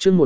chương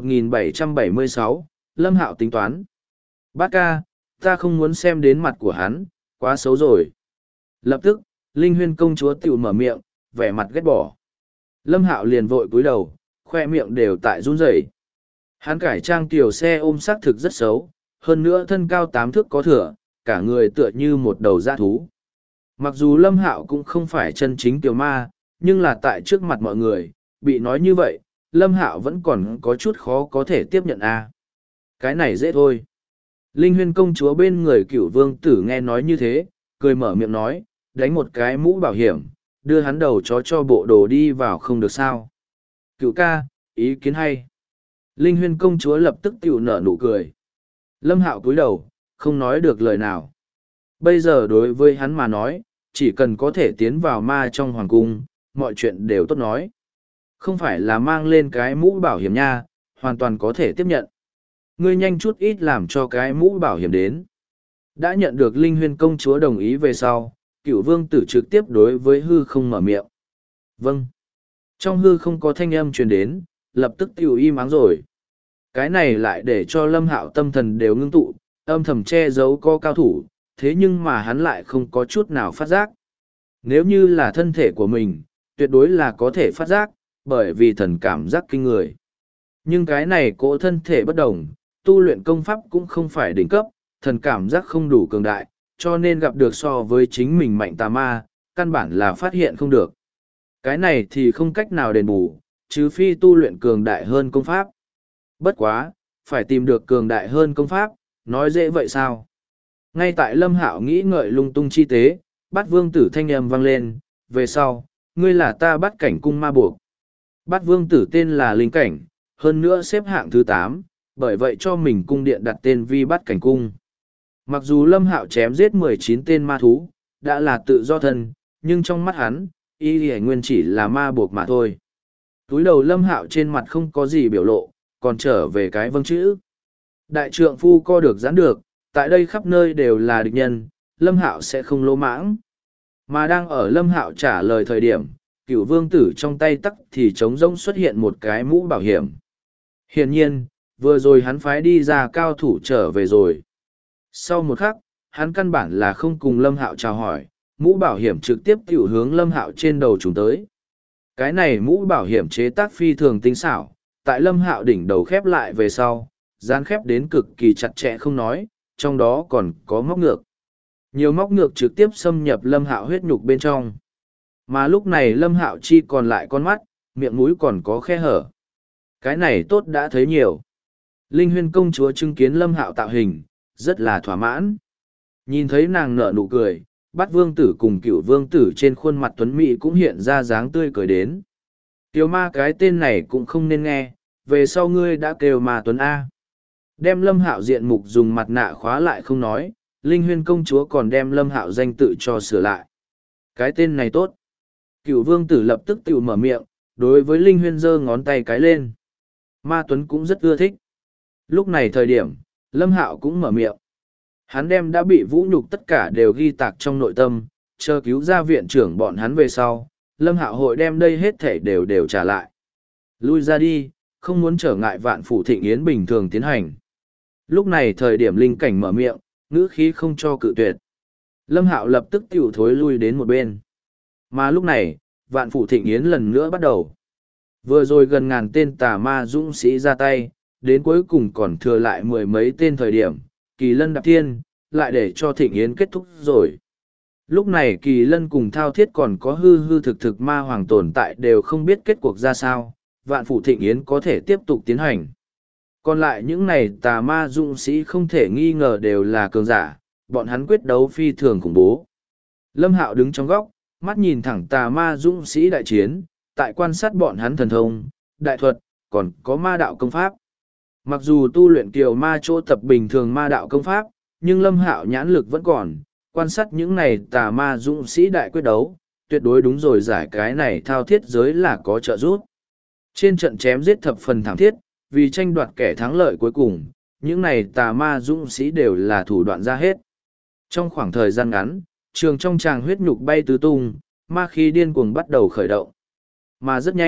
1776, Lâm Hạo tính toán. Bát ca, ta không muốn xem đến mặt của hắn, quá xấu rồi. Lập tức, Linh Huyên công chúa tiểu mở miệng, vẻ mặt ghét bỏ. Lâm Hạo liền vội cúi đầu, khoe miệng đều tại run rẩy. Hắn cải trang tiểu xe ôm xác thực rất xấu, hơn nữa thân cao 8 thước có thừa, cả người tựa như một đầu dã thú. Mặc dù Lâm Hạo cũng không phải chân chính tiểu ma, nhưng là tại trước mặt mọi người, bị nói như vậy, Lâm Hạo vẫn còn có chút khó có thể tiếp nhận a. Cái này dễ thôi. Linh Huyên công chúa bên người Cửu vương tử nghe nói như thế, cười mở miệng nói, đánh một cái mũ bảo hiểm, đưa hắn đầu chó cho bộ đồ đi vào không được sao. Cửu ca, ý kiến hay. Linh Huyên công chúa lập tức tiểu nở nụ cười. Lâm Hạo cúi đầu, không nói được lời nào. Bây giờ đối với hắn mà nói, chỉ cần có thể tiến vào ma trong hoàng cung, mọi chuyện đều tốt nói. Không phải là mang lên cái mũ bảo hiểm nha, hoàn toàn có thể tiếp nhận. Ngươi nhanh chút ít làm cho cái mũ bảo hiểm đến. Đã nhận được Linh Huyên công chúa đồng ý về sau, Cửu vương tử trực tiếp đối với hư không mở miệng. Vâng. Trong hư không có thanh âm truyền đến, lập tức tiểu im ắng rồi. Cái này lại để cho Lâm Hạo tâm thần đều ngưng tụ, âm thầm che giấu có cao thủ, thế nhưng mà hắn lại không có chút nào phát giác. Nếu như là thân thể của mình, tuyệt đối là có thể phát giác, bởi vì thần cảm giác kinh người. Nhưng cái này cỗ thân thể bất đồng, tu luyện công pháp cũng không phải đỉnh cấp, thần cảm giác không đủ cường đại, cho nên gặp được so với chính mình mạnh tà ma, căn bản là phát hiện không được. Cái này thì không cách nào đền bù, trừ phi tu luyện cường đại hơn công pháp. Bất quá, phải tìm được cường đại hơn công pháp, nói dễ vậy sao? Ngay tại Lâm Hạo nghĩ ngợi lung tung chi tế, Bát vương tử thanh âm vang lên, về sau, ngươi là ta Bát cảnh cung ma buộc. Bát vương tử tên là Linh Cảnh, hơn nữa xếp hạng thứ 8, bởi vậy cho mình cung điện đặt tên Vi Bát cảnh cung. Mặc dù Lâm Hạo chém giết 19 tên ma thú, đã là tự do thân, nhưng trong mắt hắn, y nguyên chỉ là ma buộc mà thôi. Túi đầu Lâm Hạo trên mặt không có gì biểu lộ, còn trở về cái vâng chữ. Đại trượng phu co được giãn được, tại đây khắp nơi đều là địch nhân, Lâm Hạo sẽ không lỗ mãng. Mà đang ở Lâm Hạo trả lời thời điểm, Cửu vương tử trong tay tắc thì trống rỗng xuất hiện một cái mũ bảo hiểm. Hiển nhiên, vừa rồi hắn phái đi ra cao thủ trở về rồi. Sau một khắc, hắn căn bản là không cùng Lâm Hạo chào hỏi, mũ bảo hiểm trực tiếp tiểu hướng Lâm Hạo trên đầu trùng tới. Cái này mũ bảo hiểm chế tác phi thường tinh xảo, tại Lâm Hạo đỉnh đầu khép lại về sau, dán khép đến cực kỳ chặt chẽ không nói, trong đó còn có móc ngược. Nhiều móc ngược trực tiếp xâm nhập Lâm Hạo huyết nhục bên trong. Mà lúc này Lâm Hạo chi còn lại con mắt, miệng mũi còn có khe hở. Cái này tốt đã thấy nhiều. Linh Huyên công chúa chứng kiến Lâm Hạo tạo hình, rất là thỏa mãn. Nhìn thấy nàng nở nụ cười, Bát vương tử cùng Cửu vương tử trên khuôn mặt tuấn mỹ cũng hiện ra dáng tươi cười đến. Tiểu ma cái tên này cũng không nên nghe, về sau ngươi đã kêu ma tuấn A. Đem Lâm Hạo diện mục dùng mặt nạ khóa lại không nói, Linh Huyên công chúa còn đem Lâm Hạo danh tự cho sửa lại. Cái tên này tốt. Cửu vương tử lập tức tự mở miệng, đối với Linh Huyên giơ ngón tay cái lên. Ma tuấn cũng rất ưa thích. Lúc này thời điểm, Lâm Hạo cũng mở miệng. Hắn đem đã bị vũ nhục tất cả đều ghi tạc trong nội tâm, chờ cứu ra viện trưởng bọn hắn về sau, Lâm Hạo hội đem đây hết thể đều trả lại. Lui ra đi, không muốn trở ngại Vạn Phủ Thịnh Yến bình thường tiến hành. Lúc này thời điểm Linh Cảnh mở miệng, ngữ khí không cho cự tuyệt. Lâm Hạo lập tức tiểu thối lui đến một bên. Mà lúc này, Vạn Phủ Thịnh Yến lần nữa bắt đầu. Vừa rồi gần ngàn tên tà ma dũng sĩ ra tay, đến cuối cùng còn thừa lại mười mấy tên thời điểm, Kỳ Lân đạp thiên, lại để cho Thịnh Yến kết thúc rồi. Lúc này Kỳ Lân cùng Thao Thiết còn có hư thực ma hoàng tồn tại đều không biết kết cuộc ra sao, Vạn Phủ Thịnh Yến có thể tiếp tục tiến hành. Còn lại những này tà ma dũng sĩ không thể nghi ngờ đều là cường giả, bọn hắn quyết đấu phi thường khủng bố. Lâm Hạo đứng trong góc, mắt nhìn thẳng tà ma dũng sĩ đại chiến, tại quan sát bọn hắn thần thông, đại thuật, còn có ma đạo công pháp. Mặc dù tu luyện kiều ma chỗ tập bình thường ma đạo công pháp, nhưng Lâm Hạo nhãn lực vẫn còn, quan sát những này tà ma dũng sĩ đại quyết đấu, tuyệt đối đúng rồi giải cái này thao thiết giới là có trợ giúp. Trên trận chém giết thập phần thảm thiết, vì tranh đoạt kẻ thắng lợi cuối cùng, những này tà ma dũng sĩ đều là thủ đoạn ra hết. Trong khoảng thời gian ngắn, trường trong tràng huyết nhục bay tứ tung, ma khí điên cuồng bắt đầu khởi động. Mà rất nhanh,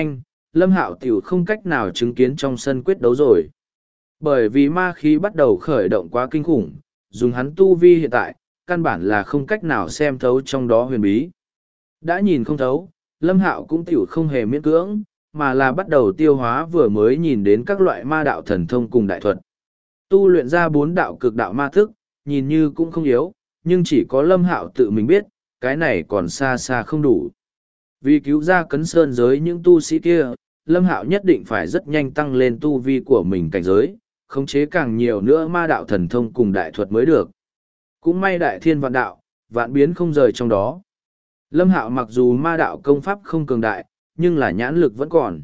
Lâm Hạo tiểu không cách nào chứng kiến trong sân quyết đấu rồi. Bởi vì ma khí bắt đầu khởi động quá kinh khủng, dùng hắn tu vi hiện tại, căn bản là không cách nào xem thấu trong đó huyền bí. Đã nhìn không thấu, Lâm Hạo cũng tiểu không hề miễn cưỡng, mà là bắt đầu tiêu hóa vừa mới nhìn đến các loại ma đạo thần thông cùng đại thuật. Tu luyện ra 4 đạo cực đạo ma thức, nhìn như cũng không yếu, nhưng chỉ có Lâm Hạo tự mình biết, cái này còn xa xa không đủ. Vì cứu ra cấn sơn giới những tu sĩ kia, Lâm Hạo nhất định phải rất nhanh tăng lên tu vi của mình cảnh giới, khống chế càng nhiều nữa ma đạo thần thông cùng đại thuật mới được. Cũng may đại thiên vạn đạo, vạn biến không rời trong đó. Lâm Hạo mặc dù ma đạo công pháp không cường đại, nhưng là nhãn lực vẫn còn.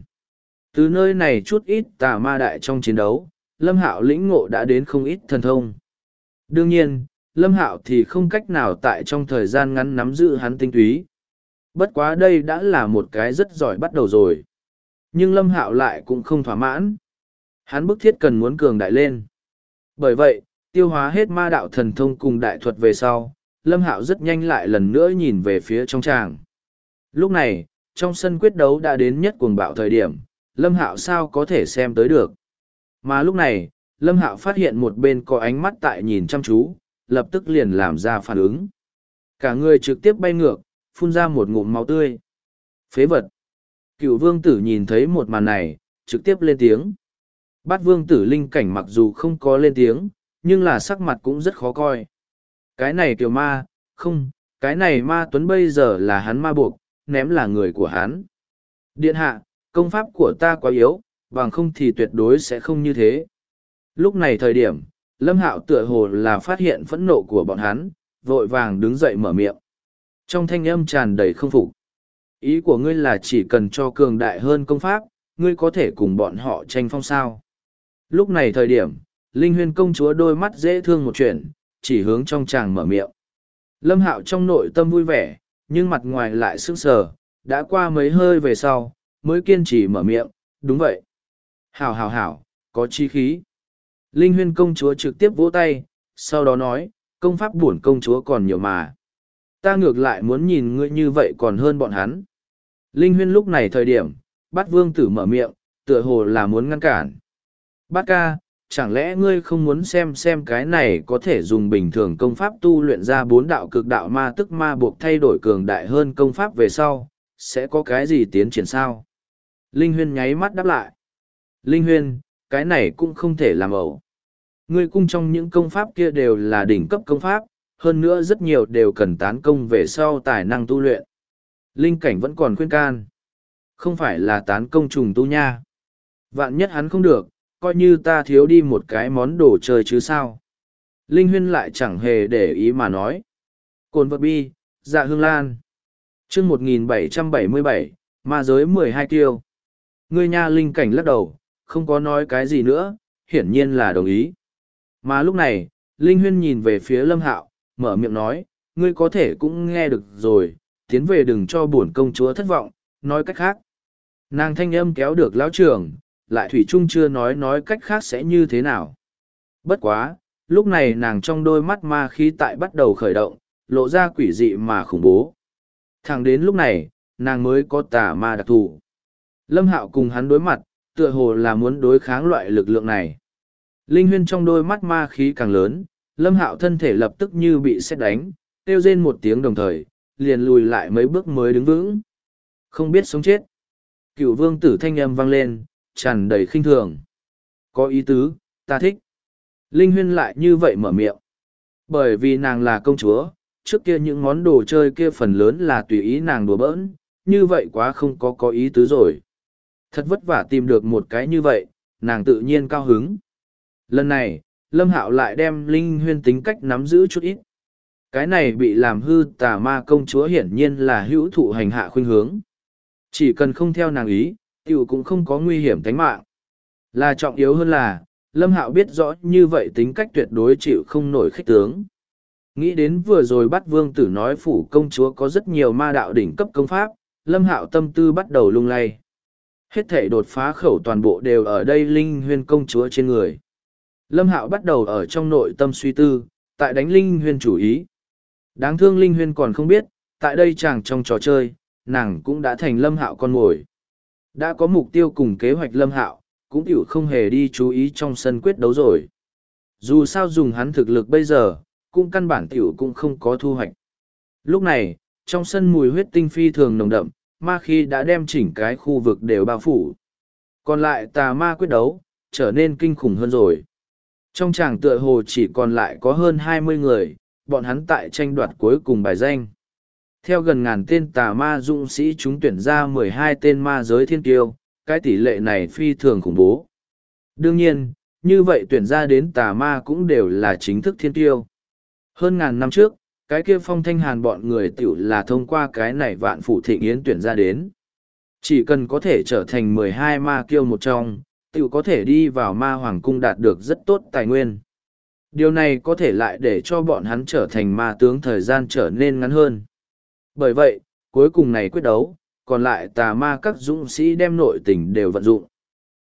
Từ nơi này chút ít tà ma đại trong chiến đấu, Lâm Hạo lĩnh ngộ đã đến không ít thần thông. Đương nhiên, Lâm Hạo thì không cách nào tại trong thời gian ngắn nắm giữ hắn tinh túy. Bất quá đây đã là một cái rất giỏi bắt đầu rồi. Nhưng Lâm Hạo lại cũng không thỏa mãn. Hắn bức thiết cần muốn cường đại lên. Bởi vậy, tiêu hóa hết ma đạo thần thông cùng đại thuật về sau, Lâm Hạo rất nhanh lại lần nữa nhìn về phía trong tràng. Lúc này, trong sân quyết đấu đã đến nhất cuồng bạo thời điểm, Lâm Hạo sao có thể xem tới được. Mà lúc này, Lâm Hạo phát hiện một bên có ánh mắt tại nhìn chăm chú, lập tức liền làm ra phản ứng. Cả người trực tiếp bay ngược, phun ra một ngụm máu tươi. Phế vật! Cựu vương tử nhìn thấy một màn này, trực tiếp lên tiếng. Bát vương tử linh cảnh mặc dù không có lên tiếng, nhưng là sắc mặt cũng rất khó coi. Cái này kiều ma, không, cái này ma tuấn bây giờ là hắn ma buộc, ném là người của hắn. Điện hạ, công pháp của ta quá yếu, bằng không thì tuyệt đối sẽ không như thế. Lúc này thời điểm, Lâm Hạo tựa hồ là phát hiện phẫn nộ của bọn hắn, vội vàng đứng dậy mở miệng. Trong thanh âm tràn đầy không phục. Ý của ngươi là chỉ cần cho cường đại hơn công pháp, ngươi có thể cùng bọn họ tranh phong sao. Lúc này thời điểm, Linh Huyên công chúa đôi mắt dễ thương một chuyện, chỉ hướng trong chàng mở miệng. Lâm Hạo trong nội tâm vui vẻ, nhưng mặt ngoài lại sững sờ, đã qua mấy hơi về sau, mới kiên trì mở miệng, đúng vậy. Hảo hảo hảo, có chi khí. Linh Huyên công chúa trực tiếp vỗ tay, sau đó nói, công pháp bổn công chúa còn nhiều mà. Ta ngược lại muốn nhìn ngươi như vậy còn hơn bọn hắn. Linh Huyên lúc này thời điểm, Bát vương tử mở miệng, tựa hồ là muốn ngăn cản. Bát ca, chẳng lẽ ngươi không muốn xem cái này có thể dùng bình thường công pháp tu luyện ra 4 đạo cực đạo ma tức ma buộc thay đổi cường đại hơn công pháp về sau, sẽ có cái gì tiến triển sao? Linh Huyên nháy mắt đáp lại. Linh Huyên, cái này cũng không thể làm ẩu. Ngươi cung trong những công pháp kia đều là đỉnh cấp công pháp, hơn nữa rất nhiều đều cần tán công về sau tài năng tu luyện. Linh cảnh vẫn còn khuyên can. Không phải là tán công trùng tu nha. Vạn nhất hắn không được, coi như ta thiếu đi một cái món đồ chơi chứ sao. Linh Huyên lại chẳng hề để ý mà nói. Cồn vật bi, dạ hương lan. chương 1777, ma giới 12 tiêu. Ngươi nha linh cảnh lắc đầu, không có nói cái gì nữa, hiển nhiên là đồng ý. Mà lúc này, Linh Huyên nhìn về phía Lâm Hạo, mở miệng nói, ngươi có thể cũng nghe được rồi, tiến về đừng cho bổn công chúa thất vọng, nói cách khác. Nàng thanh âm kéo được lão trưởng, lại thủy chung chưa nói cách khác sẽ như thế nào. Bất quá, lúc này nàng trong đôi mắt ma khí tại bắt đầu khởi động, lộ ra quỷ dị mà khủng bố. Thẳng đến lúc này, nàng mới có tà ma đặc thù. Lâm Hạo cùng hắn đối mặt, tựa hồ là muốn đối kháng loại lực lượng này. Linh Huyên trong đôi mắt ma khí càng lớn, Lâm Hạo thân thể lập tức như bị sét đánh, kêu rên một tiếng đồng thời, liền lùi lại mấy bước mới đứng vững. Không biết sống chết. Cựu vương tử thanh âm vang lên, tràn đầy khinh thường. Có ý tứ, ta thích. Linh Huyên lại như vậy mở miệng. Bởi vì nàng là công chúa, trước kia những món đồ chơi kia phần lớn là tùy ý nàng đùa bỡn, như vậy quá không có ý tứ rồi. Thật vất vả tìm được một cái như vậy, nàng tự nhiên cao hứng. Lần này, Lâm Hạo lại đem Linh Huyên tính cách nắm giữ chút ít. Cái này bị làm hư tà ma công chúa hiển nhiên là hữu thụ hành hạ khuynh hướng. Chỉ cần không theo nàng ý, tiểu cũng không có nguy hiểm tính mạng. Là trọng yếu hơn là, Lâm Hạo biết rõ như vậy tính cách tuyệt đối chịu không nổi khích tướng. Nghĩ đến vừa rồi Bát vương tử nói phủ công chúa có rất nhiều ma đạo đỉnh cấp công pháp, Lâm Hạo tâm tư bắt đầu lung lay. Hết thể đột phá khẩu toàn bộ đều ở đây Linh Huyên công chúa trên người. Lâm Hạo bắt đầu ở trong nội tâm suy tư, tại đánh Linh Huyên chủ ý. Đáng thương Linh Huyên còn không biết, tại đây chàng trong trò chơi, nàng cũng đã thành Lâm Hạo con mồi. Đã có mục tiêu cùng kế hoạch Lâm Hạo, cũng tiểu không hề đi chú ý trong sân quyết đấu rồi. Dù sao dùng hắn thực lực bây giờ, cũng căn bản tiểu cũng không có thu hoạch. Lúc này, trong sân mùi huyết tinh phi thường nồng đậm, ma khí đã đem chỉnh cái khu vực đều bao phủ. Còn lại tà ma quyết đấu, trở nên kinh khủng hơn rồi. Trong tràng tựa hồ chỉ còn lại có hơn 20 người, bọn hắn tại tranh đoạt cuối cùng bài danh. Theo gần ngàn tên tà ma dũng sĩ chúng tuyển ra 12 tên ma giới thiên kiêu, cái tỷ lệ này phi thường khủng bố. Đương nhiên, như vậy tuyển ra đến tà ma cũng đều là chính thức thiên kiêu. Hơn ngàn năm trước, cái kia Phong Thanh Hàn bọn người tiểu là thông qua cái này Vạn Phủ Thịnh Yến tuyển ra đến. Chỉ cần có thể trở thành 12 ma kiêu một trong, tiểu có thể đi vào ma hoàng cung đạt được rất tốt tài nguyên. Điều này có thể lại để cho bọn hắn trở thành ma tướng thời gian trở nên ngắn hơn. Bởi vậy, cuối cùng này quyết đấu, còn lại tà ma các dũng sĩ đem nội tình đều vận dụng.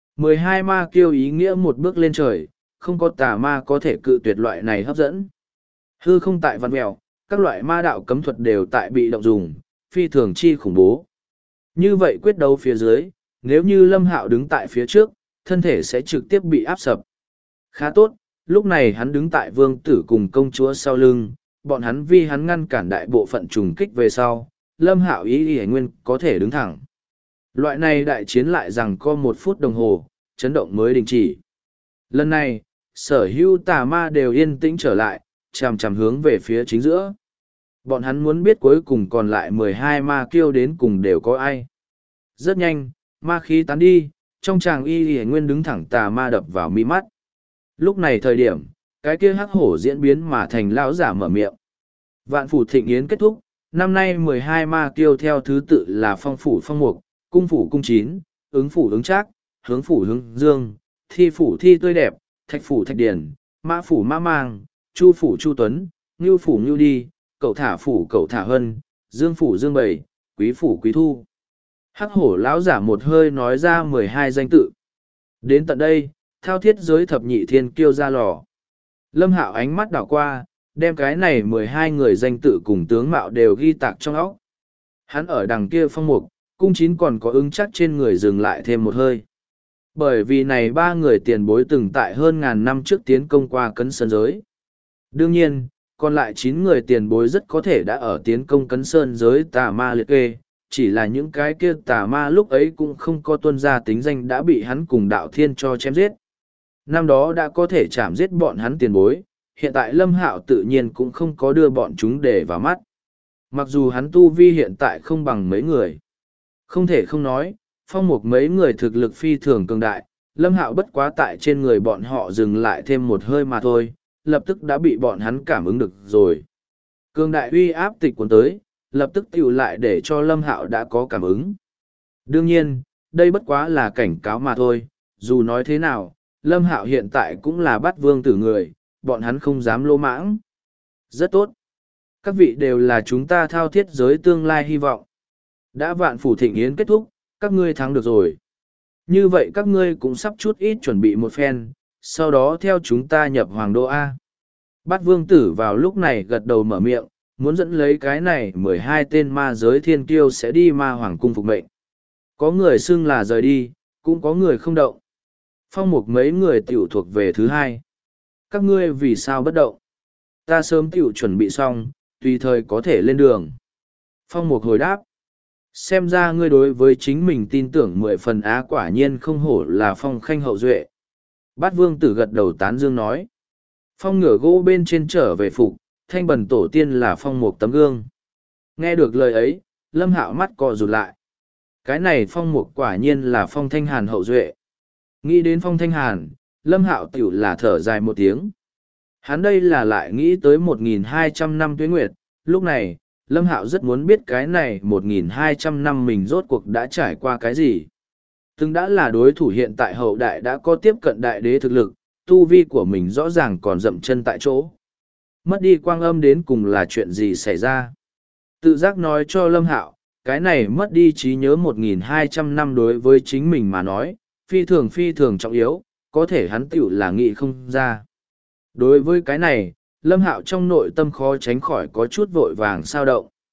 12 ma kiêu ý nghĩa một bước lên trời, không có tà ma có thể cự tuyệt loại này hấp dẫn. Hư không tại văn mèo, các loại ma đạo cấm thuật đều tại bị động dùng, phi thường chi khủng bố. Như vậy quyết đấu phía dưới, nếu như Lâm Hạo đứng tại phía trước, thân thể sẽ trực tiếp bị áp sập. Khá tốt, lúc này hắn đứng tại vương tử cùng công chúa sau lưng, bọn hắn vì hắn ngăn cản đại bộ phận trùng kích về sau, Lâm Hạo ý nguyên có thể đứng thẳng. Loại này đại chiến lại rằng có 1 phút đồng hồ, chấn động mới đình chỉ. Lần này, sở hữu tà ma đều yên tĩnh trở lại, chằm chằm hướng về phía chính giữa. Bọn hắn muốn biết cuối cùng còn lại 12 ma kiêu đến cùng đều có ai. Rất nhanh, ma khí tán đi, trong tràng y nguyên đứng thẳng tà ma đập vào mi mắt. Lúc này thời điểm, cái kia hắc hổ diễn biến mà thành lão giả mở miệng. Vạn Phủ Thịnh Yến kết thúc, năm nay 12 ma kiêu theo thứ tự là Phong Phủ Phong Mục, Cung Phủ Cung Chín, Ứng Phủ Ứng Trác, Hướng Phủ Hướng Dương, Thi Phủ Thi Tươi Đẹp, Thạch Phủ Thạch Điển, Mã Phủ Mã Mang, Chu Phủ Chu Tuấn, Ngưu Phủ Ngưu Đi, Cậu Thả Phủ Cậu Thả Hân, Dương Phủ Dương Bảy, Quý Phủ Quý Thu. Hắc hổ lão giả một hơi nói ra 12 danh tự. Đến tận đây, thao thiết giới thập nhị thiên kiêu ra lò. Lâm Hạo ánh mắt đảo qua, đem cái này 12 người danh tự cùng tướng mạo đều ghi tạc trong óc. Hắn ở đằng kia Phong Mục, Cung Chín còn có ứng chắc trên người dừng lại thêm một hơi. Bởi vì này 3 người tiền bối từng tại hơn ngàn năm trước tiến công qua cấn sơn giới. Đương nhiên, còn lại 9 người tiền bối rất có thể đã ở tiến công cấn sơn giới tà ma liệt kê, chỉ là những cái kia tà ma lúc ấy cũng không có tuân ra tính danh đã bị hắn cùng đạo thiên cho chém giết. Năm đó đã có thể chạm giết bọn hắn tiền bối, hiện tại Lâm Hạo tự nhiên cũng không có đưa bọn chúng để vào mắt. Mặc dù hắn tu vi hiện tại không bằng mấy người. Không thể không nói, Phong Mục mấy người thực lực phi thường cường đại, Lâm Hạo bất quá tại trên người bọn họ dừng lại thêm một hơi mà thôi, lập tức đã bị bọn hắn cảm ứng được rồi. Cường đại uy áp tịch cuốn tới, lập tức tiểu lại để cho Lâm Hạo đã có cảm ứng. Đương nhiên, đây bất quá là cảnh cáo mà thôi, dù nói thế nào, Lâm Hạo hiện tại cũng là bắt vương tử người, bọn hắn không dám lô mãng. Rất tốt. Các vị đều là chúng ta thao thiết giới tương lai hy vọng. Đã Vạn Phủ Thịnh Yến kết thúc, các ngươi thắng được rồi. Như vậy các ngươi cũng sắp chút ít chuẩn bị một phen, sau đó theo chúng ta nhập Hoàng Đô A. Bát vương tử vào lúc này gật đầu mở miệng, muốn dẫn lấy cái này 12 tên ma giới thiên kiêu sẽ đi ma hoàng cung phục mệnh. Có người xưng là rời đi, cũng có người không động. Phong Mục mấy người tiểu thuộc về thứ hai. Các ngươi vì sao bất động? Ta sớm tiểu chuẩn bị xong, tùy thời có thể lên đường. Phong Mục hồi đáp. Xem ra ngươi đối với chính mình tin tưởng 10 phần á, quả nhiên không hổ là Phong Khanh hậu duệ. Bát vương tử gật đầu tán dương nói. Phong ngửa gỗ bên trên trở về phục, thanh bần tổ tiên là Phong Mục tấm gương. Nghe được lời ấy, Lâm Hạo mắt cọ rụt lại. Cái này Phong Mục quả nhiên là Phong Thanh Hàn hậu duệ. Nghĩ đến Phong Thanh Hàn, Lâm Hạo tiểu là thở dài một tiếng. Hắn đây là lại nghĩ tới 1.200 năm tuế nguyệt, lúc này, Lâm Hạo rất muốn biết cái này 1.200 năm mình rốt cuộc đã trải qua cái gì. Từng đã là đối thủ hiện tại hậu đại đã có tiếp cận đại đế thực lực, tu vi của mình rõ ràng còn dậm chân tại chỗ. Mất đi quang âm đến cùng là chuyện gì xảy ra? Tự giác nói cho Lâm Hạo, cái này mất đi trí nhớ 1.200 năm đối với chính mình mà nói, phi thường trọng yếu, có thể hắn tiểu là nghĩ không ra. Đối với cái này, Lâm Hạo trong nội tâm khó tránh khỏi có chút vội vàng sao động.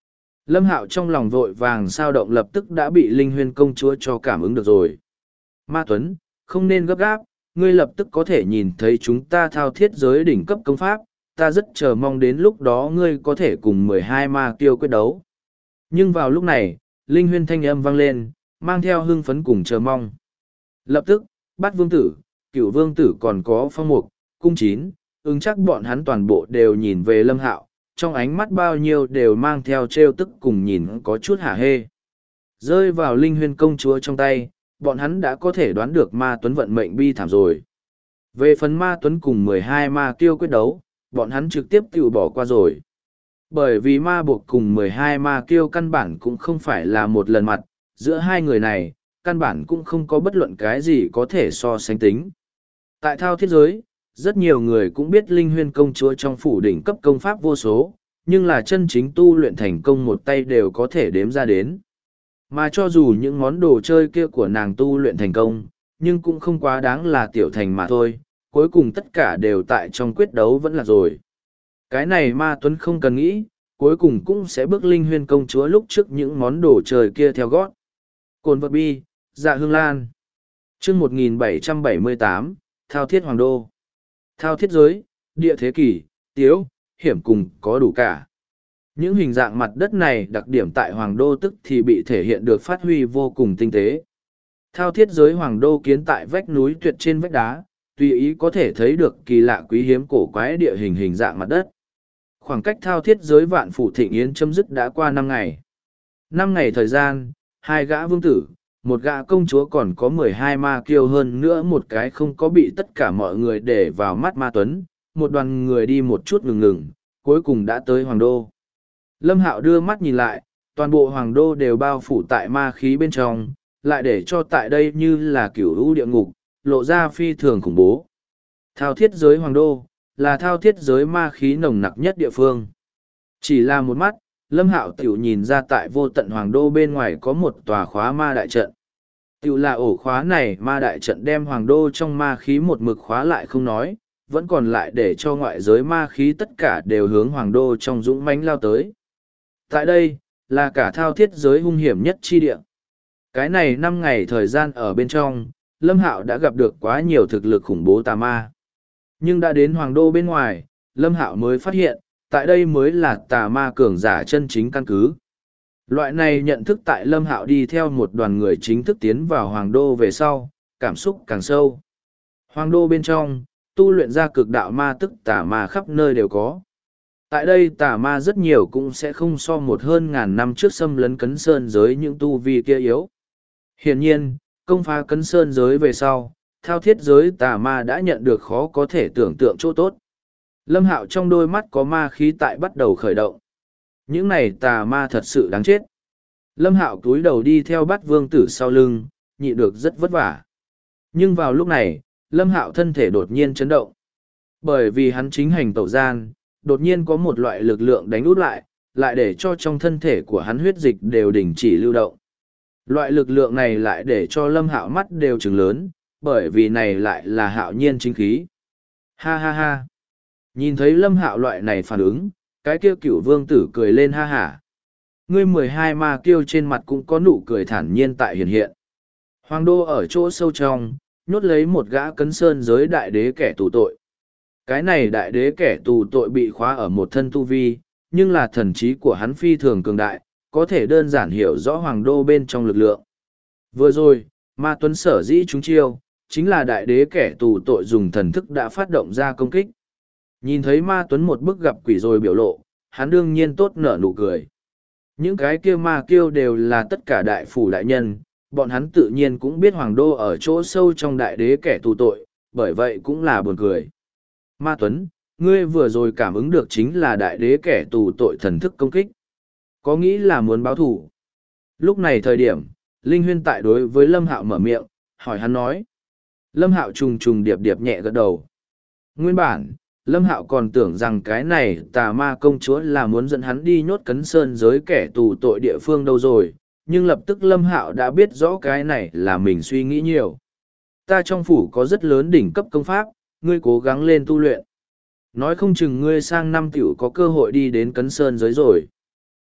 Lâm Hạo trong lòng vội vàng sao động lập tức đã bị Linh Huyên công chúa cho cảm ứng được rồi. Ma Tuấn, không nên gấp gáp, ngươi lập tức có thể nhìn thấy chúng ta thao thiết giới đỉnh cấp công pháp, ta rất chờ mong đến lúc đó ngươi có thể cùng 12 ma kiêu quyết đấu. Nhưng vào lúc này, Linh Huyên thanh âm vang lên, mang theo hưng phấn cùng chờ mong. Lập tức, Bát Vương Tử, Cửu Vương Tử còn có Phong Mục, Cung Chín, ứng chắc bọn hắn toàn bộ đều nhìn về Lâm Hạo, trong ánh mắt bao nhiêu đều mang theo trêu tức cùng nhìn có chút hả hê. Rơi vào Linh Huyên công chúa trong tay, bọn hắn đã có thể đoán được Ma Tuấn vận mệnh bi thảm rồi. Về phần Ma Tuấn cùng 12 ma kiêu quyết đấu, bọn hắn trực tiếp tự bỏ qua rồi. Bởi vì ma buộc cùng 12 ma kiêu căn bản cũng không phải là một lần mặt, giữa hai người này, căn bản cũng không có bất luận cái gì có thể so sánh tính. Tại thao thiết giới, rất nhiều người cũng biết Linh Huyên công chúa trong phủ đỉnh cấp công pháp vô số, nhưng là chân chính tu luyện thành công một tay đều có thể đếm ra đến. Mà cho dù những món đồ chơi kia của nàng tu luyện thành công, nhưng cũng không quá đáng là tiểu thành mà thôi, cuối cùng tất cả đều tại trong quyết đấu vẫn là rồi. Cái này Ma Tuấn không cần nghĩ, cuối cùng cũng sẽ bước Linh Huyên công chúa lúc trước những món đồ chơi kia theo gót. Cồn vật bi, dạ hương lan. chương 1778, Thao thiết hoàng đô. Thao thiết giới, địa thế kỷ, tiếu, hiểm cùng có đủ cả. Những hình dạng mặt đất này đặc điểm tại hoàng đô tức thì bị thể hiện được phát huy vô cùng tinh tế. Thao thiết giới hoàng đô kiến tại vách núi tuyệt trên vách đá, tùy ý có thể thấy được kỳ lạ quý hiếm cổ quái địa hình hình dạng mặt đất. Khoảng cách thao thiết giới vạn phủ thịnh yến chấm dứt đã qua 5 ngày. 5 ngày thời gian, 2 gã vương tử, một gã công chúa còn có 12 ma kiêu hơn nữa một cái không có bị tất cả mọi người để vào mắt Ma Tuấn, một đoàn người đi một chút ngừng, cuối cùng đã tới hoàng đô. Lâm Hạo đưa mắt nhìn lại, toàn bộ hoàng đô đều bao phủ tại ma khí bên trong, lại để cho tại đây như là cửu lũ địa ngục, lộ ra phi thường khủng bố. Thao thiết giới hoàng đô, là thao thiết giới ma khí nồng nặc nhất địa phương. Chỉ là một mắt, Lâm Hạo tiểu nhìn ra tại vô tận hoàng đô bên ngoài có một tòa khóa ma đại trận. Tiểu là ổ khóa này ma đại trận đem hoàng đô trong ma khí một mực khóa lại không nói, vẫn còn lại để cho ngoại giới ma khí tất cả đều hướng hoàng đô trong dũng mãnh lao tới. Tại đây, là cả thao thiết giới hung hiểm nhất chi địa. Cái này 5 ngày thời gian ở bên trong, Lâm Hạo đã gặp được quá nhiều thực lực khủng bố tà ma. Nhưng đã đến hoàng đô bên ngoài, Lâm Hạo mới phát hiện, tại đây mới là tà ma cường giả chân chính căn cứ. Loại này nhận thức tại Lâm Hạo đi theo một đoàn người chính thức tiến vào hoàng đô về sau, cảm xúc càng sâu. Hoàng đô bên trong, tu luyện ra cực đạo ma tức tà ma khắp nơi đều có. Tại đây tà ma rất nhiều cũng sẽ không so một hơn ngàn năm trước xâm lấn cấn sơn giới những tu vi kia yếu. Hiển nhiên, công phá cấn sơn giới về sau, thao thiết giới tà ma đã nhận được khó có thể tưởng tượng chỗ tốt. Lâm Hạo trong đôi mắt có ma khí tại bắt đầu khởi động. Những này tà ma thật sự đáng chết. Lâm Hạo cúi đầu đi theo Bát Vương Tử sau lưng, nhịn được rất vất vả. Nhưng vào lúc này, Lâm Hạo thân thể đột nhiên chấn động. Bởi vì hắn chính hành tẩu gian, đột nhiên có một loại lực lượng đánh út lại, lại để cho trong thân thể của hắn huyết dịch đều đình chỉ lưu động. Loại lực lượng này lại để cho Lâm Hạo mắt đều trừng lớn, bởi vì này lại là hạo nhiên chính khí. Ha ha ha. Nhìn thấy Lâm Hạo loại này phản ứng, cái kia Cửu Vương Tử cười lên ha hả. Ngươi 12 ma kiêu trên mặt cũng có nụ cười thản nhiên tại hiện hiện. Hoàng đô ở chỗ sâu trong, nhốt lấy một gã cấn sơn giới đại đế kẻ tù tội. Cái này đại đế kẻ tù tội bị khóa ở một thân tu vi, nhưng là thần trí của hắn phi thường cường đại, có thể đơn giản hiểu rõ hoàng đô bên trong lực lượng. Vừa rồi, Ma Tuấn sở dĩ chúng chiêu, chính là đại đế kẻ tù tội dùng thần thức đã phát động ra công kích. Nhìn thấy Ma Tuấn một bức gặp quỷ rồi biểu lộ, hắn đương nhiên tốt nở nụ cười. Những cái kia ma kiêu đều là tất cả đại phủ đại nhân, bọn hắn tự nhiên cũng biết hoàng đô ở chỗ sâu trong đại đế kẻ tù tội, bởi vậy cũng là buồn cười. Ma Tuấn, ngươi vừa rồi cảm ứng được chính là đại đế kẻ tù tội thần thức công kích. Có nghĩ là muốn báo thù. Lúc này thời điểm, Linh Huyên tại đối với Lâm Hạo mở miệng, hỏi hắn nói. Lâm Hạo trùng trùng điệp điệp nhẹ gật đầu. Nguyên bản, Lâm Hạo còn tưởng rằng cái này tà ma công chúa là muốn dẫn hắn đi nhốt cấn sơn giới kẻ tù tội địa phương đâu rồi, nhưng lập tức Lâm Hạo đã biết rõ cái này là mình suy nghĩ nhiều. Ta trong phủ có rất lớn đỉnh cấp công pháp, ngươi cố gắng lên tu luyện. Nói không chừng ngươi sang năm tiểu có cơ hội đi đến cấn sơn giới rồi.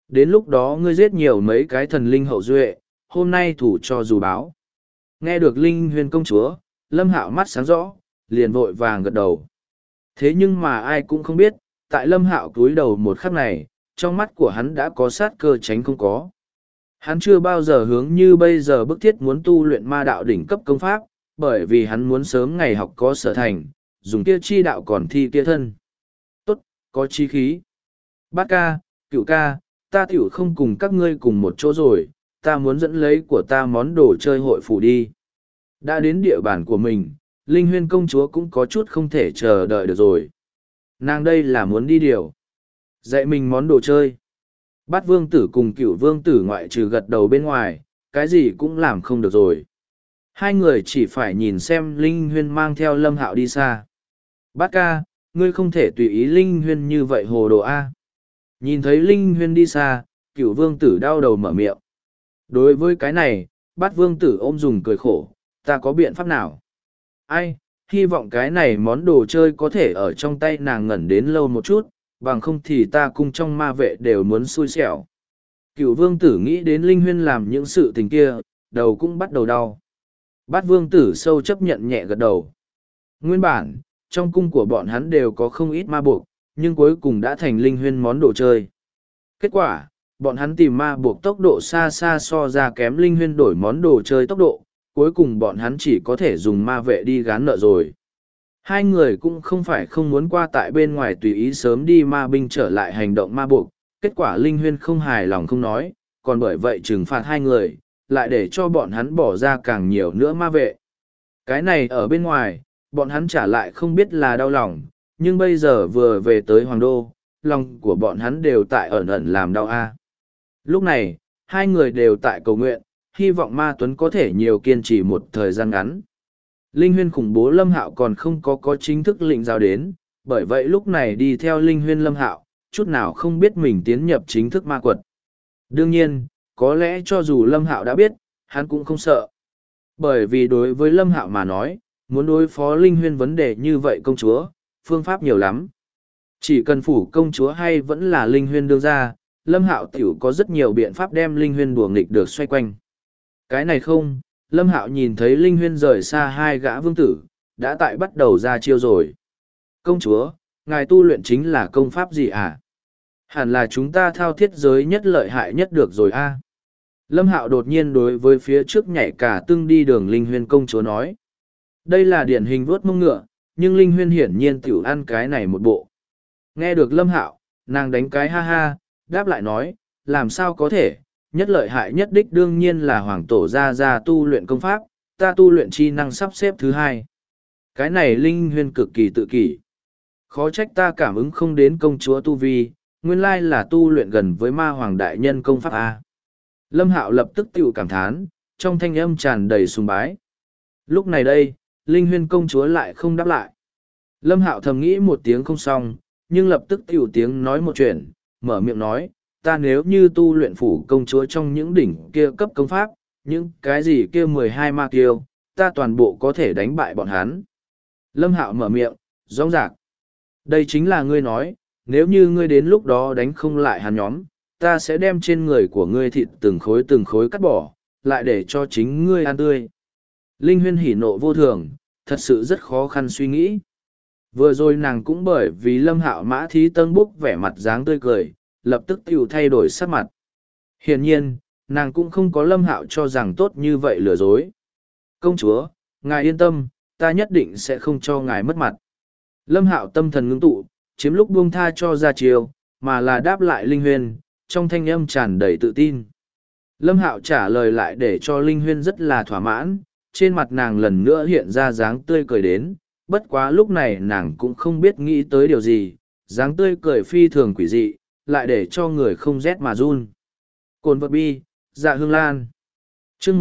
Đến lúc đó ngươi giết nhiều mấy cái thần linh hậu duệ, hôm nay thủ cho dù báo. Nghe được Linh Huyên công chúa, Lâm Hạo mắt sáng rõ, liền vội vàng gật đầu. Thế nhưng mà ai cũng không biết, tại Lâm Hạo cúi đầu một khắc này, trong mắt của hắn đã có sát cơ tránh không có. Hắn chưa bao giờ hướng như bây giờ bức thiết muốn tu luyện ma đạo đỉnh cấp công pháp, bởi vì hắn muốn sớm ngày học có sở thành, dùng kia chi đạo còn thi kia thân. Tốt, có chi khí. Bát ca, Cửu ca, ta tiểu không cùng các ngươi cùng một chỗ rồi, ta muốn dẫn lấy của ta món đồ chơi hội phủ đi. Đã đến địa bàn của mình, Linh Huyên công chúa cũng có chút không thể chờ đợi được rồi. Nàng đây là muốn đi điều. Dạy mình món đồ chơi. Bát vương tử cùng Cửu vương tử ngoại trừ gật đầu bên ngoài, cái gì cũng làm không được rồi. Hai người chỉ phải nhìn xem Linh Huyên mang theo Lâm Hạo đi xa. Bát ca, ngươi không thể tùy ý Linh Huyên như vậy hồ đồ A. Nhìn thấy Linh Huyên đi xa, Cửu vương tử đau đầu mở miệng. Đối với cái này, Bát vương tử ôm dùng cười khổ, ta có biện pháp nào? Ai, hy vọng cái này món đồ chơi có thể ở trong tay nàng ngẩn đến lâu một chút, bằng không thì ta cùng trong ma vệ đều muốn xui xẻo. Cửu vương tử nghĩ đến Linh Huyên làm những sự tình kia, đầu cũng bắt đầu đau. Bát vương tử sâu chấp nhận nhẹ gật đầu. Nguyên bản, trong cung của bọn hắn đều có không ít ma buộc, nhưng cuối cùng đã thành Linh Huyên món đồ chơi. Kết quả, bọn hắn tìm ma buộc tốc độ xa xa so ra kém Linh Huyên đổi món đồ chơi tốc độ, cuối cùng bọn hắn chỉ có thể dùng ma vệ đi gán nợ rồi. Hai người cũng không phải không muốn qua tại bên ngoài tùy ý sớm đi ma binh trở lại hành động ma buộc, kết quả Linh Huyên không hài lòng không nói, còn bởi vậy trừng phạt hai người, lại để cho bọn hắn bỏ ra càng nhiều nữa ma vệ. Cái này ở bên ngoài, bọn hắn trả lại không biết là đau lòng, nhưng bây giờ vừa về tới Hoàng Đô, lòng của bọn hắn đều tại ẩn ẩn làm đau a. Lúc này, hai người đều tại cầu nguyện, hy vọng Ma Tuấn có thể nhiều kiên trì một thời gian ngắn. Linh Huyên khủng bố Lâm Hạo còn không có chính thức lĩnh giáo đến, bởi vậy lúc này đi theo Linh Huyên Lâm Hạo, chút nào không biết mình tiến nhập chính thức ma quật. Đương nhiên, có lẽ cho dù Lâm Hạo đã biết, hắn cũng không sợ. Bởi vì đối với Lâm Hạo mà nói, muốn đối phó Linh Huyên vấn đề như vậy công chúa, phương pháp nhiều lắm. Chỉ cần phủ công chúa hay vẫn là Linh Huyên đương ra, Lâm Hạo tiểu có rất nhiều biện pháp đem Linh Huyên đùa nghịch được xoay quanh. Cái này không, Lâm Hạo nhìn thấy Linh Huyên rời xa hai gã vương tử, đã tại bắt đầu ra chiêu rồi. Công chúa, ngài tu luyện chính là công pháp gì à? Hẳn là chúng ta thao thiết giới nhất lợi hại nhất được rồi a. Lâm Hạo đột nhiên đối với phía trước nhảy cả tưng đi đường Linh Huyên công chúa nói. Đây là điển hình vuốt mông ngựa, nhưng Linh Huyên hiển nhiên tiểu ăn cái này một bộ. Nghe được Lâm Hạo, nàng đánh cái ha ha, đáp lại nói, làm sao có thể, nhất lợi hại nhất đích đương nhiên là hoàng tổ gia tu luyện công pháp, ta tu luyện chi năng sắp xếp thứ hai. Cái này Linh Huyên cực kỳ tự kỷ. Khó trách ta cảm ứng không đến công chúa tu vi, nguyên lai là tu luyện gần với ma hoàng đại nhân công pháp A. Lâm Hạo lập tức tự cảm thán, trong thanh âm tràn đầy sùng bái. Lúc này đây, Linh Huyên công chúa lại không đáp lại. Lâm Hạo thầm nghĩ một tiếng không xong, nhưng lập tức tiểu tiếng nói một chuyện, mở miệng nói, ta nếu như tu luyện phủ công chúa trong những đỉnh kia cấp công pháp, những cái gì kia 12 ma kiêu, ta toàn bộ có thể đánh bại bọn hắn. Lâm Hạo mở miệng, rõ ràng. Đây chính là ngươi nói, nếu như ngươi đến lúc đó đánh không lại hắn nhóm, ta sẽ đem trên người của ngươi thịt từng khối cắt bỏ, lại để cho chính ngươi ăn tươi. Linh Huyên hỉ nộ vô thường, thật sự rất khó khăn suy nghĩ. Vừa rồi nàng cũng bởi vì Lâm Hạo mã thí tân búc vẻ mặt dáng tươi cười, lập tức tiểu thay đổi sắc mặt. Hiển nhiên, nàng cũng không có Lâm Hạo cho rằng tốt như vậy lừa dối. Công chúa, ngài yên tâm, ta nhất định sẽ không cho ngài mất mặt. Lâm Hạo tâm thần ngưng tụ, chiếm lúc buông tha cho ra chiều, mà là đáp lại Linh Huyên, trong thanh âm tràn đầy tự tin. Lâm Hạo trả lời lại để cho Linh Huyên rất là thỏa mãn, trên mặt nàng lần nữa hiện ra dáng tươi cười đến, bất quá lúc này nàng cũng không biết nghĩ tới điều gì, dáng tươi cười phi thường quỷ dị, lại để cho người không rét mà run. Cồn vật bi, dạ hương lan. chương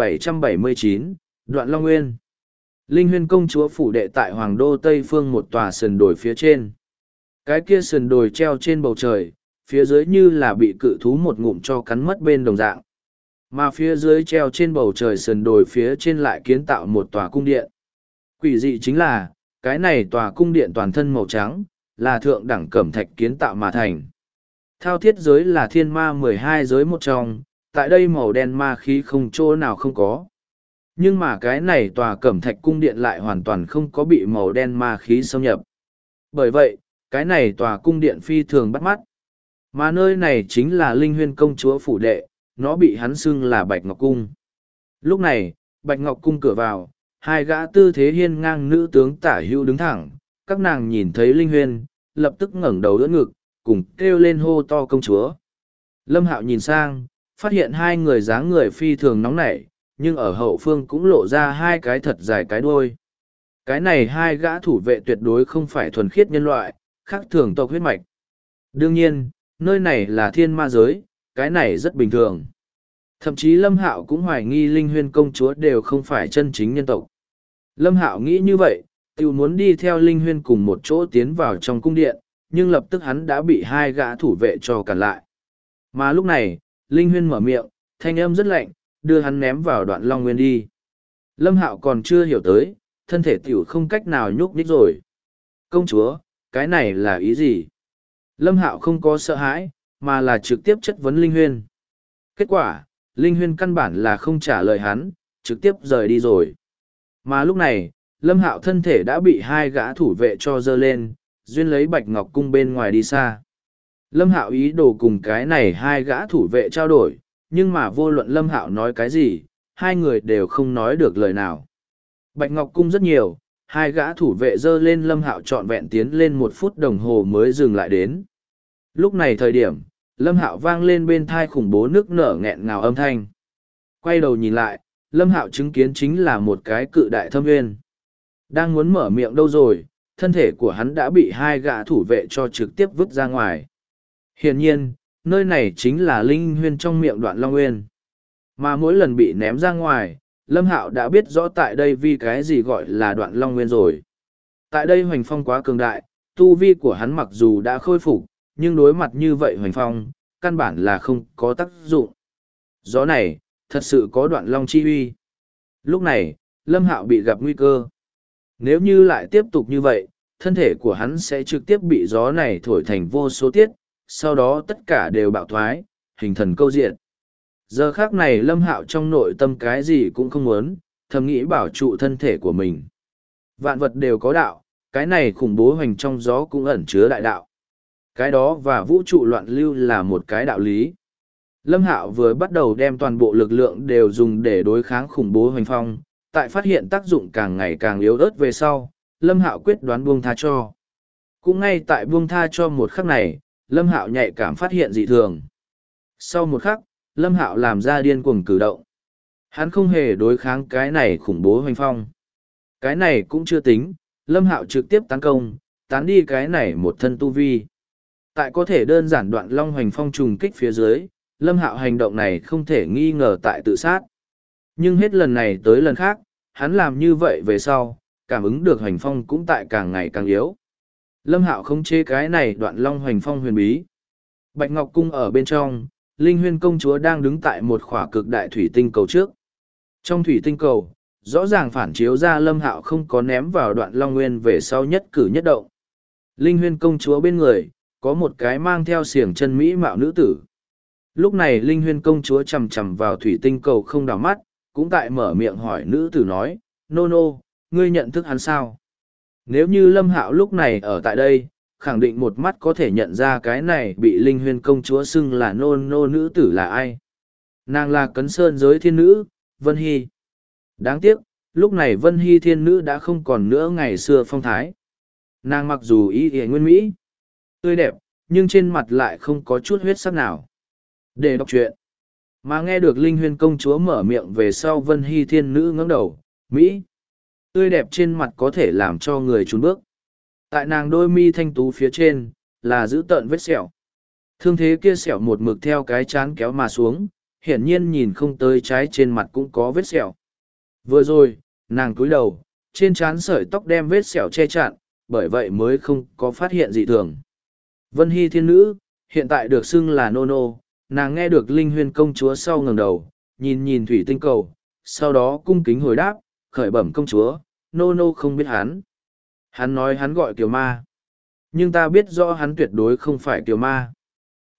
1779, Đoạn Long Nguyên. Linh Huyên công chúa phủ đệ tại Hoàng Đô Tây Phương một tòa sườn đồi phía trên. Cái kia sườn đồi treo trên bầu trời, phía dưới như là bị cự thú một ngụm cho cắn mất bên đồng dạng. Mà phía dưới treo trên bầu trời sườn đồi phía trên lại kiến tạo một tòa cung điện. Quỷ dị chính là, cái này tòa cung điện toàn thân màu trắng, là thượng đẳng cẩm thạch kiến tạo mà thành. Thao thiết giới là thiên ma 12 giới một trong, tại đây màu đen ma khí không chỗ nào không có. Nhưng mà cái này tòa cẩm thạch cung điện lại hoàn toàn không có bị màu đen ma khí xâm nhập. Bởi vậy, cái này tòa cung điện phi thường bắt mắt. Mà nơi này chính là Linh Huyên công chúa phủ đệ, nó bị hắn xưng là Bạch Ngọc Cung. Lúc này, Bạch Ngọc Cung cửa vào, hai gã tư thế hiên ngang nữ tướng tả hữu đứng thẳng, các nàng nhìn thấy Linh Huyên, lập tức ngẩng đầu đỡ ngực, cùng kêu lên hô to công chúa. Lâm Hạo nhìn sang, phát hiện hai người dáng người phi thường nóng nảy, nhưng ở hậu phương cũng lộ ra hai cái thật dài cái đuôi. Cái này hai gã thủ vệ tuyệt đối không phải thuần khiết nhân loại, khác thường tộc huyết mạch. Đương nhiên, nơi này là thiên ma giới, cái này rất bình thường. Thậm chí Lâm Hạo cũng hoài nghi Linh Huyên công chúa đều không phải chân chính nhân tộc. Lâm Hạo nghĩ như vậy, tự muốn đi theo Linh Huyên cùng một chỗ tiến vào trong cung điện, nhưng lập tức hắn đã bị hai gã thủ vệ cho cản lại. Mà lúc này, Linh Huyên mở miệng, thanh âm rất lạnh, đưa hắn ném vào Đoạn Long Nguyên đi. Lâm Hạo còn chưa hiểu tới, thân thể tiểu không cách nào nhúc nhích rồi. Công chúa, cái này là ý gì? Lâm Hạo không có sợ hãi, mà là trực tiếp chất vấn Linh Huyên. Kết quả, Linh Huyên căn bản là không trả lời hắn, trực tiếp rời đi rồi. Mà lúc này, Lâm Hạo thân thể đã bị hai gã thủ vệ cho dơ lên, duyên lấy Bạch Ngọc Cung bên ngoài đi xa. Lâm Hạo ý đồ cùng cái này hai gã thủ vệ trao đổi, nhưng mà vô luận Lâm Hạo nói cái gì, hai người đều không nói được lời nào. Bạch Ngọc Cung rất nhiều, hai gã thủ vệ dơ lên Lâm Hạo trọn vẹn tiến lên 1 phút đồng hồ mới dừng lại đến. Lúc này thời điểm, Lâm Hạo vang lên bên thai khủng bố nước nở nghẹn ngào âm thanh. Quay đầu nhìn lại, Lâm Hạo chứng kiến chính là một cái cự đại thâm nguyên. Đang muốn mở miệng đâu rồi, thân thể của hắn đã bị hai gã thủ vệ cho trực tiếp vứt ra ngoài. Hiển nhiên, nơi này chính là Linh Huyên trong miệng Đoạn Long Nguyên. Mà mỗi lần bị ném ra ngoài, Lâm Hạo đã biết rõ tại đây vì cái gì gọi là Đoạn Long Nguyên rồi. Tại đây hoành phong quá cường đại, tu vi của hắn mặc dù đã khôi phục, nhưng đối mặt như vậy hoành phong, căn bản là không có tác dụng. Gió này, thật sự có Đoạn Long chi uy. Lúc này, Lâm Hạo bị gặp nguy cơ. Nếu như lại tiếp tục như vậy, thân thể của hắn sẽ trực tiếp bị gió này thổi thành vô số tiết, sau đó tất cả đều bạo thoái, hình thần câu diện. Giờ khác này Lâm Hạo trong nội tâm cái gì cũng không muốn, thầm nghĩ bảo trụ thân thể của mình. Vạn vật đều có đạo, cái này khủng bố hoành trong gió cũng ẩn chứa đại đạo. Cái đó và vũ trụ loạn lưu là một cái đạo lý. Lâm Hạo vừa bắt đầu đem toàn bộ lực lượng đều dùng để đối kháng khủng bố hoành phong, tại phát hiện tác dụng càng ngày càng yếu ớt về sau, Lâm Hạo quyết đoán buông tha cho. Cũng ngay tại buông tha cho một khắc này, Lâm Hạo nhạy cảm phát hiện dị thường. Sau một khắc, Lâm Hạo làm ra điên cuồng cử động. Hắn không hề đối kháng cái này khủng bố hoành phong. Cái này cũng chưa tính, Lâm Hạo trực tiếp tấn công, tán đi cái này một thân tu vi. Tại có thể đơn giản Đoạn Long hoành phong trùng kích phía dưới, Lâm Hạo hành động này không thể nghi ngờ tại tự sát. Nhưng hết lần này tới lần khác, hắn làm như vậy về sau, cảm ứng được hoành phong cũng tại càng ngày càng yếu. Lâm Hạo không chế cái này Đoạn Long hoành phong huyền bí. Bạch Ngọc Cung ở bên trong, Linh Huyên công chúa đang đứng tại một khỏa cực đại thủy tinh cầu trước. Trong thủy tinh cầu, rõ ràng phản chiếu ra Lâm Hạo không có ném vào Đoạn Long Nguyên về sau nhất cử nhất động. Linh Huyên công chúa bên người, có một cái mang theo xiềng chân mỹ mạo nữ tử. Lúc này Linh Huyên công chúa chằm chằm vào thủy tinh cầu không đảo mắt, cũng tại mở miệng hỏi nữ tử nói, nô nô, ngươi nhận thức hắn sao? Nếu như Lâm Hạo lúc này ở tại đây, khẳng định một mắt có thể nhận ra cái này bị Linh Huyên công chúa xưng là nô nô nữ tử là ai. Nàng là Cấn Sơn giới thiên nữ, Vân Hy. Đáng tiếc, lúc này Vân Hy thiên nữ đã không còn nữa ngày xưa phong thái. Nàng mặc dù y y nguyên mỹ, tươi đẹp, nhưng trên mặt lại không có chút huyết sắc nào. Để đọc truyện. Mà nghe được Linh Huyên công chúa mở miệng về sau Vân Hy thiên nữ ngẩng đầu, Mỹ. Tươi đẹp trên mặt có thể làm cho người trốn bước. Tại nàng đôi mi thanh tú phía trên, là giữ tợn vết sẹo. Thương thế kia sẹo một mực theo cái chán kéo mà xuống, hiển nhiên nhìn không tới trái trên mặt cũng có vết sẹo. Vừa rồi, nàng cúi đầu, trên trán sợi tóc đem vết sẹo che chặn, bởi vậy mới không có phát hiện dị thường. Vân Hy thiên nữ, hiện tại được xưng là Nô Nô, nàng nghe được Linh Huyên công chúa sau ngẩng đầu, nhìn nhìn thủy tinh cầu, sau đó cung kính hồi đáp, khởi bẩm công chúa, Nô Nô không biết hắn. Hắn nói hắn gọi Kiều Ma. Nhưng ta biết rõ hắn tuyệt đối không phải Kiều Ma.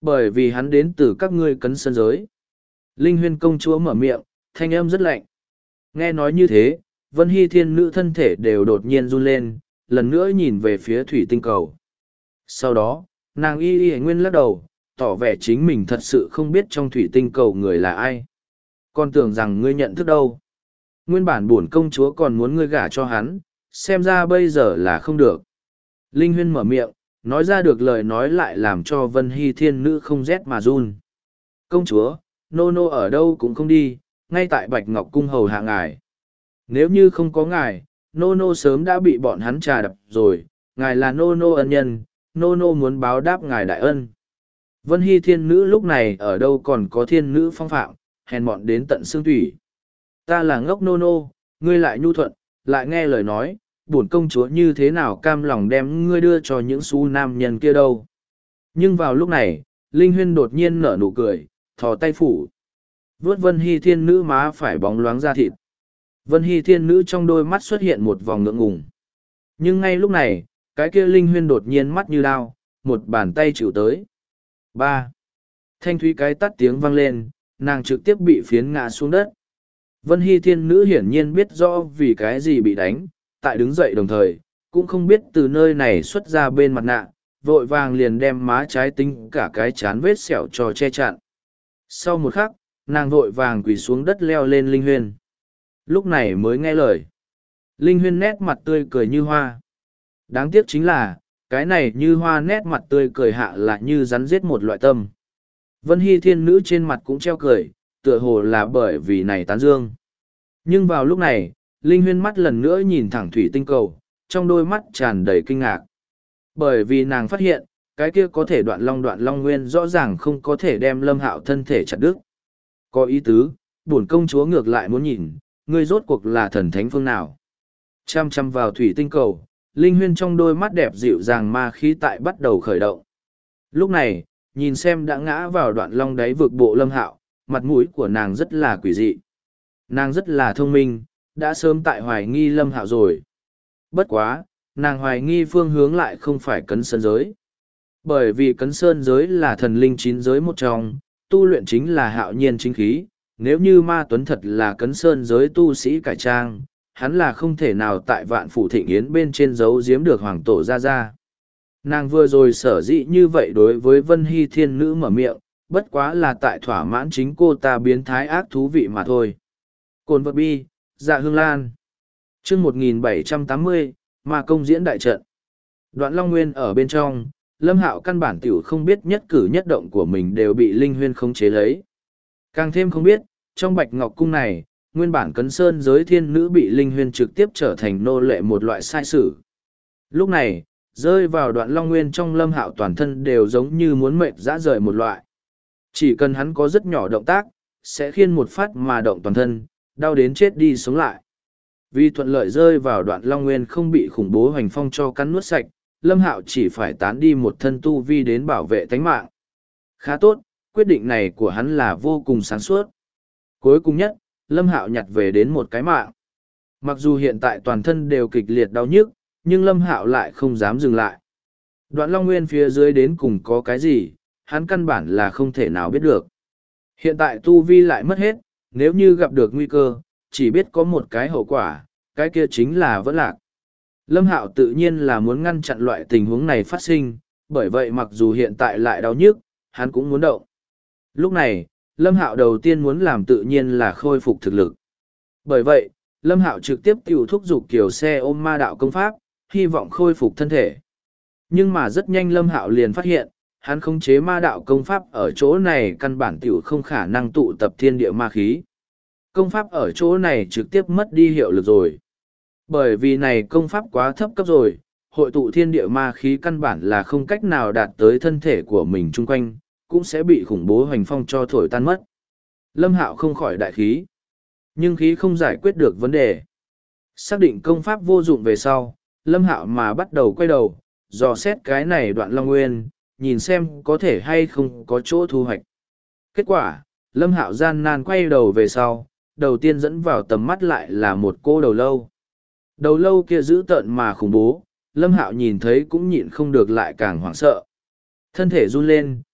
Bởi vì hắn đến từ các ngươi cấn sơn giới. Linh huyên công chúa mở miệng, thanh âm rất lạnh. Nghe nói như thế, Vân Hy thiên nữ thân thể đều đột nhiên run lên, lần nữa nhìn về phía thủy tinh cầu. Sau đó, nàng y nguyên lắc đầu, tỏ vẻ chính mình thật sự không biết trong thủy tinh cầu người là ai. Còn tưởng rằng ngươi nhận thức đâu. Nguyên bản bổn công chúa còn muốn ngươi gả cho hắn, xem ra bây giờ là không được. Linh huyên mở miệng, nói ra được lời nói lại làm cho Vân Hy thiên nữ không rét mà run. Công chúa, nô nô ở đâu cũng không đi, ngay tại Bạch Ngọc Cung hầu hạ ngài. Nếu như không có ngài, nô nô sớm đã bị bọn hắn trà đập rồi, ngài là nô nô ân nhân, nô nô muốn báo đáp ngài đại ân. Vân Hy thiên nữ lúc này ở đâu còn có thiên nữ phong phạm, hèn mọn đến tận xương thủy. Ta là ngốc nô nô, ngươi lại nhu thuận, lại nghe lời nói, bổn công chúa như thế nào cam lòng đem ngươi đưa cho những xu nam nhân kia đâu. Nhưng vào lúc này, Linh Huyên đột nhiên nở nụ cười, thò tay phủ. Vướt Vân Hy thiên nữ má phải bóng loáng ra thịt. Vân Hy thiên nữ trong đôi mắt xuất hiện một vòng ngượng ngùng. Nhưng ngay lúc này, cái kia Linh Huyên đột nhiên mắt như đao, một bàn tay chịu tới. Ba. Thanh thúy cái tắt tiếng vang lên, nàng trực tiếp bị phiến ngã xuống đất. Vân Hy thiên nữ hiển nhiên biết rõ vì cái gì bị đánh, tại đứng dậy đồng thời, cũng không biết từ nơi này xuất ra bên mặt nạ, vội vàng liền đem má trái tính cả cái chán vết sẹo cho che chặn. Sau một khắc, nàng vội vàng quỳ xuống đất leo lên Linh Huyên. Lúc này mới nghe lời. Linh Huyên nét mặt tươi cười như hoa. Đáng tiếc chính là, cái này như hoa nét mặt tươi cười hạ là như rắn giết một loại tâm. Vân Hy thiên nữ trên mặt cũng treo cười, tựa hồ là bởi vì này tán dương. Nhưng vào lúc này, Linh Huyên mắt lần nữa nhìn thẳng thủy tinh cầu, trong đôi mắt tràn đầy kinh ngạc. Bởi vì nàng phát hiện, cái kia có thể đoạn long nguyên rõ ràng không có thể đem Lâm Hạo thân thể chặt đứt. Có ý tứ, bổn công chúa ngược lại muốn nhìn, ngươi rốt cuộc là thần thánh phương nào. Chăm chăm vào thủy tinh cầu, Linh Huyên trong đôi mắt đẹp dịu dàng ma khí tại bắt đầu khởi động. Lúc này, nhìn xem đã ngã vào đoạn long đáy vực bộ Lâm Hạo, mặt mũi của nàng rất là quỷ dị. Nàng rất là thông minh, đã sớm tại hoài nghi Lâm Hạo rồi. Bất quá, nàng hoài nghi phương hướng lại không phải cấn sơn giới. Bởi vì cấn sơn giới là thần linh chín giới một trong, tu luyện chính là hạo nhiên chính khí. Nếu như ma tuấn thật là cấn sơn giới tu sĩ cải trang, hắn là không thể nào tại vạn phủ thịnh yến bên trên giấu giếm được hoàng tổ ra. Nàng vừa rồi sở dĩ như vậy đối với Vân Hy thiên nữ mở miệng, bất quá là tại thỏa mãn chính cô ta biến thái ác thú vị mà thôi. Cồn vật bi, dạ hương lan. chương 1780, mà công diễn đại trận. Đoạn Long Nguyên ở bên trong, Lâm Hạo căn bản tiểu không biết nhất cử nhất động của mình đều bị Linh Huyên khống chế lấy. Càng thêm không biết, trong Bạch Ngọc Cung này, nguyên bản cấn sơn giới thiên nữ bị Linh Huyên trực tiếp trở thành nô lệ một loại sai sử. Lúc này, rơi vào Đoạn Long Nguyên trong Lâm Hạo toàn thân đều giống như muốn mệt dã rời một loại. Chỉ cần hắn có rất nhỏ động tác, sẽ khiên một phát mà động toàn thân, đau đến chết đi sống lại. Vì thuận lợi rơi vào Đoạn Long Nguyên không bị khủng bố hoành phong cho cắn nuốt sạch, Lâm Hạo chỉ phải tán đi một thân tu vi đến bảo vệ tánh mạng. Khá tốt, quyết định này của hắn là vô cùng sáng suốt. Cuối cùng nhất, Lâm Hạo nhặt về đến một cái mạng. Mặc dù hiện tại toàn thân đều kịch liệt đau nhức, nhưng Lâm Hạo lại không dám dừng lại. Đoạn Long Nguyên phía dưới đến cùng có cái gì, hắn căn bản là không thể nào biết được. Hiện tại tu vi lại mất hết, nếu như gặp được nguy cơ, chỉ biết có một cái hậu quả, cái kia chính là vỡ lạc. Lâm Hạo tự nhiên là muốn ngăn chặn loại tình huống này phát sinh, bởi vậy mặc dù hiện tại lại đau nhức, hắn cũng muốn động. Lúc này, Lâm Hạo đầu tiên muốn làm tự nhiên là khôi phục thực lực. Bởi vậy, Lâm Hạo trực tiếp tiểu thúc giục kiểu xe ôm ma đạo công pháp, hy vọng khôi phục thân thể. Nhưng mà rất nhanh Lâm Hạo liền phát hiện, hắn khống chế ma đạo công pháp ở chỗ này căn bản tiểu không khả năng tụ tập thiên địa ma khí. Công pháp ở chỗ này trực tiếp mất đi hiệu lực rồi. Bởi vì này công pháp quá thấp cấp rồi, hội tụ thiên địa ma khí căn bản là không cách nào đạt tới thân thể của mình chung quanh, cũng sẽ bị khủng bố hoành phong cho thổi tan mất. Lâm Hạo không khỏi đại khí, nhưng khí không giải quyết được vấn đề. Xác định công pháp vô dụng về sau, Lâm Hạo mà bắt đầu quay đầu, dò xét cái này Đoạn Long Nguyên, nhìn xem có thể hay không có chỗ thu hoạch. Kết quả, Lâm Hạo gian nan quay đầu về sau, đầu tiên dẫn vào tầm mắt lại là một cô đầu lâu. Đầu lâu kia dữ tợn mà khủng bố, Lâm Hạo nhìn thấy cũng nhịn không được lại càng hoảng sợ. Thân thể run lên,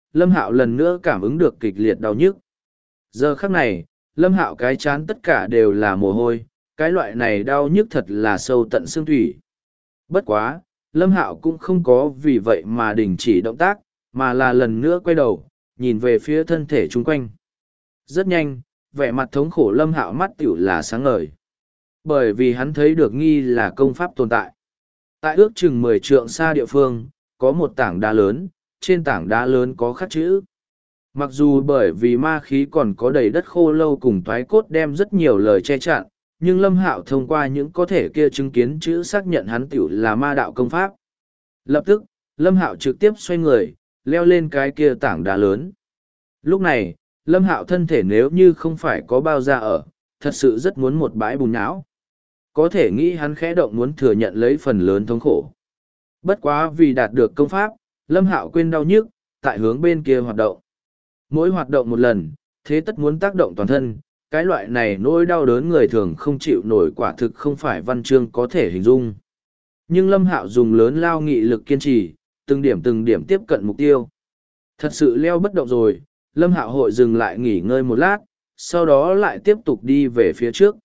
Lâm Hạo lần nữa cảm ứng được kịch liệt đau nhức. Giờ khắc này, Lâm Hạo cái chán tất cả đều là mồ hôi, cái loại này đau nhức thật là sâu tận xương thủy. Bất quá, Lâm Hạo cũng không có vì vậy mà đình chỉ động tác, mà là lần nữa quay đầu, nhìn về phía thân thể chung quanh. Rất nhanh, vẻ mặt thống khổ Lâm Hạo mắt tiểu là sáng ngời. Bởi vì hắn thấy được nghi là công pháp tồn tại. Tại ước chừng 10 trượng xa địa phương, có một tảng đá lớn, trên tảng đá lớn có khắc chữ. Mặc dù bởi vì ma khí còn có đầy đất khô lâu cùng toái cốt đem rất nhiều lời che chặn, nhưng Lâm Hạo thông qua những có thể kia chứng kiến chữ xác nhận hắn tiểu là ma đạo công pháp. Lập tức, Lâm Hạo trực tiếp xoay người, leo lên cái kia tảng đá lớn. Lúc này, Lâm Hạo thân thể nếu như không phải có bao da ở, thật sự rất muốn một bãi bùn não. Có thể nghĩ hắn khẽ động muốn thừa nhận lấy phần lớn thống khổ. Bất quá vì đạt được công pháp, Lâm Hạo quên đau nhức, tại hướng bên kia hoạt động. Mỗi hoạt động một lần, thế tất muốn tác động toàn thân, cái loại này nỗi đau đớn người thường không chịu nổi quả thực không phải văn chương có thể hình dung. Nhưng Lâm Hạo dùng lớn lao nghị lực kiên trì, từng điểm tiếp cận mục tiêu. Thật sự leo bất động rồi, Lâm Hạo hội dừng lại nghỉ ngơi một lát, sau đó lại tiếp tục đi về phía trước.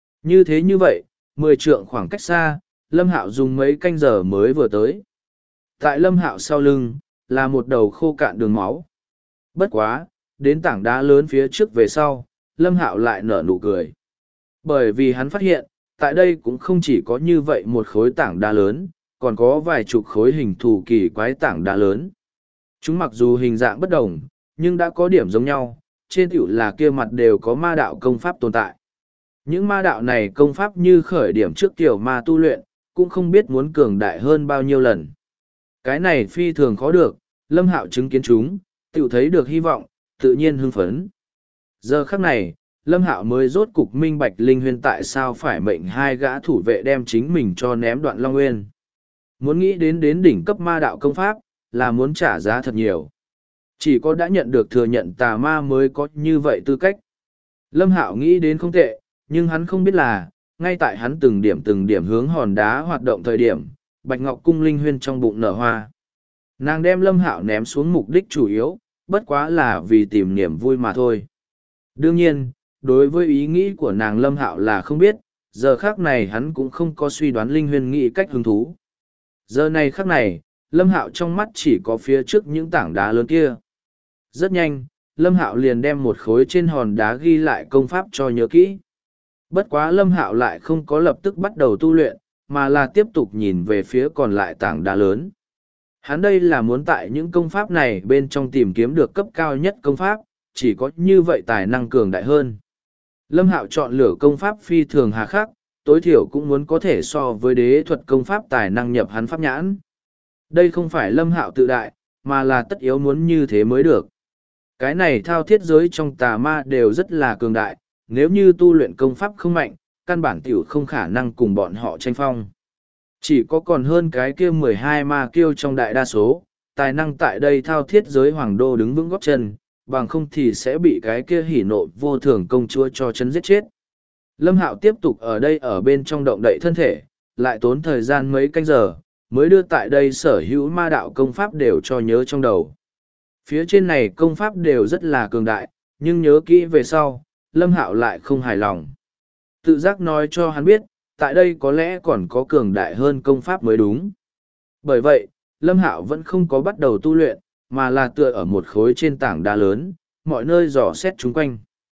Như vậy, 10 trượng khoảng cách xa, Lâm Hạo dùng mấy canh giờ mới vừa tới. Tại Lâm Hạo sau lưng, là một đầu khô cạn đường máu. Bất quá, đến tảng đá lớn phía trước về sau, Lâm Hạo lại nở nụ cười. Bởi vì hắn phát hiện, tại đây cũng không chỉ có như vậy một khối tảng đá lớn, còn có vài chục khối hình thù kỳ quái tảng đá lớn. Chúng mặc dù hình dạng bất đồng, nhưng đã có điểm giống nhau, trên tiểu là kia mặt đều có ma đạo công pháp tồn tại. Những ma đạo này công pháp như khởi điểm trước tiểu ma tu luyện, cũng không biết muốn cường đại hơn bao nhiêu lần. Cái này phi thường khó được, Lâm Hạo chứng kiến chúng, tiểu thấy được hy vọng, tự nhiên hưng phấn. Giờ khắc này, Lâm Hạo mới rốt cục minh bạch Linh Huyên tại sao phải mệnh hai gã thủ vệ đem chính mình cho ném Đoạn Long Nguyên. Muốn nghĩ đến đỉnh cấp ma đạo công pháp, là muốn trả giá thật nhiều. Chỉ có đã nhận được thừa nhận tà ma mới có như vậy tư cách. Lâm Hạo nghĩ đến không tệ, nhưng hắn không biết là, ngay tại hắn từng điểm hướng hòn đá hoạt động thời điểm, Bạch Ngọc Cung Linh Huyên trong bụng nở hoa. Nàng đem Lâm Hạo ném xuống mục đích chủ yếu, bất quá là vì tìm niềm vui mà thôi. Đương nhiên, đối với ý nghĩ của nàng Lâm Hạo là không biết, giờ khác này hắn cũng không có suy đoán Linh Huyên nghĩ cách hứng thú. Giờ này khắc này, Lâm Hạo trong mắt chỉ có phía trước những tảng đá lớn kia. Rất nhanh, Lâm Hạo liền đem một khối trên hòn đá ghi lại công pháp cho nhớ kỹ. Bất quá Lâm Hạo lại không có lập tức bắt đầu tu luyện, mà là tiếp tục nhìn về phía còn lại tảng đá lớn. Hắn đây là muốn tại những công pháp này bên trong tìm kiếm được cấp cao nhất công pháp, chỉ có như vậy tài năng cường đại hơn. Lâm Hạo chọn lựa công pháp phi thường hà khắc, tối thiểu cũng muốn có thể so với đế thuật công pháp tài năng nhập hắn pháp nhãn. Đây không phải Lâm Hạo tự đại, mà là tất yếu muốn như thế mới được. Cái này thao thiết giới trong tà ma đều rất là cường đại, nếu như tu luyện công pháp không mạnh, căn bản tiểu không khả năng cùng bọn họ tranh phong. Chỉ có còn hơn cái kia 12 ma kiêu trong đại đa số, tài năng tại đây thao thiết giới hoàng đô đứng vững góp chân, bằng không thì sẽ bị cái kia hỉ nộ vô thường công chúa cho chân giết chết. Lâm Hạo tiếp tục ở đây ở bên trong động đậy thân thể, lại tốn thời gian mấy canh giờ, mới đưa tại đây sở hữu ma đạo công pháp đều cho nhớ trong đầu. Phía trên này công pháp đều rất là cường đại, nhưng nhớ kỹ về sau, Lâm Hạo lại không hài lòng. Tự giác nói cho hắn biết, tại đây có lẽ còn có cường đại hơn công pháp mới đúng. Bởi vậy, Lâm Hạo vẫn không có bắt đầu tu luyện, mà là tựa ở một khối trên tảng đá lớn, mọi nơi dò xét chung quanh.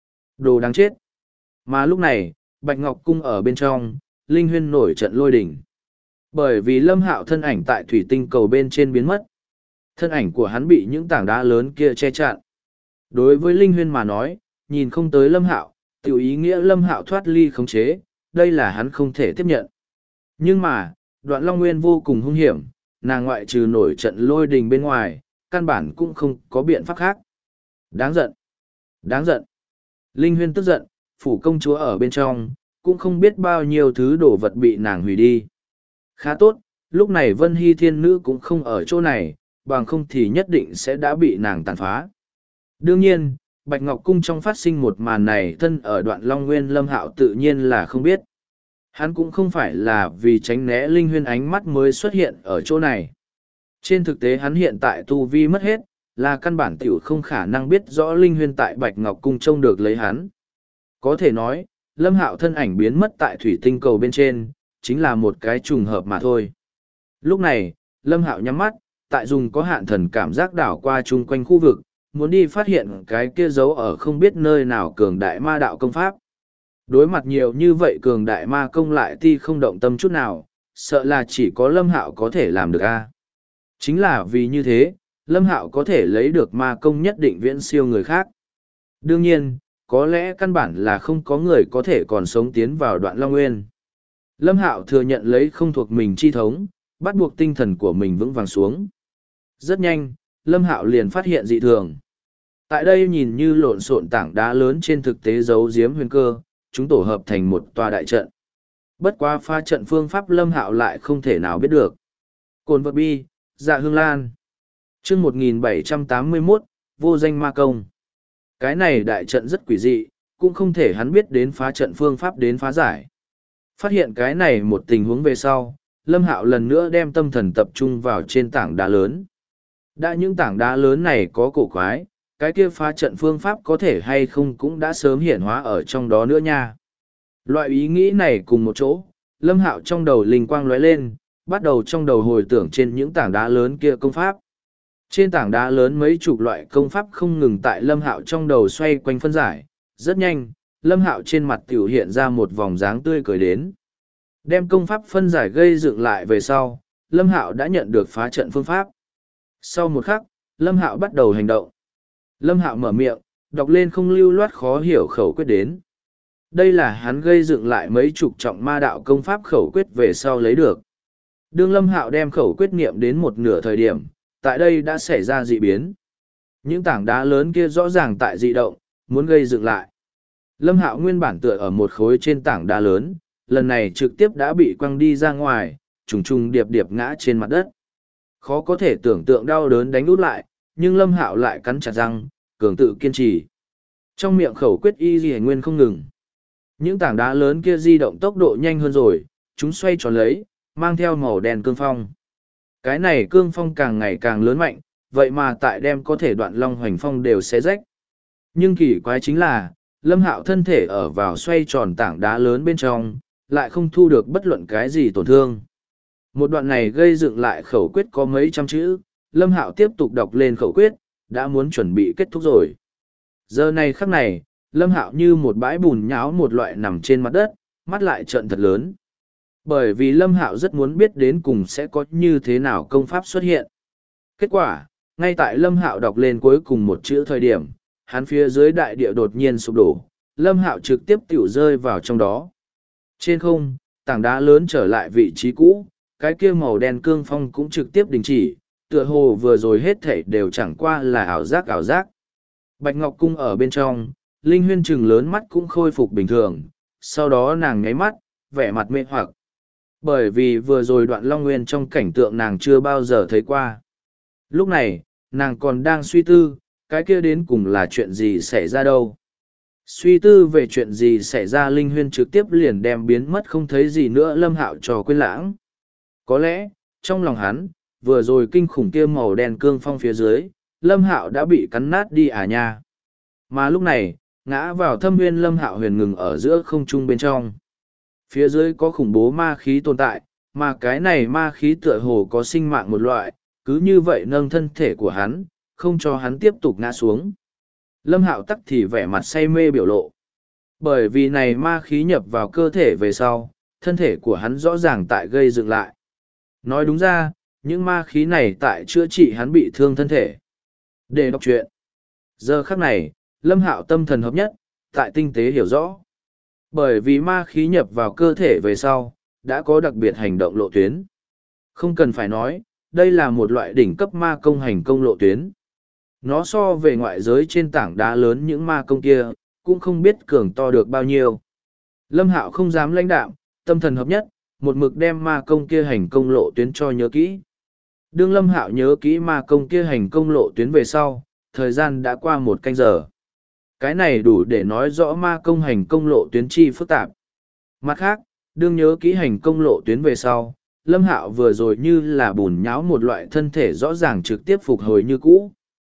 Đồ đáng chết. Mà lúc này, Bạch Ngọc Cung ở bên trong, Linh Huyên nổi trận lôi đỉnh. Bởi vì Lâm Hạo thân ảnh tại thủy tinh cầu bên trên biến mất. Thân ảnh của hắn bị những tảng đá lớn kia che chặn. Đối với Linh Huyên mà nói, nhìn không tới Lâm Hạo, tiểu ý nghĩa Lâm Hạo thoát ly khống chế, đây là hắn không thể tiếp nhận. Nhưng mà, Đoạn Long Nguyên vô cùng hung hiểm, nàng ngoại trừ nổi trận lôi đình bên ngoài, căn bản cũng không có biện pháp khác. Đáng giận! Đáng giận! Linh Huyên tức giận, phủ công chúa ở bên trong, cũng không biết bao nhiêu thứ đồ vật bị nàng hủy đi. Khá tốt, lúc này Vân Hy Thiên Nữ cũng không ở chỗ này, bằng không thì nhất định sẽ đã bị nàng tàn phá. Đương nhiên, Bạch Ngọc Cung trong phát sinh một màn này thân ở Đoạn Long Nguyên Lâm Hạo tự nhiên là không biết. Hắn cũng không phải là vì tránh né Linh Huyên ánh mắt mới xuất hiện ở chỗ này. Trên thực tế hắn hiện tại tu vi mất hết, là căn bản tiểu không khả năng biết rõ Linh Huyên tại Bạch Ngọc Cung trông được lấy hắn. Có thể nói, Lâm Hạo thân ảnh biến mất tại thủy tinh cầu bên trên, chính là một cái trùng hợp mà thôi. Lúc này, Lâm Hạo nhắm mắt, tại dùng có hạn thần cảm giác đảo qua chung quanh khu vực, muốn đi phát hiện cái kia giấu ở không biết nơi nào cường đại ma đạo công pháp. Đối mặt nhiều như vậy cường đại ma công lại ti không động tâm chút nào, sợ là chỉ có Lâm Hạo có thể làm được a. Chính là vì như thế, Lâm Hạo có thể lấy được ma công nhất định viễn siêu người khác. Đương nhiên, có lẽ căn bản là không có người có thể còn sống tiến vào Đoạn Long Nguyên. Lâm Hạo thừa nhận lấy không thuộc mình chi thống, bắt buộc tinh thần của mình vững vàng xuống. Rất nhanh, Lâm Hạo liền phát hiện dị thường. Tại đây nhìn như lộn xộn tảng đá lớn trên thực tế giấu giếm huyền cơ, chúng tổ hợp thành một tòa đại trận. Bất quá pha trận phương pháp Lâm Hạo lại không thể nào biết được. Cồn vật bi, dạ hương lan. Chương 1781, vô danh ma công. Cái này đại trận rất quỷ dị, cũng không thể hắn biết đến phá trận phương pháp đến phá giải. Phát hiện cái này một tình huống về sau, Lâm Hạo lần nữa đem tâm thần tập trung vào trên tảng đá lớn. Đã những tảng đá lớn này có cổ quái, cái kia phá trận phương pháp có thể hay không cũng đã sớm hiển hóa ở trong đó nữa nha. Loại ý nghĩ này cùng một chỗ, Lâm Hạo trong đầu linh quang lóe lên, bắt đầu trong đầu hồi tưởng trên những tảng đá lớn kia công pháp. Trên tảng đá lớn mấy chục loại công pháp không ngừng tại Lâm Hạo trong đầu xoay quanh phân giải, rất nhanh, Lâm Hạo trên mặt tiểu hiện ra một vòng dáng tươi cười đến. Đem công pháp phân giải gây dựng lại về sau, Lâm Hạo đã nhận được phá trận phương pháp. Sau một khắc, Lâm Hạo bắt đầu hành động. Lâm Hạo mở miệng, đọc lên không lưu loát khó hiểu khẩu quyết đến. Đây là hắn gây dựng lại mấy chục trọng ma đạo công pháp khẩu quyết về sau lấy được. Đương Lâm Hạo đem khẩu quyết niệm đến một nửa thời điểm, tại đây đã xảy ra dị biến. Những tảng đá lớn kia rõ ràng tại dị động, muốn gây dựng lại. Lâm Hạo nguyên bản tựa ở một khối trên tảng đá lớn, lần này trực tiếp đã bị quăng đi ra ngoài, trùng trùng điệp điệp ngã trên mặt đất. Khó có thể tưởng tượng đau đớn đánh út lại, nhưng Lâm Hạo lại cắn chặt răng, cường tự kiên trì. Trong miệng khẩu quyết y gì nguyên không ngừng. Những tảng đá lớn kia di động tốc độ nhanh hơn rồi, chúng xoay tròn lấy, mang theo màu đen cương phong. Cái này cương phong càng ngày càng lớn mạnh, vậy mà tại đem có thể đoạn long hoành phong đều xé rách. Nhưng kỳ quái chính là, Lâm Hạo thân thể ở vào xoay tròn tảng đá lớn bên trong, lại không thu được bất luận cái gì tổn thương. Một đoạn này gây dựng lại khẩu quyết có mấy trăm chữ, Lâm Hạo tiếp tục đọc lên khẩu quyết, đã muốn chuẩn bị kết thúc rồi. Giờ này khắc này, Lâm Hạo như một bãi bùn nhão một loại nằm trên mặt đất, mắt lại trợn thật lớn. Bởi vì Lâm Hạo rất muốn biết đến cùng sẽ có như thế nào công pháp xuất hiện. Kết quả, ngay tại Lâm Hạo đọc lên cuối cùng một chữ thời điểm, hắn phía dưới đại địa đột nhiên sụp đổ, Lâm Hạo trực tiếp tiểu rơi vào trong đó. Trên không, tảng đá lớn trở lại vị trí cũ, cái kia màu đen cương phong cũng trực tiếp đình chỉ, tựa hồ vừa rồi hết thảy đều chẳng qua là ảo giác ảo giác. Bạch Ngọc Cung ở bên trong, Linh Huyên trừng lớn mắt cũng khôi phục bình thường, sau đó nàng nháy mắt, vẻ mặt mê hoặc. Bởi vì vừa rồi Đoạn Long Nguyên trong cảnh tượng nàng chưa bao giờ thấy qua. Lúc này, nàng còn đang suy tư, cái kia đến cùng là chuyện gì xảy ra đâu. Suy tư về chuyện gì xảy ra, Linh Huyên trực tiếp liền đem biến mất không thấy gì nữa Lâm Hạo cho quên lãng. Có lẽ, trong lòng hắn, vừa rồi kinh khủng kia màu đen cương phong phía dưới, Lâm Hạo đã bị cắn nát đi à nha. Mà lúc này, ngã vào thâm nguyên Lâm Hạo huyền ngừng ở giữa không trung bên trong. Phía dưới có khủng bố ma khí tồn tại, mà cái này ma khí tựa hồ có sinh mạng một loại, cứ như vậy nâng thân thể của hắn, không cho hắn tiếp tục ngã xuống. Lâm Hạo tắc thì vẻ mặt say mê biểu lộ. Bởi vì này ma khí nhập vào cơ thể về sau, thân thể của hắn rõ ràng tại gây dựng lại. Nói đúng ra, những ma khí này tại chữa trị hắn bị thương thân thể. Để đọc truyện. Giờ khắc này, Lâm Hạo tâm thần hợp nhất, tại tinh tế hiểu rõ. Bởi vì ma khí nhập vào cơ thể về sau, đã có đặc biệt hành động lộ tuyến. Không cần phải nói, đây là một loại đỉnh cấp ma công hành công lộ tuyến. Nó so về ngoại giới trên tảng đá lớn những ma công kia, cũng không biết cường to được bao nhiêu. Lâm Hạo không dám lãnh đạm, tâm thần hợp nhất, một mực đem ma công kia hành công lộ tuyến cho nhớ kỹ. Đương Lâm Hạo nhớ kỹ ma công kia hành công lộ tuyến về sau, thời gian đã qua 1 canh giờ. Cái này đủ để nói rõ ma công hành công lộ tuyến chi phức tạp. Mặt khác, đương nhớ kỹ hành công lộ tuyến về sau, Lâm Hạo vừa rồi như là bùn nháo một loại thân thể rõ ràng trực tiếp phục hồi như cũ.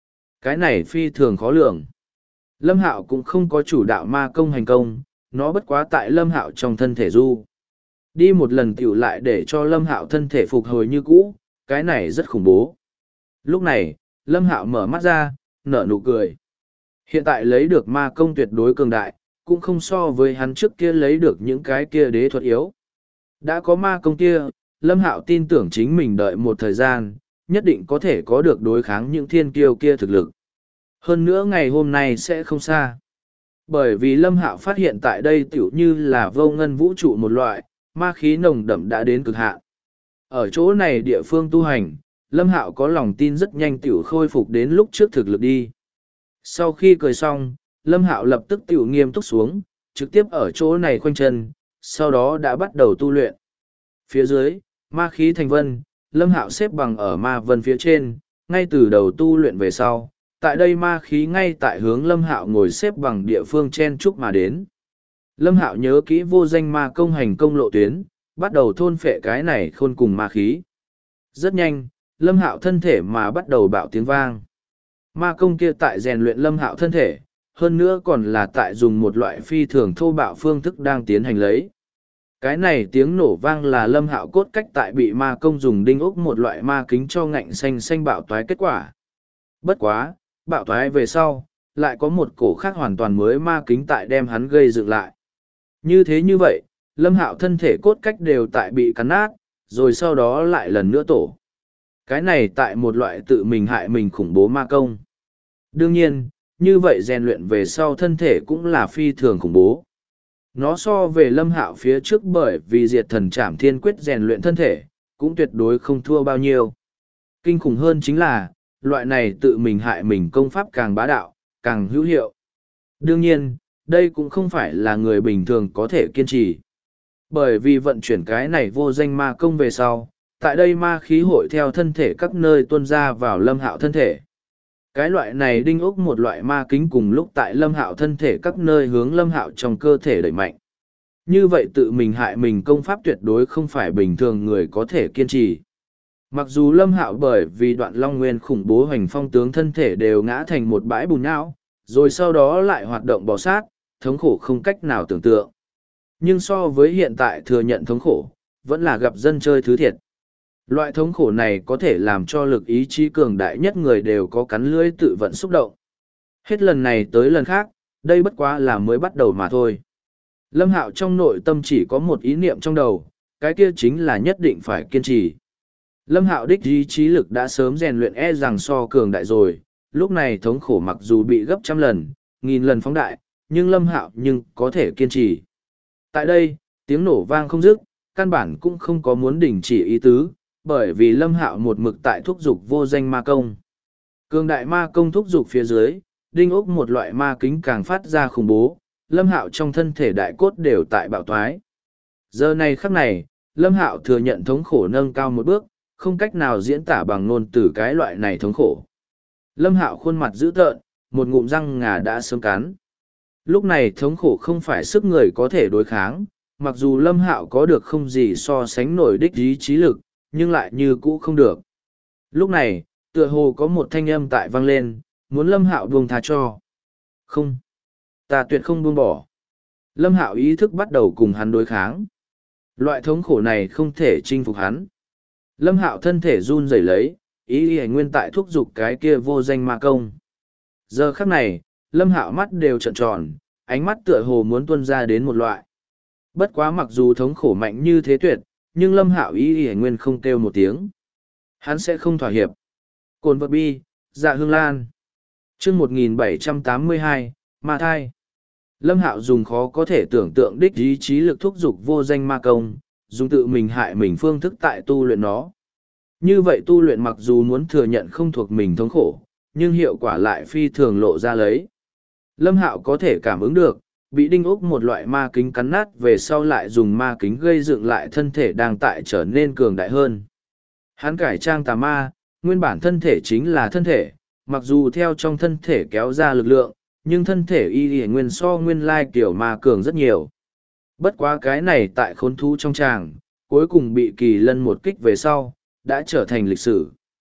Cái này phi thường khó lường. Lâm Hạo cũng không có chủ đạo ma công hành công, nó bất quá tại Lâm Hạo trong thân thể du. Đi một lần tiểu lại để cho Lâm Hạo thân thể phục hồi như cũ, cái này rất khủng bố. Lúc này, Lâm Hạo mở mắt ra, nở nụ cười. Hiện tại lấy được ma công tuyệt đối cường đại, cũng không so với hắn trước kia lấy được những cái kia đế thuật yếu. Đã có ma công kia, Lâm Hạo tin tưởng chính mình đợi một thời gian, nhất định có thể có được đối kháng những thiên kiêu kia thực lực. Hơn nữa ngày hôm nay sẽ không xa. Bởi vì Lâm Hạo phát hiện tại đây tiểu như là vô ngân vũ trụ một loại, ma khí nồng đậm đã đến cực hạn. Ở chỗ này địa phương tu hành, Lâm Hạo có lòng tin rất nhanh tiểu khôi phục đến lúc trước thực lực đi. Sau khi cười xong, Lâm Hạo lập tức tiểu nghiêm túc xuống, trực tiếp ở chỗ này khoanh chân, sau đó đã bắt đầu tu luyện. Phía dưới, ma khí thành vân, Lâm Hạo xếp bằng ở ma vân phía trên, ngay từ đầu tu luyện về sau, tại đây ma khí ngay tại hướng Lâm Hạo ngồi xếp bằng địa phương chen chúc mà đến. Lâm Hạo nhớ kỹ vô danh ma công hành công lộ tuyến, bắt đầu thôn phệ cái này khôn cùng ma khí. Rất nhanh, Lâm Hạo thân thể mà bắt đầu bạo tiếng vang. Ma công kia tại rèn luyện Lâm Hạo thân thể, hơn nữa còn là tại dùng một loại phi thường thô bạo phương thức đang tiến hành lấy. Cái này tiếng nổ vang là Lâm Hạo cốt cách tại bị ma công dùng đinh ốc một loại ma kính cho ngạnh xanh xanh bạo toái kết quả. Bất quá, bạo toái về sau, lại có một cổ khác hoàn toàn mới ma kính tại đem hắn gây dựng lại. Như thế như vậy, Lâm Hạo thân thể cốt cách đều tại bị cắn nát, rồi sau đó lại lần nữa tổ. Cái này tại một loại tự mình hại mình khủng bố ma công. Đương nhiên, như vậy rèn luyện về sau thân thể cũng là phi thường khủng bố. Nó so về Lâm Hạo phía trước bởi vì diệt thần trảm thiên quyết rèn luyện thân thể, cũng tuyệt đối không thua bao nhiêu. Kinh khủng hơn chính là, loại này tự mình hại mình công pháp càng bá đạo, càng hữu hiệu. Đương nhiên, đây cũng không phải là người bình thường có thể kiên trì. Bởi vì vận chuyển cái này vô danh ma công về sau, tại đây ma khí hội theo thân thể các nơi tuôn ra vào Lâm Hạo thân thể. Cái loại này đinh ốc một loại ma kính cùng lúc tại Lâm Hạo thân thể các nơi hướng Lâm Hạo trong cơ thể đẩy mạnh. Như vậy tự mình hại mình công pháp tuyệt đối không phải bình thường người có thể kiên trì. Mặc dù Lâm Hạo bởi vì đoạn long nguyên khủng bố hoành phong tướng thân thể đều ngã thành một bãi bùn nhão, rồi sau đó lại hoạt động bò sát, thống khổ không cách nào tưởng tượng. Nhưng so với hiện tại thừa nhận thống khổ, vẫn là gặp dân chơi thứ thiệt. Loại thống khổ này có thể làm cho lực ý chí cường đại nhất người đều có cắn lưỡi tự vận xúc động. Hết lần này tới lần khác, đây bất quá là mới bắt đầu mà thôi. Lâm Hạo trong nội tâm chỉ có một ý niệm trong đầu, cái kia chính là nhất định phải kiên trì. Lâm Hạo đích ý chí lực đã sớm rèn luyện rằng so cường đại rồi, lúc này thống khổ mặc dù bị gấp trăm lần, nghìn lần phóng đại, nhưng Lâm Hạo có thể kiên trì. Tại đây, tiếng nổ vang không dứt, căn bản cũng không có muốn đình chỉ ý tứ, bởi vì Lâm Hạo một mực tại thúc dục vô danh ma công. Cường đại ma công thúc dục phía dưới, đinh ốc một loại ma kính càng phát ra khủng bố, Lâm Hạo trong thân thể đại cốt đều tại bạo thoái. Giờ này khắc này, Lâm Hạo thừa nhận thống khổ nâng cao một bước, không cách nào diễn tả bằng ngôn từ cái loại này thống khổ. Lâm Hạo khuôn mặt dữ tợn, một ngụm răng ngà đã sớm cắn. Lúc này thống khổ không phải sức người có thể đối kháng, mặc dù Lâm Hạo có được không gì so sánh nổi đích ý chí lực, nhưng lại như cũ không được. Lúc này, tựa hồ có một thanh âm tại vang lên, muốn Lâm Hạo buông tha cho. Không, ta tuyệt không buông bỏ. Lâm Hạo ý thức bắt đầu cùng hắn đối kháng. Loại thống khổ này không thể chinh phục hắn. Lâm Hạo thân thể run rẩy lấy, ý nguyên tại thúc giục cái kia vô danh ma công. Giờ khắc này, Lâm Hạo mắt đều trợn tròn, ánh mắt tựa hồ muốn tuôn ra đến một loại. Bất quá mặc dù thống khổ mạnh như thế tuyệt, nhưng Lâm Hạo ý nguyên không kêu một tiếng. Hắn sẽ không thỏa hiệp. Cồn vật bi, dạ hương lan. Chương 1782, ma thai. Lâm Hạo dùng khó có thể tưởng tượng đích ý chí lực thúc giục vô danh ma công, dùng tự mình hại mình phương thức tại tu luyện nó. Như vậy tu luyện mặc dù muốn thừa nhận không thuộc mình thống khổ, nhưng hiệu quả lại phi thường lộ ra lấy. Lâm Hạo có thể cảm ứng được, bị đinh ốc một loại ma kính cắn nát về sau lại dùng ma kính gây dựng lại thân thể đang tại trở nên cường đại hơn. Hắn cải trang tà ma, nguyên bản thân thể chính là thân thể, mặc dù theo trong thân thể kéo ra lực lượng, nhưng thân thể y nguyên so nguyên lai kiểu ma cường rất nhiều. Bất quá cái này tại khốn thú trong tràng, cuối cùng bị kỳ lân một kích về sau, đã trở thành lịch sử.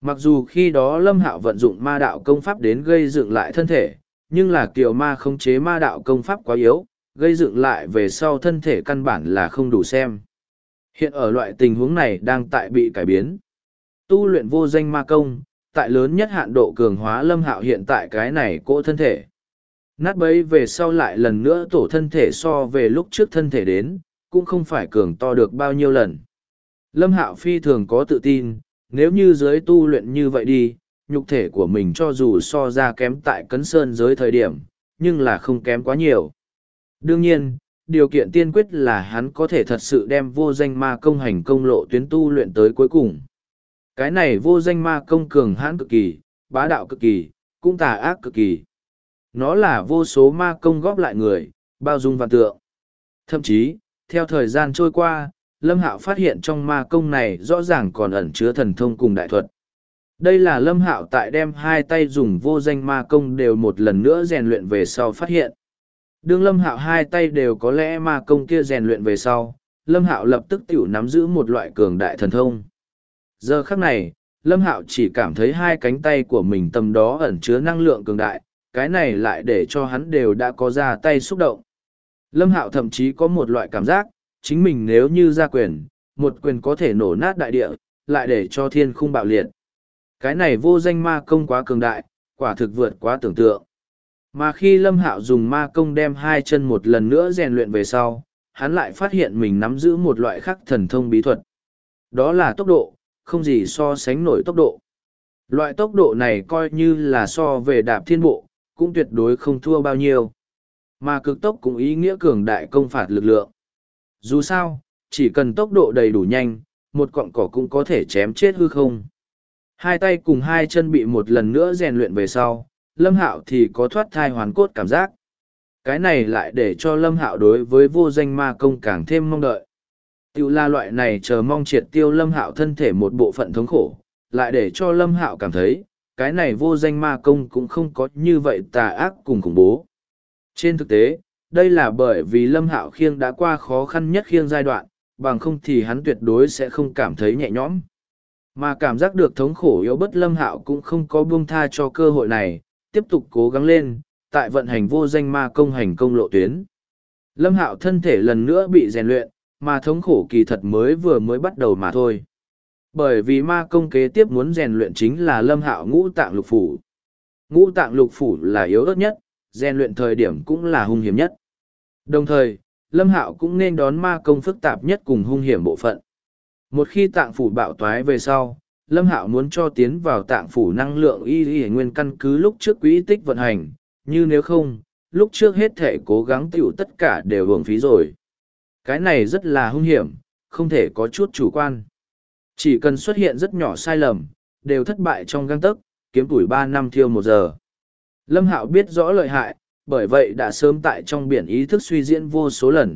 Mặc dù khi đó Lâm Hạo vận dụng ma đạo công pháp đến gây dựng lại thân thể, nhưng là kiều ma khống chế ma đạo công pháp quá yếu, gây dựng lại về sau thân thể căn bản là không đủ xem. Hiện ở loại tình huống này đang tại bị cải biến. Tu luyện vô danh ma công, tại lớn nhất hạn độ cường hóa Lâm Hạo hiện tại cái này cỗ thân thể. Nát bấy về sau lại lần nữa tổ thân thể so về lúc trước thân thể đến, cũng không phải cường to được bao nhiêu lần. Lâm Hạo phi thường có tự tin, nếu như giới tu luyện như vậy đi, nhục thể của mình cho dù so ra kém tại Cấn Sơn giới thời điểm, nhưng là không kém quá nhiều. Đương nhiên, điều kiện tiên quyết là hắn có thể thật sự đem vô danh ma công hành công lộ tuyến tu luyện tới cuối cùng. Cái này vô danh ma công cường hãn cực kỳ, bá đạo cực kỳ, cũng tà ác cực kỳ. Nó là vô số ma công góp lại người, bao dung vạn tượng. Thậm chí, theo thời gian trôi qua, Lâm Hạo phát hiện trong ma công này rõ ràng còn ẩn chứa thần thông cùng đại thuật. Đây là Lâm Hạo tại đem hai tay dùng vô danh ma công đều một lần nữa rèn luyện về sau phát hiện. Đương Lâm Hạo hai tay đều có lẽ ma công kia rèn luyện về sau, Lâm Hạo lập tức tiểu nắm giữ một loại cường đại thần thông. Giờ khắc này, Lâm Hạo chỉ cảm thấy hai cánh tay của mình tầm đó ẩn chứa năng lượng cường đại, cái này lại để cho hắn đều đã có ra tay xúc động. Lâm Hạo thậm chí có một loại cảm giác, chính mình nếu như ra quyền, một quyền có thể nổ nát đại địa, lại để cho thiên khung bạo liệt. Cái này vô danh ma công quá cường đại, quả thực vượt quá tưởng tượng. Mà khi Lâm Hạo dùng ma công đem hai chân một lần nữa rèn luyện về sau, hắn lại phát hiện mình nắm giữ một loại khắc thần thông bí thuật. Đó là tốc độ, không gì so sánh nổi tốc độ. Loại tốc độ này coi như là so về đạp thiên bộ, cũng tuyệt đối không thua bao nhiêu. Mà cực tốc cũng ý nghĩa cường đại công phạt lực lượng. Dù sao, chỉ cần tốc độ đầy đủ nhanh, một cọng cỏ cũng có thể chém chết hư không. Hai tay cùng hai chân bị một lần nữa rèn luyện về sau, Lâm Hạo thì có thoát thai hoàn cốt cảm giác. Cái này lại để cho Lâm Hạo đối với vô danh ma công càng thêm mong đợi. Tiểu la loại này chờ mong triệt tiêu Lâm Hạo thân thể một bộ phận thống khổ, lại để cho Lâm Hạo cảm thấy, cái này vô danh ma công cũng không có như vậy tà ác cùng khủng bố. Trên thực tế, đây là bởi vì Lâm Hạo khiêng đã qua khó khăn nhất khiêng giai đoạn, bằng không thì hắn tuyệt đối sẽ không cảm thấy nhẹ nhõm. Mà cảm giác được thống khổ yếu bất Lâm Hạo cũng không có buông tha cho cơ hội này, tiếp tục cố gắng lên, tại vận hành vô danh ma công hành công lộ tuyến. Lâm Hạo thân thể lần nữa bị rèn luyện, mà thống khổ kỳ thật mới bắt đầu mà thôi. Bởi vì ma công kế tiếp muốn rèn luyện chính là Lâm Hạo ngũ tạng lục phủ. Ngũ tạng lục phủ là yếu ớt nhất, rèn luyện thời điểm cũng là hung hiểm nhất. Đồng thời, Lâm Hạo cũng nên đón ma công phức tạp nhất cùng hung hiểm bộ phận. Một khi tạng phủ bạo toái về sau, Lâm Hạo muốn cho tiến vào tạng phủ năng lượng y nguyên căn cứ lúc trước quỹ tích vận hành, như nếu không, lúc trước hết thể cố gắng tiểu tất cả đều uổng phí rồi. Cái này rất là hung hiểm, không thể có chút chủ quan. Chỉ cần xuất hiện rất nhỏ sai lầm, đều thất bại trong gang tấc, kiếm tuổi 3 năm thiêu 1 giờ. Lâm Hạo biết rõ lợi hại, bởi vậy đã sớm tại trong biển ý thức suy diễn vô số lần.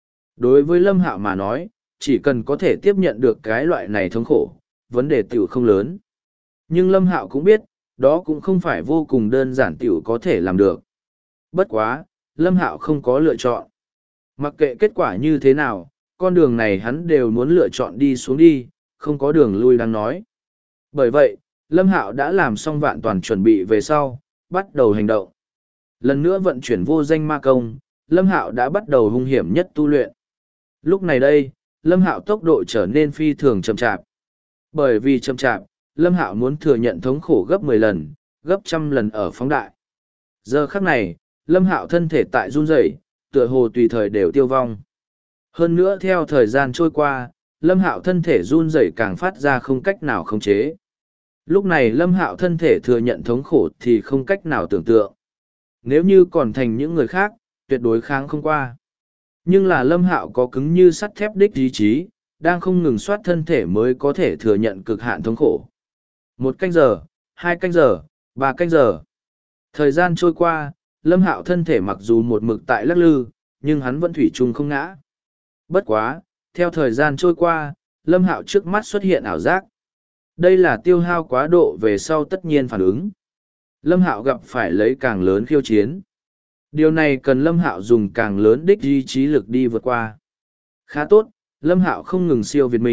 Đối với Lâm Hạo mà nói, chỉ cần có thể tiếp nhận được cái loại này thống khổ, vấn đề tiểu không lớn. Nhưng Lâm Hạo cũng biết, đó cũng không phải vô cùng đơn giản tiểu có thể làm được. Bất quá, Lâm Hạo không có lựa chọn. Mặc kệ kết quả như thế nào, con đường này hắn đều muốn lựa chọn đi xuống đi, không có đường lui đang nói. Bởi vậy, Lâm Hạo đã làm xong vạn toàn chuẩn bị về sau, bắt đầu hành động. Lần nữa vận chuyển vô danh ma công, Lâm Hạo đã bắt đầu hung hiểm nhất tu luyện. Lúc này đây, Lâm Hạo tốc độ trở nên phi thường chậm chạp. Bởi vì chậm chạp, Lâm Hạo muốn thừa nhận thống khổ gấp 10 lần, gấp 100 lần ở phóng đại. Giờ khắc này, Lâm Hạo thân thể tại run rẩy, tựa hồ tùy thời đều tiêu vong. Hơn nữa theo thời gian trôi qua, Lâm Hạo thân thể run rẩy càng phát ra không cách nào khống chế. Lúc này Lâm Hạo thân thể thừa nhận thống khổ thì không cách nào tưởng tượng. Nếu như còn thành những người khác, tuyệt đối kháng không qua. Nhưng là Lâm Hạo có cứng như sắt thép đích ý chí, đang không ngừng soát thân thể mới có thể thừa nhận cực hạn thống khổ. 1 canh giờ, 2 canh giờ, 3 canh giờ. Thời gian trôi qua, Lâm Hạo thân thể mặc dù một mực tại lắc lư, nhưng hắn vẫn thủy chung không ngã. Bất quá, theo thời gian trôi qua, Lâm Hạo trước mắt xuất hiện ảo giác. Đây là tiêu hao quá độ về sau tất nhiên phản ứng. Lâm Hạo gặp phải lấy càng lớn khiêu chiến. Điều này cần Lâm Hạo dùng càng lớn đích ý chí lực đi vượt qua. Khá tốt, Lâm Hạo không ngừng siêu việt mình,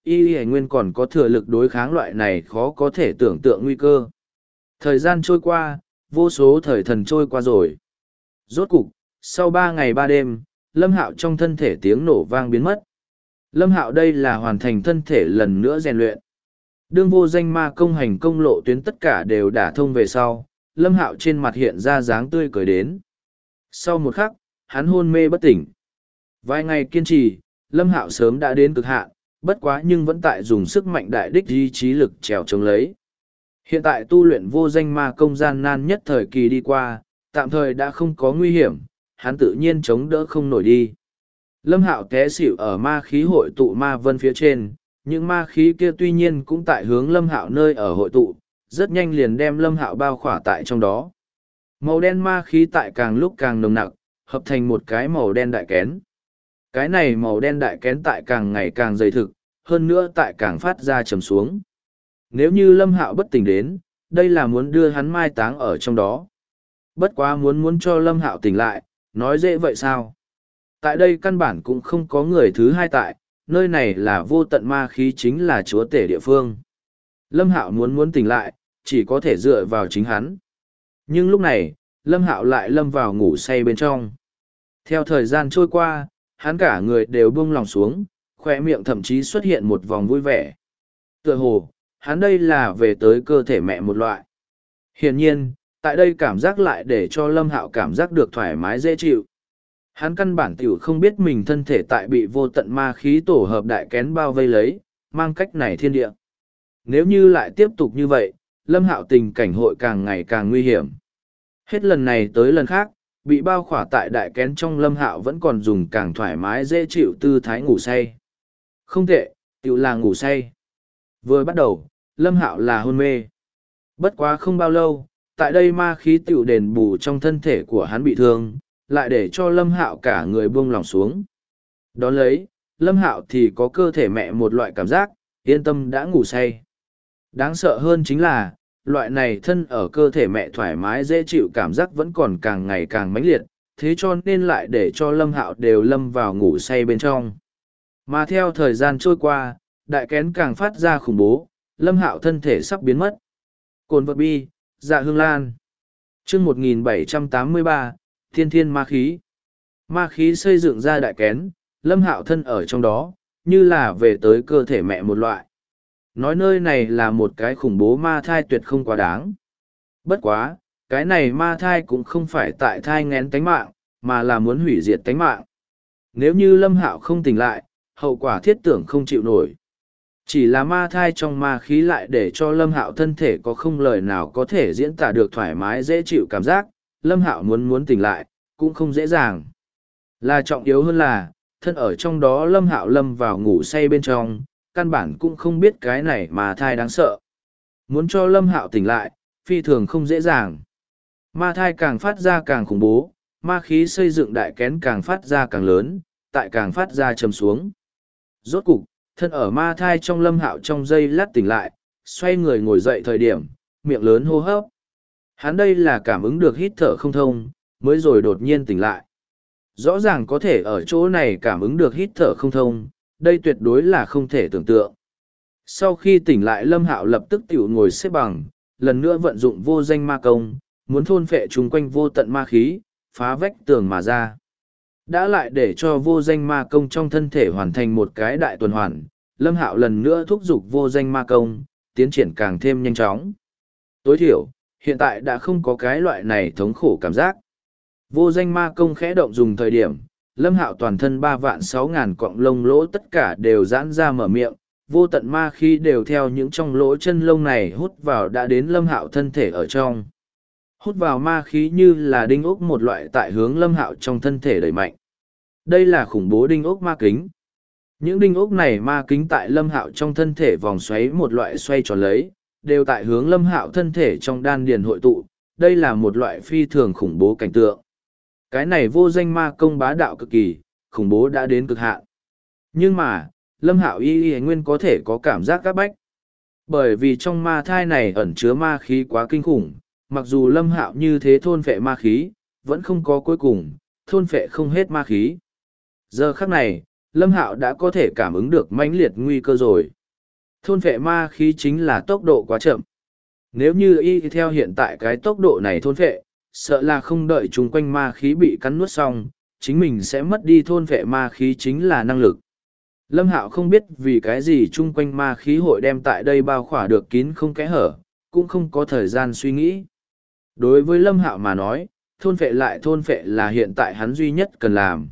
y y nguyên còn có thừa lực đối kháng loại này khó có thể tưởng tượng nguy cơ. Thời gian trôi qua, vô số thời thần trôi qua rồi. Rốt cục, sau 3 ngày 3 đêm, Lâm Hạo trong thân thể tiếng nổ vang biến mất. Lâm Hạo đây là hoàn thành thân thể lần nữa rèn luyện. Đương vô danh ma công hành công lộ tuyến tất cả đều đả thông về sau, Lâm Hạo trên mặt hiện ra dáng tươi cười đến. Sau một khắc, hắn hôn mê bất tỉnh. Vài ngày kiên trì, Lâm Hạo sớm đã đến cực hạn, bất quá nhưng vẫn tại dùng sức mạnh đại đích ý chí lực trèo chống lấy. Hiện tại tu luyện vô danh ma công gian nan nhất thời kỳ đi qua, tạm thời đã không có nguy hiểm, hắn tự nhiên chống đỡ không nổi đi. Lâm Hạo té xỉu ở ma khí hội tụ ma vân phía trên, những ma khí kia tuy nhiên cũng tại hướng Lâm Hạo nơi ở hội tụ, rất nhanh liền đem Lâm Hạo bao khỏa tại trong đó. Màu đen ma khí tại càng lúc càng nồng nặc, hợp thành một cái màu đen đại kén. Cái này màu đen đại kén tại càng ngày càng dày thực, hơn nữa tại càng phát ra trầm xuống. Nếu như Lâm Hạo bất tỉnh đến, đây là muốn đưa hắn mai táng ở trong đó. Bất quá muốn cho Lâm Hạo tỉnh lại, nói dễ vậy sao? Tại đây căn bản cũng không có người thứ hai tại, nơi này là vô tận ma khí chính là chúa tể địa phương. Lâm Hạo muốn tỉnh lại, chỉ có thể dựa vào chính hắn. Nhưng lúc này, Lâm Hạo lại lâm vào ngủ say bên trong. Theo thời gian trôi qua, hắn cả người đều buông lòng xuống, khoe miệng thậm chí xuất hiện một vòng vui vẻ. Tựa hồ, hắn đây là về tới cơ thể mẹ một loại. Hiển nhiên, tại đây cảm giác lại để cho Lâm Hạo cảm giác được thoải mái dễ chịu. Hắn căn bản tiểu không biết mình thân thể tại bị vô tận ma khí tổ hợp đại kén bao vây lấy, mang cách này thiên địa. Nếu như lại tiếp tục như vậy, Lâm Hạo tình cảnh hội càng ngày càng nguy hiểm. Hết lần này tới lần khác, bị bao khỏa tại đại kén trong Lâm Hạo vẫn còn dùng càng thoải mái dễ chịu tư thái ngủ say. Không tệ, tiểu là ngủ say. Vừa bắt đầu, Lâm Hạo là hôn mê. Bất quá không bao lâu, tại đây ma khí tiểu đền bù trong thân thể của hắn bị thương, lại để cho Lâm Hạo cả người buông lỏng xuống. Đón lấy, Lâm Hạo thì có cơ thể mẹ một loại cảm giác, yên tâm đã ngủ say. Đáng sợ hơn chính là, loại này thân ở cơ thể mẹ thoải mái dễ chịu cảm giác vẫn còn càng ngày càng mãnh liệt, thế cho nên lại để cho Lâm Hạo đều lâm vào ngủ say bên trong. Mà theo thời gian trôi qua, đại kén càng phát ra khủng bố, Lâm Hạo thân thể sắp biến mất. Cồn vật bi, dạ hương lan. Chương 1783, Thiên Thiên ma khí. Ma khí xây dựng ra đại kén, Lâm Hạo thân ở trong đó, như là về tới cơ thể mẹ một loại. Nói nơi này là một cái khủng bố ma thai tuyệt không quá đáng. Bất quá, cái này ma thai cũng không phải tại thai nghén tánh mạng, mà là muốn hủy diệt tánh mạng. Nếu như Lâm Hạo không tỉnh lại, hậu quả thiết tưởng không chịu nổi. Chỉ là ma thai trong ma khí lại để cho Lâm Hạo thân thể có không lời nào có thể diễn tả được thoải mái dễ chịu cảm giác, Lâm Hạo muốn tỉnh lại, cũng không dễ dàng. Là trọng yếu hơn là, thân ở trong đó Lâm Hạo lâm vào ngủ say bên trong, căn bản cũng không biết cái này ma thai đáng sợ. Muốn cho Lâm Hạo tỉnh lại, phi thường không dễ dàng. Ma thai càng phát ra càng khủng bố, ma khí xây dựng đại kén càng phát ra càng lớn, tại càng phát ra trầm xuống. Rốt cục, thân ở ma thai trong Lâm Hạo trong giây lát tỉnh lại, xoay người ngồi dậy thời điểm, miệng lớn hô hấp. Hắn đây là cảm ứng được hít thở không thông, mới rồi đột nhiên tỉnh lại. Rõ ràng có thể ở chỗ này cảm ứng được hít thở không thông, đây tuyệt đối là không thể tưởng tượng. Sau khi tỉnh lại Lâm Hạo lập tức tiểu ngồi xếp bằng, lần nữa vận dụng vô danh ma công, muốn thôn phệ chung quanh vô tận ma khí, phá vách tường mà ra. Đã lại để cho vô danh ma công trong thân thể hoàn thành một cái đại tuần hoàn, Lâm Hạo lần nữa thúc giục vô danh ma công, tiến triển càng thêm nhanh chóng. Tối thiểu, hiện tại đã không có cái loại này thống khổ cảm giác. Vô danh ma công khẽ động dùng thời điểm, Lâm Hạo toàn thân 3.600.000 cọng lông lỗ tất cả đều giãn ra mở miệng, vô tận ma khí đều theo những trong lỗ chân lông này hút vào đã đến Lâm Hạo thân thể ở trong. Hút vào ma khí như là đinh ốc một loại tại hướng Lâm Hạo trong thân thể đẩy mạnh. Đây là khủng bố đinh ốc ma kính. Những đinh ốc này ma kính tại Lâm Hạo trong thân thể vòng xoáy một loại xoay tròn lấy, đều tại hướng Lâm Hạo thân thể trong đan điền hội tụ, đây là một loại phi thường khủng bố cảnh tượng. Cái này vô danh ma công bá đạo cực kỳ, khủng bố đã đến cực hạn. Nhưng mà, Lâm Hạo y nguyên có thể có cảm giác các bách. Bởi vì trong ma thai này ẩn chứa ma khí quá kinh khủng, mặc dù Lâm Hạo như thế thôn phệ ma khí, vẫn không có cuối cùng, thôn phệ không hết ma khí. Giờ khắc này, Lâm Hạo đã có thể cảm ứng được mãnh liệt nguy cơ rồi. Thôn phệ ma khí chính là tốc độ quá chậm. Nếu như y theo hiện tại cái tốc độ này thôn phệ, sợ là không đợi chung quanh ma khí bị cắn nuốt xong, chính mình sẽ mất đi thôn phệ ma khí chính là năng lực. Lâm Hạo không biết vì cái gì chung quanh ma khí hội đem tại đây bao khỏa được kín không kẽ hở, cũng không có thời gian suy nghĩ. Đối với Lâm Hạo mà nói, thôn phệ lại thôn phệ là hiện tại hắn duy nhất cần làm.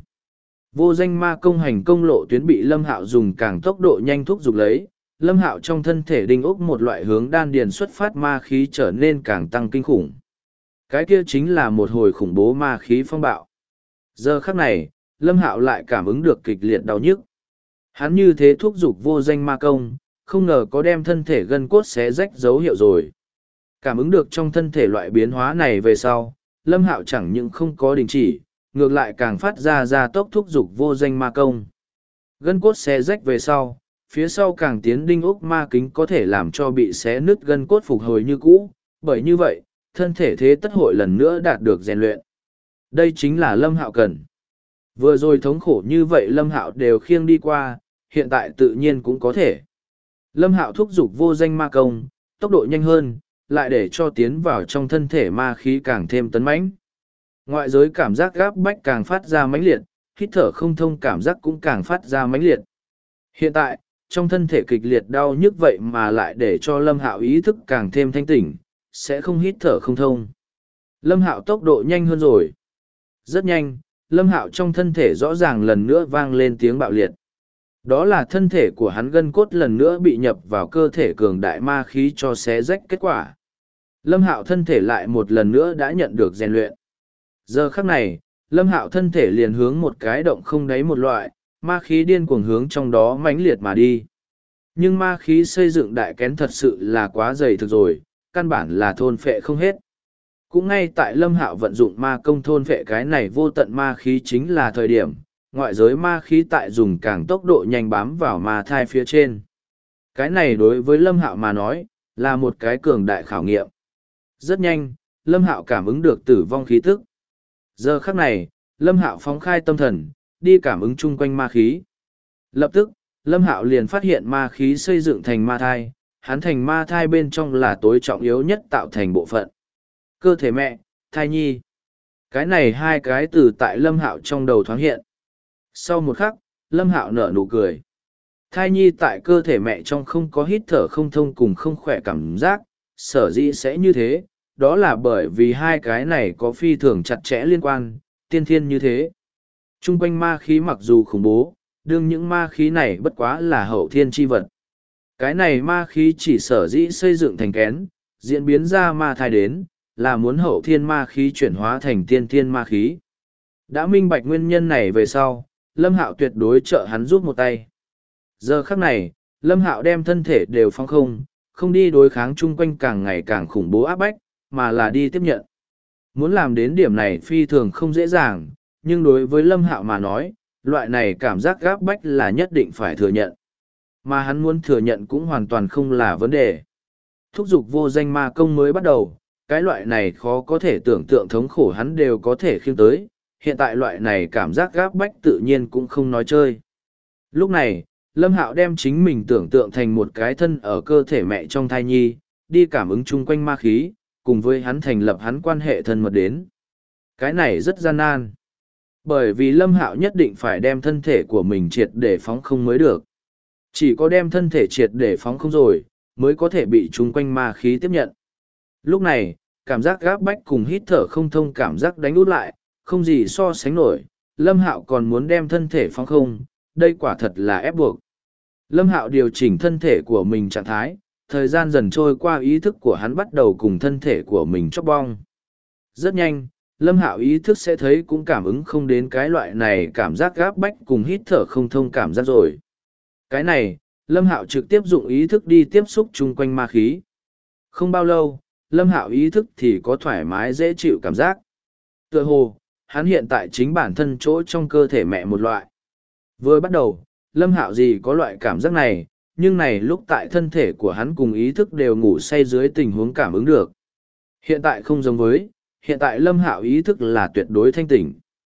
Vô danh ma công hành công lộ tuyến bị Lâm Hạo dùng càng tốc độ nhanh thúc giục lấy, Lâm Hạo trong thân thể đinh ốc một loại hướng đan điền xuất phát ma khí trở nên càng tăng kinh khủng. Cái kia chính là một hồi khủng bố ma khí phong bạo. Giờ khắc này, Lâm Hạo lại cảm ứng được kịch liệt đau nhức. Hắn như thế thúc giục vô danh ma công, không ngờ có đem thân thể gân cốt xé rách dấu hiệu rồi. Cảm ứng được trong thân thể loại biến hóa này về sau, Lâm Hạo chẳng những không có đình chỉ, ngược lại càng phát ra tốc thúc giục vô danh ma công. Gân cốt xé rách về sau, phía sau càng tiến đinh ốc ma kính có thể làm cho bị xé nứt gân cốt phục hồi như cũ, bởi như vậy, thân thể thế tất hội lần nữa đạt được rèn luyện. Đây chính là Lâm Hạo cần. Vừa rồi thống khổ như vậy Lâm Hạo đều khiêng đi qua, hiện tại tự nhiên cũng có thể. Lâm Hạo thúc giục vô danh ma công, tốc độ nhanh hơn, lại để cho tiến vào trong thân thể ma khí càng thêm tấn mãnh. Ngoại giới cảm giác gáp bách càng phát ra mãnh liệt, hít thở không thông cảm giác cũng càng phát ra mãnh liệt. Hiện tại, trong thân thể kịch liệt đau nhức vậy mà lại để cho Lâm Hạo ý thức càng thêm thanh tỉnh, sẽ không hít thở không thông. Lâm Hạo tốc độ nhanh hơn rồi. Rất nhanh, Lâm Hạo trong thân thể rõ ràng lần nữa vang lên tiếng bạo liệt. Đó là thân thể của hắn gân cốt lần nữa bị nhập vào cơ thể cường đại ma khí cho xé rách kết quả. Lâm Hạo thân thể lại một lần nữa đã nhận được rèn luyện. Giờ khắc này, Lâm Hạo thân thể liền hướng một cái động không đáy một loại, ma khí điên cuồng hướng trong đó mãnh liệt mà đi. Nhưng ma khí xây dựng đại kén thật sự là quá dày thực rồi, căn bản là thôn phệ không hết. Cũng ngay tại Lâm Hạo vận dụng ma công thôn phệ cái này vô tận ma khí chính là thời điểm, ngoại giới ma khí tại dùng càng tốc độ nhanh bám vào ma thai phía trên. Cái này đối với Lâm Hạo mà nói, là một cái cường đại khảo nghiệm. Rất nhanh, Lâm Hạo cảm ứng được tử vong khí tức. Giờ khắc này, Lâm Hạo phóng khai tâm thần, đi cảm ứng chung quanh ma khí. Lập tức, Lâm Hạo liền phát hiện ma khí xây dựng thành ma thai, hắn thành ma thai bên trong là tối trọng yếu nhất tạo thành bộ phận. Cơ thể mẹ, thai nhi. Cái này hai cái từ tại Lâm Hạo trong đầu thoáng hiện. Sau một khắc, Lâm Hạo nở nụ cười. Thai nhi tại cơ thể mẹ trong không có hít thở không thông cùng không khỏe cảm giác, sở dĩ sẽ như thế, đó là bởi vì hai cái này có phi thường chặt chẽ liên quan, tiên thiên như thế. Trung quanh ma khí mặc dù khủng bố, đương những ma khí này bất quá là hậu thiên chi vật. Cái này ma khí chỉ sở dĩ xây dựng thành kén, diễn biến ra ma thai đến, là muốn hậu thiên ma khí chuyển hóa thành tiên thiên ma khí. Đã minh bạch nguyên nhân này về sau, Lâm Hạo tuyệt đối trợ hắn giúp một tay. Giờ khắc này, Lâm Hạo đem thân thể đều phóng không đi đối kháng chung quanh càng ngày càng khủng bố áp bách, mà là đi tiếp nhận. Muốn làm đến điểm này phi thường không dễ dàng, nhưng đối với Lâm Hạo mà nói, loại này cảm giác gáp bách là nhất định phải thừa nhận. Mà hắn muốn thừa nhận cũng hoàn toàn không là vấn đề. Thúc giục vô danh ma công mới bắt đầu, cái loại này khó có thể tưởng tượng thống khổ hắn đều có thể khiêng tới, hiện tại loại này cảm giác gáp bách tự nhiên cũng không nói chơi. Lúc này, Lâm Hạo đem chính mình tưởng tượng thành một cái thân ở cơ thể mẹ trong thai nhi, đi cảm ứng chung quanh ma khí, cùng với hắn thành lập hắn quan hệ thân mật đến. Cái này rất gian nan. Bởi vì Lâm Hạo nhất định phải đem thân thể của mình triệt để phóng không mới được. Chỉ có đem thân thể triệt để phóng không rồi, mới có thể bị chung quanh ma khí tiếp nhận. Lúc này, cảm giác gáp bách cùng hít thở không thông cảm giác đánh út lại, không gì so sánh nổi. Lâm Hạo còn muốn đem thân thể phóng không, đây quả thật là ép buộc. Lâm Hạo điều chỉnh thân thể của mình trạng thái, thời gian dần trôi qua ý thức của hắn bắt đầu cùng thân thể của mình chóc bong. Rất nhanh, Lâm Hạo ý thức sẽ thấy cũng cảm ứng không đến cái loại này cảm giác gáp bách cùng hít thở không thông cảm giác rồi. Cái này, Lâm Hạo trực tiếp dụng ý thức đi tiếp xúc chung quanh ma khí. Không bao lâu, Lâm Hạo ý thức thì có thoải mái dễ chịu cảm giác. Tựa hồ, hắn hiện tại chính bản thân chỗ trong cơ thể mẹ một loại. Vừa bắt đầu, Lâm Hạo gì có loại cảm giác này, nhưng này lúc tại thân thể của hắn cùng ý thức đều ngủ say dưới tình huống cảm ứng được. Hiện tại không giống với, hiện tại Lâm Hạo ý thức là tuyệt đối thanh tỉnh.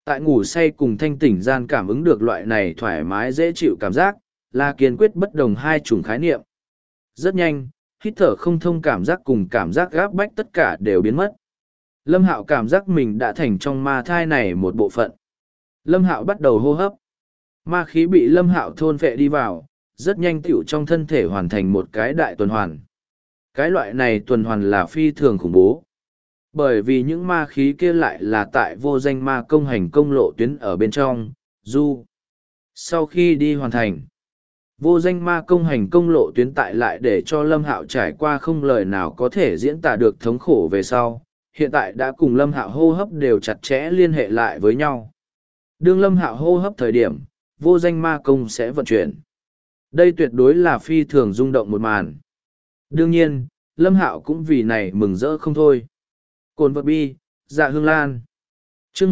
Tại ngủ say cùng thanh tỉnh gian cảm ứng được loại này thoải mái dễ chịu cảm giác, là kiên quyết bất đồng hai chủng khái niệm. Rất nhanh, hít thở không thông cảm giác cùng cảm giác gáp bách tất cả đều biến mất. Lâm Hạo cảm giác mình đã thành trong ma thai này một bộ phận. Lâm Hạo bắt đầu hô hấp. Ma khí bị Lâm Hạo thôn phệ đi vào, rất nhanh tựu trong thân thể hoàn thành một cái đại tuần hoàn. Cái loại này tuần hoàn là phi thường khủng bố. Bởi vì những ma khí kia lại là tại vô danh ma công hành công lộ tuyến ở bên trong, sau khi đi hoàn thành, vô danh ma công hành công lộ tuyến tại lại để cho Lâm Hạo trải qua không lời nào có thể diễn tả được thống khổ về sau, hiện tại đã cùng Lâm Hạo hô hấp đều chặt chẽ liên hệ lại với nhau. Đương Lâm Hạo hô hấp thời điểm, vô danh ma công sẽ vận chuyển. Đây tuyệt đối là phi thường rung động một màn. Đương nhiên, Lâm Hạo cũng vì này mừng rỡ không thôi. Cồn vật bi, dạ hương lan. Chương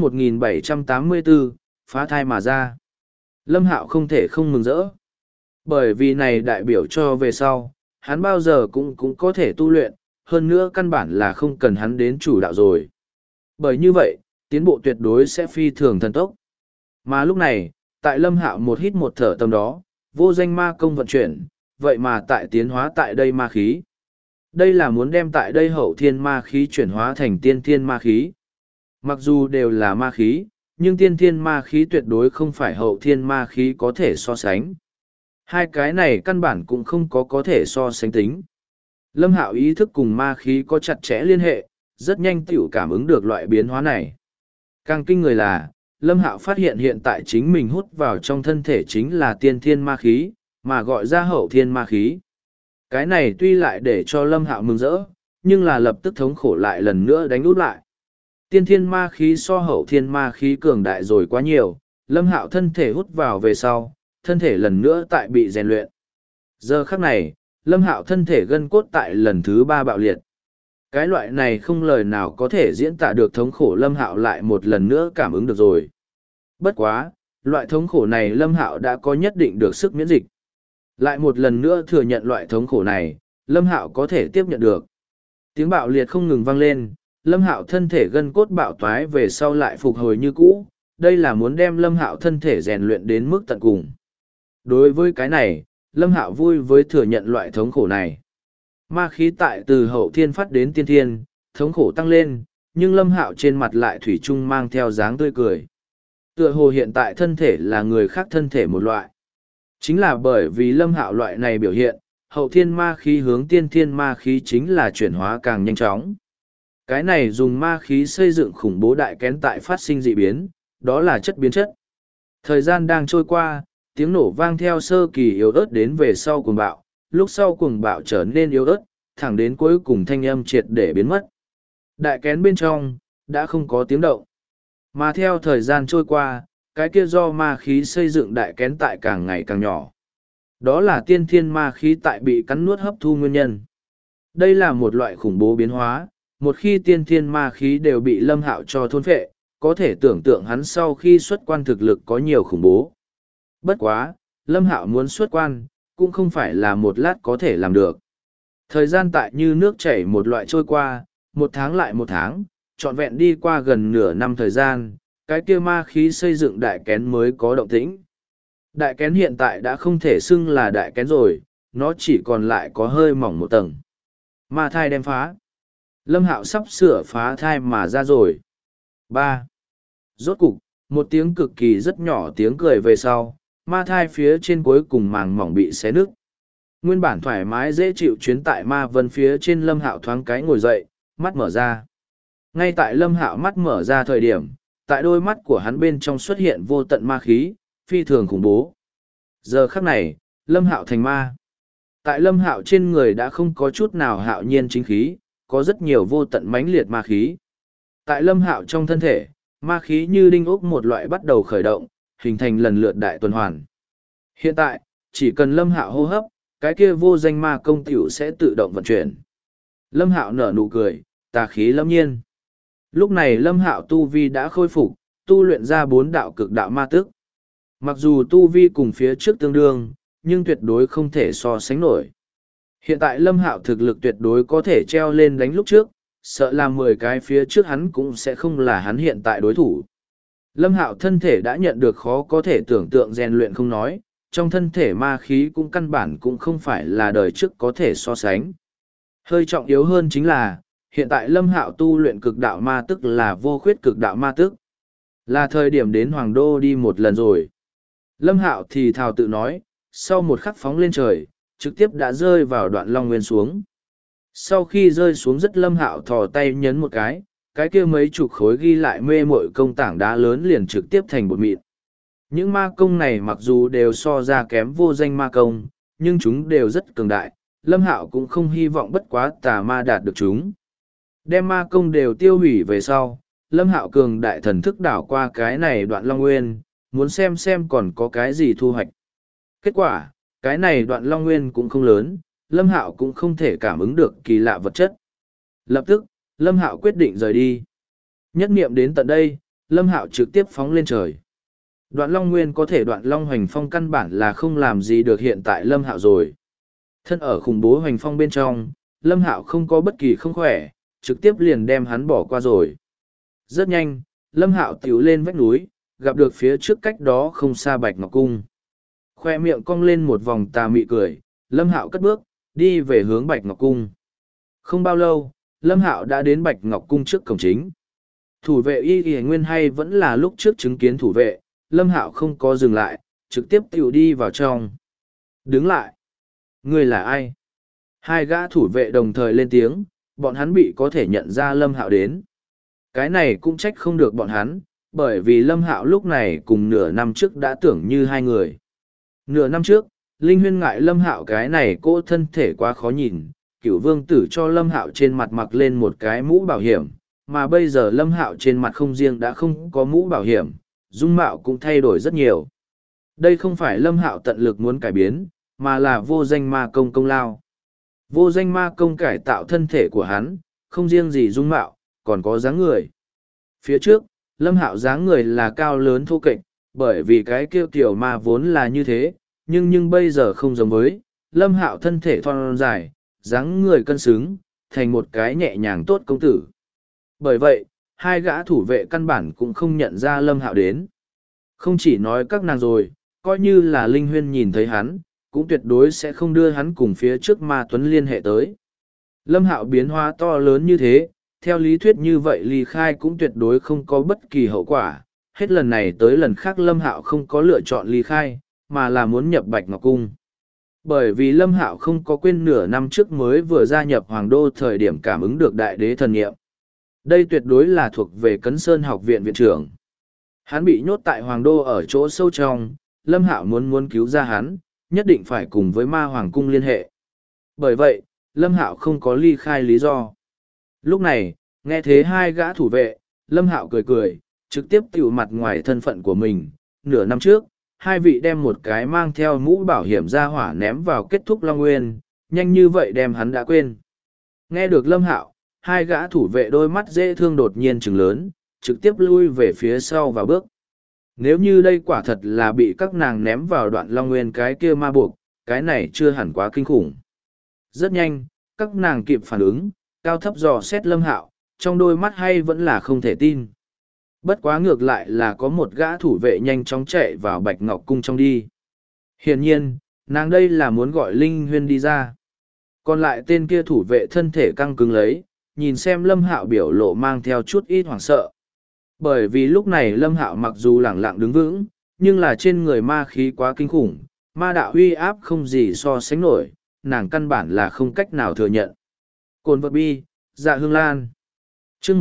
1784, phá thai mà ra. Lâm Hạo không thể không mừng rỡ. Bởi vì này đại biểu cho về sau, hắn bao giờ cũng có thể tu luyện, hơn nữa căn bản là không cần hắn đến chủ đạo rồi. Bởi như vậy, tiến bộ tuyệt đối sẽ phi thường thần tốc. Mà lúc này, tại Lâm Hạo một hít một thở tâm đó, vô danh ma công vận chuyển, vậy mà tại tiến hóa tại đây ma khí. Đây là muốn đem tại đây hậu thiên ma khí chuyển hóa thành tiên thiên ma khí. Mặc dù đều là ma khí, nhưng tiên thiên ma khí tuyệt đối không phải hậu thiên ma khí có thể so sánh. Hai cái này căn bản cũng không có thể so sánh tính. Lâm Hạo ý thức cùng ma khí có chặt chẽ liên hệ, rất nhanh tiểu cảm ứng được loại biến hóa này. Càng kinh người là, Lâm Hạo phát hiện hiện tại chính mình hút vào trong thân thể chính là tiên thiên ma khí, mà gọi ra hậu thiên ma khí. Cái này tuy lại để cho Lâm Hạo mừng rỡ, nhưng là lập tức thống khổ lại lần nữa đánh út lại. Tiên thiên ma khí so hậu thiên ma khí cường đại rồi quá nhiều, Lâm Hạo thân thể hút vào về sau, thân thể lần nữa tại bị rèn luyện. Giờ khắc này, Lâm Hạo thân thể gân cốt tại lần thứ 3 bạo liệt. Cái loại này không lời nào có thể diễn tả được thống khổ Lâm Hạo lại một lần nữa cảm ứng được rồi. Bất quá, loại thống khổ này Lâm Hạo đã có nhất định được sức miễn dịch. Lại một lần nữa thừa nhận loại thống khổ này, Lâm Hạo có thể tiếp nhận được. Tiếng bạo liệt không ngừng vang lên, Lâm Hạo thân thể gân cốt bạo toái về sau lại phục hồi như cũ, đây là muốn đem Lâm Hạo thân thể rèn luyện đến mức tận cùng. Đối với cái này, Lâm Hạo vui với thừa nhận loại thống khổ này. Ma khí tại từ hậu thiên phát đến tiên thiên, thống khổ tăng lên, nhưng Lâm Hạo trên mặt lại thủy chung mang theo dáng tươi cười. Tựa hồ hiện tại thân thể là người khác thân thể một loại. Chính là bởi vì Lâm Hạo loại này biểu hiện, hậu thiên ma khí hướng tiên thiên ma khí chính là chuyển hóa càng nhanh chóng. Cái này dùng ma khí xây dựng khủng bố đại kén tại phát sinh dị biến, đó là chất biến chất. Thời gian đang trôi qua, tiếng nổ vang theo sơ kỳ yếu ớt đến về sau cuồng bạo, lúc sau cuồng bạo trở nên yếu ớt, thẳng đến cuối cùng thanh âm triệt để biến mất. Đại kén bên trong, đã không có tiếng động. Mà theo thời gian trôi qua, cái kia do ma khí xây dựng đại kén tại càng ngày càng nhỏ. Đó là tiên thiên ma khí tại bị cắn nuốt hấp thu nguyên nhân. Đây là một loại khủng bố biến hóa, một khi tiên thiên ma khí đều bị Lâm Hạo cho thôn phệ, có thể tưởng tượng hắn sau khi xuất quan thực lực có nhiều khủng bố. Bất quá, Lâm Hạo muốn xuất quan, cũng không phải là một lát có thể làm được. Thời gian tại như nước chảy một loại trôi qua, một tháng lại một tháng, trọn vẹn đi qua gần nửa năm thời gian, cái kia ma khí xây dựng đại kén mới có động tĩnh. Đại kén hiện tại đã không thể xưng là đại kén rồi, nó chỉ còn lại có hơi mỏng một tầng. Ma thai đem phá. Lâm Hạo sắp sửa phá thai mà ra rồi. 3. Rốt cục, một tiếng cực kỳ rất nhỏ tiếng cười về sau, ma thai phía trên cuối cùng màng mỏng bị xé nứt. Nguyên bản thoải mái dễ chịu chuyến tại ma vân phía trên Lâm Hạo thoáng cái ngồi dậy, mắt mở ra. Ngay tại Lâm Hạo mắt mở ra thời điểm, tại đôi mắt của hắn bên trong xuất hiện vô tận ma khí, phi thường khủng bố. Giờ khắc này, Lâm Hạo thành ma. Tại Lâm Hạo trên người đã không có chút nào hạo nhiên chính khí, có rất nhiều vô tận mãnh liệt ma khí. Tại Lâm Hạo trong thân thể, ma khí như đinh ốc một loại bắt đầu khởi động, hình thành lần lượt đại tuần hoàn. Hiện tại, chỉ cần Lâm Hạo hô hấp, cái kia vô danh ma công tiểu sẽ tự động vận chuyển. Lâm Hạo nở nụ cười, tà khí lâm nhiên. Lúc này Lâm Hạo tu vi đã khôi phục, tu luyện ra 4 đạo cực đạo ma tức. Mặc dù tu vi cùng phía trước tương đương, nhưng tuyệt đối không thể so sánh nổi. Hiện tại Lâm Hạo thực lực tuyệt đối có thể treo lên đánh lúc trước, sợ là 10 cái phía trước hắn cũng sẽ không là hắn hiện tại đối thủ. Lâm Hạo thân thể đã nhận được khó có thể tưởng tượng rèn luyện không nói, trong thân thể ma khí cũng căn bản cũng không phải là đời trước có thể so sánh. Hơi trọng yếu hơn chính là, hiện tại Lâm Hạo tu luyện cực đạo ma tức là vô khuyết cực đạo ma tức. Là thời điểm đến Hoàng Đô đi một lần rồi. Lâm Hạo thì thào tự nói, sau một khắc phóng lên trời, trực tiếp đã rơi vào đoạn Long Nguyên xuống. Sau khi rơi xuống rất Lâm Hạo thò tay nhấn một cái kia mấy chục khối ghi lại mê mội công tảng đá lớn liền trực tiếp thành bột mịn. Những ma công này mặc dù đều so ra kém vô danh ma công, nhưng chúng đều rất cường đại, Lâm Hạo cũng không hy vọng bất quá tà ma đạt được chúng. Đem ma công đều tiêu hủy về sau, Lâm Hạo cường đại thần thức đảo qua cái này đoạn Long Nguyên, muốn xem còn có cái gì thu hoạch. Kết quả, cái này đoạn Long Nguyên cũng không lớn, Lâm Hạo cũng không thể cảm ứng được kỳ lạ vật chất. Lập tức, Lâm Hạo quyết định rời đi. Nhất niệm đến tận đây, Lâm Hạo trực tiếp phóng lên trời. Đoạn Long Nguyên có thể đoạn Long Hoành Phong căn bản là không làm gì được hiện tại Lâm Hạo rồi. Thân ở khủng bố Hoành Phong bên trong, Lâm Hạo không có bất kỳ không khỏe, trực tiếp liền đem hắn bỏ qua rồi. Rất nhanh, Lâm Hạo tiểu lên vách núi, gặp được phía trước cách đó không xa Bạch Ngọc Cung. Khoe miệng cong lên một vòng tà mị cười, Lâm Hạo cất bước, đi về hướng Bạch Ngọc Cung. Không bao lâu, Lâm Hạo đã đến Bạch Ngọc Cung trước cổng chính. Thủ vệ Y Nguyên hay vẫn là lúc trước chứng kiến thủ vệ, Lâm Hạo không có dừng lại, trực tiếp tiểu đi vào trong. Đứng lại! Ngươi là ai? Hai gã thủ vệ đồng thời lên tiếng, bọn hắn bị có thể nhận ra Lâm Hạo đến. Cái này cũng trách không được bọn hắn, bởi vì Lâm Hạo lúc này cùng nửa năm trước đã tưởng như hai người. Nửa năm trước, Linh Huyên ngại Lâm Hạo cái này cô thân thể quá khó nhìn, Cửu Vương Tử cho Lâm Hạo trên mặt mặc lên một cái mũ bảo hiểm, mà bây giờ Lâm Hạo trên mặt không riêng đã không có mũ bảo hiểm, dung mạo cũng thay đổi rất nhiều. Đây không phải Lâm Hạo tận lực muốn cải biến, mà là vô danh ma công công lao. Vô danh ma công cải tạo thân thể của hắn, không riêng gì dung mạo, còn có dáng người. Phía trước, Lâm Hạo dáng người là cao lớn thô kệch, bởi vì cái kia kiểu ma vốn là như thế, nhưng bây giờ không giống với, Lâm Hạo thân thể thon dài, dáng người cân xứng, thành một cái nhẹ nhàng tốt công tử. Bởi vậy, hai gã thủ vệ căn bản cũng không nhận ra Lâm Hạo đến. Không chỉ nói các nàng rồi, coi như là Linh Huyên nhìn thấy hắn, cũng tuyệt đối sẽ không đưa hắn cùng phía trước Ma Tuấn liên hệ tới. Lâm Hạo biến hóa to lớn như thế, theo lý thuyết như vậy ly khai cũng tuyệt đối không có bất kỳ hậu quả. Hết lần này tới lần khác Lâm Hạo không có lựa chọn ly khai, mà là muốn nhập Bạch Ngọc Cung. Bởi vì Lâm Hạo không có quên nửa năm trước mới vừa gia nhập Hoàng Đô thời điểm cảm ứng được đại đế thần nghiệm. Đây tuyệt đối là thuộc về Cấn Sơn học viện viện trưởng. Hắn bị nhốt tại Hoàng Đô ở chỗ sâu trong, Lâm Hạo muốn cứu ra hắn, nhất định phải cùng với Ma Hoàng Cung liên hệ. Bởi vậy, Lâm Hạo không có ly khai lý do. Lúc này, nghe thế hai gã thủ vệ, Lâm Hạo cười cười, trực tiếp tiểu mặt ngoài thân phận của mình. Nửa năm trước, hai vị đem một cái mang theo mũ bảo hiểm ra hỏa ném vào kết thúc Long Nguyên, nhanh như vậy đem hắn đã quên. Nghe được Lâm Hạo, hai gã thủ vệ đôi mắt dễ thương đột nhiên trừng lớn, trực tiếp lui về phía sau và bước. Nếu như đây quả thật là bị các nàng ném vào đoạn Long Nguyên cái kia ma buộc, cái này chưa hẳn quá kinh khủng. Rất nhanh, các nàng kịp phản ứng, cao thấp dò xét Lâm Hạo, trong đôi mắt hay vẫn là không thể tin. Bất quá ngược lại là có một gã thủ vệ nhanh chóng chạy vào Bạch Ngọc Cung trong đi. Hiển nhiên, nàng đây là muốn gọi Linh Huyên đi ra. Còn lại tên kia thủ vệ thân thể căng cứng lấy, nhìn xem Lâm Hạo biểu lộ mang theo chút ít hoảng sợ. Bởi vì lúc này Lâm Hạo mặc dù lẳng lặng đứng vững, nhưng là trên người ma khí quá kinh khủng, ma đạo uy áp không gì so sánh nổi, nàng căn bản là không cách nào thừa nhận. Cồn vật bi, Dạ Hương Lan. Chương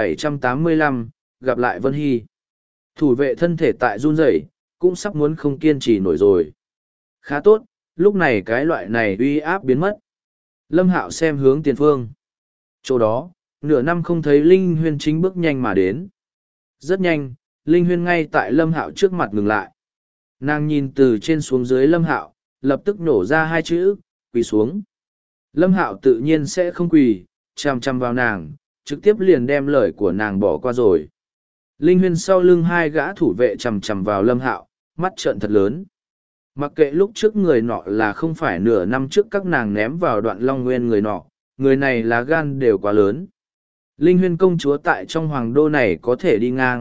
1785, gặp lại Vân Hy. Thủ vệ thân thể tại run rẩy, cũng sắp muốn không kiên trì nổi rồi. Khá tốt, lúc này cái loại này uy áp biến mất. Lâm Hạo xem hướng tiền phương. Chỗ đó, nửa năm không thấy Linh Huyên chính bước nhanh mà đến. Rất nhanh, Linh Huyên ngay tại Lâm Hạo trước mặt ngừng lại. Nàng nhìn từ trên xuống dưới Lâm Hạo, lập tức nổ ra hai chữ, quỳ xuống. Lâm Hạo tự nhiên sẽ không quỳ, chằm chằm vào nàng, trực tiếp liền đem lời của nàng bỏ qua rồi. Linh Huyên sau lưng hai gã thủ vệ chằm chằm vào Lâm Hạo, mắt trợn thật lớn. Mặc kệ lúc trước người nọ là không phải nửa năm trước các nàng ném vào đoạn Long Nguyên người nọ, người này lá gan đều quá lớn. Linh Huyên công chúa tại trong hoàng đô này có thể đi ngang,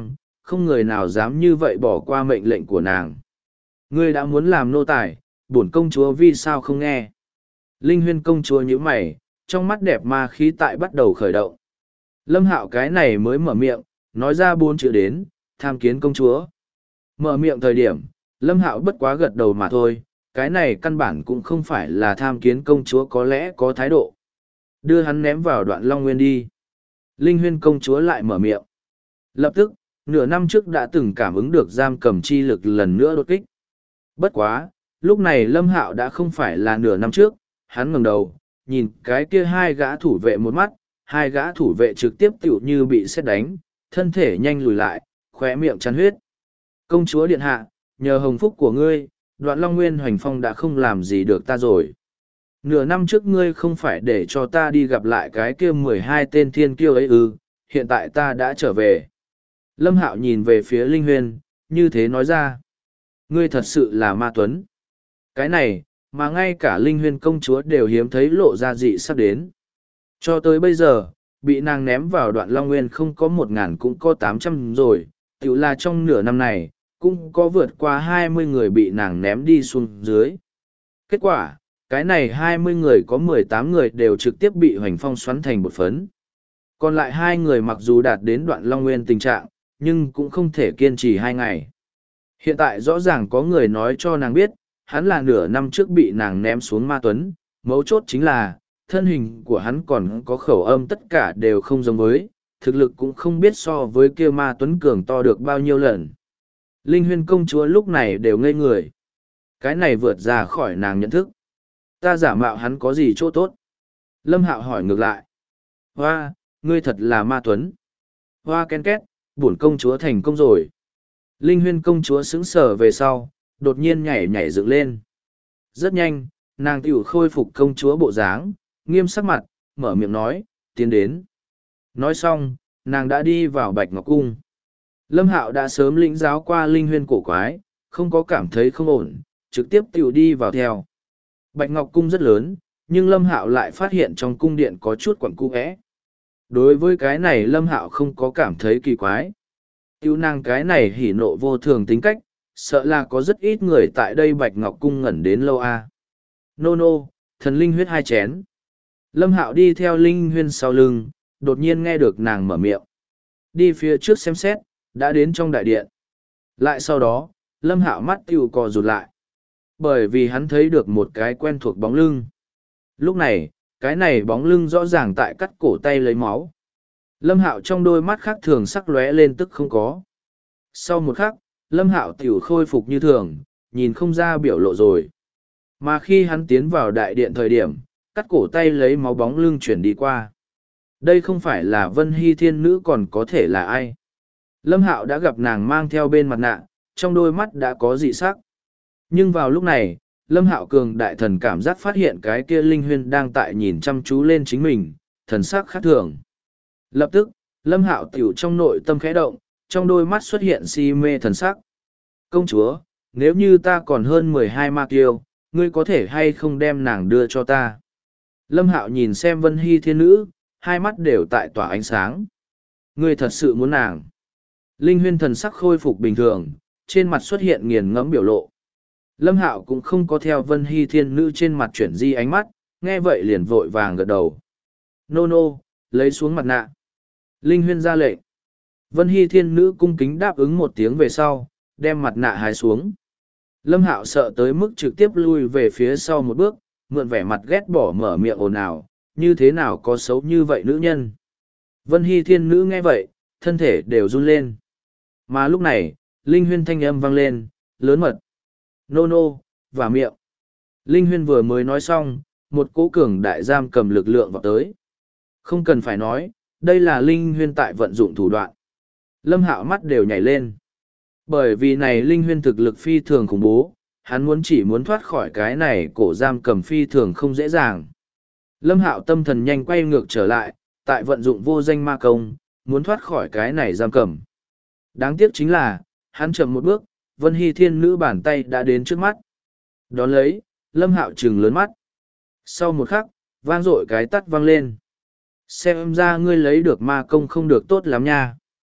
không người nào dám như vậy bỏ qua mệnh lệnh của nàng. Ngươi đã muốn làm nô tài, bổn công chúa vì sao không nghe? Linh Huyên công chúa nhíu mày, trong mắt đẹp ma khí tại bắt đầu khởi động. Lâm Hạo cái này mới mở miệng, nói ra 4 chữ đến, tham kiến công chúa. Mở miệng thời điểm, Lâm Hạo bất quá gật đầu mà thôi, cái này căn bản cũng không phải là tham kiến công chúa có lẽ có thái độ. Đưa hắn ném vào Đoạn Long Nguyên đi. Linh Huyên công chúa lại mở miệng. Lập tức, nửa năm trước đã từng cảm ứng được giam cầm chi lực lần nữa đột kích. Bất quá, lúc này Lâm Hạo đã không phải là nửa năm trước, hắn ngẩng đầu, nhìn cái kia hai gã thủ vệ một mắt, hai gã thủ vệ trực tiếp tựu như bị sét đánh, thân thể nhanh lùi lại, khóe miệng chắn huyết. Công chúa điện hạ, nhờ hồng phúc của ngươi, Đoạn Long Nguyên Hoành Phong đã không làm gì được ta rồi. Nửa năm trước ngươi không phải để cho ta đi gặp lại cái kia 12 tên thiên kiêu ấy ư, hiện tại ta đã trở về. Lâm Hạo nhìn về phía Linh Huyên, như thế nói ra. Ngươi thật sự là ma tuấn. Cái này, mà ngay cả Linh Huyên công chúa đều hiếm thấy lộ ra dị sắp đến. Cho tới bây giờ, bị nàng ném vào Đoạn Long Nguyên không có 1.000 cũng có 800 rồi, tự là trong nửa năm này, cũng có vượt qua 20 người bị nàng ném đi xuống dưới. Kết quả, cái này 20 người có 18 người đều trực tiếp bị Hoành Phong xoắn thành bột phấn. Còn lại 2 người mặc dù đạt đến Đoạn Long Nguyên tình trạng, nhưng cũng không thể kiên trì 2 ngày. Hiện tại rõ ràng có người nói cho nàng biết, hắn là nửa năm trước bị nàng ném xuống ma tuấn, mấu chốt chính là, thân hình của hắn còn có khẩu âm tất cả đều không giống với, thực lực cũng không biết so với kia ma tuấn cường to được bao nhiêu lần. Linh Huyên công chúa lúc này đều ngây người. Cái này vượt ra khỏi nàng nhận thức. Ta giả mạo hắn có gì chỗ tốt? Lâm Hạo hỏi ngược lại. Hoa, ngươi thật là ma tuấn. Hoa ken két, bổn công chúa thành công rồi. Linh Huyên công chúa sững sờ về sau, đột nhiên nhảy nhảy dựng lên. Rất nhanh, nàng tiểu khôi phục công chúa bộ dáng, nghiêm sắc mặt, mở miệng nói, tiến đến. Nói xong, nàng đã đi vào Bạch Ngọc Cung. Lâm Hạo đã sớm lĩnh giáo qua Linh Huyên cổ quái, không có cảm thấy không ổn, trực tiếp tiểu đi vào theo. Bạch Ngọc Cung rất lớn, nhưng Lâm Hạo lại phát hiện trong cung điện có chút quẩn cung ẽ. Đối với cái này Lâm Hạo không có cảm thấy kỳ quái. Tiểu nàng cái này hỉ nộ vô thường tính cách, sợ là có rất ít người tại đây Bạch Ngọc Cung ngẩn đến lâu a. Nô nô, thần linh huyết 2 chén. Lâm Hạo đi theo Linh Huyên sau lưng, đột nhiên nghe được nàng mở miệng. Đi phía trước xem xét, đã đến trong đại điện. Lại sau đó, Lâm Hạo mắt tiểu cò rụt lại. Bởi vì hắn thấy được một cái quen thuộc bóng lưng. Lúc này, cái này bóng lưng rõ ràng tại cắt cổ tay lấy máu. Lâm Hạo trong đôi mắt khác thường sắc lóe lên tức không có. Sau một khắc, Lâm Hạo tiểu khôi phục như thường, nhìn không ra biểu lộ rồi. Mà khi hắn tiến vào đại điện thời điểm, cắt cổ tay lấy máu bóng lưng chuyển đi qua. Đây không phải là Vân Hy Thiên Nữ còn có thể là ai. Lâm Hạo đã gặp nàng mang theo bên mặt nạ, trong đôi mắt đã có dị sắc. Nhưng vào lúc này, Lâm Hạo cường đại thần cảm giác phát hiện cái kia Linh Huyên đang tại nhìn chăm chú lên chính mình, thần sắc khác thường. Lập tức, Lâm Hạo tiểu trong nội tâm khẽ động, trong đôi mắt xuất hiện si mê thần sắc. Công chúa, nếu như ta còn hơn 12 ma kiêu, ngươi có thể hay không đem nàng đưa cho ta? Lâm Hạo nhìn xem Vân Hy Thiên Nữ, hai mắt đều tại tỏa ánh sáng. Ngươi thật sự muốn nàng? Linh Huyên thần sắc khôi phục bình thường, trên mặt xuất hiện nghiền ngẫm biểu lộ. Lâm Hạo cũng không có theo Vân Hy Thiên Nữ trên mặt chuyển di ánh mắt, nghe vậy liền vội vàng gật đầu. Nô nô, lấy xuống mặt nạ. Linh Huyên ra lệnh. Vân Hy Thiên Nữ cung kính đáp ứng một tiếng về sau, đem mặt nạ hái xuống. Lâm Hạo sợ tới mức trực tiếp lui về phía sau một bước, mượn vẻ mặt ghét bỏ mở miệng ồn ào, như thế nào có xấu như vậy nữ nhân. Vân Hy Thiên Nữ nghe vậy, thân thể đều run lên. Mà lúc này, Linh Huyên thanh âm vang lên, lớn mật. Nô nô, và miệng. Linh Huyên vừa mới nói xong, một cỗ cường đại giam cầm lực lượng vào tới. Không cần phải nói, đây là Linh Huyên tại vận dụng thủ đoạn. Lâm Hạo mắt đều nhảy lên. Bởi vì này Linh Huyên thực lực phi thường khủng bố, hắn chỉ muốn thoát khỏi cái này cổ giam cầm phi thường không dễ dàng. Lâm Hạo tâm thần nhanh quay ngược trở lại, tại vận dụng vô danh ma công, muốn thoát khỏi cái này giam cầm. Đáng tiếc chính là, hắn chậm một bước, Vân Hy Thiên Nữ bàn tay đã đến trước mắt. Đón lấy, Lâm Hạo trừng lớn mắt. Sau một khắc, vang dội cái tắt vang lên. Xem ra ngươi lấy được ma công không được tốt lắm nha.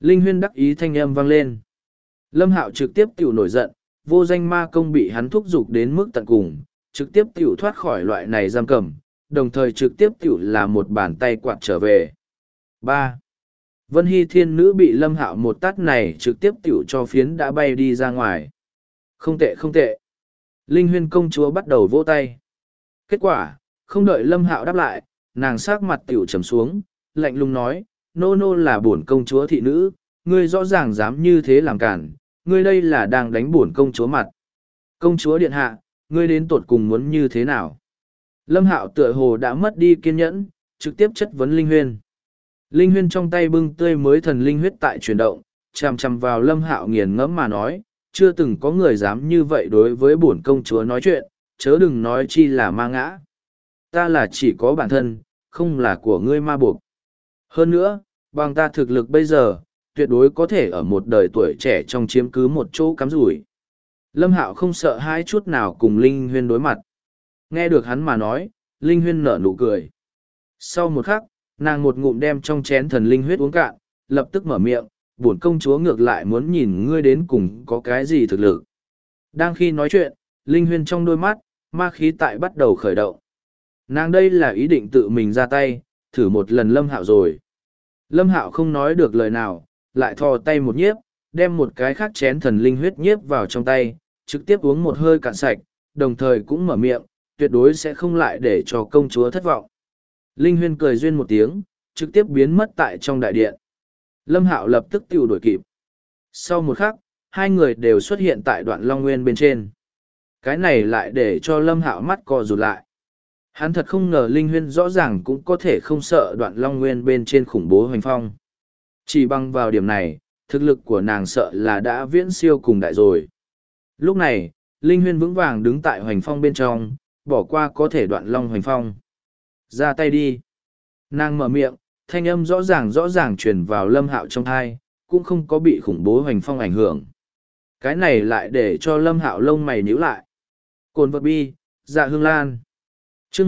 Linh huyên đắc ý thanh âm vang lên. Lâm Hạo trực tiếp tiểu nổi giận, vô danh ma công bị hắn thúc giục đến mức tận cùng, trực tiếp tiểu thoát khỏi loại này giam cầm, đồng thời trực tiếp tiểu là một bàn tay quạt trở về. 3. Vân Hy Thiên Nữ bị Lâm Hạo một tát này trực tiếp tiểu cho phiến đã bay đi ra ngoài. Không tệ không tệ. Linh huyên công chúa bắt đầu vỗ tay. Kết quả, không đợi Lâm Hạo đáp lại, nàng sắc mặt tiểu trầm xuống, lạnh lùng nói, nô nô là bổn công chúa thị nữ, ngươi rõ ràng dám như thế làm cản, ngươi đây là đang đánh bổn công chúa mặt. Công chúa điện hạ, ngươi đến tột cùng muốn như thế nào? Lâm Hạo tựa hồ đã mất đi kiên nhẫn, trực tiếp chất vấn Linh huyên. Linh huyên trong tay bưng tươi mới thần linh huyết tại chuyển động, chằm chằm vào Lâm Hạo nghiền ngẫm mà nói, chưa từng có người dám như vậy đối với bổn công chúa nói chuyện, chớ đừng nói chi là ma ngã. Ta là chỉ có bản thân, không là của ngươi ma buộc. Hơn nữa, bằng ta thực lực bây giờ, tuyệt đối có thể ở một đời tuổi trẻ trong chiếm cứ một chỗ cắm rủi. Lâm Hạo không sợ hãi chút nào cùng Linh huyên đối mặt. Nghe được hắn mà nói, Linh huyên nở nụ cười. Sau một khắc, nàng một ngụm đem trong chén thần linh huyết uống cạn, lập tức mở miệng, bổn công chúa ngược lại muốn nhìn ngươi đến cùng có cái gì thực lực. Đang khi nói chuyện, Linh huyên trong đôi mắt, ma khí tại bắt đầu khởi động. Nàng đây là ý định tự mình ra tay, thử một lần Lâm Hạo rồi. Lâm Hạo không nói được lời nào, lại thò tay một nhiếp, đem một cái khác chén thần linh huyết nhiếp vào trong tay, trực tiếp uống một hơi cạn sạch, đồng thời cũng mở miệng, tuyệt đối sẽ không lại để cho công chúa thất vọng. Linh huyên cười duyên một tiếng, trực tiếp biến mất tại trong đại điện. Lâm Hạo lập tức tiêu đuổi kịp. Sau một khắc, hai người đều xuất hiện tại đoạn Long Nguyên bên trên. Cái này lại để cho Lâm Hạo mắt co rụt lại. Hắn thật không ngờ Linh huyên rõ ràng cũng có thể không sợ đoạn Long Nguyên bên trên khủng bố hoành phong. Chỉ bằng vào điểm này, thực lực của nàng sợ là đã viễn siêu cùng đại rồi. Lúc này, Linh huyên vững vàng đứng tại hoành phong bên trong, bỏ qua có thể đoạn long hoành phong. Ra tay đi. Nàng mở miệng, thanh âm rõ ràng truyền vào Lâm Hạo trong thai, cũng không có bị khủng bố hoành phong ảnh hưởng. Cái này lại để cho Lâm Hạo lông mày nhíu lại. Cồn vật bi, dạ hương lan. Chương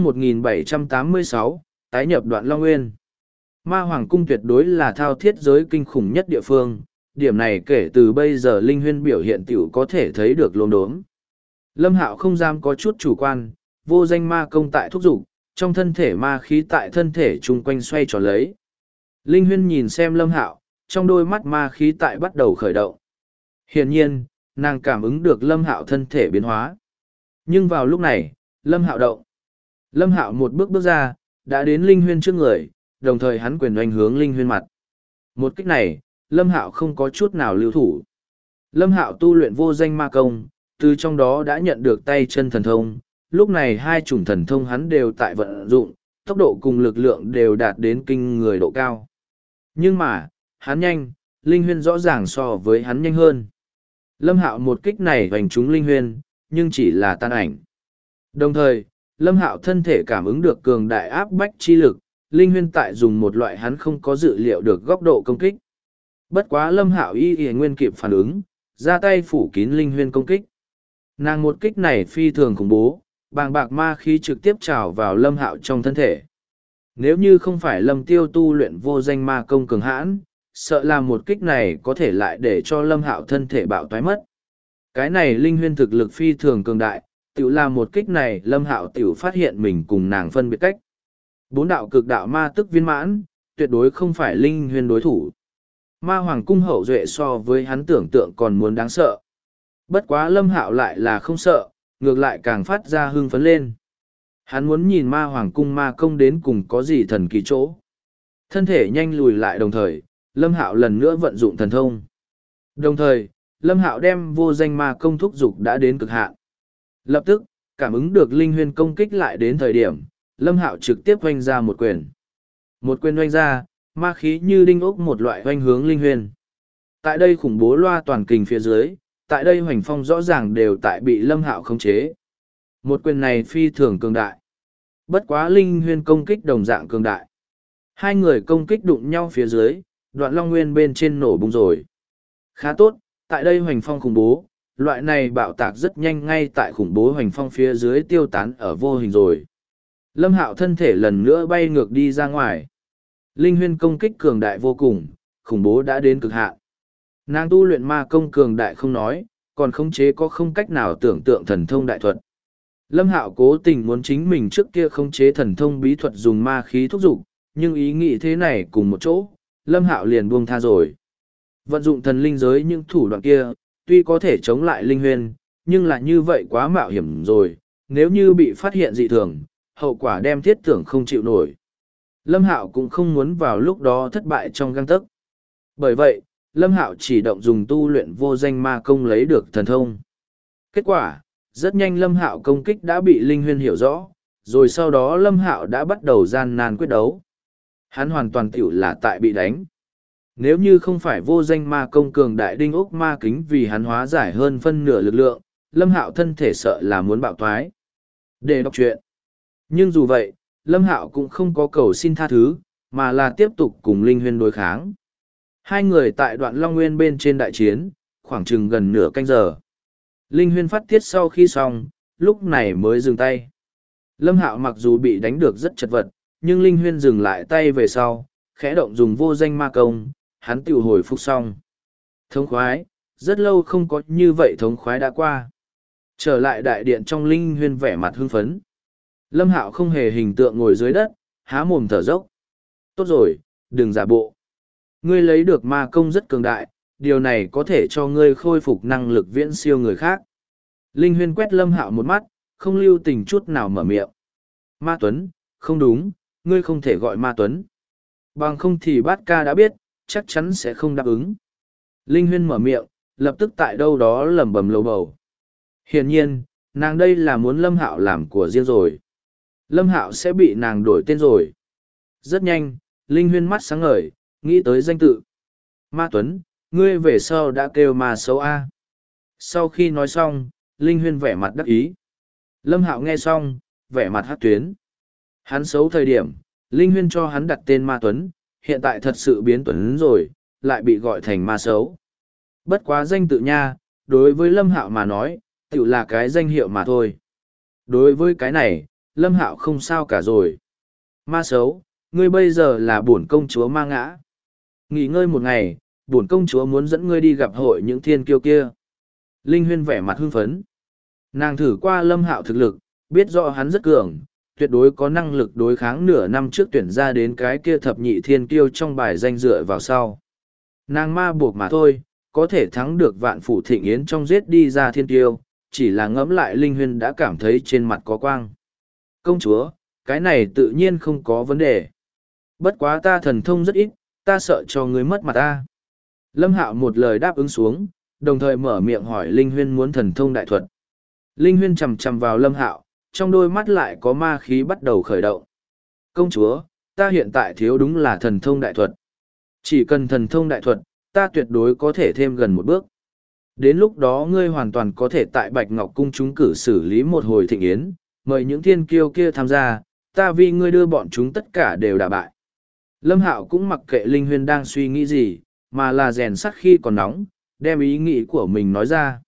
1786, tái nhập đoạn Long Nguyên. Ma Hoàng Cung tuyệt đối là thao thiết giới kinh khủng nhất địa phương, điểm này kể từ bây giờ Linh huyên biểu hiện tiểu có thể thấy được lốm đốm. Lâm Hạo không dám có chút chủ quan, vô danh ma công tại thúc dục, trong thân thể ma khí tại thân thể chung quanh xoay tròn lấy. Linh huyên nhìn xem Lâm Hạo, trong đôi mắt ma khí tại bắt đầu khởi động. Hiển nhiên, nàng cảm ứng được Lâm Hạo thân thể biến hóa. Nhưng vào lúc này, Lâm Hạo động. Lâm Hạo một bước bước ra, đã đến Linh huyên trước người, đồng thời hắn quyền oanh hướng Linh huyên mặt. Một kích này, Lâm Hạo không có chút nào lưu thủ. Lâm Hạo tu luyện vô danh ma công, từ trong đó đã nhận được tay chân thần thông, lúc này hai chủng thần thông hắn đều tại vận dụng, tốc độ cùng lực lượng đều đạt đến kinh người độ cao. Nhưng mà, hắn nhanh, Linh huyên rõ ràng so với hắn nhanh hơn. Lâm Hạo một kích này hoành trúng Linh huyên, nhưng chỉ là tan ảnh. Đồng thời, Lâm Hạo thân thể cảm ứng được cường đại áp bách chi lực, Linh huyên tại dùng một loại hắn không có dự liệu được góc độ công kích. Bất quá Lâm Hạo y nguyên kịp phản ứng, ra tay phủ kín Linh huyên công kích. Nàng một kích này phi thường khủng bố, bàng bạc ma khí trực tiếp trào vào Lâm Hạo trong thân thể. Nếu như không phải Lâm Tiêu tu luyện vô danh ma công cường hãn, sợ là một kích này có thể lại để cho Lâm Hạo thân thể bạo toái mất. Cái này Linh huyên thực lực phi thường cường đại, tiểu là một kích này Lâm Hạo tiểu phát hiện mình cùng nàng phân biệt cách. Bốn đạo cực đạo ma tức viên mãn, tuyệt đối không phải Linh huyên đối thủ. Ma Hoàng Cung hậu duệ so với hắn tưởng tượng còn muốn đáng sợ. Bất quá Lâm Hạo lại là không sợ, ngược lại càng phát ra hưng phấn lên. Hắn muốn nhìn Ma Hoàng Cung ma công đến cùng có gì thần kỳ chỗ. Thân thể nhanh lùi lại đồng thời, Lâm Hạo lần nữa vận dụng thần thông. Đồng thời, Lâm Hạo đem vô danh ma công thúc dục đã đến cực hạn. Lập tức, cảm ứng được Linh huyên công kích lại đến thời điểm, Lâm Hạo trực tiếp oanh ra một quyền. Một quyền oanh ra, ma khí như đinh ốc một loại oanh hướng Linh huyên. Tại đây khủng bố loa toàn kình phía dưới, tại đây hoành phong rõ ràng đều tại bị Lâm Hạo khống chế. Một quyền này phi thường cường đại. Bất quá Linh huyên công kích đồng dạng cường đại. Hai người công kích đụng nhau phía dưới, đoạn Long Nguyên bên trên nổ bung rồi. Khá tốt, tại đây hoành phong khủng bố, loại này bạo tạc rất nhanh ngay tại khủng bố hoành phong phía dưới tiêu tán ở vô hình rồi. Lâm Hạo thân thể lần nữa bay ngược đi ra ngoài. Linh huyên công kích cường đại vô cùng, khủng bố đã đến cực hạn. Nàng tu luyện ma công cường đại không nói, còn khống chế có không cách nào tưởng tượng thần thông đại thuật. Lâm Hạo cố tình muốn chính mình trước kia khống chế thần thông bí thuật dùng ma khí thúc giục, nhưng ý nghĩ thế này cùng một chỗ, Lâm Hạo liền buông tha rồi. Vận dụng thần linh giới những thủ đoạn kia, tuy có thể chống lại linh huyền, nhưng là như vậy quá mạo hiểm rồi, nếu như bị phát hiện dị thường, hậu quả đem thiết tưởng không chịu nổi. Lâm Hạo cũng không muốn vào lúc đó thất bại trong găng tấc. Bởi vậy, Lâm Hạo chỉ động dùng tu luyện vô danh ma công lấy được thần thông. Kết quả, rất nhanh Lâm Hạo công kích đã bị Linh Huyên hiểu rõ, rồi sau đó Lâm Hạo đã bắt đầu gian nan quyết đấu. Hắn hoàn toàn tiểu là tại bị đánh. Nếu như không phải vô danh ma công cường đại đinh ốc ma kính vì hắn hóa giải hơn phân nửa lực lượng, Lâm Hạo thân thể sợ là muốn bạo thoái. Để đọc truyện. Nhưng dù vậy, Lâm Hạo cũng không có cầu xin tha thứ, mà là tiếp tục cùng Linh Huyên đối kháng. Hai người tại đoạn Long Nguyên bên trên đại chiến, khoảng chừng gần nửa canh giờ. Linh Huyên phát tiết sau khi xong, lúc này mới dừng tay. Lâm Hạo mặc dù bị đánh được rất chật vật, nhưng Linh Huyên dừng lại tay về sau, khẽ động dùng vô danh ma công, hắn tiểu hồi phục xong. Thống khoái, rất lâu không có như vậy thống khoái đã qua. Trở lại đại điện trong Linh Huyên vẻ mặt hưng phấn. Lâm Hạo không hề hình tượng ngồi dưới đất, há mồm thở dốc. Tốt rồi, đừng giả bộ. Ngươi lấy được ma công rất cường đại, điều này có thể cho ngươi khôi phục năng lực viễn siêu người khác. Linh Huyên quét Lâm Hạo một mắt, không lưu tình chút nào mở miệng. Ma Tuấn, không đúng, ngươi không thể gọi Ma Tuấn. Bằng không thì Bát Ca đã biết, chắc chắn sẽ không đáp ứng. Linh Huyên mở miệng, lập tức tại đâu đó lẩm bẩm lầu bầu. Hiển nhiên, nàng đây là muốn Lâm Hạo làm của riêng rồi. Lâm Hạo sẽ bị nàng đổi tên rồi. Rất nhanh, Linh Huyên mắt sáng ngời, nghĩ tới danh tự. Ma Tuấn, ngươi về sau đã kêu ma xấu A. Sau khi nói xong, Linh Huyên vẻ mặt đắc ý. Lâm Hạo nghe xong, vẻ mặt hát tuyến. Hắn xấu thời điểm, Linh Huyên cho hắn đặt tên Ma Tuấn, hiện tại thật sự biến Tuấn rồi, lại bị gọi thành ma xấu. Bất quá danh tự nha, đối với Lâm Hạo mà nói, tự là cái danh hiệu mà thôi. Đối với cái này, Lâm Hạo không sao cả rồi. Ma xấu, ngươi bây giờ là bổn công chúa ma ngã. Nghỉ ngơi một ngày, bổn công chúa muốn dẫn ngươi đi gặp hội những thiên kiêu kia. Linh Huyên vẻ mặt hưng phấn. Nàng thử qua Lâm Hạo thực lực, biết rõ hắn rất cường, tuyệt đối có năng lực đối kháng nửa năm trước tuyển ra đến cái kia thập nhị thiên kiêu trong bài danh dựa vào sau. Nàng ma buộc mà thôi, có thể thắng được Vạn Phủ Thịnh Yến trong giết đi ra thiên kiêu, chỉ là ngẫm lại Linh Huyên đã cảm thấy trên mặt có quang. Công chúa, cái này tự nhiên không có vấn đề. Bất quá ta thần thông rất ít, ta sợ cho ngươi mất mặt ta. Lâm Hạo một lời đáp ứng xuống, đồng thời mở miệng hỏi Linh Huyên muốn thần thông đại thuật. Linh Huyên chằm chằm vào Lâm Hạo, trong đôi mắt lại có ma khí bắt đầu khởi động. Công chúa, ta hiện tại thiếu đúng là thần thông đại thuật. Chỉ cần thần thông đại thuật, ta tuyệt đối có thể thêm gần một bước. Đến lúc đó ngươi hoàn toàn có thể tại Bạch Ngọc Cung chúng cử xử lý một hồi thịnh yến, mời những thiên kiêu kia tham gia, ta vì ngươi đưa bọn chúng tất cả đều đả bại. Lâm Hạo cũng mặc kệ Linh Huyên đang suy nghĩ gì, mà là rèn sắt khi còn nóng, đem ý nghĩ của mình nói ra.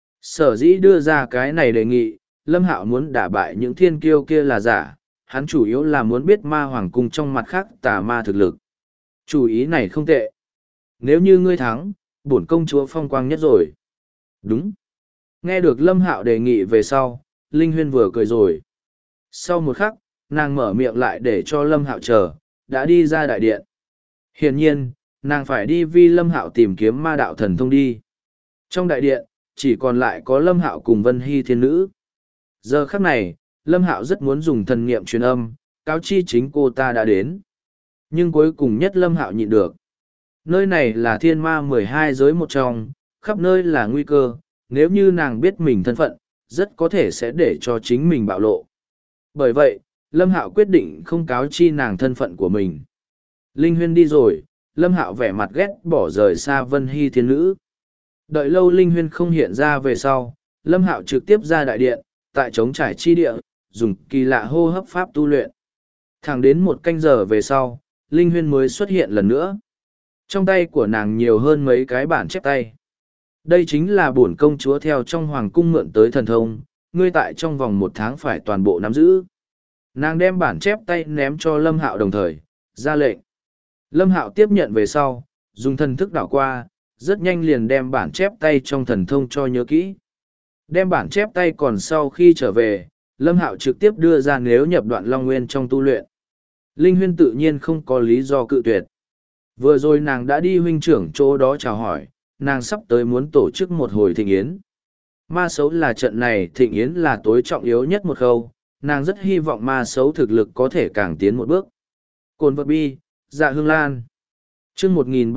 Sở dĩ đưa ra cái này đề nghị, Lâm Hạo muốn đả bại những thiên kiêu kia là giả, hắn chủ yếu là muốn biết ma hoàng cung trong mặt khác tà ma thực lực. Chủ ý này không tệ. Nếu như ngươi thắng, bổn công chúa phong quang nhất rồi. Đúng. Nghe được Lâm Hạo đề nghị về sau, Linh Huyên vừa cười rồi. Sau một khắc, nàng mở miệng lại để cho Lâm Hạo chờ, đã đi ra đại điện. Hiển nhiên, nàng phải đi vi Lâm Hạo tìm kiếm ma đạo thần thông đi. Trong đại điện, chỉ còn lại có Lâm Hạo cùng Vân Hy thiên nữ. Giờ khắc này, Lâm Hạo rất muốn dùng thần niệm truyền âm, cáo chi chính cô ta đã đến. Nhưng cuối cùng nhất Lâm Hạo nhịn được. Nơi này là thiên ma 12 giới một trong, khắp nơi là nguy cơ, nếu như nàng biết mình thân phận, rất có thể sẽ để cho chính mình bạo lộ. Bởi vậy, Lâm Hạo quyết định không cáo chi nàng thân phận của mình. Linh Huyên đi rồi, Lâm Hạo vẻ mặt ghét bỏ rời xa Vân Hy thiên nữ. Đợi lâu Linh Huyên không hiện ra về sau, Lâm Hạo trực tiếp ra đại điện, tại trống trải chi địa, dùng kỳ lạ hô hấp pháp tu luyện. Thẳng đến một canh giờ về sau, Linh Huyên mới xuất hiện lần nữa. Trong tay của nàng nhiều hơn mấy cái bản chép tay. Đây chính là bổn công chúa theo trong hoàng cung mượn tới thần thông, ngươi tại trong vòng 1 tháng phải toàn bộ nắm giữ. Nàng đem bản chép tay ném cho Lâm Hạo đồng thời, ra lệnh. Lâm Hạo tiếp nhận về sau, Dùng thần thức đảo qua, rất nhanh liền đem bản chép tay trong thần thông cho nhớ kỹ. Đem bản chép tay còn sau khi trở về, Lâm Hạo trực tiếp đưa ra nếu nhập đoạn Long Nguyên trong tu luyện. Linh Huyên tự nhiên không có lý do cự tuyệt. Vừa rồi nàng đã đi huynh trưởng chỗ đó chào hỏi, nàng sắp tới muốn tổ chức một hồi thịnh yến. Ma xấu là trận này thịnh yến là tối trọng yếu nhất một khâu, nàng rất hy vọng ma xấu thực lực có thể càng tiến một bước. Cồn vật bi, dạ hương lan. Chương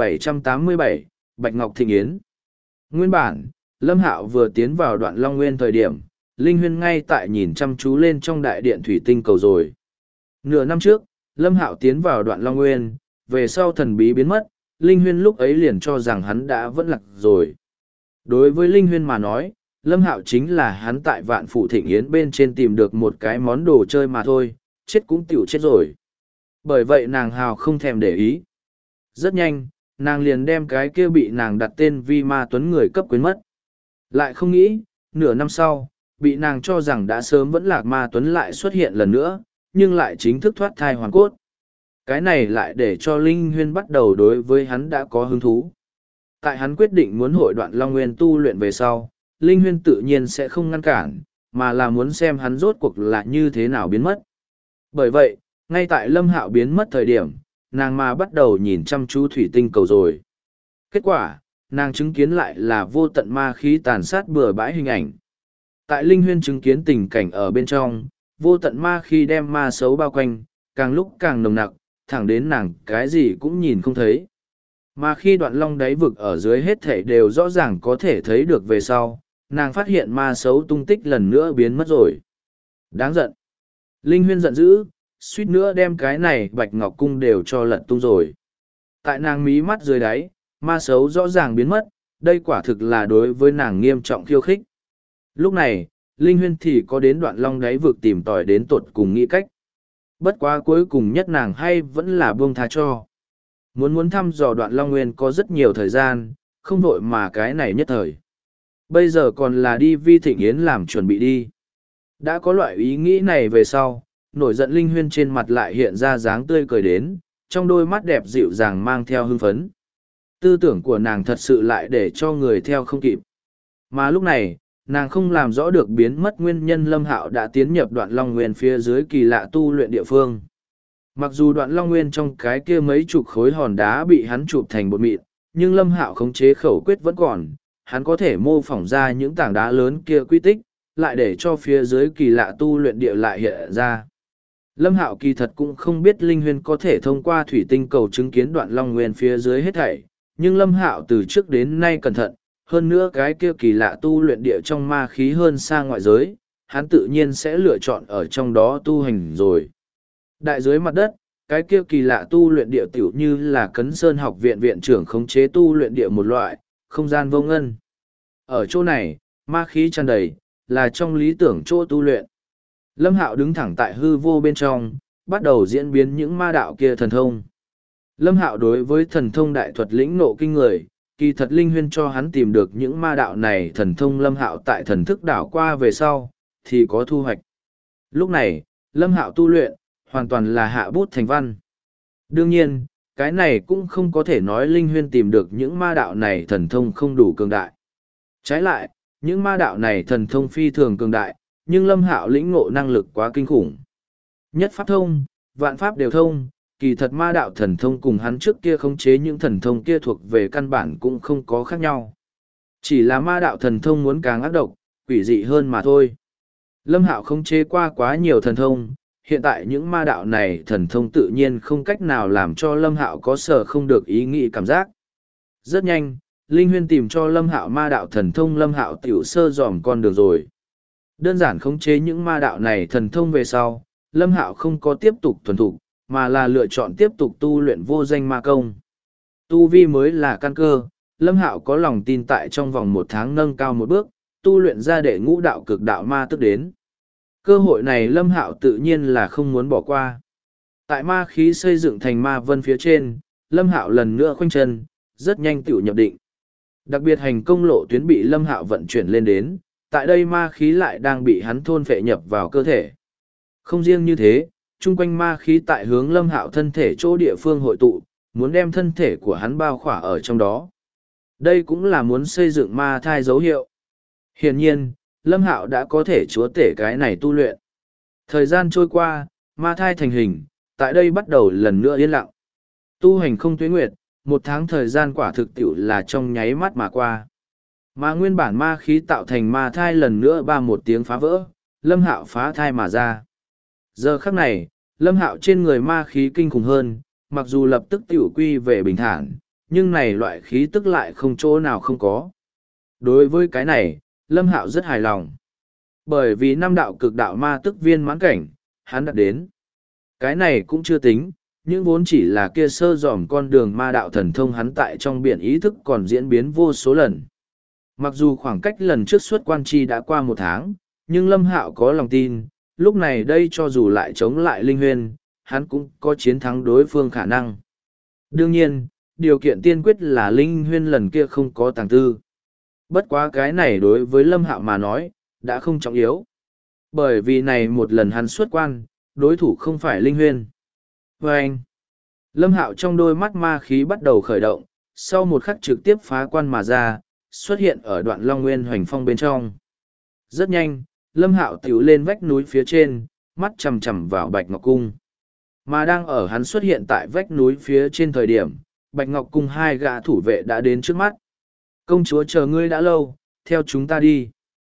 1787, Bạch Ngọc Thịnh Yến. Nguyên bản, Lâm Hạo vừa tiến vào đoạn Long Nguyên thời điểm, Linh Huyên ngay tại nhìn chăm chú lên trong đại điện thủy tinh cầu rồi. Nửa năm trước, Lâm Hạo tiến vào đoạn Long Nguyên, về sau thần bí biến mất, Linh Huyên lúc ấy liền cho rằng hắn đã vẫn lạc rồi. Đối với Linh Huyên mà nói, Lâm Hạo chính là hắn tại Vạn Phủ Thịnh Yến bên trên tìm được một cái món đồ chơi mà thôi, chết cũng tiểu chết rồi. Bởi vậy nàng hào không thèm để ý. Rất nhanh, nàng liền đem cái kia bị nàng đặt tên Vi Ma Tuấn người cấp quyến mất. Lại không nghĩ, nửa năm sau, bị nàng cho rằng đã sớm vẫn lạc Ma Tuấn lại xuất hiện lần nữa, nhưng lại chính thức thoát thai hoàn cốt. Cái này lại để cho Linh Huyên bắt đầu đối với hắn đã có hứng thú. Tại hắn quyết định muốn hội đoạn Long Nguyên tu luyện về sau, Linh Huyên tự nhiên sẽ không ngăn cản, mà là muốn xem hắn rốt cuộc là như thế nào biến mất. Bởi vậy, ngay tại Lâm Hạo biến mất thời điểm, nàng mà bắt đầu nhìn chăm chú thủy tinh cầu rồi. Kết quả, nàng chứng kiến lại là vô tận ma khí tàn sát bừa bãi hình ảnh. Tại Linh Huyên chứng kiến tình cảnh ở bên trong, vô tận ma khí đem ma xấu bao quanh, càng lúc càng nồng nặc, thẳng đến nàng cái gì cũng nhìn không thấy. Mà khi đoạn long đáy vực ở dưới hết thể đều rõ ràng có thể thấy được về sau, nàng phát hiện ma xấu tung tích lần nữa biến mất rồi. Đáng giận. Linh Huyên giận dữ, suýt nữa đem cái này Bạch Ngọc Cung đều cho lật tung rồi. Tại nàng mí mắt dưới đáy, ma xấu rõ ràng biến mất, đây quả thực là đối với nàng nghiêm trọng khiêu khích. Lúc này, Linh Huyên thì có đến đoạn long đáy vực tìm tòi đến tột cùng nghĩ cách. Bất quá cuối cùng nhất nàng hay vẫn là buông tha cho. Muốn thăm dò đoạn long nguyên có rất nhiều thời gian, không vội mà cái này nhất thời. Bây giờ còn là đi Vi Thịnh Yến làm chuẩn bị đi. Đã có loại ý nghĩ này về sau, nổi giận Linh Huyên trên mặt lại hiện ra dáng tươi cười đến, trong đôi mắt đẹp dịu dàng mang theo hưng phấn. Tư tưởng của nàng thật sự lại để cho người theo không kịp. Mà lúc này, nàng không làm rõ được biến mất nguyên nhân Lâm Hạo đã tiến nhập đoạn Long Nguyên phía dưới kỳ lạ tu luyện địa phương. Mặc dù đoạn Long Nguyên trong cái kia mấy chục khối hòn đá bị hắn chụp thành bột mịn, nhưng Lâm Hạo khống chế khẩu quyết vẫn còn, hắn có thể mô phỏng ra những tảng đá lớn kia quy tích, lại để cho phía dưới kỳ lạ tu luyện địa lại hiện ra. Lâm Hạo kỳ thật cũng không biết Linh Huyên có thể thông qua thủy tinh cầu chứng kiến đoạn Long Nguyên phía dưới hết thảy, nhưng Lâm Hạo từ trước đến nay cẩn thận, hơn nữa cái kia kỳ lạ tu luyện địa trong ma khí hơn xa ngoại giới, hắn tự nhiên sẽ lựa chọn ở trong đó tu hành rồi. Đại dưới mặt đất, cái kia kỳ lạ tu luyện địa tiểu như là Cấn Sơn học viện viện trưởng khống chế tu luyện địa một loại, không gian vô ngân. Ở chỗ này, ma khí tràn đầy, là trong lý tưởng chỗ tu luyện. Lâm Hạo đứng thẳng tại hư vô bên trong, bắt đầu diễn biến những ma đạo kia thần thông. Lâm Hạo đối với thần thông đại thuật lĩnh nộ kinh người, kỳ thật Linh Huyên cho hắn tìm được những ma đạo này thần thông Lâm Hạo tại thần thức đảo qua về sau, thì có thu hoạch. Lúc này, Lâm Hạo tu luyện, hoàn toàn là hạ bút thành văn. Đương nhiên, cái này cũng không có thể nói Linh Huyên tìm được những ma đạo này thần thông không đủ cường đại. Trái lại, những ma đạo này thần thông phi thường cường đại, nhưng Lâm Hạo lĩnh ngộ năng lực quá kinh khủng. Nhất pháp thông, vạn pháp đều thông, kỳ thật ma đạo thần thông cùng hắn trước kia khống chế những thần thông kia thuộc về căn bản cũng không có khác nhau. Chỉ là ma đạo thần thông muốn càng ác độc, quỷ dị hơn mà thôi. Lâm Hạo khống chế qua quá nhiều thần thông, hiện tại những ma đạo này thần thông tự nhiên không cách nào làm cho Lâm Hạo có sở không được ý nghĩ cảm giác. Rất nhanh, Linh Huyên tìm cho Lâm Hạo ma đạo thần thông, Lâm Hạo tiểu sơ dòm con đường rồi. Đơn giản khống chế những ma đạo này thần thông về sau, Lâm Hạo không có tiếp tục thuần thục, mà là lựa chọn tiếp tục tu luyện vô danh ma công. Tu vi mới là căn cơ, Lâm Hạo có lòng tin tại trong vòng 1 tháng nâng cao một bước, tu luyện ra đệ ngũ đạo cực đạo ma tức đến. Cơ hội này Lâm Hạo tự nhiên là không muốn bỏ qua. Tại ma khí xây dựng thành ma vân phía trên, Lâm Hạo lần nữa khoanh chân, rất nhanh tiểu nhập định. Đặc biệt hành công lộ tuyến bị Lâm Hạo vận chuyển lên đến, tại đây ma khí lại đang bị hắn thôn phệ nhập vào cơ thể. Không riêng như thế, chung quanh ma khí tại hướng Lâm Hạo thân thể chỗ địa phương hội tụ, muốn đem thân thể của hắn bao khỏa ở trong đó. Đây cũng là muốn xây dựng ma thai dấu hiệu. Hiển nhiên, Lâm Hạo đã có thể chúa tể cái này tu luyện. Thời gian trôi qua, ma thai thành hình, tại đây bắt đầu lần nữa yên lặng. Tu hành không tuế nguyệt, 1 tháng thời gian quả thực tiệu là trong nháy mắt mà qua. Mà nguyên bản ma khí tạo thành ma thai lần nữa một tiếng phá vỡ, Lâm Hạo phá thai mà ra. Giờ khắc này, Lâm Hạo trên người ma khí kinh khủng hơn, mặc dù lập tức tiểu quy về bình thản, nhưng này loại khí tức lại không chỗ nào không có. Đối với cái này, Lâm Hạo rất hài lòng. Bởi vì 5 đạo cực đạo ma tức viên mãn cảnh, hắn đã đến. Cái này cũng chưa tính, nhưng vốn chỉ là kia sơ dòm con đường ma đạo thần thông hắn tại trong biển ý thức còn diễn biến vô số lần. Mặc dù khoảng cách lần trước xuất quan chi đã qua 1 tháng, nhưng Lâm Hạo có lòng tin, lúc này đây cho dù lại chống lại Linh Huyên, hắn cũng có chiến thắng đối phương khả năng. Đương nhiên, điều kiện tiên quyết là Linh Huyên lần kia không có tàng tư. Bất quá cái này đối với Lâm Hạo mà nói, đã không trọng yếu. Bởi vì này một lần hắn xuất quan, đối thủ không phải Linh Huyên. Và anh, Lâm Hạo trong đôi mắt ma khí bắt đầu khởi động, sau một khắc trực tiếp phá quan mà ra, xuất hiện ở đoạn Long Nguyên Hoành Phong bên trong. Rất nhanh, Lâm Hạo tiểu lên vách núi phía trên, mắt chằm chằm vào Bạch Ngọc Cung. Mà đang ở hắn xuất hiện tại vách núi phía trên thời điểm, Bạch Ngọc Cung 2 gã thủ vệ đã đến trước mắt. Công chúa chờ ngươi đã lâu, theo chúng ta đi.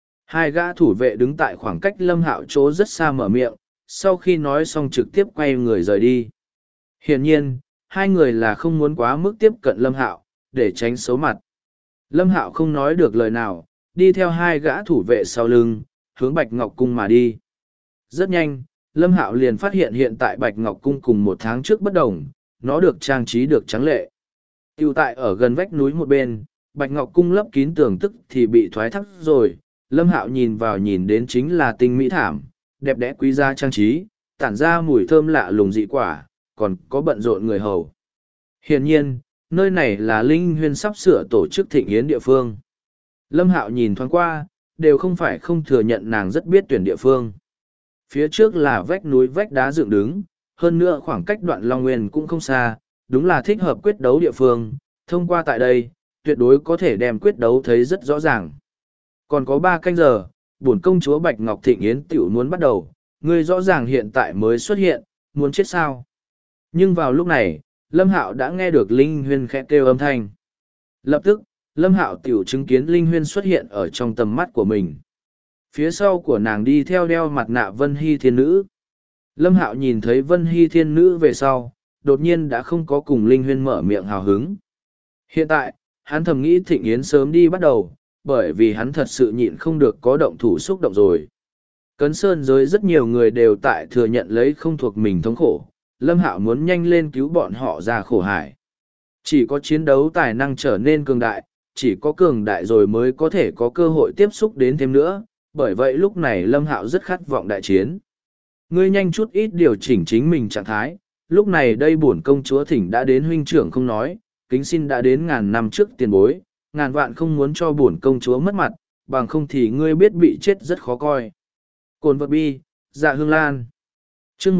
2 gã thủ vệ đứng tại khoảng cách Lâm Hạo chỗ rất xa mở miệng, sau khi nói xong trực tiếp quay người rời đi. Hiển nhiên, 2 người là không muốn quá mức tiếp cận Lâm Hạo, để tránh xấu mặt. Lâm Hạo không nói được lời nào, đi theo 2 gã thủ vệ sau lưng, hướng Bạch Ngọc Cung mà đi. Rất nhanh, Lâm Hạo liền phát hiện tại Bạch Ngọc Cung cùng 1 tháng trước bất đồng, nó được trang trí được trắng lệ. Tiêu tại ở gần vách núi một bên, Bạch Ngọc Cung lấp kín tường tức thì bị thoái thác rồi, Lâm Hạo nhìn vào nhìn đến chính là tinh mỹ thảm, đẹp đẽ quý giá trang trí, tản ra mùi thơm lạ lùng dị quả, còn có bận rộn người hầu. Hiển nhiên, nơi này là Linh Huyên sắp sửa tổ chức thịnh yến địa phương. Lâm Hạo nhìn thoáng qua, đều không phải không thừa nhận nàng rất biết tuyển địa phương. Phía trước là vách núi vách đá dựng đứng, hơn nữa khoảng cách đoạn Long Nguyên cũng không xa, đúng là thích hợp quyết đấu địa phương, thông qua tại đây, tuyệt đối có thể đem quyết đấu thấy rất rõ ràng. Còn có 3 canh giờ, bổn công chúa Bạch Ngọc Thịnh Yến tiểu muốn bắt đầu, ngươi rõ ràng hiện tại mới xuất hiện, muốn chết sao? Nhưng vào lúc này, Lâm Hạo đã nghe được Linh Huyên khẽ kêu âm thanh. Lập tức, Lâm Hạo tiểu chứng kiến Linh Huyên xuất hiện ở trong tầm mắt của mình. Phía sau của nàng đi theo đeo mặt nạ Vân Hy Thiên Nữ. Lâm Hạo nhìn thấy Vân Hy Thiên Nữ về sau, đột nhiên đã không có cùng Linh Huyên mở miệng hào hứng. Hiện tại, hắn thầm nghĩ thịnh yến sớm đi bắt đầu, bởi vì hắn thật sự nhịn không được có động thủ xúc động rồi. Cấn Sơn giới rất nhiều người đều tại thừa nhận lấy không thuộc mình thống khổ, Lâm Hạo muốn nhanh lên cứu bọn họ ra khổ hải. Chỉ có chiến đấu tài năng trở nên cường đại, chỉ có cường đại rồi mới có thể có cơ hội tiếp xúc đến thêm nữa, bởi vậy lúc này Lâm Hạo rất khát vọng đại chiến. Ngươi nhanh chút ít điều chỉnh chính mình trạng thái, lúc này đây bổn công chúa thỉnh đã đến huynh trưởng không nói, kính xin đã đến ngàn năm trước tiền bối, ngàn vạn không muốn cho bổn công chúa mất mặt, bằng không thì ngươi biết bị chết rất khó coi. Cồn vật bi, Dạ Hương Lan. Chương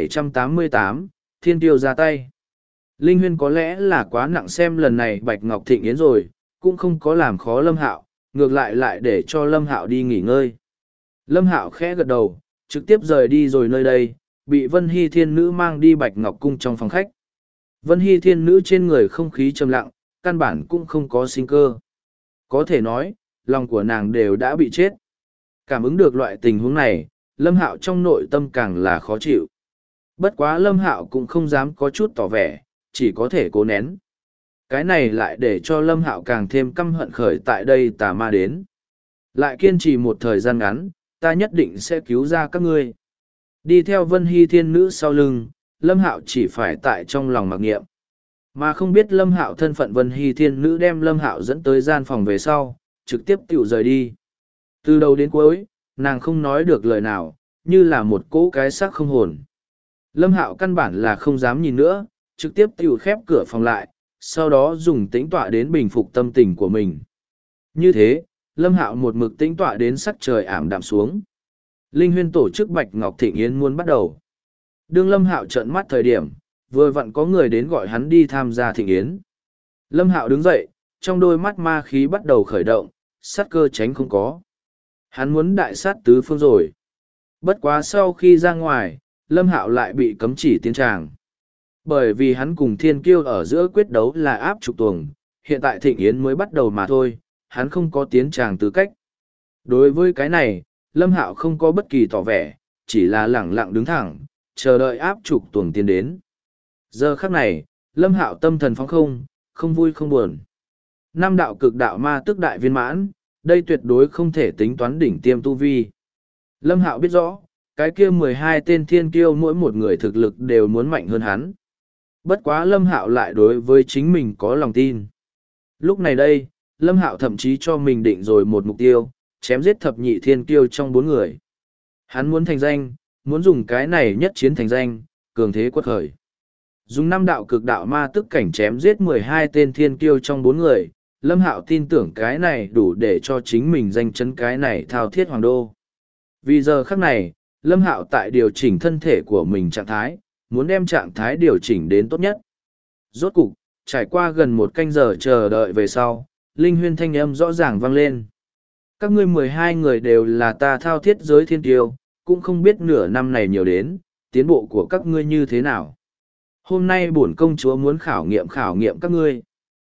1788, Thiên Tiêu ra tay. Linh Huyên có lẽ là quá nặng xem lần này Bạch Ngọc Thịnh Yến rồi, cũng không có làm khó Lâm Hạo, ngược lại để cho Lâm Hạo đi nghỉ ngơi. Lâm Hạo khẽ gật đầu, trực tiếp rời đi rồi nơi đây, bị Vân Hy Thiên Nữ mang đi Bạch Ngọc Cung trong phòng khách. Vân Hy Thiên Nữ trên người không khí trầm lặng, căn bản cũng không có sinh cơ. Có thể nói, lòng của nàng đều đã bị chết. Cảm ứng được loại tình huống này, Lâm Hạo trong nội tâm càng là khó chịu. Bất quá Lâm Hạo cũng không dám có chút tỏ vẻ, chỉ có thể cố nén. Cái này lại để cho Lâm Hạo càng thêm căm hận khởi tại đây tà ma đến. Lại kiên trì một thời gian ngắn, ta nhất định sẽ cứu ra các ngươi. Đi theo Vân Hy Thiên Nữ sau lưng, Lâm Hạo chỉ phải tại trong lòng mặc niệm. Mà không biết Lâm Hạo thân phận Vân Hy Thiên Nữ đem Lâm Hạo dẫn tới gian phòng về sau, trực tiếp tiểu rời đi. Từ đầu đến cuối, nàng không nói được lời nào, như là một cỗ cái xác không hồn. Lâm Hạo căn bản là không dám nhìn nữa, trực tiếp tiểu khép cửa phòng lại, sau đó dùng tĩnh tọa đến bình phục tâm tình của mình. Như thế, Lâm Hạo một mực tĩnh tọa đến sắc trời ảm đạm xuống. Linh Huyên tổ chức Bạch Ngọc Thịnh Yến muốn bắt đầu. Đương Lâm Hạo trợn mắt thời điểm, vừa vặn có người đến gọi hắn đi tham gia thịnh yến. Lâm Hạo đứng dậy, trong đôi mắt ma khí bắt đầu khởi động, sát cơ tránh không có. Hắn muốn đại sát tứ phương rồi. Bất quá sau khi ra ngoài, Lâm Hạo lại bị cấm chỉ tiến tràng. Bởi vì hắn cùng Thiên Kiêu ở giữa quyết đấu là áp trục tuồng, hiện tại thịnh yến mới bắt đầu mà thôi, hắn không có tiến tràng tư cách. Đối với cái này, Lâm Hạo không có bất kỳ tỏ vẻ, chỉ là lẳng lặng đứng thẳng, chờ đợi áp trục tuồng tiến đến. Giờ khắc này, Lâm Hạo tâm thần phóng không, không vui không buồn. Năm đạo cực đạo ma tức đại viên mãn, đây tuyệt đối không thể tính toán đỉnh tiêm tu vi. Lâm Hạo biết rõ, cái kia 12 tên thiên kiêu mỗi một người thực lực đều muốn mạnh hơn hắn. Bất quá Lâm Hạo lại đối với chính mình có lòng tin. Lúc này đây, Lâm Hạo thậm chí cho mình định rồi một mục tiêu, chém giết thập nhị thiên kiêu trong 4 người. Hắn muốn thành danh, muốn dùng cái này nhất chiến thành danh, cường thế quật khởi. Dùng 5 đạo cực đạo ma tức cảnh chém giết 12 tên thiên kiêu trong 4 người, Lâm Hạo tin tưởng cái này đủ để cho chính mình danh chấn cái này thao thiết hoàng đô. Vì giờ khắc này, Lâm Hạo tại điều chỉnh thân thể của mình trạng thái, muốn đem trạng thái điều chỉnh đến tốt nhất. Rốt cục, trải qua gần 1 canh giờ chờ đợi về sau, linh huyên thanh âm rõ ràng vang lên. Các ngươi 12 người đều là ta thao thiết giới thiên kiêu, cũng không biết nửa năm này nhiều đến, tiến bộ của các ngươi như thế nào. Hôm nay bổn công chúa muốn khảo nghiệm các ngươi.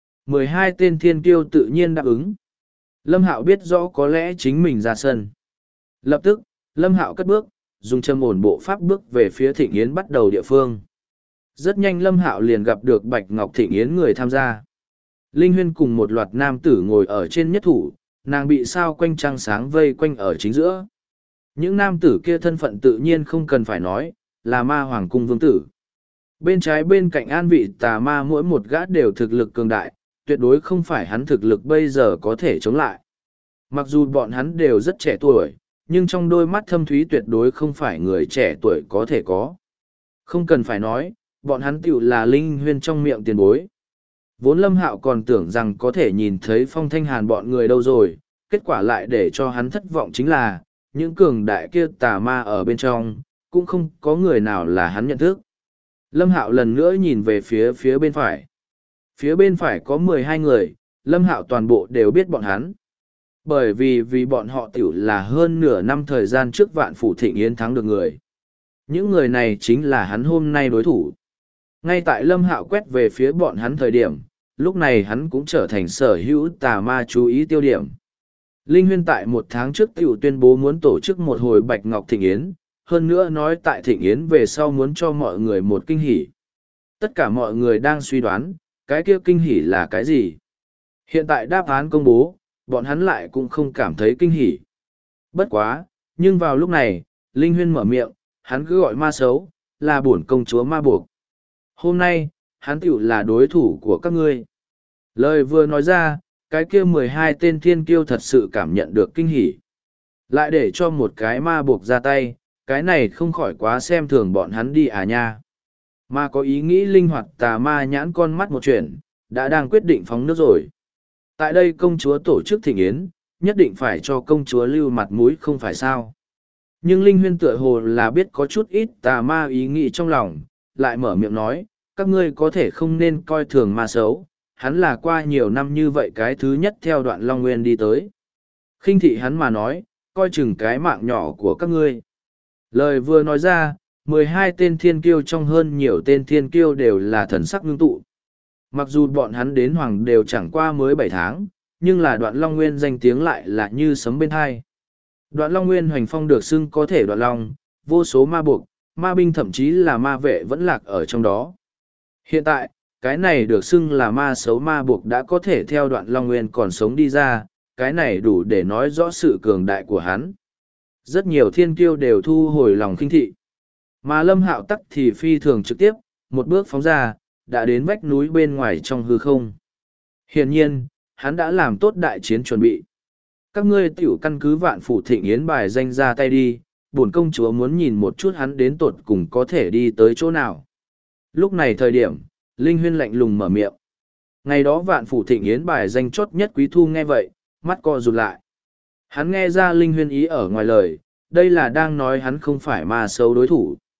12 tên thiên kiêu tự nhiên đáp ứng. Lâm Hạo biết rõ có lẽ chính mình ra sân. Lập tức, Lâm Hạo cất bước, dùng châm ổn bộ pháp bước về phía Thịnh Yến bắt đầu địa phương. Rất nhanh Lâm Hạo liền gặp được Bạch Ngọc Thịnh Yến người tham gia. Linh Huyên cùng một loạt nam tử ngồi ở trên nhất thủ, nàng bị sao quanh trăng sáng vây quanh ở chính giữa. Những nam tử kia thân phận tự nhiên không cần phải nói, là ma hoàng cung vương tử. Bên trái bên cạnh an vị tà ma mỗi một gã đều thực lực cường đại, tuyệt đối không phải hắn thực lực bây giờ có thể chống lại. Mặc dù bọn hắn đều rất trẻ tuổi, nhưng trong đôi mắt thâm thúy tuyệt đối không phải người trẻ tuổi có thể có. Không cần phải nói, bọn hắn tựu là Linh Huyên trong miệng tiền bối. Vốn Lâm Hạo còn tưởng rằng có thể nhìn thấy Phong Thanh Hàn bọn người đâu rồi, kết quả lại để cho hắn thất vọng chính là, những cường đại kia tà ma ở bên trong, cũng không có người nào là hắn nhận thức. Lâm Hạo lần nữa nhìn về phía bên phải. Phía bên phải có 12 người, Lâm Hạo toàn bộ đều biết bọn hắn. Bởi vì bọn họ tiểu là hơn nửa năm thời gian trước Vạn Phủ Thịnh Yến thắng được người. Những người này chính là hắn hôm nay đối thủ. Ngay tại Lâm Hạo quét về phía bọn hắn thời điểm, lúc này hắn cũng trở thành sở hữu tà ma chú ý tiêu điểm. Linh Huyên tại 1 tháng trước tiểu tuyên bố muốn tổ chức một hồi Bạch Ngọc Thịnh Yến, hơn nữa nói tại Thịnh Yến về sau muốn cho mọi người một kinh hỉ. Tất cả mọi người đang suy đoán, cái kia kinh hỉ là cái gì? Hiện tại đáp án công bố, bọn hắn lại cũng không cảm thấy kinh hỉ. Bất quá, nhưng vào lúc này, Linh Huyên mở miệng, hắn cứ gọi ma xấu, là bổn công chúa ma buộc. Hôm nay, hắn tiểu là đối thủ của các ngươi. Lời vừa nói ra, cái kia 12 tên thiên kiêu thật sự cảm nhận được kinh hỉ. Lại để cho một cái ma buộc ra tay, cái này không khỏi quá xem thường bọn hắn đi à nha. Mà có ý nghĩ linh hoạt tà ma nhãn con mắt một chuyện, đã đang quyết định phóng nước rồi. Tại đây công chúa tổ chức thịnh yến, nhất định phải cho công chúa lưu mặt mũi không phải sao. Nhưng Linh Huyên tựa hồ là biết có chút ít tà ma ý nghĩ trong lòng, lại mở miệng nói, các ngươi có thể không nên coi thường ma xấu, hắn là qua nhiều năm như vậy cái thứ nhất theo Đoạn Long Nguyên đi tới. Khinh thị hắn mà nói, coi chừng cái mạng nhỏ của các ngươi. Lời vừa nói ra, 12 tên thiên kiêu trong hơn nhiều tên thiên kiêu đều là thần sắc ngưng tụ. Mặc dù bọn hắn đến hoàng đều chẳng qua mới 7 tháng, nhưng là Đoạn Long Nguyên danh tiếng lại là như sấm bên hai. Đoạn Long Nguyên hoành phong được xưng có thể đoạn long, vô số ma buộc, ma binh thậm chí là ma vệ vẫn lạc ở trong đó. Hiện tại, cái này được xưng là ma xấu ma buộc đã có thể theo Đoạn Long Nguyên còn sống đi ra, cái này đủ để nói rõ sự cường đại của hắn. Rất nhiều thiên kiêu đều thu hồi lòng khinh thị. Mà Lâm Hạo tắc thì phi thường trực tiếp, một bước phóng ra, đã đến vách núi bên ngoài trong hư không. Hiển nhiên, hắn đã làm tốt đại chiến chuẩn bị. Các ngươi tiểu căn cứ Vạn Phủ Thịnh Yến bài danh ra tay đi, bổn công chúa muốn nhìn một chút hắn đến tột cùng có thể đi tới chỗ nào. Lúc này thời điểm, Linh Huyên lạnh lùng mở miệng. Ngày đó Vạn Phủ Thịnh Yến bài danh chốt nhất Quý Thu nghe vậy, mắt co rụt lại. Hắn nghe ra Linh Huyên ý ở ngoài lời, đây là đang nói hắn không phải ma xấu đối thủ.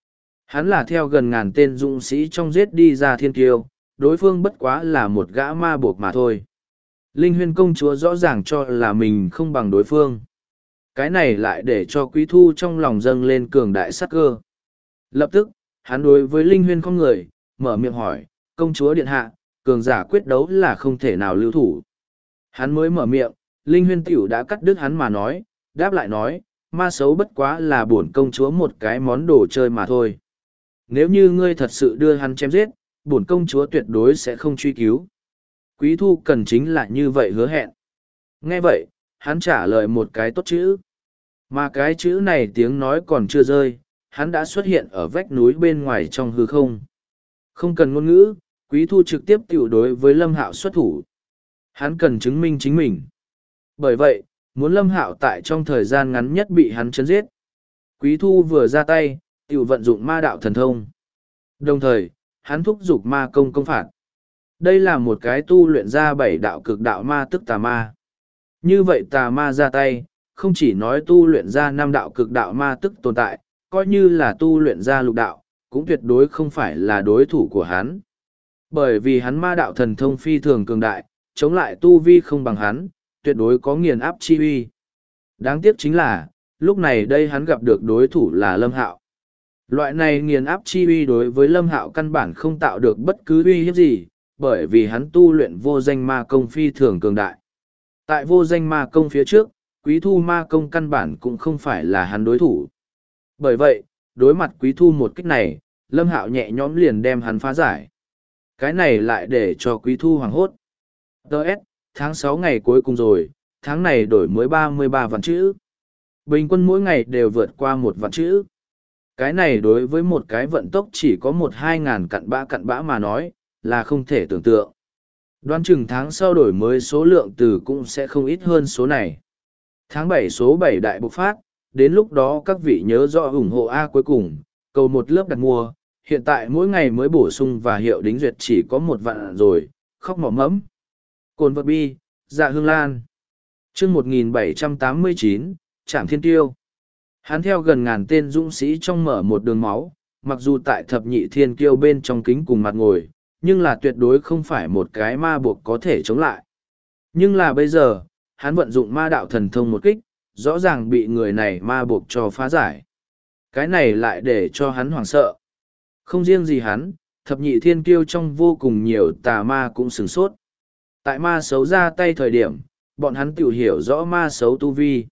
Hắn là theo gần ngàn tên dũng sĩ trong giết đi ra thiên kiêu, đối phương bất quá là một gã ma buộc mà thôi. Linh Huyên công chúa rõ ràng cho là mình không bằng đối phương. Cái này lại để cho Quý Thu trong lòng dâng lên cường đại sắc cơ. Lập tức, hắn đối với Linh Huyên không người, mở miệng hỏi, công chúa điện hạ, cường giả quyết đấu là không thể nào lưu thủ. Hắn mới mở miệng, Linh Huyên tiểu đã cắt đứt hắn mà nói, đáp lại nói, ma xấu bất quá là bổn công chúa một cái món đồ chơi mà thôi. Nếu như ngươi thật sự đưa hắn chém giết, bổn công chúa tuyệt đối sẽ không truy cứu. Quý Thu cần chính là như vậy hứa hẹn. Nghe vậy, hắn trả lời một cái tốt chữ. Mà cái chữ này tiếng nói còn chưa rơi, hắn đã xuất hiện ở vách núi bên ngoài trong hư không. Không cần ngôn ngữ, Quý Thu trực tiếp tiểu đối với Lâm Hạo xuất thủ. Hắn cần chứng minh chính mình. Bởi vậy, muốn Lâm Hạo tại trong thời gian ngắn nhất bị hắn chấn giết. Quý Thu vừa ra tay, tiểu vận dụng ma đạo thần thông. Đồng thời, hắn thúc giục ma công công phạt. Đây là một cái tu luyện ra 7 đạo cực đạo ma tức tà ma. Như vậy tà ma ra tay, không chỉ nói tu luyện ra 5 đạo cực đạo ma tức tồn tại, coi như là tu luyện ra lục đạo, cũng tuyệt đối không phải là đối thủ của hắn. Bởi vì hắn ma đạo thần thông phi thường cường đại, chống lại tu vi không bằng hắn, tuyệt đối có nghiền áp chi uy. Đáng tiếc chính là, lúc này đây hắn gặp được đối thủ là Lâm Hạo. Loại này nghiền áp chi uy đối với Lâm Hạo căn bản không tạo được bất cứ uy hiếp gì, bởi vì hắn tu luyện vô danh ma công phi thường cường đại. Tại vô danh ma công phía trước, Quý Thu ma công căn bản cũng không phải là hắn đối thủ. Bởi vậy, đối mặt Quý Thu một kích này, Lâm Hạo nhẹ nhõm liền đem hắn phá giải. Cái này lại để cho Quý Thu hoảng hốt. Đợt, tháng 6 ngày cuối cùng rồi, tháng này đổi mới 33 vạn chữ. Bình quân mỗi ngày đều vượt qua 1 vạn chữ. Cái này đối với một cái vận tốc chỉ có 1-2 ngàn cặn bã mà nói, là không thể tưởng tượng. Đoán chừng tháng sau đổi mới số lượng từ cũng sẽ không ít hơn số này. Tháng 7 số 7 đại bộc phát, đến lúc đó các vị nhớ rõ ủng hộ A cuối cùng, cầu một lớp đặt mua, hiện tại mỗi ngày mới bổ sung và hiệu đính duyệt chỉ có 1 vạn rồi, khóc mỏ mẫm. Cồn vật bi, dạ hương lan. chương 1789, Trảm Thiên Tiêu. Hắn theo gần ngàn tên dũng sĩ trong mở một đường máu, mặc dù tại thập nhị thiên kiêu bên trong kính cùng mặt ngồi, nhưng là tuyệt đối không phải một cái ma buộc có thể chống lại. Nhưng là bây giờ, hắn vận dụng ma đạo thần thông một kích, rõ ràng bị người này ma buộc cho phá giải. Cái này lại để cho hắn hoảng sợ. Không riêng gì hắn, thập nhị thiên kiêu trong vô cùng nhiều tà ma cũng sửng sốt. Tại ma xấu ra tay thời điểm, bọn hắn tự hiểu rõ ma xấu tu vi.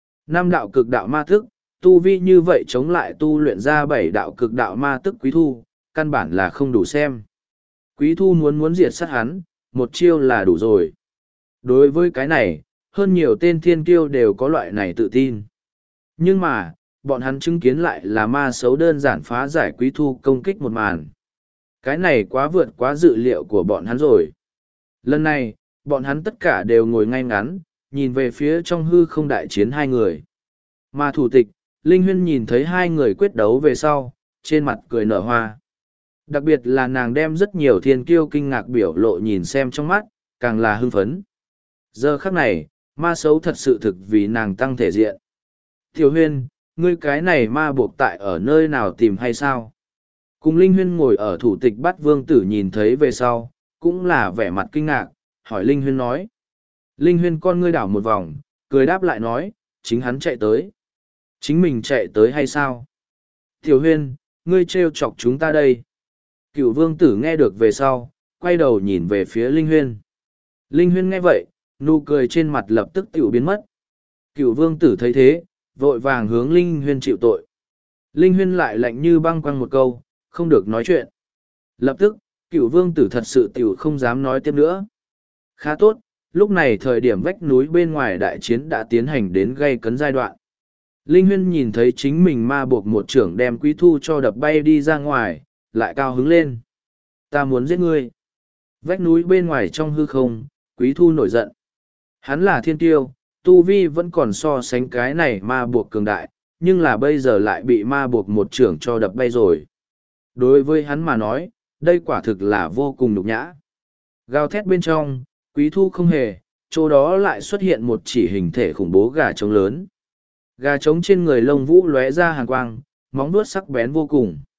5 đạo cực đạo ma thức, tu vi như vậy chống lại tu luyện ra 7 đạo cực đạo ma tức Quý Thu, căn bản là không đủ xem. Quý Thu muốn diệt sát hắn, một chiêu là đủ rồi. Đối với cái này, hơn nhiều tên thiên kiêu đều có loại này tự tin. Nhưng mà, bọn hắn chứng kiến lại là ma xấu đơn giản phá giải Quý Thu công kích một màn. Cái này quá vượt quá dự liệu của bọn hắn rồi. Lần này, bọn hắn tất cả đều ngồi ngay ngắn, nhìn về phía trong hư không đại chiến hai người. Mà thủ tịch, Linh Huyên nhìn thấy hai người quyết đấu về sau, trên mặt cười nở hoa. Đặc biệt là nàng đem rất nhiều thiên kiêu kinh ngạc biểu lộ nhìn xem trong mắt, càng là hưng phấn. Giờ khắc này, ma xấu thật sự thực vì nàng tăng thể diện. Tiểu Huyên, ngươi cái này ma buộc tại ở nơi nào tìm hay sao? Cùng Linh Huyên ngồi ở thủ tịch bắt vương tử nhìn thấy về sau, cũng là vẻ mặt kinh ngạc, hỏi Linh Huyên nói. Linh Huyên con ngươi đảo một vòng, cười đáp lại nói, chính hắn chạy tới. Chính mình chạy tới hay sao? Tiểu Huyên, ngươi trêu chọc chúng ta đây. Cựu vương tử nghe được về sau, quay đầu nhìn về phía Linh Huyên. Linh Huyên nghe vậy, nụ cười trên mặt lập tức tiểu biến mất. Cựu vương tử thấy thế, vội vàng hướng Linh Huyên chịu tội. Linh Huyên lại lạnh như băng quăng một câu, không được nói chuyện. Lập tức, cựu vương tử thật sự tiểu không dám nói tiếp nữa. Khá tốt, lúc này thời điểm vách núi bên ngoài đại chiến đã tiến hành đến gay cấn giai đoạn. Linh Huyên nhìn thấy chính mình ma buộc một trưởng đem Quý Thu cho đập bay đi ra ngoài, lại cao hứng lên. Ta muốn giết ngươi. Vách núi bên ngoài trong hư không, Quý Thu nổi giận. Hắn là thiên tiêu, tu vi vẫn còn so sánh cái này ma buộc cường đại, nhưng là bây giờ lại bị ma buộc một trưởng cho đập bay rồi. Đối với hắn mà nói, đây quả thực là vô cùng nhục nhã. Gào thét bên trong, Quý Thu không hề, chỗ đó lại xuất hiện một chỉ hình thể khủng bố gà trống lớn. Gà trống trên người lông vũ lóe ra hàn quang, móng vuốt sắc bén vô cùng.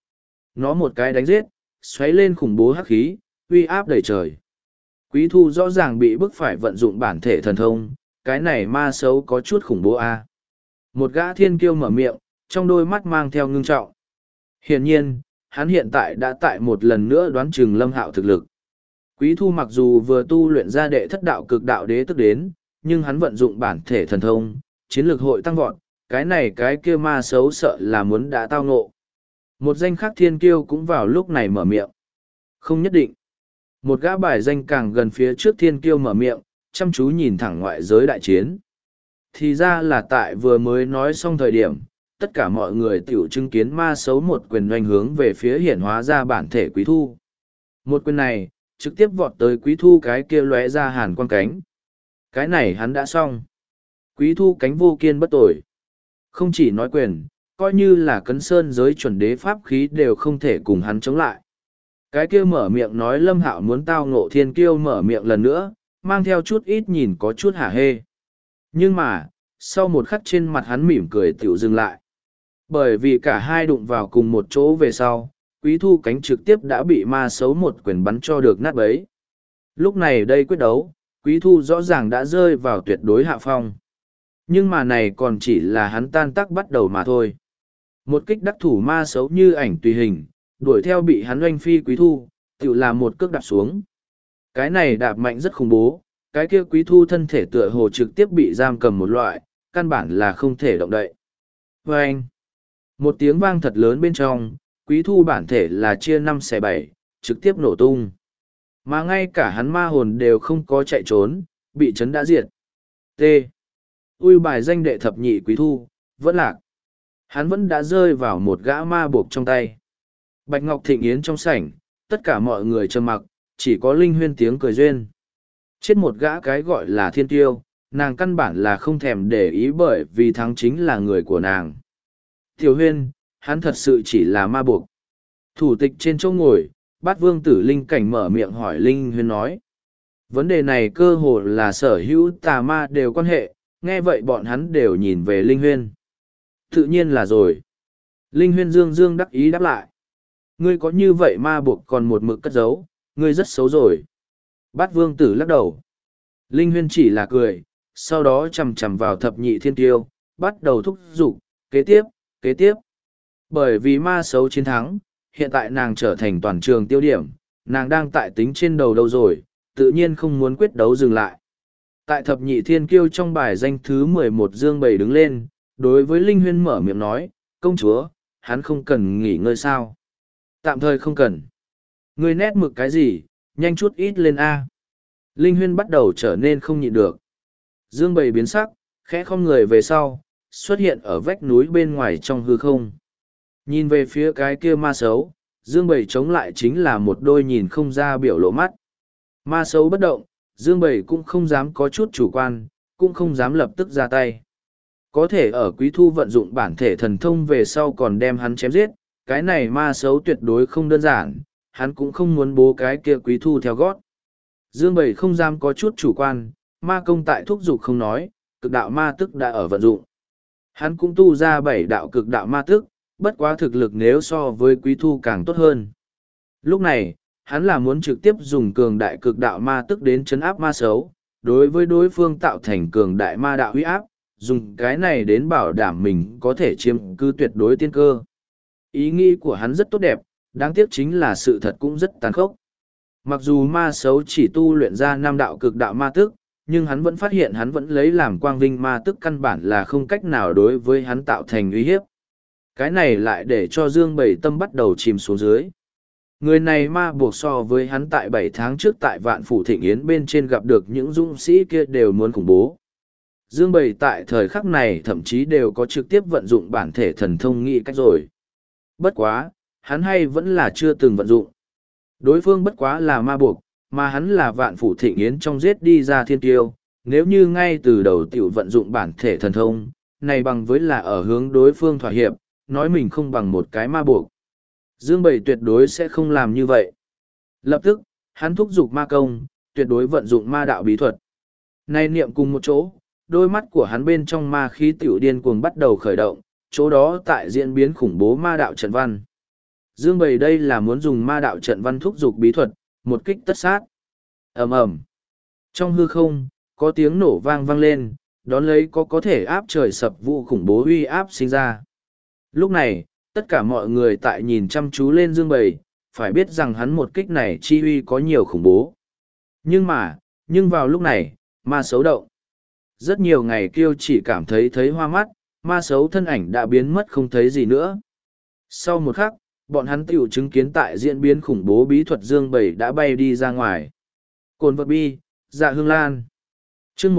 nó một cái đánh giết, xoáy lên khủng bố hắc khí, uy áp đầy trời. Quý thu rõ ràng bị bức phải vận dụng bản thể thần thông, cái này ma xấu có chút khủng bố a. Một gã thiên kiêu mở miệng, trong đôi mắt mang theo ngưng trọng. Hiển nhiên, hắn hiện tại đã tại một lần nữa đoán chừng Lâm Hạo thực lực. Quý thu mặc dù vừa tu luyện ra đệ thất đạo cực đạo đế tức đến, nhưng hắn vận dụng bản thể thần thông, chiến lược hội tăng vọt, cái này cái kia ma xấu sợ là muốn đã tao ngộ. Một danh khác thiên kiêu cũng vào lúc này mở miệng. Không nhất định. Một gã bài danh càng gần phía trước thiên kiêu mở miệng, chăm chú nhìn thẳng ngoại giới đại chiến. Thì ra là tại vừa mới nói xong thời điểm, tất cả mọi người tiểu chứng kiến ma xấu một quyền doanh hướng về phía hiển hóa ra bản thể quý thu. Một quyền này, trực tiếp vọt tới quý thu cái kia lóe ra hàn quang cánh. Cái này hắn đã xong. Quý thu cánh vô kiên bất tội. Không chỉ nói quyền, coi như là cấn sơn giới chuẩn đế pháp khí đều không thể cùng hắn chống lại. Cái kia mở miệng nói Lâm Hạo muốn tao ngộ thiên kiêu mở miệng lần nữa, mang theo chút ít nhìn có chút hả hê. Nhưng mà, sau một khắc trên mặt hắn mỉm cười tiểu dừng lại. Bởi vì cả hai đụng vào cùng một chỗ về sau, quý thu cánh trực tiếp đã bị ma xấu một quyền bắn cho được nát bấy. Lúc này đây quyết đấu, quý thu rõ ràng đã rơi vào tuyệt đối hạ phong. Nhưng mà này còn chỉ là hắn tan tác bắt đầu mà thôi. Một kích đắc thủ ma xấu như ảnh tùy hình, đuổi theo bị hắn oanh phi quý thu, tự làm một cước đạp xuống. Cái này đạp mạnh rất khủng bố, cái kia quý thu thân thể tựa hồ trực tiếp bị giam cầm một loại, căn bản là không thể động đậy. Và anh, một tiếng vang thật lớn bên trong, quý thu bản thể là chia 5/7, trực tiếp nổ tung. Mà ngay cả hắn ma hồn đều không có chạy trốn, bị chấn đã diệt. T. Ui bài danh đệ thập nhị quý thu, vẫn lạc. Hắn vẫn đã rơi vào một gã ma buộc trong tay. Bạch Ngọc Thịnh Yến trong sảnh, tất cả mọi người trầm mặc, chỉ có Linh Huyên tiếng cười duyên. Chết một gã cái gọi là thiên tiêu, nàng căn bản là không thèm để ý bởi vì thắng chính là người của nàng. Tiểu Huyên, hắn thật sự chỉ là ma buộc. Thủ tịch trên chỗ ngồi, Bát Vương Tử Linh Cảnh mở miệng hỏi Linh Huyên nói. Vấn đề này cơ hồ là sở hữu tà ma đều quan hệ, nghe vậy bọn hắn đều nhìn về Linh Huyên. Tự nhiên là rồi. Linh Huyên dương dương đắc ý đáp lại. Ngươi có như vậy ma buộc còn một mực cất giấu, ngươi rất xấu rồi. Bát Vương Tử lắc đầu. Linh Huyên chỉ là cười, sau đó chầm chầm vào thập nhị thiên tiêu, bắt đầu thúc giục, kế tiếp, kế tiếp. Bởi vì ma xấu chiến thắng, hiện tại nàng trở thành toàn trường tiêu điểm, nàng đang tại tính trên đầu đâu rồi, tự nhiên không muốn quyết đấu dừng lại. Tại thập nhị thiên kiêu trong bài danh thứ 11 Dương Bầy đứng lên, đối với Linh Huyên mở miệng nói, công chúa, hắn không cần nghỉ ngơi sao? Tạm thời không cần. Ngươi nét mực cái gì, nhanh chút ít lên A. Linh Huyên bắt đầu trở nên không nhịn được. Dương Bầy biến sắc, khẽ không người về sau, xuất hiện ở vách núi bên ngoài trong hư không. Nhìn về phía cái kia ma xấu, Dương Bầy chống lại chính là một đôi nhìn không ra biểu lộ mắt. Ma xấu bất động, Dương Bầy cũng không dám có chút chủ quan, cũng không dám lập tức ra tay. Có thể ở Quý Thu vận dụng bản thể thần thông về sau còn đem hắn chém giết, cái này ma xấu tuyệt đối không đơn giản, hắn cũng không muốn bố cái kia Quý Thu theo gót. Dương Bầy không dám có chút chủ quan, ma công tại thúc dục không nói, cực đạo ma tức đã ở vận dụng. Hắn cũng tu ra 7 đạo cực đạo ma tức, bất quá thực lực nếu so với Quý Thu càng tốt hơn. Lúc này, hắn là muốn trực tiếp dùng cường đại cực đạo ma tức đến chấn áp ma xấu, đối với đối phương tạo thành cường đại ma đạo huy áp, dùng cái này đến bảo đảm mình có thể chiếm cứ tuyệt đối tiên cơ. Ý nghĩ của hắn rất tốt đẹp, đáng tiếc chính là sự thật cũng rất tàn khốc. Mặc dù ma xấu chỉ tu luyện ra 5 đạo cực đạo ma tức, nhưng hắn vẫn phát hiện hắn vẫn lấy làm quang vinh ma tức căn bản là không cách nào đối với hắn tạo thành uy hiếp. Cái này lại để cho Dương Bảy Tâm bắt đầu chìm xuống dưới. Người này ma buộc so với hắn tại 7 tháng trước tại Vạn Phủ Thịnh Yến bên trên gặp được những dũng sĩ kia đều muốn khủng bố. Dương Bảy tại thời khắc này thậm chí đều có trực tiếp vận dụng bản thể thần thông nghĩ cách rồi. Bất quá, hắn hay vẫn là chưa từng vận dụng. Đối phương bất quá là ma buộc, mà hắn là Vạn Phủ Thịnh Yến trong giết đi ra thiên tiêu. Nếu như ngay từ đầu tiểu vận dụng bản thể thần thông, này bằng với là ở hướng đối phương thỏa hiệp, nói mình không bằng một cái ma buộc. Dương Bảy tuyệt đối sẽ không làm như vậy. Lập tức, hắn thúc giục ma công, tuyệt đối vận dụng ma đạo bí thuật. Nay niệm cùng một chỗ, đôi mắt của hắn bên trong ma khí tiểu điên cuồng bắt đầu khởi động, chỗ đó tại diễn biến khủng bố ma đạo trận văn. Dương Bầy đây là muốn dùng ma đạo trận văn thúc dục bí thuật, một kích tất sát. Ầm ầm. Trong hư không, có tiếng nổ vang vang lên, đón lấy có thể áp trời sập vụ khủng bố uy áp sinh ra. Lúc này, tất cả mọi người tại nhìn chăm chú lên Dương Bầy, phải biết rằng hắn một kích này chi uy có nhiều khủng bố. Nhưng vào lúc này, ma xấu động. Rất nhiều ngày kêu chỉ cảm thấy hoa mắt, ma xấu thân ảnh đã biến mất không thấy gì nữa. Sau một khắc, bọn hắn tiểu chứng kiến tại diễn biến khủng bố bí thuật Dương Bầy đã bay đi ra ngoài. Cồn vật bi, Dạ Hương Lan. chương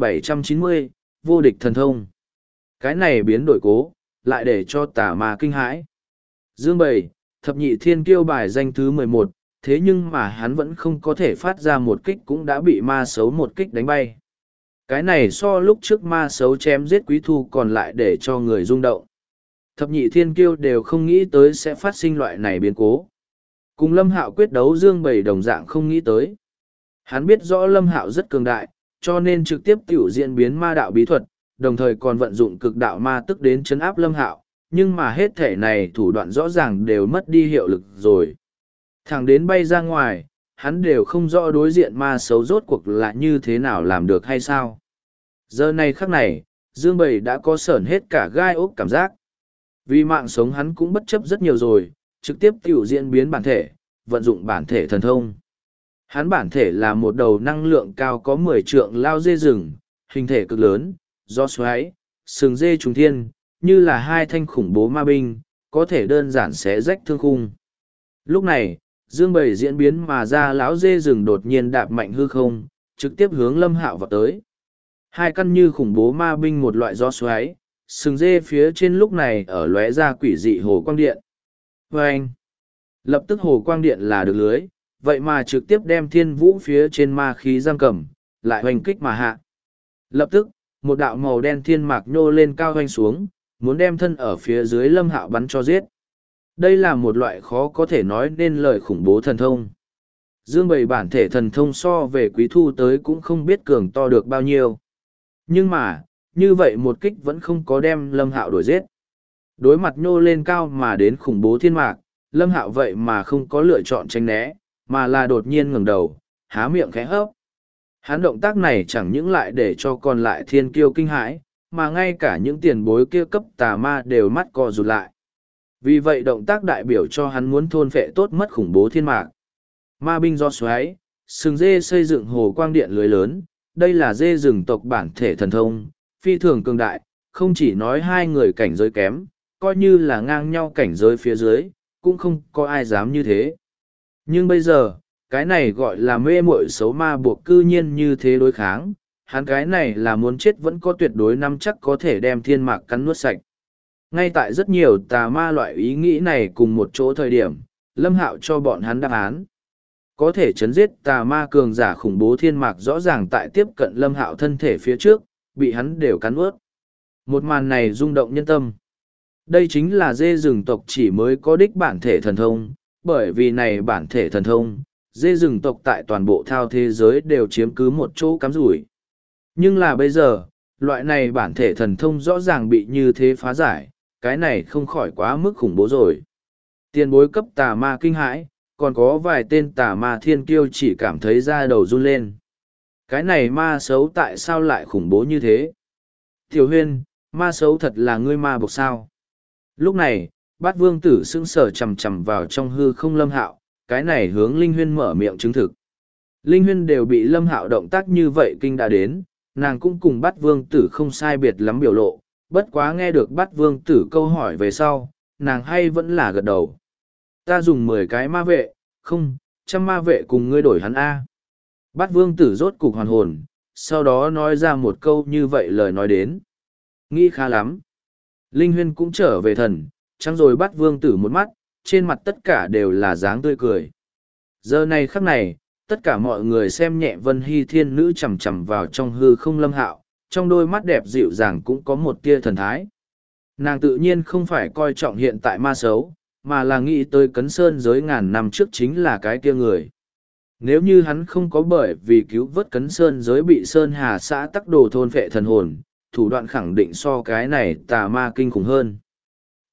1790, vô địch thần thông. Cái này biến đổi cố, lại để cho tà ma kinh hãi. Dương Bầy, thập nhị thiên kiêu bài danh thứ 11, thế nhưng mà hắn vẫn không có thể phát ra một kích cũng đã bị ma xấu một kích đánh bay. Cái này so lúc trước ma xấu chém giết quý thu còn lại để cho người rung động. Thập nhị thiên kiêu đều không nghĩ tới sẽ phát sinh loại này biến cố. Cùng Lâm Hạo quyết đấu Dương Bầy đồng dạng không nghĩ tới. Hắn biết rõ Lâm Hạo rất cường đại, cho nên trực tiếp tiểu diễn biến ma đạo bí thuật, đồng thời còn vận dụng cực đạo ma tức đến chấn áp Lâm Hạo, nhưng mà hết thể này thủ đoạn rõ ràng đều mất đi hiệu lực rồi. Thẳng đến bay ra ngoài, hắn đều không rõ đối diện ma xấu rốt cuộc là như thế nào làm được hay sao. Giờ này khắc này, Dương Bầy đã có sởn hết cả gai ốc cảm giác. Vì mạng sống hắn cũng bất chấp rất nhiều rồi, trực tiếp tiểu diễn biến bản thể, vận dụng bản thể thần thông. Hắn bản thể là một đầu năng lượng cao có 10 trượng lao dê rừng, hình thể cực lớn, gió xoáy, sừng dê trùng thiên, như là hai thanh khủng bố ma binh, có thể đơn giản xé rách thương khung. Lúc này, Dương Bầy diễn biến mà ra lão dê rừng đột nhiên đạp mạnh hư không, trực tiếp hướng Lâm Hạo vào tới. Hai căn như khủng bố ma binh một loại gió xoáy, sừng dê phía trên lúc này ở lóe ra quỷ dị hồ quang điện. Vâng! Lập tức hồ quang điện là được lưới, vậy mà trực tiếp đem thiên vũ phía trên ma khí giam cầm, lại hoành kích mà hạ. Lập tức, một đạo màu đen thiên mạc nhô lên cao hoành xuống, muốn đem thân ở phía dưới Lâm Hạo bắn cho giết. Đây là một loại khó có thể nói nên lời khủng bố thần thông. Dương Bầy bản thể thần thông so về quý thu tới cũng không biết cường to được bao nhiêu. Nhưng mà, như vậy một kích vẫn không có đem Lâm Hạo đuổi giết. Đối mặt nhô lên cao mà đến khủng bố thiên mạc, Lâm Hạo vậy mà không có lựa chọn tránh né, mà là đột nhiên ngẩng đầu, há miệng khẽ hấp. Hắn động tác này chẳng những lại để cho còn lại thiên kiêu kinh hãi, mà ngay cả những tiền bối kia cấp tà ma đều mắt co rụt lại. Vì vậy động tác đại biểu cho hắn muốn thôn phệ tốt mất khủng bố thiên mạc. Ma binh do xoáy, sừng dê xây dựng hồ quang điện lưới lớn, đây là dê rừng tộc bản thể thần thông, phi thường cường đại, không chỉ nói hai người cảnh giới kém, coi như là ngang nhau cảnh giới phía dưới, cũng không có ai dám như thế. Nhưng bây giờ, cái này gọi là mê muội xấu ma buộc cư nhiên như thế đối kháng, hắn cái này là muốn chết vẫn có tuyệt đối nắm chắc có thể đem thiên mạc cắn nuốt sạch. Ngay tại rất nhiều tà ma loại ý nghĩ này cùng một chỗ thời điểm, Lâm Hạo cho bọn hắn đáp án. Có thể chấn giết tà ma cường giả khủng bố thiên mạc rõ ràng tại tiếp cận Lâm Hạo thân thể phía trước, bị hắn đều cắn ướt. Một màn này rung động nhân tâm. Đây chính là dê rừng tộc chỉ mới có đích bản thể thần thông, bởi vì này bản thể thần thông, dê rừng tộc tại toàn bộ thao thế giới đều chiếm cứ một chỗ cắm rủi. Nhưng là bây giờ, loại này bản thể thần thông rõ ràng bị như thế phá giải, cái này không khỏi quá mức khủng bố rồi. Tiền bối cấp tà ma kinh hãi, còn có vài tên tà ma thiên kiêu chỉ cảm thấy da đầu run lên. Cái này ma xấu tại sao lại khủng bố như thế? Tiểu Huyên, ma xấu thật là ngươi ma buộc sao? Lúc này, Bát Vương Tử sững sờ chằm chằm vào trong hư không Lâm Hạo, cái này hướng Linh Huyên mở miệng chứng thực. Linh Huyên đều bị Lâm Hạo động tác như vậy kinh đã đến, nàng cũng cùng Bát Vương Tử không sai biệt lắm biểu lộ, bất quá nghe được Bát Vương Tử câu hỏi về sau, nàng hay vẫn là gật đầu. Ta dùng 10 cái ma vệ, không, 100 ma vệ cùng ngươi đổi hắn A. Bát Vương Tử rốt cục hoàn hồn, sau đó nói ra một câu như vậy lời nói đến. Nghĩ khá lắm. Linh Huyên cũng trở về thần, chẳng rồi Bát Vương Tử một mắt, trên mặt tất cả đều là dáng tươi cười. Giờ này khắc này, tất cả mọi người xem nhẹ Vân Hy Thiên Nữ chầm chầm vào trong hư không Lâm Hạo, trong đôi mắt đẹp dịu dàng cũng có một tia thần thái. Nàng tự nhiên không phải coi trọng hiện tại ma xấu, mà là nghĩ tới Cấn Sơn giới ngàn năm trước chính là cái kia người. Nếu như hắn không có bởi vì cứu vớt Cấn Sơn giới bị Sơn Hà xã tắc đồ thôn phệ thần hồn, thủ đoạn khẳng định so cái này tà ma kinh khủng hơn.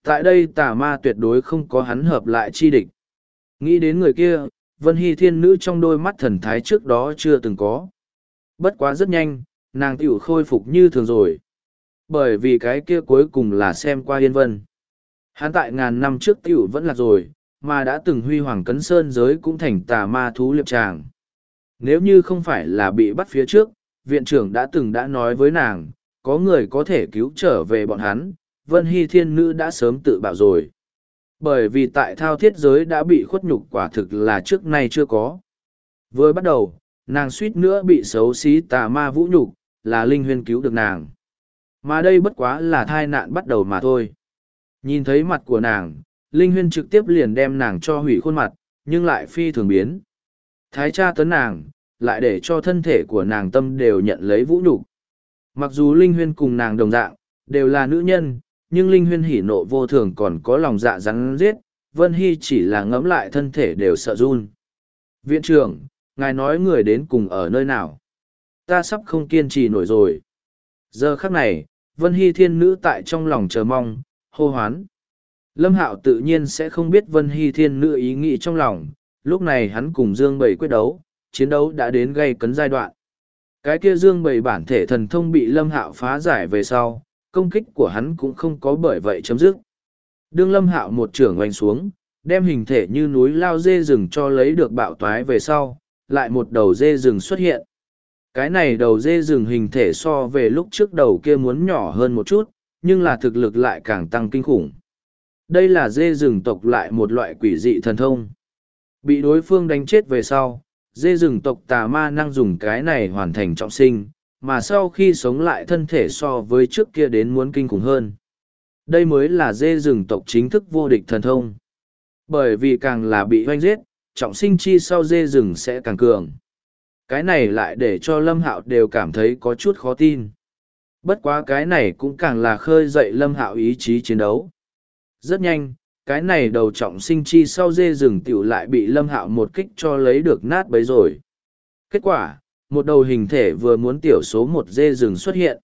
Tại đây tà ma tuyệt đối không có hắn hợp lại chi địch. Nghĩ đến người kia, Vân Hy thiên nữ trong đôi mắt thần thái trước đó chưa từng có. Bất quá rất nhanh, nàng tiểu khôi phục như thường rồi. Bởi vì cái kia cuối cùng là xem qua Yên Vân. Hắn tại ngàn năm trước tiểu vẫn là rồi, mà đã từng huy hoàng cấn sơn giới cũng thành tà ma thú liệp tràng. Nếu như không phải là bị bắt phía trước, viện trưởng đã từng đã nói với nàng, có người có thể cứu trở về bọn hắn, Vân Hy thiên nữ đã sớm tự bạo rồi. Bởi vì tại thao thiết giới đã bị khuất nhục quả thực là trước nay chưa có. Vừa bắt đầu, nàng suýt nữa bị xấu xí tà ma vũ nhục, là Linh Huyên cứu được nàng. Mà đây bất quá là thai nạn bắt đầu mà thôi. Nhìn thấy mặt của nàng, Linh Huyên trực tiếp liền đem nàng cho hủy khuôn mặt, nhưng lại phi thường biến. Thái tra tấn nàng, lại để cho thân thể của nàng tâm đều nhận lấy vũ nhục. Mặc dù Linh Huyên cùng nàng đồng dạng, đều là nữ nhân, nhưng Linh Huyên hỉ nộ vô thường còn có lòng dạ rắn giết, Vân Hy chỉ là ngẫm lại thân thể đều sợ run. Viện trưởng, ngài nói người đến cùng ở nơi nào? Ta sắp không kiên trì nổi rồi. Giờ khắc này, Vân Hy thiên nữ tại trong lòng chờ mong, hô hoán. Lâm Hạo tự nhiên sẽ không biết Vân Hy thiên nữ ý nghĩ trong lòng, lúc này hắn cùng Dương Bầy quyết đấu, chiến đấu đã đến gay cấn giai đoạn. Cái kia Dương Bầy bản thể thần thông bị Lâm Hạo phá giải về sau, công kích của hắn cũng không có bởi vậy chấm dứt. Đương Lâm Hạo một trưởng oanh xuống, đem hình thể như núi lao dê rừng cho lấy được bạo toái về sau, lại một đầu dê rừng xuất hiện. Cái này đầu dê rừng hình thể so về lúc trước đầu kia muốn nhỏ hơn một chút, nhưng là thực lực lại càng tăng kinh khủng. Đây là dê rừng tộc lại một loại quỷ dị thần thông. Bị đối phương đánh chết về sau, dê rừng tộc tà ma năng dùng cái này hoàn thành trọng sinh, mà sau khi sống lại thân thể so với trước kia đến muốn kinh khủng hơn. Đây mới là dê rừng tộc chính thức vô địch thần thông. Bởi vì càng là bị hoanh giết, trọng sinh chi sau dê rừng sẽ càng cường. Cái này lại để cho Lâm Hạo đều cảm thấy có chút khó tin. Bất quá cái này cũng càng là khơi dậy Lâm Hạo ý chí chiến đấu. Rất nhanh, cái này đầu trọng sinh chi sau dê rừng tiểu lại bị Lâm Hạo một kích cho lấy được nát bấy rồi. Kết quả, một đầu hình thể vừa muốn tiểu số một dê rừng xuất hiện.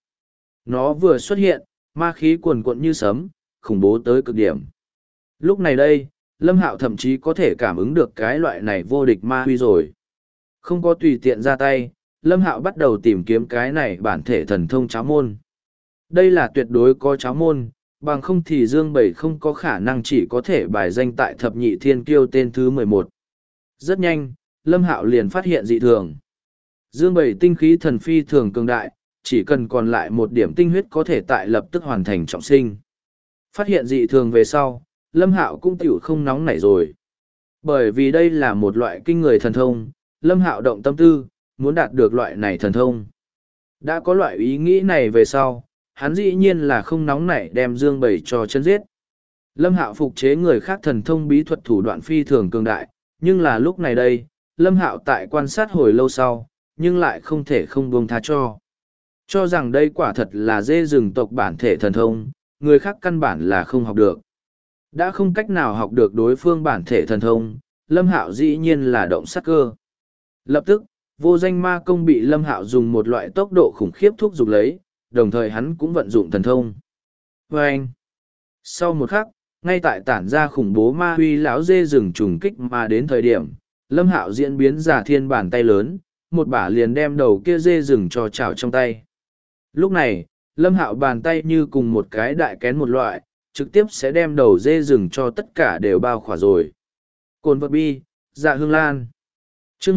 Nó vừa xuất hiện, ma khí cuồn cuộn như sấm, khủng bố tới cực điểm. Lúc này đây, Lâm Hạo thậm chí có thể cảm ứng được cái loại này vô địch ma huy rồi. Không có tùy tiện ra tay, Lâm Hạo bắt đầu tìm kiếm cái này bản thể thần thông cháo môn. Đây là tuyệt đối có cháo môn, bằng không thì Dương Bảy không có khả năng chỉ có thể bài danh tại thập nhị thiên kiêu tên thứ 11. Rất nhanh, Lâm Hạo liền phát hiện dị thường. Dương Bảy tinh khí thần phi thường cường đại, chỉ cần còn lại một điểm tinh huyết có thể tại lập tức hoàn thành trọng sinh. Phát hiện dị thường về sau, Lâm Hạo cũng tiểu không nóng nảy rồi. Bởi vì đây là một loại kinh người thần thông, Lâm Hạo động tâm tư, muốn đạt được loại này thần thông. Đã có loại ý nghĩ này về sau, hắn dĩ nhiên là không nóng nảy đem Dương Bảy cho chân giết. Lâm Hạo phục chế người khác thần thông bí thuật thủ đoạn phi thường cường đại, nhưng là lúc này đây, Lâm Hạo tại quan sát hồi lâu sau, nhưng lại không thể không buông tha cho. Cho rằng đây quả thật là dê rừng tộc bản thể thần thông, người khác căn bản là không học được. Đã không cách nào học được đối phương bản thể thần thông, Lâm Hạo dĩ nhiên là động sát cơ. Lập tức, vô danh ma công bị Lâm Hạo dùng một loại tốc độ khủng khiếp thúc giục lấy, đồng thời hắn cũng vận dụng thần thông. Và anh, sau một khắc, ngay tại tản ra khủng bố ma huy lão dê rừng trùng kích mà đến thời điểm, Lâm Hạo diễn biến giả thiên bàn tay lớn, một bả liền đem đầu kia dê rừng cho chảo trong tay. Lúc này, Lâm Hạo bàn tay như cùng một cái đại kén một loại, trực tiếp sẽ đem đầu dê rừng cho tất cả đều bao khỏa rồi. Cồn vật bi, dạ hương lan. Chương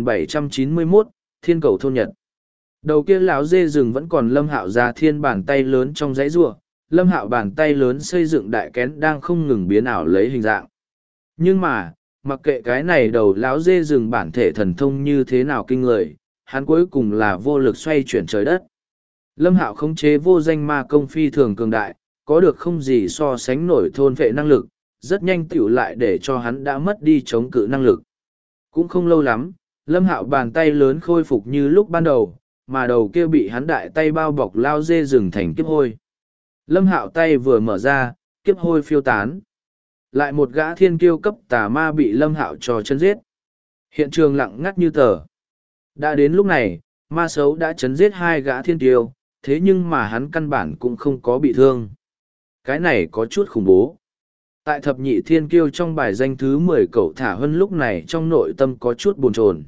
1791, Thiên cầu thôn nhật. Đầu kia lão dê rừng vẫn còn Lâm Hạo ra thiên bàn tay lớn trong dãy rùa, Lâm Hạo bàn tay lớn xây dựng đại kén đang không ngừng biến ảo lấy hình dạng. Nhưng mà, mặc kệ cái này đầu lão dê rừng bản thể thần thông như thế nào kinh người, hắn cuối cùng là vô lực xoay chuyển trời đất. Lâm Hạo khống chế vô danh ma công phi thường cường đại, có được không gì so sánh nổi thôn vệ năng lực, rất nhanh tiểu lại để cho hắn đã mất đi chống cự năng lực. Cũng không lâu lắm, Lâm Hạo bàn tay lớn khôi phục như lúc ban đầu, mà đầu kia bị hắn đại tay bao bọc lao dê rừng thành kiếp hôi. Lâm Hạo tay vừa mở ra, kiếp hôi phiêu tán. Lại một gã thiên kiêu cấp tà ma bị Lâm Hạo cho chân giết. Hiện trường lặng ngắt như tờ. Đã đến lúc này, ma xấu đã chấn giết hai gã thiên kiêu, thế nhưng mà hắn căn bản cũng không có bị thương. Cái này có chút khủng bố. Tại thập nhị thiên kiêu trong bài danh thứ 10 cậu Thả Hân lúc này trong nội tâm có chút bồn chồn.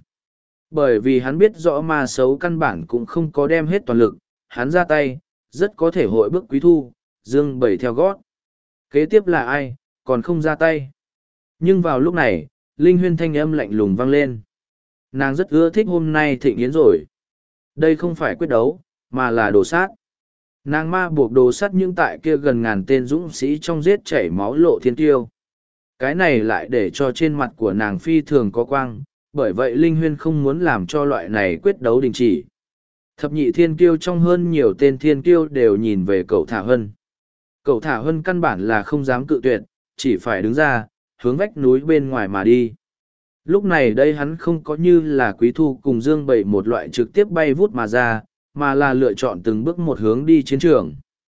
Bởi vì hắn biết rõ ma xấu căn bản cũng không có đem hết toàn lực, hắn ra tay, rất có thể hội bước quý thu, dương bầy theo gót. Kế tiếp là ai, còn không ra tay. Nhưng vào lúc này, Linh Huyên thanh âm lạnh lùng vang lên. Nàng rất ưa thích hôm nay thịnh yến rồi. Đây không phải quyết đấu, mà là đồ sát. Nàng ma buộc đồ sát những tại kia gần ngàn tên dũng sĩ trong giết chảy máu lộ thiên tiêu. Cái này lại để cho trên mặt của nàng phi thường có quang, bởi vậy Linh Huyên không muốn làm cho loại này quyết đấu đình chỉ. Thập nhị thiên kiêu trong hơn nhiều tên thiên kiêu đều nhìn về cậu Thả Hân. Cậu Thả Hân căn bản là không dám cự tuyệt, chỉ phải đứng ra, hướng vách núi bên ngoài mà đi. Lúc này đây hắn không có như là Quý Thu cùng Dương Bảy một loại trực tiếp bay vút mà ra, mà là lựa chọn từng bước một hướng đi chiến trường.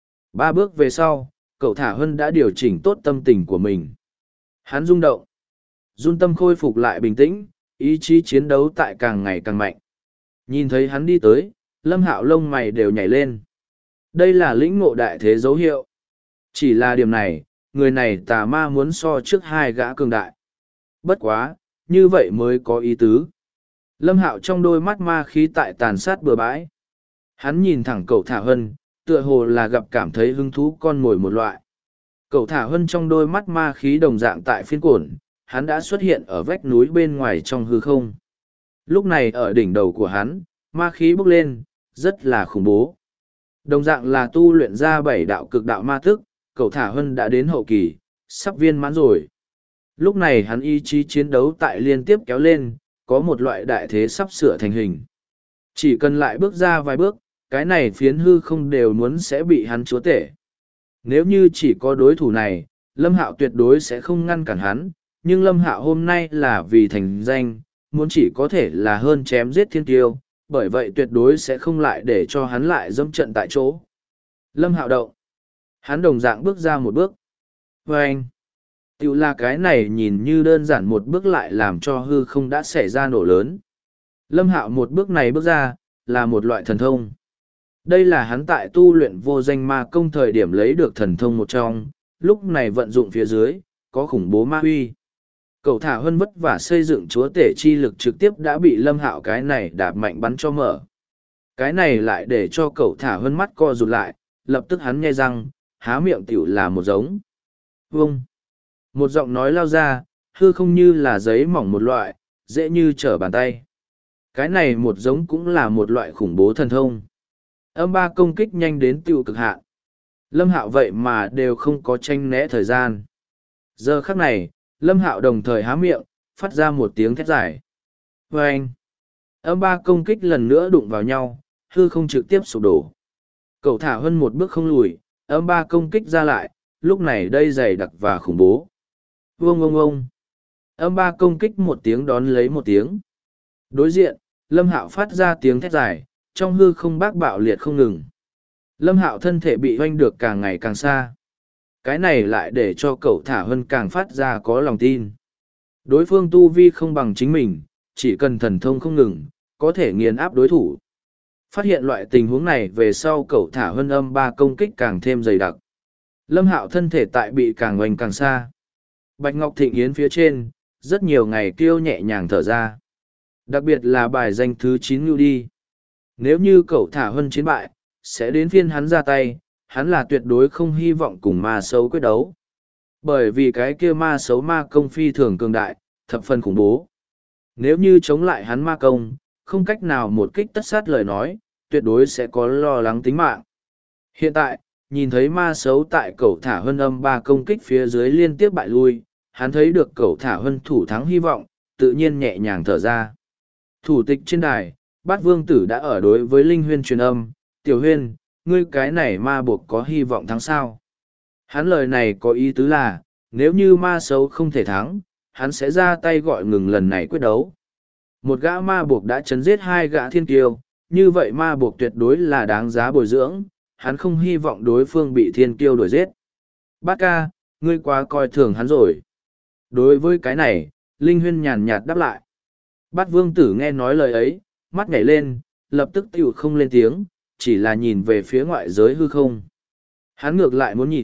3 bước về sau, cậu Thả Hân đã điều chỉnh tốt tâm tình của mình. Hắn rung động. Run tâm khôi phục lại bình tĩnh, ý chí chiến đấu tại càng ngày càng mạnh. Nhìn thấy hắn đi tới, Lâm Hạo lông mày đều nhảy lên. Đây là lĩnh ngộ đại thế dấu hiệu. Chỉ là điểm này, người này tà ma muốn so trước 2 gã cường đại. Bất quá, như vậy mới có ý tứ. Lâm Hạo trong đôi mắt ma khí tại tàn sát bừa bãi. Hắn nhìn thẳng cậu Thả Hân, tựa hồ là gặp cảm thấy hứng thú con mồi một loại. Cậu Thả Hân trong đôi mắt ma khí đồng dạng tại phiên cổn, hắn đã xuất hiện ở vách núi bên ngoài trong hư không. Lúc này ở đỉnh đầu của hắn, ma khí bốc lên, rất là khủng bố. Đồng dạng là tu luyện ra 7 đạo cực đạo ma thức, cậu Thả Hân đã đến hậu kỳ, sắp viên mãn rồi. Lúc này hắn ý chí chiến đấu tại liên tiếp kéo lên, có một loại đại thế sắp sửa thành hình. Chỉ cần lại bước ra vài bước, cái này phiến hư không đều muốn sẽ bị hắn chúa tể. Nếu như chỉ có đối thủ này, Lâm Hạo tuyệt đối sẽ không ngăn cản hắn, nhưng Lâm Hạo hôm nay là vì thành danh, muốn chỉ có thể là hơn chém giết thiên tiêu, bởi vậy tuyệt đối sẽ không lại để cho hắn lại dẫm trận tại chỗ. Lâm Hạo động. Hắn đồng dạng bước ra một bước. Và anh, tiểu là cái này nhìn như đơn giản một bước lại làm cho hư không đã xảy ra nổ lớn. Lâm Hạo một bước này bước ra, là một loại thần thông. Đây là hắn tại tu luyện vô danh ma công thời điểm lấy được thần thông một trong, lúc này vận dụng phía dưới, có khủng bố ma huy. Cậu Thả Hân vất vả xây dựng chúa tể chi lực trực tiếp đã bị Lâm Hạo cái này đạp mạnh bắn cho mở. Cái này lại để cho cậu Thả Hân mắt co rụt lại, lập tức hắn nghe răng, há miệng tiểu là một giống. Vông! Một giọng nói lao ra, hư không như là giấy mỏng một loại, dễ như trở bàn tay. Cái này một giống cũng là một loại khủng bố thần thông. Âm ba công kích nhanh đến tiêu cực hạn. Lâm Hạo vậy mà đều không có tranh né thời gian. Giờ khắc này, Lâm Hạo đồng thời há miệng, phát ra một tiếng thét dài. Vâng! Âm ba công kích lần nữa đụng vào nhau, hư không trực tiếp sụp đổ. Cậu Thả Hân một bước không lùi, âm ba công kích ra lại, lúc này đây dày đặc và khủng bố. Vông vông vông! Âm ba công kích một tiếng đón lấy một tiếng. Đối diện, Lâm Hạo phát ra tiếng thét dài, trong hư không bác bạo liệt không ngừng. Lâm Hạo thân thể bị hoanh được càng ngày càng xa. Cái này lại để cho cậu Thả Hân càng phát ra có lòng tin. Đối phương tu vi không bằng chính mình, chỉ cần thần thông không ngừng, có thể nghiền áp đối thủ. Phát hiện loại tình huống này về sau cậu Thả Hân âm ba công kích càng thêm dày đặc. Lâm Hạo thân thể tại bị càng oanh càng xa. Bạch Ngọc Thịnh Yến phía trên, rất nhiều ngày kêu nhẹ nhàng thở ra. Đặc biệt là bài danh thứ 9 Ngưu Đi. Nếu như cậu Thả Hân chiến bại, sẽ đến phiên hắn ra tay, hắn là tuyệt đối không hy vọng cùng ma xấu quyết đấu. Bởi vì cái kia ma xấu ma công phi thường cường đại, thập phần khủng bố. Nếu như chống lại hắn ma công, không cách nào một kích tất sát lời nói, tuyệt đối sẽ có lo lắng tính mạng. Hiện tại, nhìn thấy ma xấu tại cậu Thả Hân âm ba công kích phía dưới liên tiếp bại lui, hắn thấy được cậu Thả Hân thủ thắng hy vọng, tự nhiên nhẹ nhàng thở ra. Thủ tịch trên đài, Bát Vương Tử đã ở đối với Linh Huyên truyền âm, Tiểu Huyên, ngươi cái này ma buộc có hy vọng thắng sao? Hắn lời này có ý tứ là, nếu như ma xấu không thể thắng, hắn sẽ ra tay gọi ngừng lần này quyết đấu. Một gã ma buộc đã chấn giết 2 gã thiên kiêu, như vậy ma buộc tuyệt đối là đáng giá bồi dưỡng, hắn không hy vọng đối phương bị thiên kiêu đuổi giết. Bát ca, ngươi quá coi thường hắn rồi. Đối với cái này, Linh Huyên nhàn nhạt đáp lại. Bát Vương Tử nghe nói lời ấy, mắt nhảy lên, lập tức tiểu không lên tiếng, chỉ là nhìn về phía ngoại giới hư không. Hắn ngược lại muốn nhìn,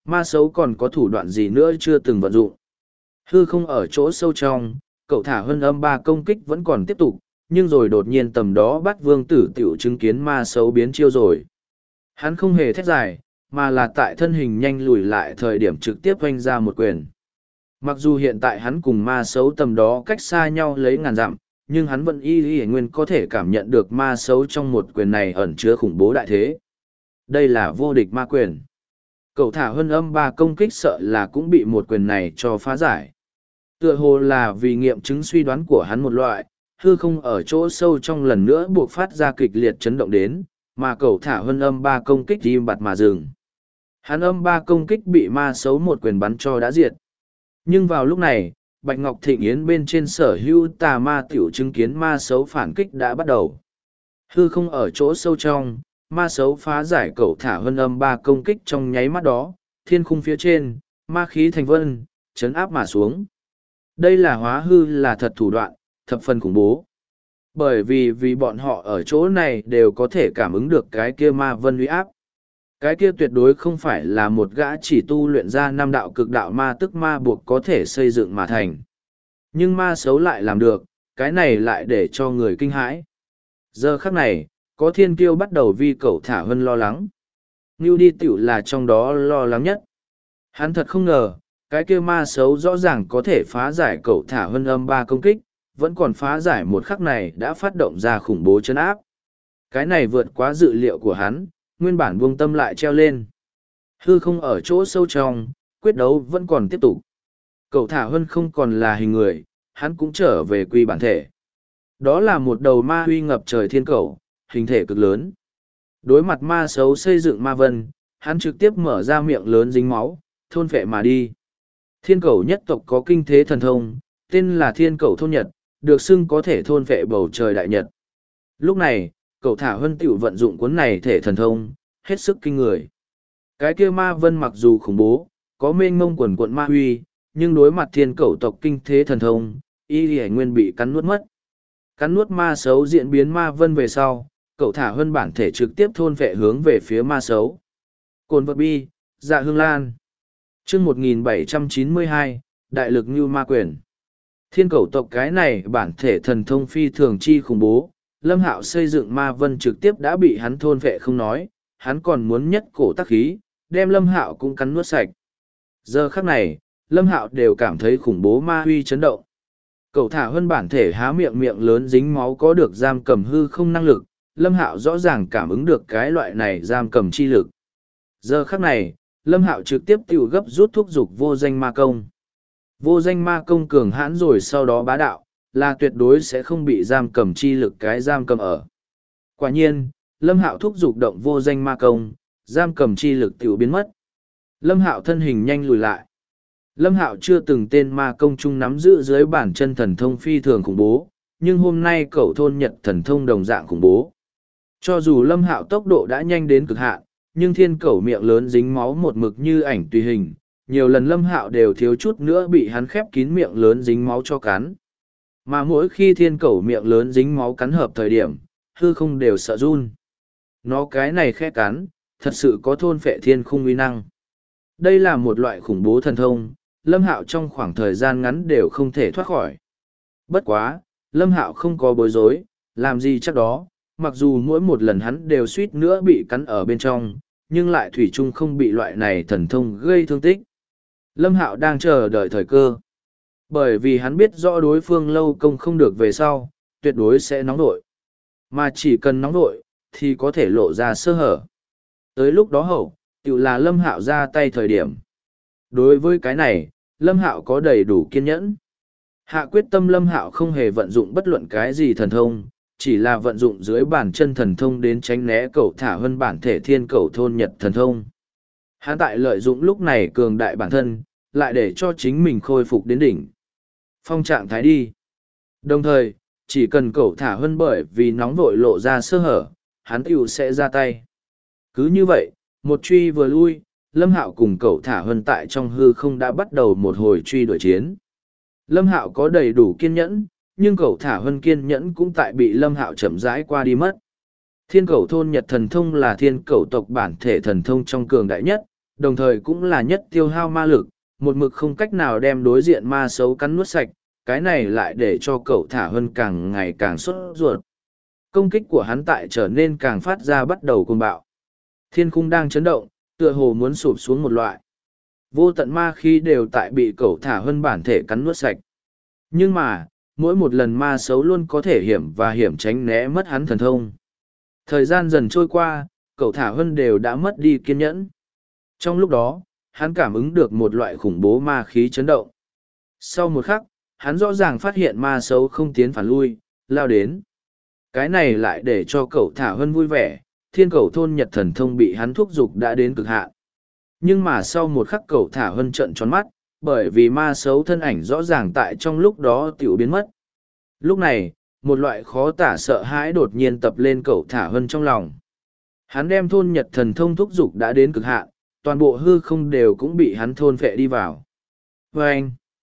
ma xấu còn có thủ đoạn gì nữa chưa từng vận dụng. Hư không ở chỗ sâu trong, cậu thả huân âm ba công kích vẫn còn tiếp tục, nhưng rồi đột nhiên tầm đó bắt vương tử tiểu chứng kiến ma xấu biến chiêu rồi. Hắn không hề thét dài, mà là tại thân hình nhanh lùi lại thời điểm trực tiếp oanh ra một quyền. Mặc dù hiện tại hắn cùng ma xấu tầm đó cách xa nhau lấy ngàn dặm, nhưng hắn vẫn y nguyên có thể cảm nhận được ma xấu trong một quyền này ẩn chứa khủng bố đại thế. Đây là vô địch ma quyền. Cậu thả huân âm ba công kích sợ là cũng bị một quyền này cho phá giải. Tựa hồ là vì nghiệm chứng suy đoán của hắn một loại, hư không ở chỗ sâu trong lần nữa buộc phát ra kịch liệt chấn động đến, mà cậu thả huân âm ba công kích im bặt mà dừng. Hắn âm ba công kích bị ma xấu một quyền bắn cho đã diệt. Nhưng vào lúc này, Bạch Ngọc Thịnh Yến bên trên sở hữu tà ma tiểu chứng kiến ma xấu phản kích đã bắt đầu. Hư không ở chỗ sâu trong, ma xấu phá giải cậu thả huân âm ba công kích trong nháy mắt đó, thiên khung phía trên, ma khí thành vân, chấn áp mà xuống. Đây là hóa hư là thật thủ đoạn, thập phần khủng bố. Bởi vì bọn họ ở chỗ này đều có thể cảm ứng được cái kia ma vân uy áp. Cái kia tuyệt đối không phải là một gã chỉ tu luyện ra năm đạo cực đạo ma tức ma buộc có thể xây dựng mà thành. Nhưng ma xấu lại làm được, cái này lại để cho người kinh hãi. Giờ khắc này, có thiên kiêu bắt đầu vi cậu thả huân lo lắng. Ngưu đi tiểu là trong đó lo lắng nhất. Hắn thật không ngờ, cái kia ma xấu rõ ràng có thể phá giải cậu thả huân âm ba công kích, vẫn còn phá giải một khắc này đã phát động ra khủng bố chấn áp. Cái này vượt quá dự liệu của hắn, nguyên bản buông tâm lại treo lên. Hư không ở chỗ sâu trong, quyết đấu vẫn còn tiếp tục. Cậu thả huân không còn là hình người, hắn cũng trở về quy bản thể. Đó là một đầu ma huy ngập trời thiên cẩu, hình thể cực lớn. Đối mặt ma xấu xây dựng ma vân, hắn trực tiếp mở ra miệng lớn dính máu, thôn phệ mà đi. Thiên cẩu nhất tộc có kinh thế thần thông, tên là thiên cẩu thôn nhật, được xưng có thể thôn phệ bầu trời đại nhật. Lúc này, cậu thả huân tiểu vận dụng cuốn này thể thần thông, hết sức kinh người. Cái kia ma vân mặc dù khủng bố, có mênh mông quần quận ma huy, nhưng đối mặt thiên cẩu tộc kinh thế thần thông, y hải nguyên bị cắn nuốt mất. Cắn nuốt ma xấu diễn biến ma vân về sau, cậu thả huân bản thể trực tiếp thôn vệ hướng về phía ma xấu. Cồn vật bi, dạ hương lan. chương 1792, đại lực như ma quyền. Thiên cẩu tộc cái này bản thể thần thông phi thường chi khủng bố, Lâm Hạo xây dựng ma vân trực tiếp đã bị hắn thôn vệ không nói, hắn còn muốn nhất cổ tắc khí, đem Lâm Hạo cũng cắn nuốt sạch. Giờ khắc này, Lâm Hạo đều cảm thấy khủng bố ma huy chấn động. Cậu thả huân bản thể há miệng miệng lớn dính máu có được giam cầm hư không năng lực, Lâm Hạo rõ ràng cảm ứng được cái loại này giam cầm chi lực. Giờ khắc này, Lâm Hạo trực tiếp tiêu gấp rút thúc giục vô danh ma công. Vô danh ma công cường hãn rồi sau đó bá đạo, là tuyệt đối sẽ không bị giam cầm chi lực cái giam cầm ở. Quả nhiên, Lâm Hạo thúc giục động vô danh ma công, giam cầm chi lực tiểu biến mất. Lâm Hạo thân hình nhanh lùi lại. Lâm Hạo chưa từng tên ma công chung nắm giữ dưới bản chân thần thông phi thường khủng bố, nhưng hôm nay cậu thôn nhật thần thông đồng dạng khủng bố. Cho dù Lâm Hạo tốc độ đã nhanh đến cực hạn, nhưng thiên cẩu miệng lớn dính máu một mực như ảnh tùy hình, nhiều lần Lâm Hạo đều thiếu chút nữa bị hắn khép kín miệng lớn dính máu cho cắn. Mà mỗi khi thiên cẩu miệng lớn dính máu cắn hợp thời điểm, hư không đều sợ run. Nó cái này khẽ cắn, thật sự có thôn phệ thiên khung uy năng. Đây là một loại khủng bố thần thông, Lâm Hạo trong khoảng thời gian ngắn đều không thể thoát khỏi. Bất quá, Lâm Hạo không có bối rối, làm gì chắc đó, mặc dù mỗi một lần hắn đều suýt nữa bị cắn ở bên trong, nhưng lại thủy chung không bị loại này thần thông gây thương tích. Lâm Hạo đang chờ đợi thời cơ. Bởi vì hắn biết rõ đối phương lâu công không được về sau, tuyệt đối sẽ nóng vội. Mà chỉ cần nóng vội, thì có thể lộ ra sơ hở. Tới lúc đó hậu, tự là Lâm Hạo ra tay thời điểm. Đối với cái này, Lâm Hạo có đầy đủ kiên nhẫn. Hạ quyết tâm Lâm Hạo không hề vận dụng bất luận cái gì thần thông, chỉ là vận dụng dưới bản chân thần thông đến tránh né cậu thả hơn bản thể thiên cậu thôn nhật thần thông. Hắn tại lợi dụng lúc này cường đại bản thân, lại để cho chính mình khôi phục đến đỉnh. Phong trạng thái đi. Đồng thời, chỉ cần cậu thả hơn bởi vì nóng vội lộ ra sơ hở, hắn tiểu sẽ ra tay. Cứ như vậy, một truy vừa lui, Lâm Hạo cùng cậu thả hơn tại trong hư không đã bắt đầu một hồi truy đuổi chiến. Lâm Hạo có đầy đủ kiên nhẫn, nhưng cậu thả hơn kiên nhẫn cũng tại bị Lâm Hạo chậm rãi qua đi mất. Thiên cẩu thôn nhật thần thông là thiên cẩu tộc bản thể thần thông trong cường đại nhất, đồng thời cũng là nhất tiêu hao ma lực, một mực không cách nào đem đối diện ma xấu cắn nuốt sạch, cái này lại để cho cậu thả hơn càng ngày càng sốt ruột. Công kích của hắn tại trở nên càng phát ra bắt đầu cuồng bạo. Thiên khung đang chấn động, tựa hồ muốn sụp xuống một loại. Vô tận ma khí đều tại bị cậu thả hơn bản thể cắn nuốt sạch. Nhưng mà, mỗi một lần ma xấu luôn có thể hiểm và hiểm tránh né mất hắn thần thông. Thời gian dần trôi qua, cậu thả hơn đều đã mất đi kiên nhẫn. Trong lúc đó, hắn cảm ứng được một loại khủng bố ma khí chấn động. Sau một khắc, hắn rõ ràng phát hiện ma xấu không tiến phản lui, lao đến. Cái này lại để cho cậu thả hơn vui vẻ, thiên cầu thôn nhật thần thông bị hắn thúc giục đã đến cực hạn. Nhưng mà sau một khắc cậu thả hơn trận tròn mắt, bởi vì ma xấu thân ảnh rõ ràng tại trong lúc đó tiểu biến mất. Lúc này, một loại khó tả sợ hãi đột nhiên tập lên cậu thả hơn trong lòng. Hắn đem thôn nhật thần thông thúc giục đã đến cực hạn, toàn bộ hư không đều cũng bị hắn thôn phệ đi vào. Vâng!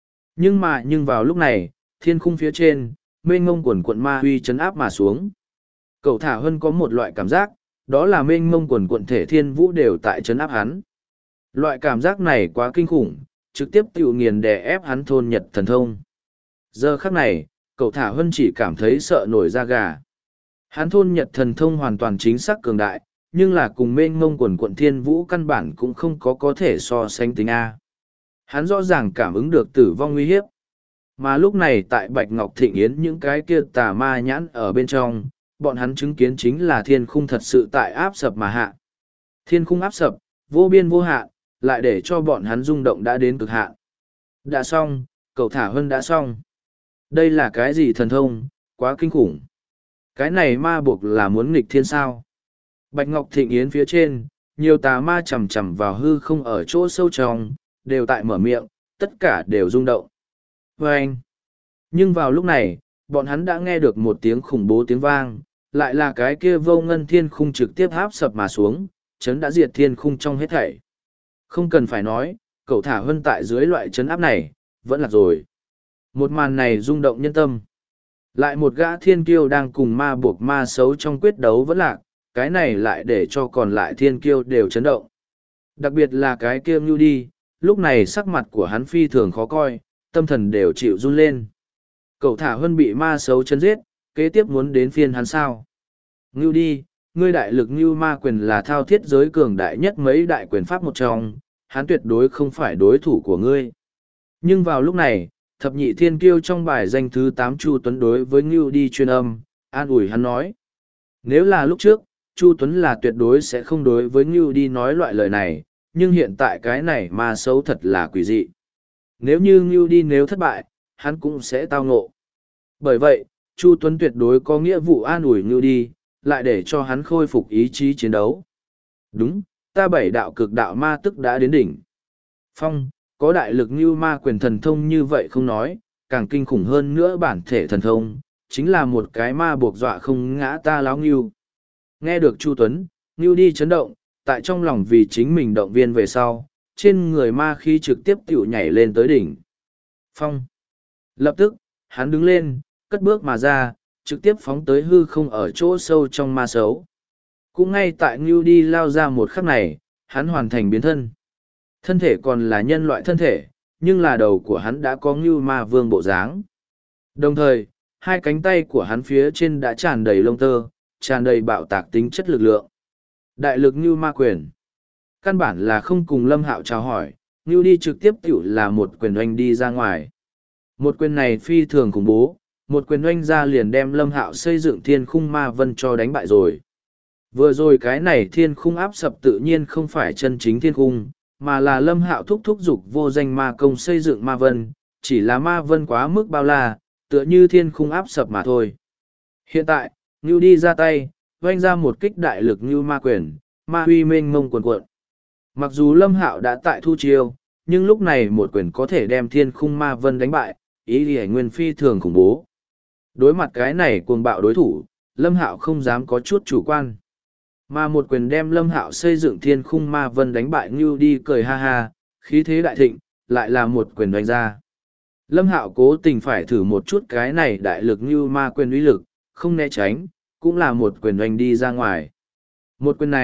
Nhưng vào lúc này, thiên khung phía trên, mênh mông quần quận ma huy chấn áp mà xuống. Cậu thả hơn có một loại cảm giác, đó là mênh mông quần quận thể thiên vũ đều tại chấn áp hắn. Loại cảm giác này quá kinh khủng, trực tiếp tự nghiền đè ép hắn thôn nhật thần thông. Giờ khắc này, cậu thả hơn chỉ cảm thấy sợ nổi da gà. Hắn thôn nhật thần thông hoàn toàn chính xác cường đại, nhưng là cùng mênh mông quần quận thiên vũ căn bản cũng không có thể so sánh tính A. Hắn rõ ràng cảm ứng được tử vong nguy hiếp. Mà lúc này tại Bạch Ngọc Thịnh Yến những cái kia tà ma nhãn ở bên trong, bọn hắn chứng kiến chính là thiên khung thật sự tại áp sập mà hạ. Thiên khung áp sập, vô biên vô hạn, lại để cho bọn hắn rung động đã đến cực hạn. Đã xong, cậu thả hơn đã xong. Đây là cái gì thần thông, quá kinh khủng. Cái này ma buộc là muốn nghịch thiên sao. Bạch Ngọc Thịnh Yến phía trên, nhiều tà ma chầm chầm vào hư không ở chỗ sâu trong, đều tại mở miệng, tất cả đều rung động. Và anh. Nhưng vào lúc này, bọn hắn đã nghe được một tiếng khủng bố tiếng vang, lại là cái kia vô ngân thiên khung trực tiếp áp sập mà xuống, chấn đã diệt thiên khung trong hết thảy. Không cần phải nói, cậu thả hơn tại dưới loại chấn áp này, vẫn là rồi. Một màn này rung động nhân tâm. Lại một gã thiên kiêu đang cùng ma buộc ma xấu trong quyết đấu vẫn lạc, cái này lại để cho còn lại thiên kiêu đều chấn động. Đặc biệt là cái kia Ngưu Đi, lúc này sắc mặt của hắn phi thường khó coi, tâm thần đều chịu run lên. Cậu thả hơn bị ma xấu chân giết, kế tiếp muốn đến phiên hắn sao. Ngưu Đi, ngươi đại lực Ngưu ma quyền là thao thiết giới cường đại nhất mấy đại quyền pháp một trong, hắn tuyệt đối không phải đối thủ của ngươi. Nhưng vào lúc này, thập nhị thiên kiêu trong bài danh thứ 8 Chu Tuấn đối với Ngưu Đi truyền âm, an ủi hắn nói. Nếu là lúc trước, Chu Tuấn là tuyệt đối sẽ không đối với Ngưu Đi nói loại lời này, nhưng hiện tại cái này ma xấu thật là quỷ dị. Nếu như Ngưu Đi nếu thất bại, hắn cũng sẽ tao ngộ. Bởi vậy, Chu Tuấn tuyệt đối có nghĩa vụ an ủi Ngưu Đi, lại để cho hắn khôi phục ý chí chiến đấu. Đúng, ta bảy đạo cực đạo ma tức đã đến đỉnh. Phong, có đại lực Ngưu ma quyền thần thông như vậy không nói, càng kinh khủng hơn nữa bản thể thần thông, chính là một cái ma buộc dọa không ngã ta láo Ngưu. Nghe được Chu Tuấn, Ngưu Đi chấn động, tại trong lòng vì chính mình động viên về sau, trên người ma khí trực tiếp tiểu nhảy lên tới đỉnh. Phong. Lập tức, hắn đứng lên, cất bước mà ra, trực tiếp phóng tới hư không ở chỗ sâu trong ma xấu. Cũng ngay tại Ngưu Đi lao ra một khắc này, hắn hoàn thành biến thân. Thân thể còn là nhân loại thân thể, nhưng là đầu của hắn đã có Ngưu ma vương bộ dáng. Đồng thời, hai cánh tay của hắn phía trên đã tràn đầy lông tơ, tràn đầy bạo tạc tính chất lực lượng. Đại lực Ngưu ma quyền. Căn bản là không cùng Lâm Hạo chào hỏi, Ngưu Đi trực tiếp tiểu là một quyền oanh đi ra ngoài. Một quyền này phi thường khủng bố, một quyền oanh ra liền đem Lâm Hạo xây dựng thiên khung ma vân cho đánh bại rồi. Vừa rồi cái này thiên khung áp sập tự nhiên không phải chân chính thiên khung, mà là Lâm Hạo thúc giục vô danh ma công xây dựng ma vân, chỉ là ma vân quá mức bao la, tựa như thiên khung áp sập mà thôi. Hiện tại, Ngưu Đi ra tay, oanh ra một kích đại lực Ngưu ma quyền, ma huy mênh mông cuồn cuộn. Mặc dù Lâm Hạo đã tại thu chiêu, nhưng lúc này một quyền có thể đem thiên khung ma vân đánh bại, ý nghĩa nguyên phi thường khủng bố. Đối mặt cái này cuồng bạo đối thủ, Lâm Hạo không dám có chút chủ quan. Mà một quyền đem Lâm Hạo xây dựng thiên khung ma vân đánh bại Ngưu Đi cười ha ha, khí thế đại thịnh, lại là một quyền đánh ra. Lâm Hạo cố tình phải thử một chút cái này đại lực Ngưu ma quyền uy lực, không né tránh, cũng là một quyền đánh đi ra ngoài. Một quyền này,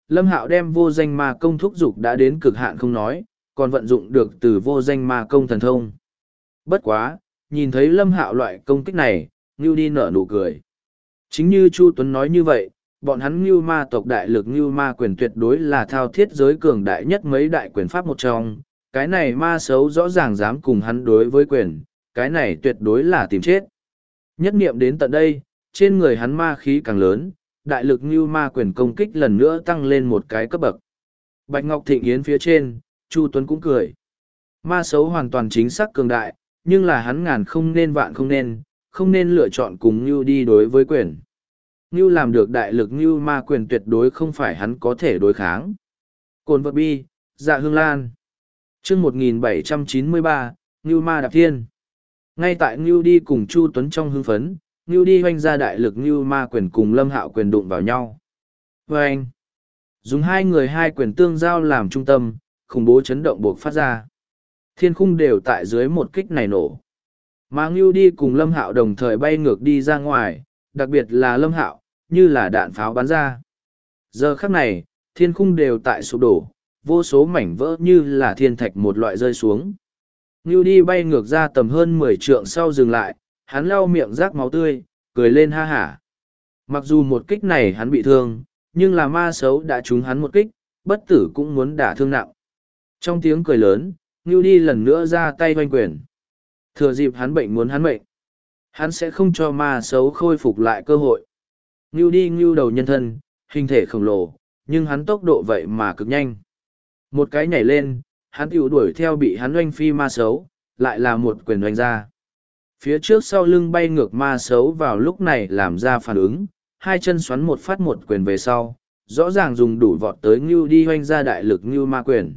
Lâm Hạo đem vô danh ma công thúc dục đã đến cực hạn không nói, còn vận dụng được từ vô danh ma công thần thông. Bất quá, nhìn thấy Lâm Hạo loại công kích này, Ngưu đi nở nụ cười. Chính như Chu Tuấn nói như vậy, bọn hắn Ngưu ma tộc đại lực Ngưu ma quyền tuyệt đối là thao thiết giới cường đại nhất mấy đại quyền pháp một trong. Cái này ma xấu rõ ràng dám cùng hắn đối với quyền, cái này tuyệt đối là tìm chết. Nhất niệm đến tận đây, trên người hắn ma khí càng lớn, đại lực Ngưu ma quyền công kích lần nữa tăng lên một cái cấp bậc. Bạch Ngọc Thịnh Yến phía trên, Chu Tuấn cũng cười. Ma xấu hoàn toàn chính xác cường đại, nhưng là hắn ngàn không nên vạn không nên lựa chọn cùng Ngưu đi đối với quyền. Ngưu làm được đại lực Ngưu ma quyền tuyệt đối không phải hắn có thể đối kháng. Cồn vật bi, dạ hương lan. chương 1793, Ngưu ma đạp thiên. Ngay tại Ngưu đi cùng Chu Tuấn trong hưng phấn, Ngưu đi hoanh ra đại lực Ngưu ma quyền cùng Lâm Hạo quyền đụng vào nhau. Vâng! Dùng hai người hai quyền tương giao làm trung tâm, khủng bố chấn động buộc phát ra. Thiên khung đều tại dưới một kích này nổ. Mà Ngưu đi cùng Lâm Hạo đồng thời bay ngược đi ra ngoài, đặc biệt là Lâm Hạo, như là đạn pháo bắn ra. Giờ khắc này, thiên khung đều tại sụp đổ, vô số mảnh vỡ như là thiên thạch một loại rơi xuống. Ngưu đi bay ngược ra tầm hơn 10 trượng sau dừng lại, hắn lau miệng rác máu tươi, cười lên ha hả. Mặc dù một kích này hắn bị thương, nhưng là ma xấu đã trúng hắn một kích, bất tử cũng muốn đả thương nặng. Trong tiếng cười lớn, Ngưu đi lần nữa ra tay hoanh quyền. Thừa dịp hắn bệnh muốn hắn mệnh. Hắn sẽ không cho ma xấu khôi phục lại cơ hội. Ngưu đi ngưu đầu nhân thân, hình thể khổng lồ, nhưng hắn tốc độ vậy mà cực nhanh. Một cái nhảy lên, hắn tiểu đuổi theo bị hắn oanh phi ma xấu, lại là một quyền oanh ra. Phía trước sau lưng bay ngược ma xấu vào lúc này làm ra phản ứng, hai chân xoắn một phát một quyền về sau, rõ ràng dùng đủ vọt tới Ngưu đi oanh ra đại lực Ngưu ma quyền.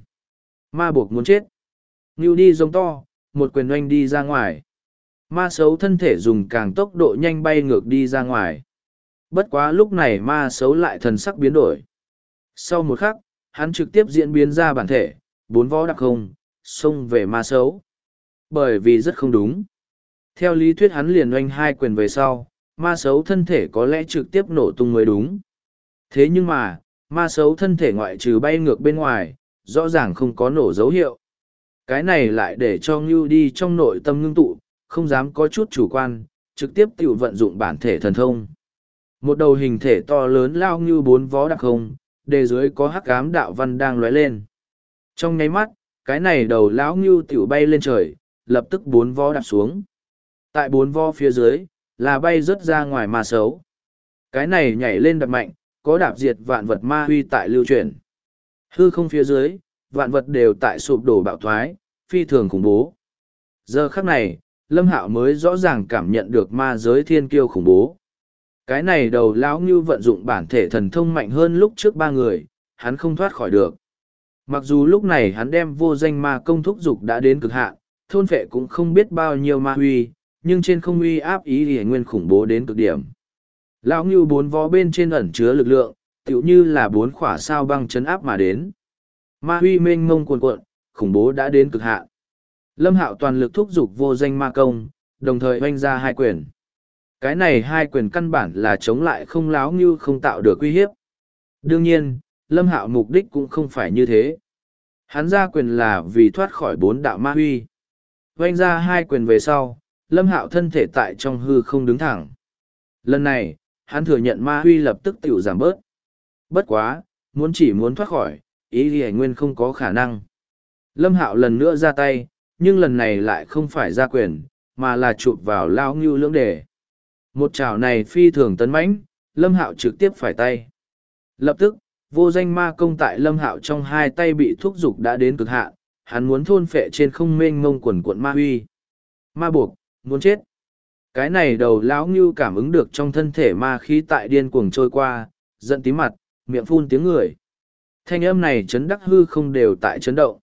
Ma buộc muốn chết. Ngưu đi giống to, một quyền oanh đi ra ngoài. Ma xấu thân thể dùng càng tốc độ nhanh bay ngược đi ra ngoài. Bất quá lúc này ma xấu lại thần sắc biến đổi. Sau một khắc, hắn trực tiếp diễn biến ra bản thể, bốn vó đặc không, xông về ma xấu. Bởi vì rất không đúng. Theo lý thuyết hắn liền oanh hai quyền về sau, ma xấu thân thể có lẽ trực tiếp nổ tung mới đúng. Thế nhưng mà, ma xấu thân thể ngoại trừ bay ngược bên ngoài, rõ ràng không có nổ dấu hiệu. Cái này lại để cho Ngưu đi trong nội tâm ngưng tụ, không dám có chút chủ quan, trực tiếp tự vận dụng bản thể thần thông. Một đầu hình thể to lớn lao Ngưu bốn vó đặc không, đề dưới có hắc ám đạo văn đang lóe lên. Trong nháy mắt, cái này đầu lão Ngưu tiểu bay lên trời, lập tức bốn vó đạp xuống. Tại bốn vó phía dưới, là bay rớt ra ngoài ma xấu. Cái này nhảy lên đập mạnh, có đạp diệt vạn vật ma huy tại lưu chuyển. Hư không phía dưới, vạn vật đều tại sụp đổ bạo thoái, phi thường khủng bố. Giờ khắc này, Lâm Hạo mới rõ ràng cảm nhận được ma giới thiên kiêu khủng bố. Cái này đầu lão Ngưu vận dụng bản thể thần thông mạnh hơn lúc trước ba người, hắn không thoát khỏi được. Mặc dù lúc này hắn đem vô danh ma công thúc dục đã đến cực hạn, thôn phệ cũng không biết bao nhiêu ma huy, nhưng trên không uy áp ý thì nguyên khủng bố đến cực điểm. Lão Ngưu bốn vó bên trên ẩn chứa lực lượng, tựu như là bốn khỏa sao băng chấn áp mà đến. Ma huy mênh mông cuồn cuộn, khủng bố đã đến cực hạn. Lâm Hạo toàn lực thúc dục vô danh ma công, đồng thời oanh ra hai quyền. Cái này hai quyền căn bản là chống lại không Lão Ngưu không tạo được uy hiếp. Đương nhiên, Lâm Hạo mục đích cũng không phải như thế. Hắn ra quyền là vì thoát khỏi bốn đạo ma huy. Oanh ra hai quyền về sau, Lâm Hạo thân thể tại trong hư không đứng thẳng. Lần này, hắn thừa nhận ma huy lập tức tiểu giảm bớt. Bất quá, chỉ muốn thoát khỏi, ý thì nguyên không có khả năng. Lâm Hạo lần nữa ra tay, nhưng lần này lại không phải ra quyền, mà là chụp vào Lão Ngưu lưỡng đề. Một chảo này phi thường tấn mãnh, Lâm Hạo trực tiếp phải tay. Lập tức, vô danh ma công tại Lâm Hạo trong hai tay bị thúc dục đã đến cực hạn, hắn muốn thôn phệ trên không mênh mông quần cuộn ma huy. Ma buộc, muốn chết. Cái này đầu Lão Ngưu cảm ứng được trong thân thể ma khí tại điên cuồng trôi qua, giận tím mặt, miệng phun tiếng người. Thanh âm này chấn đắc hư không đều tại chấn động.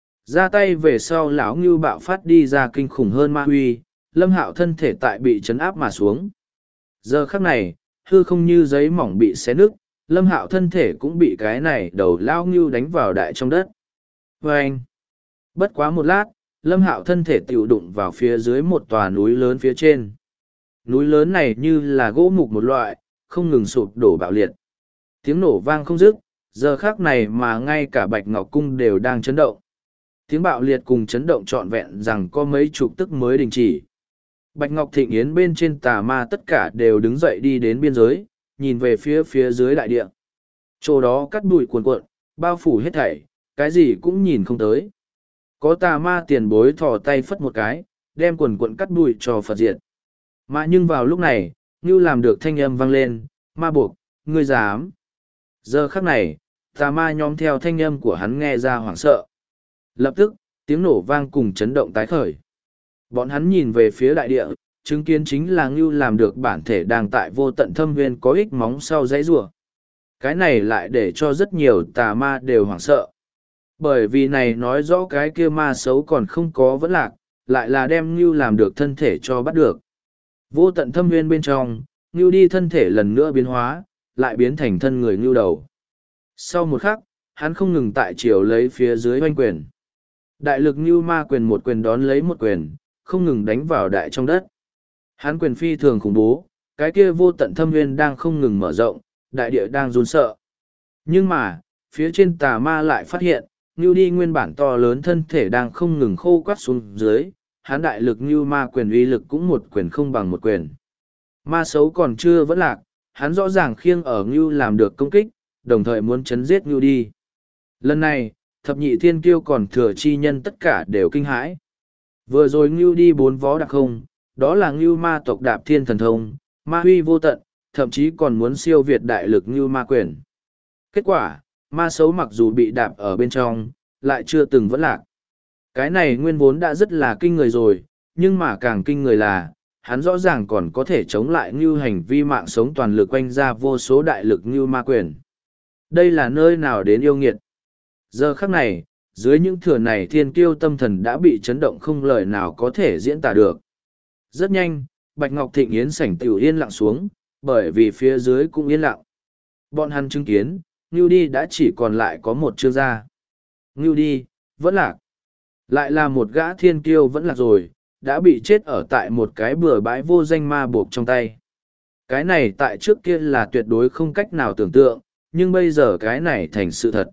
Ra tay về sau Lão Ngưu bạo phát đi ra kinh khủng hơn ma huy, Lâm Hạo thân thể tại bị chấn áp mà xuống. Giờ khắc này, hư không như giấy mỏng bị xé nứt, Lâm Hạo thân thể cũng bị cái này đầu Lão Ngưu đánh vào đại trong đất. Vâng! Bất quá một lát, Lâm Hạo thân thể tiểu đụng vào phía dưới một tòa núi lớn phía trên. Núi lớn này như là gỗ mục một loại, không ngừng sụp đổ bạo liệt. Tiếng nổ vang không dứt, giờ khác này mà ngay cả Bạch Ngọc Cung đều đang chấn động. Tiếng bạo liệt cùng chấn động trọn vẹn rằng có mấy chục tức mới đình chỉ. Bạch Ngọc Thịnh Yến bên trên tà ma tất cả đều đứng dậy đi đến biên giới, nhìn về phía dưới đại địa. Chỗ đó cắt bụi cuồn cuộn, bao phủ hết thảy, cái gì cũng nhìn không tới. Có tà ma tiền bối thò tay phất một cái, đem cuồn cuộn cắt bụi cho Phật diệt. Mà nhưng vào lúc này, Ngưu làm được thanh âm vang lên, ma buộc, ngươi dám. Giờ khắc này, tà ma nhóm theo thanh âm của hắn nghe ra hoảng sợ. Lập tức, tiếng nổ vang cùng chấn động tái khởi. Bọn hắn nhìn về phía đại địa, chứng kiến chính là Ngưu làm được bản thể đang tại vô tận thâm nguyên có ích móng sau dãy rùa. Cái này lại để cho rất nhiều tà ma đều hoảng sợ. Bởi vì này nói rõ cái kia ma xấu còn không có vẫn lạc, lại là đem Ngưu làm được thân thể cho bắt được. Vô tận thâm nguyên bên trong, Ngưu đi thân thể lần nữa biến hóa, lại biến thành thân người Ngưu đầu. Sau một khắc, hắn không ngừng tại chiều lấy phía dưới oanh quyền. Đại lực Ngưu ma quyền một quyền đón lấy một quyền, không ngừng đánh vào đại trong đất. Hắn quyền phi thường khủng bố, cái kia vô tận thâm nguyên đang không ngừng mở rộng, đại địa đang run sợ. Nhưng mà, phía trên tà ma lại phát hiện, Ngưu đi nguyên bản to lớn thân thể đang không ngừng khô quắt xuống dưới, hắn đại lực Ngưu ma quyền uy lực cũng một quyền không bằng một quyền. Ma xấu còn chưa vẫn lạc, hắn rõ ràng khiêng ở Ngưu làm được công kích, đồng thời muốn chấn giết Ngưu đi. Lần này, thập nhị thiên kiêu còn thừa chi nhân tất cả đều kinh hãi. Vừa rồi Ngưu đi bốn vó đặc không, đó là Ngưu ma tộc đạp thiên thần thông, ma huy vô tận, thậm chí còn muốn siêu việt đại lực Ngưu ma quyền. Kết quả, ma xấu mặc dù bị đạp ở bên trong, lại chưa từng vẫn lạc. Cái này nguyên vốn đã rất là kinh người rồi, nhưng mà càng kinh người là, hắn rõ ràng còn có thể chống lại Ngưu hành vi mạng sống toàn lực quanh ra vô số đại lực Ngưu ma quyền. Đây là nơi nào đến yêu nghiệt. Giờ khắc này, dưới những thừa này thiên kiêu tâm thần đã bị chấn động không lời nào có thể diễn tả được. Rất nhanh, Bạch Ngọc Thịnh Yến sảnh tiểu yên lặng xuống, bởi vì phía dưới cũng yên lặng. Bọn hắn chứng kiến, Ngưu đi đã chỉ còn lại có một chương da. Ngưu đi, vẫn lạc. Lại là một gã thiên kiêu vẫn lạc rồi, đã bị chết ở tại một cái bừa bãi vô danh ma buộc trong tay. Cái này tại trước kia là tuyệt đối không cách nào tưởng tượng, nhưng bây giờ cái này thành sự thật.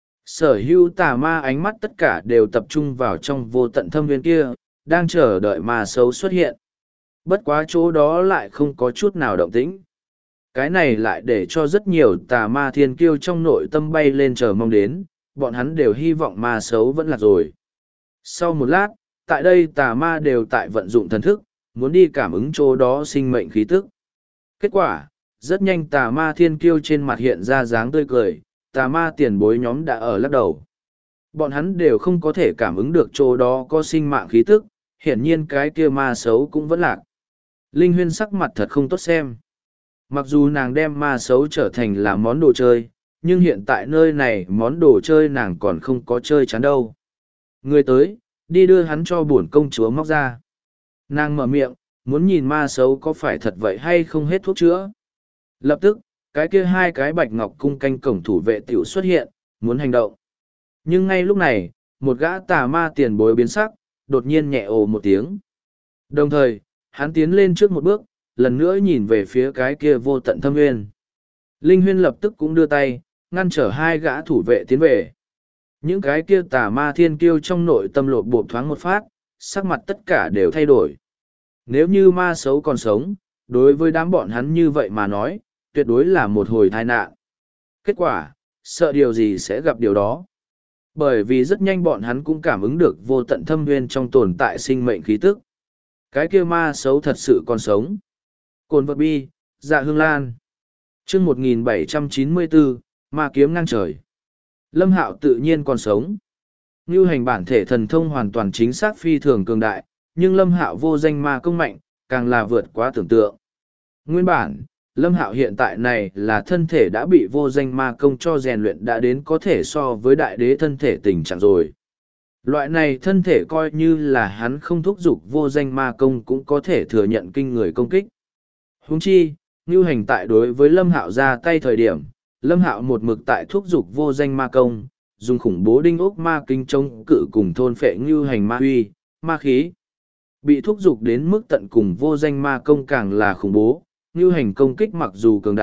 Sở hữu tà ma ánh mắt tất cả đều tập trung vào trong vô tận thâm viên kia, đang chờ đợi ma xấu xuất hiện. Bất quá chỗ đó lại không có chút nào động tĩnh. Cái này lại để cho rất nhiều tà ma thiên kiêu trong nội tâm bay lên chờ mong đến, bọn hắn đều hy vọng ma xấu vẫn là rồi. Sau một lát, tại đây tà ma đều tại vận dụng thần thức, muốn đi cảm ứng chỗ đó sinh mệnh khí tức. Kết quả, rất nhanh tà ma thiên kiêu trên mặt hiện ra dáng tươi cười, tà ma tiền bối nhóm đã ở lắc đầu. Bọn hắn đều không có thể cảm ứng được chỗ đó có sinh mạng khí tức, hiển nhiên cái kia ma xấu cũng vẫn lạc. Linh Huyên sắc mặt thật không tốt xem. Mặc dù nàng đem ma xấu trở thành là món đồ chơi, nhưng hiện tại nơi này món đồ chơi nàng còn không có chơi chán đâu. Người tới, đi đưa hắn cho bổn công chúa móc ra. Nàng mở miệng, muốn nhìn ma xấu có phải thật vậy hay không hết thuốc chữa. Lập tức, cái kia hai cái bạch ngọc cung canh cổng thủ vệ tiểu xuất hiện, muốn hành động. Nhưng ngay lúc này, một gã tà ma tiền bối biến sắc, đột nhiên nhẹ ồ một tiếng. Đồng thời, hắn tiến lên trước một bước, lần nữa nhìn về phía cái kia vô tận thâm nguyên. Linh Huyên lập tức cũng đưa tay, ngăn trở hai gã thủ vệ tiến về. Những cái kia tà ma thiên kiêu trong nội tâm lột bột thoáng một phát, sắc mặt tất cả đều thay đổi. Nếu như ma xấu còn sống, đối với đám bọn hắn như vậy mà nói, tuyệt đối là một hồi tai nạn. Kết quả, sợ điều gì sẽ gặp điều đó. Bởi vì rất nhanh bọn hắn cũng cảm ứng được vô tận thâm nguyên trong tồn tại sinh mệnh khí tức. Cái kia ma xấu thật sự còn sống. Cồn vật bi, dạ hương lan. chương 1794, ma kiếm ngang trời. Lâm Hạo tự nhiên còn sống. Ngưu hành bản thể thần thông hoàn toàn chính xác phi thường cường đại, nhưng Lâm Hạo vô danh ma công mạnh, càng là vượt quá tưởng tượng. Nguyên bản, Lâm Hạo hiện tại này là thân thể đã bị vô danh ma công cho rèn luyện đã đến có thể so với đại đế thân thể tình trạng rồi. Loại này thân thể coi như là hắn không thúc giục vô danh ma công cũng có thể thừa nhận kinh người công kích. Huống chi, Ngưu hành tại đối với Lâm Hạo ra tay thời điểm, Lâm Hạo một mực tại thúc giục vô danh ma công, dùng khủng bố đinh ốc ma kinh chống cự cùng thôn phệ Ngưu hành ma huy, ma khí. Bị thúc giục đến mức tận cùng vô danh ma công càng là khủng bố, Ngưu hành công kích mặc dù cường đại,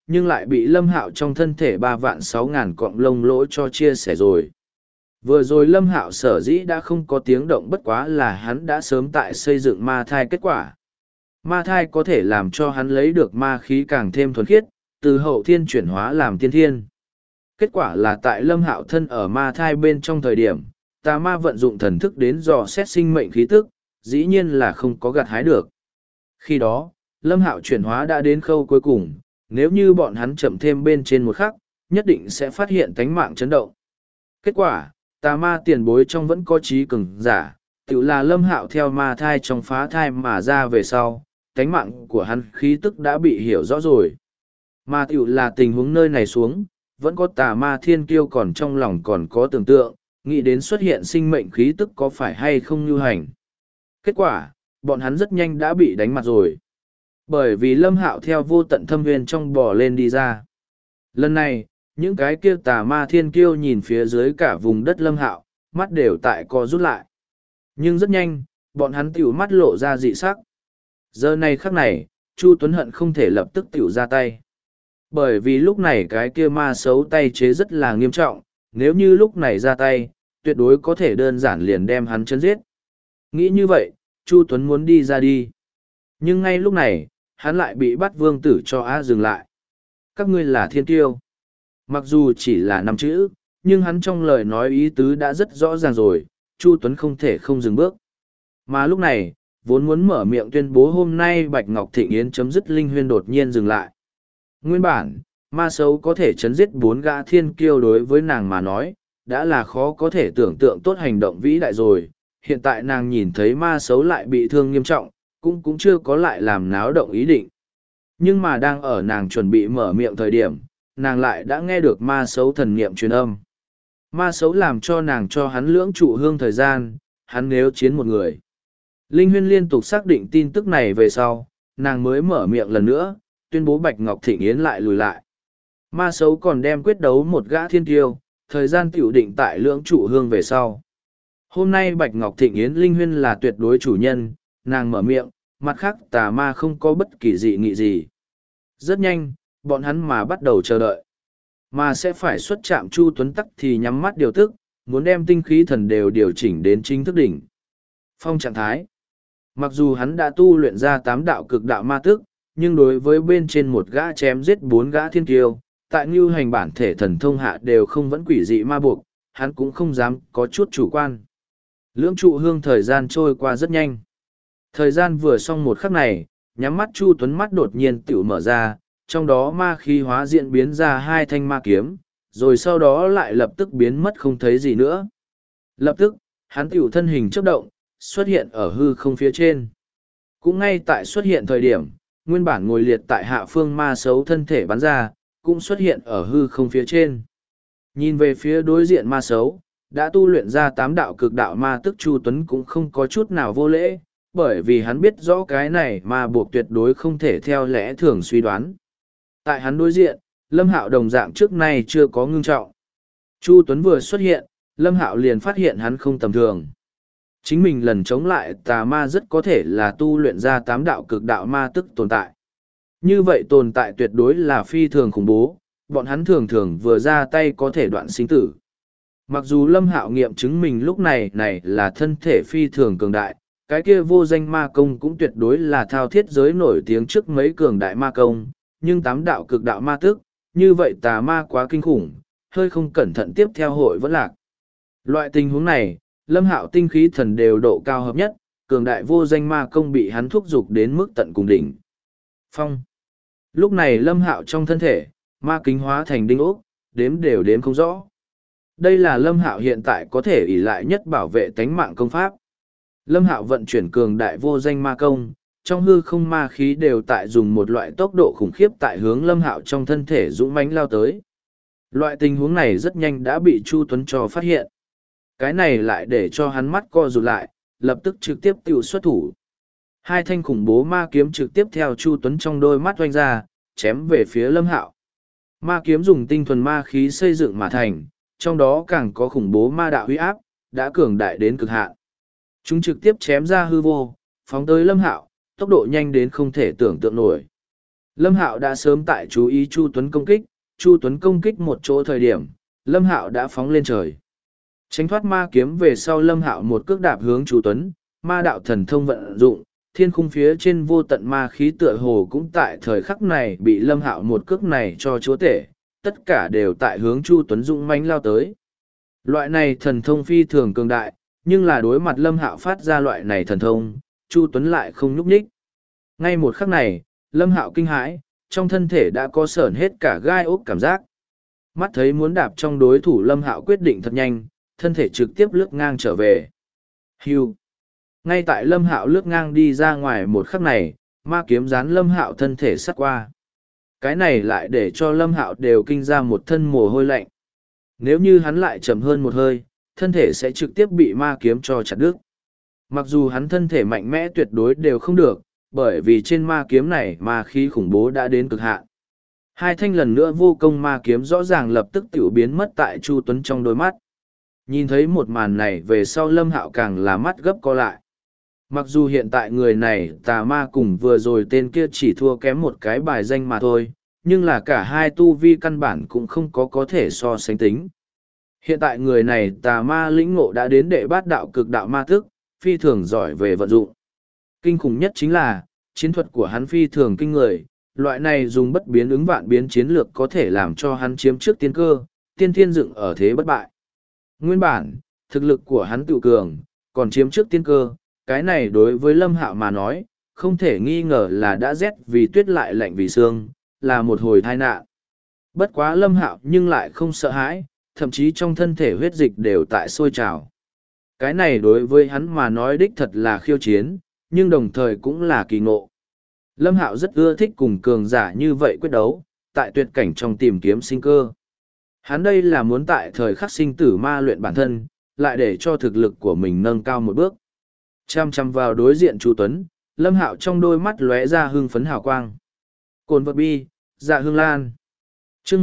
nhưng lại bị Lâm Hạo trong thân thể 3.600.000 cọng lông lỗ cho chia sẻ rồi. Vừa rồi Lâm Hạo sở dĩ đã không có tiếng động, bất quá là hắn đã sớm tại xây dựng ma thai kết quả. Ma thai có thể làm cho hắn lấy được ma khí càng thêm thuần khiết, từ hậu thiên chuyển hóa làm tiên thiên. Kết quả là tại Lâm Hạo thân ở ma thai bên trong thời điểm, tà ma vận dụng thần thức đến dò xét sinh mệnh khí tức, dĩ nhiên là không có gặt hái được. Khi đó, Lâm Hạo chuyển hóa đã đến khâu cuối cùng, nếu như bọn hắn chậm thêm bên trên một khắc, nhất định sẽ phát hiện tánh mạng chấn động. Kết quả, tà ma tiền bối trong vẫn có trí cường giả, tự là Lâm Hạo theo ma thai trong phá thai mà ra về sau, tánh mạng của hắn khí tức đã bị hiểu rõ rồi. Mà tự là tình huống nơi này xuống, vẫn có tà ma thiên kiêu còn trong lòng còn có tưởng tượng, nghĩ đến xuất hiện sinh mệnh khí tức có phải hay không như hành. Kết quả, bọn hắn rất nhanh đã bị đánh mặt rồi. Bởi vì Lâm Hạo theo vô tận thâm nguyên trong bò lên đi ra. Lần này, những cái kia tà ma thiên kiêu nhìn phía dưới cả vùng đất Lâm Hạo, mắt đều tại co rút lại. Nhưng rất nhanh, bọn hắn tiểu mắt lộ ra dị sắc. Giờ này khắc này, Chu Tuấn Hận không thể lập tức tiểu ra tay. Bởi vì lúc này cái kia ma xấu tay chế rất là nghiêm trọng, nếu như lúc này ra tay, tuyệt đối có thể đơn giản liền đem hắn chấn giết. Nghĩ như vậy, Chu Tuấn muốn đi ra đi. Nhưng ngay lúc này, hắn lại bị bắt vương tử cho á dừng lại. Các ngươi là thiên tiêu. Mặc dù chỉ là 5 chữ, nhưng hắn trong lời nói ý tứ đã rất rõ ràng rồi, Chu Tuấn không thể không dừng bước. Mà lúc này, vốn muốn mở miệng tuyên bố hôm nay Bạch Ngọc Thịnh Yến chấm dứt linh huyên đột nhiên dừng lại. Nguyên bản, ma xấu có thể chấn giết 4 gã thiên kiêu đối với nàng mà nói, đã là khó có thể tưởng tượng tốt hành động vĩ đại rồi. Hiện tại nàng nhìn thấy ma xấu lại bị thương nghiêm trọng, cũng chưa có lại làm náo động ý định. Nhưng mà đang ở nàng chuẩn bị mở miệng thời điểm, nàng lại đã nghe được ma xấu thần niệm truyền âm. Ma xấu làm cho nàng cho hắn lưỡng trụ hương thời gian, hắn nếu chiến một người. Linh Huyên liên tục xác định tin tức này về sau, nàng mới mở miệng lần nữa, tuyên bố Bạch Ngọc Thịnh Yến lại lùi lại. Ma xấu còn đem quyết đấu một gã thiên tiêu, thời gian tiểu định tại lưỡng trụ hương về sau. Hôm nay Bạch Ngọc Thịnh Yến Linh Huyên là tuyệt đối chủ nhân, nàng mở miệng, mặt khác tà ma không có bất kỳ dị nghị gì. Rất nhanh, bọn hắn mà bắt đầu chờ đợi. Mà sẽ phải xuất chạm Chu Tuấn Tắc thì nhắm mắt điều tức, muốn đem tinh khí thần đều điều chỉnh đến chính thức đỉnh. Phong trạng thái. Mặc dù hắn đã tu luyện ra 8 đạo cực đạo ma tức, nhưng đối với bên trên một gã chém giết 4 gã thiên kiêu, tại như hành bản thể thần thông hạ đều không vẫn quỷ dị ma buộc, hắn cũng không dám có chút chủ quan. Lưỡng trụ hương thời gian trôi qua rất nhanh. Thời gian vừa xong một khắc này, nhắm mắt Chu Tuấn mắt đột nhiên tiểu mở ra, trong đó ma khí hóa diễn biến ra 2 thanh ma kiếm, rồi sau đó lại lập tức biến mất không thấy gì nữa. Lập tức, hắn tiểu thân hình chớp động, xuất hiện ở hư không phía trên. Cũng ngay tại xuất hiện thời điểm, nguyên bản ngồi liệt tại hạ phương ma xấu thân thể bắn ra, cũng xuất hiện ở hư không phía trên. Nhìn về phía đối diện ma xấu, đã tu luyện ra 8 đạo cực đạo ma tức Chu Tuấn cũng không có chút nào vô lễ, bởi vì hắn biết rõ cái này mà buộc tuyệt đối không thể theo lẽ thường suy đoán. Tại hắn đối diện, Lâm Hạo đồng dạng trước nay chưa có ngưng trọng. Chu Tuấn vừa xuất hiện, Lâm Hạo liền phát hiện hắn không tầm thường. Chính mình lần chống lại tà ma rất có thể là tu luyện ra 8 đạo cực đạo ma tức tồn tại. Như vậy tồn tại tuyệt đối là phi thường khủng bố, bọn hắn thường thường vừa ra tay có thể đoạn sinh tử. Mặc dù Lâm Hạo nghiệm chứng mình lúc này là thân thể phi thường cường đại, cái kia vô danh ma công cũng tuyệt đối là thao thiết giới nổi tiếng trước mấy cường đại ma công, nhưng 8 đạo cực đạo ma tức, như vậy tà ma quá kinh khủng, hơi không cẩn thận tiếp theo hội vẫn lạc. Loại tình huống này, Lâm Hạo tinh khí thần đều độ cao hợp nhất, cường đại vô danh ma công bị hắn thúc giục đến mức tận cùng đỉnh. Phong. Lúc này Lâm Hạo trong thân thể, ma kính hóa thành đinh ốc, đếm đều đếm không rõ. Đây là Lâm Hạo hiện tại có thể ỷ lại nhất bảo vệ tánh mạng công pháp. Lâm Hạo vận chuyển cường đại vô danh ma công, trong hư không ma khí đều tại dùng một loại tốc độ khủng khiếp tại hướng Lâm Hạo trong thân thể dũng mãnh lao tới. Loại tình huống này rất nhanh đã bị Chu Tuấn cho phát hiện. Cái này lại để cho hắn mắt co rụt lại, lập tức trực tiếp tiêu xuất thủ. 2 thanh khủng bố ma kiếm trực tiếp theo Chu Tuấn trong đôi mắt oanh ra, chém về phía Lâm Hạo. Ma kiếm dùng tinh thuần ma khí xây dựng mà thành, trong đó càng có khủng bố ma đạo huy áp, đã cường đại đến cực hạn. Chúng trực tiếp chém ra hư vô, phóng tới Lâm Hạo, tốc độ nhanh đến không thể tưởng tượng nổi. Lâm Hạo đã sớm tại chú ý Chu Tuấn công kích, Chu Tuấn công kích một chỗ thời điểm, Lâm Hạo đã phóng lên trời. Tránh thoát ma kiếm về sau Lâm Hạo một cước đạp hướng Chu Tuấn, ma đạo thần thông vận dụng, thiên khung phía trên vô tận ma khí tựa hồ cũng tại thời khắc này bị Lâm Hạo một cước này cho chúa tể, tất cả đều tại hướng Chu Tuấn dũng mãnh lao tới. Loại này thần thông phi thường cường đại, nhưng là đối mặt Lâm Hạo phát ra loại này thần thông, Chu Tuấn lại không nhúc nhích. Ngay một khắc này, Lâm Hạo kinh hãi, trong thân thể đã có sởn hết cả gai ốc cảm giác. Mắt thấy muốn đạp trong đối thủ Lâm Hạo quyết định thật nhanh, thân thể trực tiếp lướt ngang trở về. Hưu. Ngay tại Lâm Hạo lướt ngang đi ra ngoài một khắc này, ma kiếm dán Lâm Hạo thân thể sắt qua. Cái này lại để cho Lâm Hạo đều kinh ra một thân mồ hôi lạnh. Nếu như hắn lại chậm hơn một hơi, thân thể sẽ trực tiếp bị ma kiếm cho chặt đứt. Mặc dù hắn thân thể mạnh mẽ tuyệt đối đều không được, bởi vì trên ma kiếm này ma khí khủng bố đã đến cực hạn. Hai thanh lần nữa vô công ma kiếm rõ ràng lập tức tiểu biến mất tại Chu Tuấn trong đôi mắt. Nhìn thấy một màn này về sau Lâm Hạo càng là mắt gấp co lại. Mặc dù hiện tại người này tà ma cùng vừa rồi tên kia chỉ thua kém một cái bài danh mà thôi, nhưng là cả hai tu vi căn bản cũng không có thể so sánh tính. Hiện tại người này tà ma lĩnh ngộ đã đến đệ bát đạo cực đạo ma thức, phi thường giỏi về vận dụng. Kinh khủng nhất chính là, chiến thuật của hắn phi thường kinh người, loại này dùng bất biến ứng vạn biến chiến lược có thể làm cho hắn chiếm trước tiên cơ, tiên thiên dựng ở thế bất bại. Nguyên bản, thực lực của hắn tự cường, còn chiếm trước tiên cơ, cái này đối với Lâm Hạo mà nói, không thể nghi ngờ là đã rét vì tuyết lại lạnh vì sương, là một hồi tai nạn. Bất quá Lâm Hạo nhưng lại không sợ hãi, thậm chí trong thân thể huyết dịch đều tại sôi trào. Cái này đối với hắn mà nói đích thật là khiêu chiến, nhưng đồng thời cũng là kỳ ngộ. Lâm Hạo rất ưa thích cùng cường giả như vậy quyết đấu, tại tuyệt cảnh trong tìm kiếm sinh cơ. Hắn đây là muốn tại thời khắc sinh tử ma luyện bản thân, lại để cho thực lực của mình nâng cao một bước. Chăm chăm vào đối diện Chu Tuấn, Lâm Hạo trong đôi mắt lóe ra hưng phấn hào quang. Cồn vật bi, dạ hương lan. Chương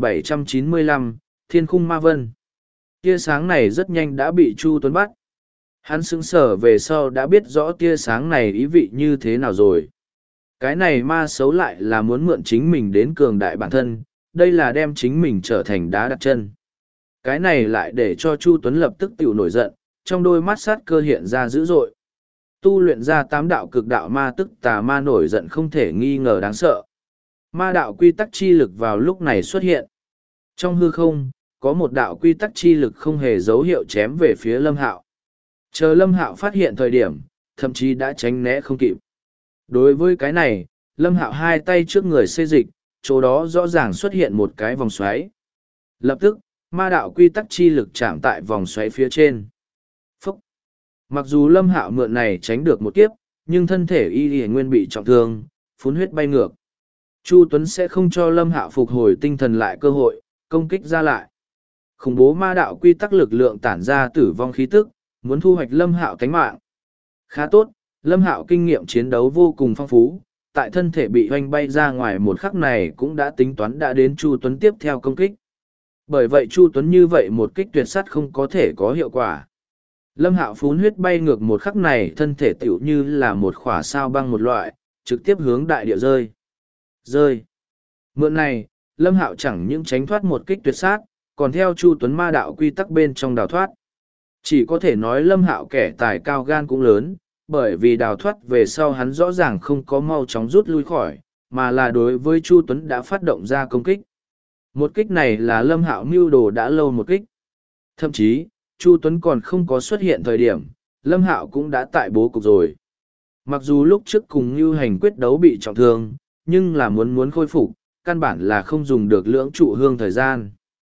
1795, Thiên khung ma vân. Tia sáng này rất nhanh đã bị Chu Tuấn bắt. Hắn sững sờ về sau đã biết rõ tia sáng này ý vị như thế nào rồi. Cái này ma xấu lại là muốn mượn chính mình đến cường đại bản thân, đây là đem chính mình trở thành đá đặt chân. Cái này lại để cho Chu Tuấn lập tức tiểu nổi giận, trong đôi mắt sát cơ hiện ra dữ dội. Tu luyện ra tám đạo cực đạo ma tức tà ma nổi giận không thể nghi ngờ đáng sợ. Ma đạo quy tắc chi lực vào lúc này xuất hiện. Trong hư không, có một đạo quy tắc chi lực không hề dấu hiệu chém về phía Lâm Hạo. Chờ Lâm Hạo phát hiện thời điểm, thậm chí đã tránh né không kịp. Đối với cái này, Lâm Hạo hai tay trước người xê dịch, chỗ đó rõ ràng xuất hiện một cái vòng xoáy. Lập tức, ma đạo quy tắc chi lực chạm tại vòng xoáy phía trên. Phúc! Mặc dù Lâm Hạo mượn này tránh được một kiếp, nhưng thân thể y nguyên bị trọng thương, phun huyết bay ngược. Chu Tuấn sẽ không cho Lâm Hạo phục hồi tinh thần lại cơ hội, công kích ra lại. Khủng bố ma đạo quy tắc lực lượng tản ra tử vong khí tức, muốn thu hoạch Lâm Hạo tánh mạng. Khá tốt, Lâm Hạo kinh nghiệm chiến đấu vô cùng phong phú, tại thân thể bị hoanh bay ra ngoài một khắc này cũng đã tính toán đã đến Chu Tuấn tiếp theo công kích. Bởi vậy Chu Tuấn như vậy một kích tuyệt sắt không có thể có hiệu quả. Lâm Hạo phun huyết bay ngược một khắc này thân thể tựu như là một khỏa sao băng một loại, trực tiếp hướng đại địa rơi. Rơi. Mượn này, Lâm Hạo chẳng những tránh thoát một kích tuyệt sát, còn theo Chu Tuấn ma đạo quy tắc bên trong đào thoát. Chỉ có thể nói Lâm Hạo kẻ tài cao gan cũng lớn, bởi vì đào thoát về sau hắn rõ ràng không có mau chóng rút lui khỏi, mà là đối với Chu Tuấn đã phát động ra công kích. Một kích này là Lâm Hạo mưu đồ đã lâu một kích. Thậm chí, Chu Tuấn còn không có xuất hiện thời điểm, Lâm Hạo cũng đã tại bố cục rồi. Mặc dù lúc trước cùng Như Hành quyết đấu bị trọng thương, nhưng là muốn khôi phục, căn bản là không dùng được lưỡng trụ hương thời gian.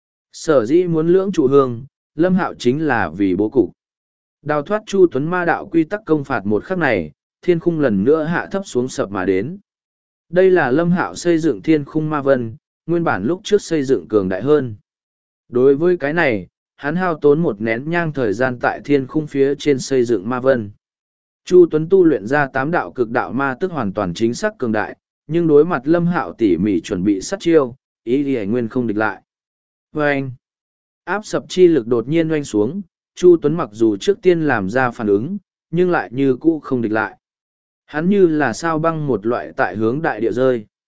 Sở dĩ muốn lưỡng trụ hương, Lâm Hạo chính là vì bố cục. Đào thoát Chu Tuấn ma đạo quy tắc công phạt một khắc này, thiên khung lần nữa hạ thấp xuống sập mà đến. Đây là Lâm Hạo xây dựng thiên khung ma vân, nguyên bản lúc trước xây dựng cường đại hơn. Đối với cái này, hắn hao tốn một nén nhang thời gian tại thiên khung phía trên xây dựng ma vân. Chu Tuấn tu luyện ra tám đạo cực đạo ma tức hoàn toàn chính xác cường đại, nhưng đối mặt Lâm Hạo tỉ mỉ chuẩn bị sát chiêu, ý thì nguyên không địch lại. Vâng! Áp sập chi lực đột nhiên oanh xuống, Chu Tuấn mặc dù trước tiên làm ra phản ứng, nhưng lại như cũ không địch lại. Hắn như là sao băng một loại tại hướng đại địa rơi.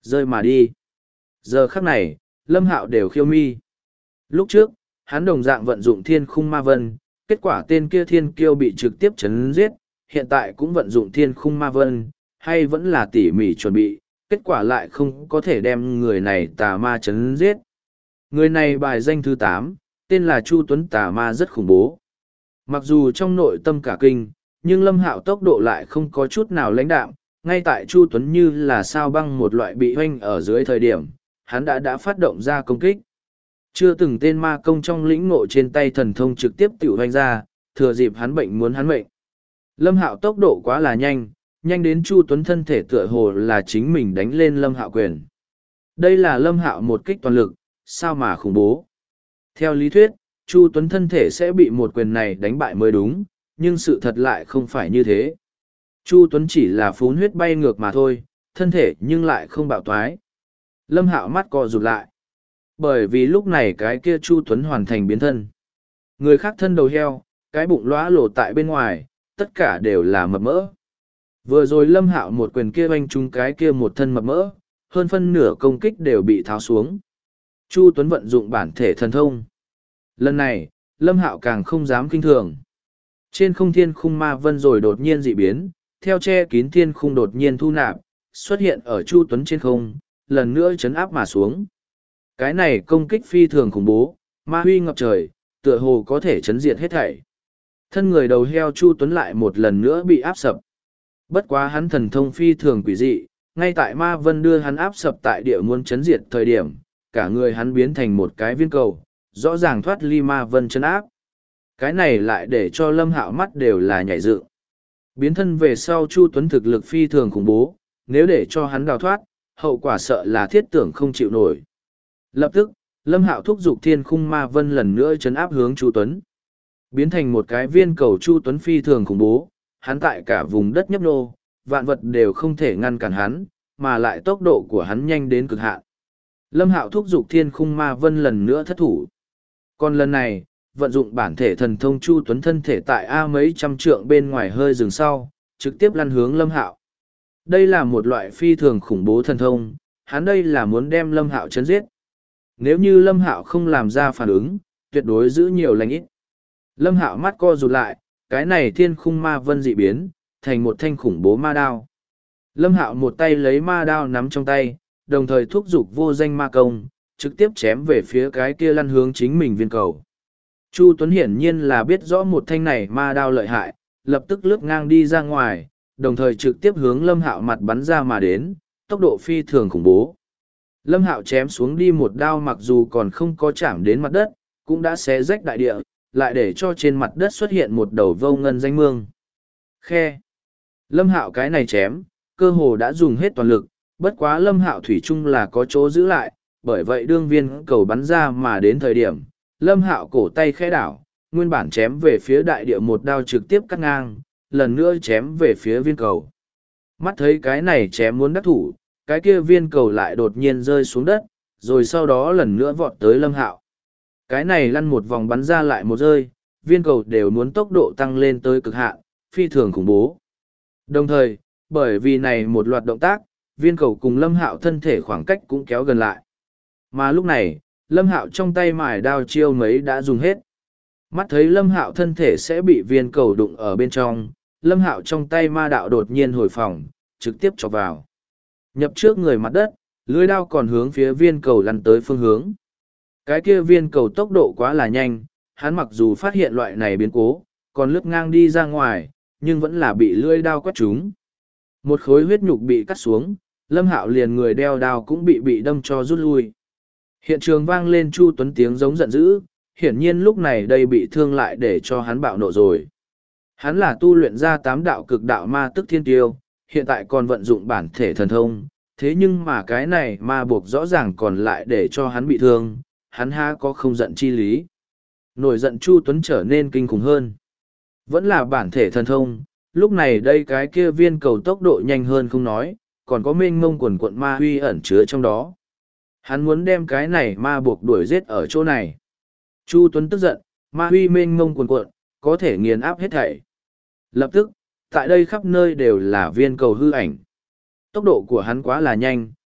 Rơi mà đi. Giờ khắc này, Lâm Hạo đều khiêu mi. Lúc trước, hắn đồng dạng vận dụng thiên khung ma vân, kết quả tên kia thiên kiêu bị trực tiếp chấn giết, hiện tại cũng vận dụng thiên khung ma vân, hay vẫn là tỉ mỉ chuẩn bị, kết quả lại không có thể đem người này tà ma chấn giết. Người này bài danh thứ 8, tên là Chu Tuấn, tà ma rất khủng bố. Mặc dù trong nội tâm cả kinh, nhưng Lâm Hạo tốc độ lại không có chút nào lãnh đạm, ngay tại Chu Tuấn như là sao băng một loại bị hoanh ở dưới thời điểm, hắn đã phát động ra công kích. Chưa từng tên ma công trong lĩnh ngộ trên tay thần thông trực tiếp tiểu hoanh ra, thừa dịp hắn bệnh muốn hắn mệnh. Lâm Hạo tốc độ quá là nhanh, nhanh đến Chu Tuấn thân thể tựa hồ là chính mình đánh lên Lâm Hạo quyền. Đây là Lâm Hạo một kích toàn lực, sao mà khủng bố. Theo lý thuyết, Chu Tuấn thân thể sẽ bị một quyền này đánh bại mới đúng, nhưng sự thật lại không phải như thế. Chu Tuấn chỉ là phun huyết bay ngược mà thôi, thân thể nhưng lại không bạo toái. Lâm Hạo mắt co rụt lại. Bởi vì lúc này cái kia Chu Tuấn hoàn thành biến thân. Người khác thân đầu heo, cái bụng lóa lộ tại bên ngoài, tất cả đều là mập mỡ. Vừa rồi Lâm Hạo một quyền kia oanh trúng cái kia một thân mập mỡ, hơn phân nửa công kích đều bị tháo xuống. Chu Tuấn vận dụng bản thể thần thông. Lần này, Lâm Hạo càng không dám kinh thường. Trên không thiên khung ma vân rồi đột nhiên dị biến, theo che kín thiên khung đột nhiên thu nạp, xuất hiện ở Chu Tuấn trên không, lần nữa chấn áp mà xuống. Cái này công kích phi thường khủng bố, ma huy ngập trời, tựa hồ có thể chấn diệt hết thảy. Thân người đầu heo Chu Tuấn lại một lần nữa bị áp sập. Bất quá hắn thần thông phi thường quỷ dị, ngay tại ma vân đưa hắn áp sập tại địa muốn chấn diệt thời điểm, cả người hắn biến thành một cái viên cầu, rõ ràng thoát ly ma vân chấn áp. Cái này lại để cho Lâm Hạo mắt đều là nhảy dựng. Biến thân về sau Chu Tuấn thực lực phi thường khủng bố, nếu để cho hắn đào thoát, hậu quả sợ là thiết tưởng không chịu nổi. Lập tức, Lâm Hạo thúc giục thiên khung ma vân lần nữa chấn áp hướng Chu Tuấn. Biến thành một cái viên cầu Chu Tuấn phi thường khủng bố, hắn tại cả vùng đất nhấp nô, vạn vật đều không thể ngăn cản hắn, mà lại tốc độ của hắn nhanh đến cực hạn. Lâm Hạo thúc giục thiên khung ma vân lần nữa thất thủ. Còn lần này, vận dụng bản thể thần thông Chu Tuấn thân thể tại A mấy trăm trượng bên ngoài hơi dừng sau, trực tiếp lăn hướng Lâm Hạo. Đây là một loại phi thường khủng bố thần thông, hắn đây là muốn đem Lâm Hạo chấn giết. Nếu như Lâm Hạo không làm ra phản ứng, tuyệt đối giữ nhiều lành ít. Lâm Hạo mắt co rụt lại, cái này thiên khung ma vân dị biến, thành một thanh khủng bố ma đao. Lâm Hạo một tay lấy ma đao nắm trong tay, đồng thời thúc giục vô danh ma công, trực tiếp chém về phía cái kia lăn hướng chính mình viên cầu. Chu Tuấn hiển nhiên là biết rõ một thanh này ma đao lợi hại, lập tức lướt ngang đi ra ngoài, đồng thời trực tiếp hướng Lâm Hạo mặt bắn ra mà đến, tốc độ phi thường khủng bố. Lâm Hạo chém xuống đi một đao mặc dù còn không có chạm đến mặt đất, cũng đã xé rách đại địa, lại để cho trên mặt đất xuất hiện một đầu vô ngân danh mương. Khe! Lâm Hạo cái này chém, cơ hồ đã dùng hết toàn lực, bất quá Lâm Hạo thủy chung là có chỗ giữ lại, bởi vậy đương viên cầu bắn ra mà đến thời điểm, Lâm Hạo cổ tay khẽ đảo, nguyên bản chém về phía đại địa một đao trực tiếp cắt ngang, lần nữa chém về phía viên cầu. Mắt thấy cái này chém muốn đắc thủ, cái kia viên cầu lại đột nhiên rơi xuống đất, rồi sau đó lần nữa vọt tới Lâm Hạo. Cái này lăn một vòng bắn ra lại một rơi, viên cầu đều muốn tốc độ tăng lên tới cực hạn, phi thường khủng bố. Đồng thời, bởi vì này một loạt động tác, viên cầu cùng Lâm Hạo thân thể khoảng cách cũng kéo gần lại. Mà lúc này, Lâm Hạo trong tay mài đao chiêu mấy đã dùng hết. Mắt thấy Lâm Hạo thân thể sẽ bị viên cầu đụng ở bên trong, Lâm Hạo trong tay ma đạo đột nhiên hồi phòng, trực tiếp chọc vào. Nhập trước người mặt đất, lưỡi đao còn hướng phía viên cầu lăn tới phương hướng. Cái kia viên cầu tốc độ quá là nhanh, hắn mặc dù phát hiện loại này biến cố, còn lướt ngang đi ra ngoài, nhưng vẫn là bị lưỡi đao quét trúng. Một khối huyết nhục bị cắt xuống, Lâm Hạo liền người đeo đao cũng bị đâm cho rút lui. Hiện trường vang lên Chu Tuấn tiếng giống giận dữ, hiển nhiên lúc này đây bị thương lại để cho hắn bạo nộ rồi. Hắn là tu luyện ra 8 đạo cực đạo ma tức thiên tiêu, hiện tại còn vận dụng bản thể thần thông, thế nhưng mà cái này ma buộc rõ ràng còn lại để cho hắn bị thương, hắn há có không giận chi lý. Nổi giận Chu Tuấn trở nên kinh khủng hơn. Vẫn là bản thể thần thông, lúc này đây cái kia viên cầu tốc độ nhanh hơn không nói, còn có mênh mông quần quận ma huy ẩn chứa trong đó. Hắn muốn đem cái này ma buộc đuổi giết ở chỗ này. Chu Tuấn tức giận, ma huy mênh mông quần quận, có thể nghiền áp hết thảy. Lập tức, tại đây khắp nơi đều là viên cầu hư ảnh. Tốc độ của hắn quá là nhanh,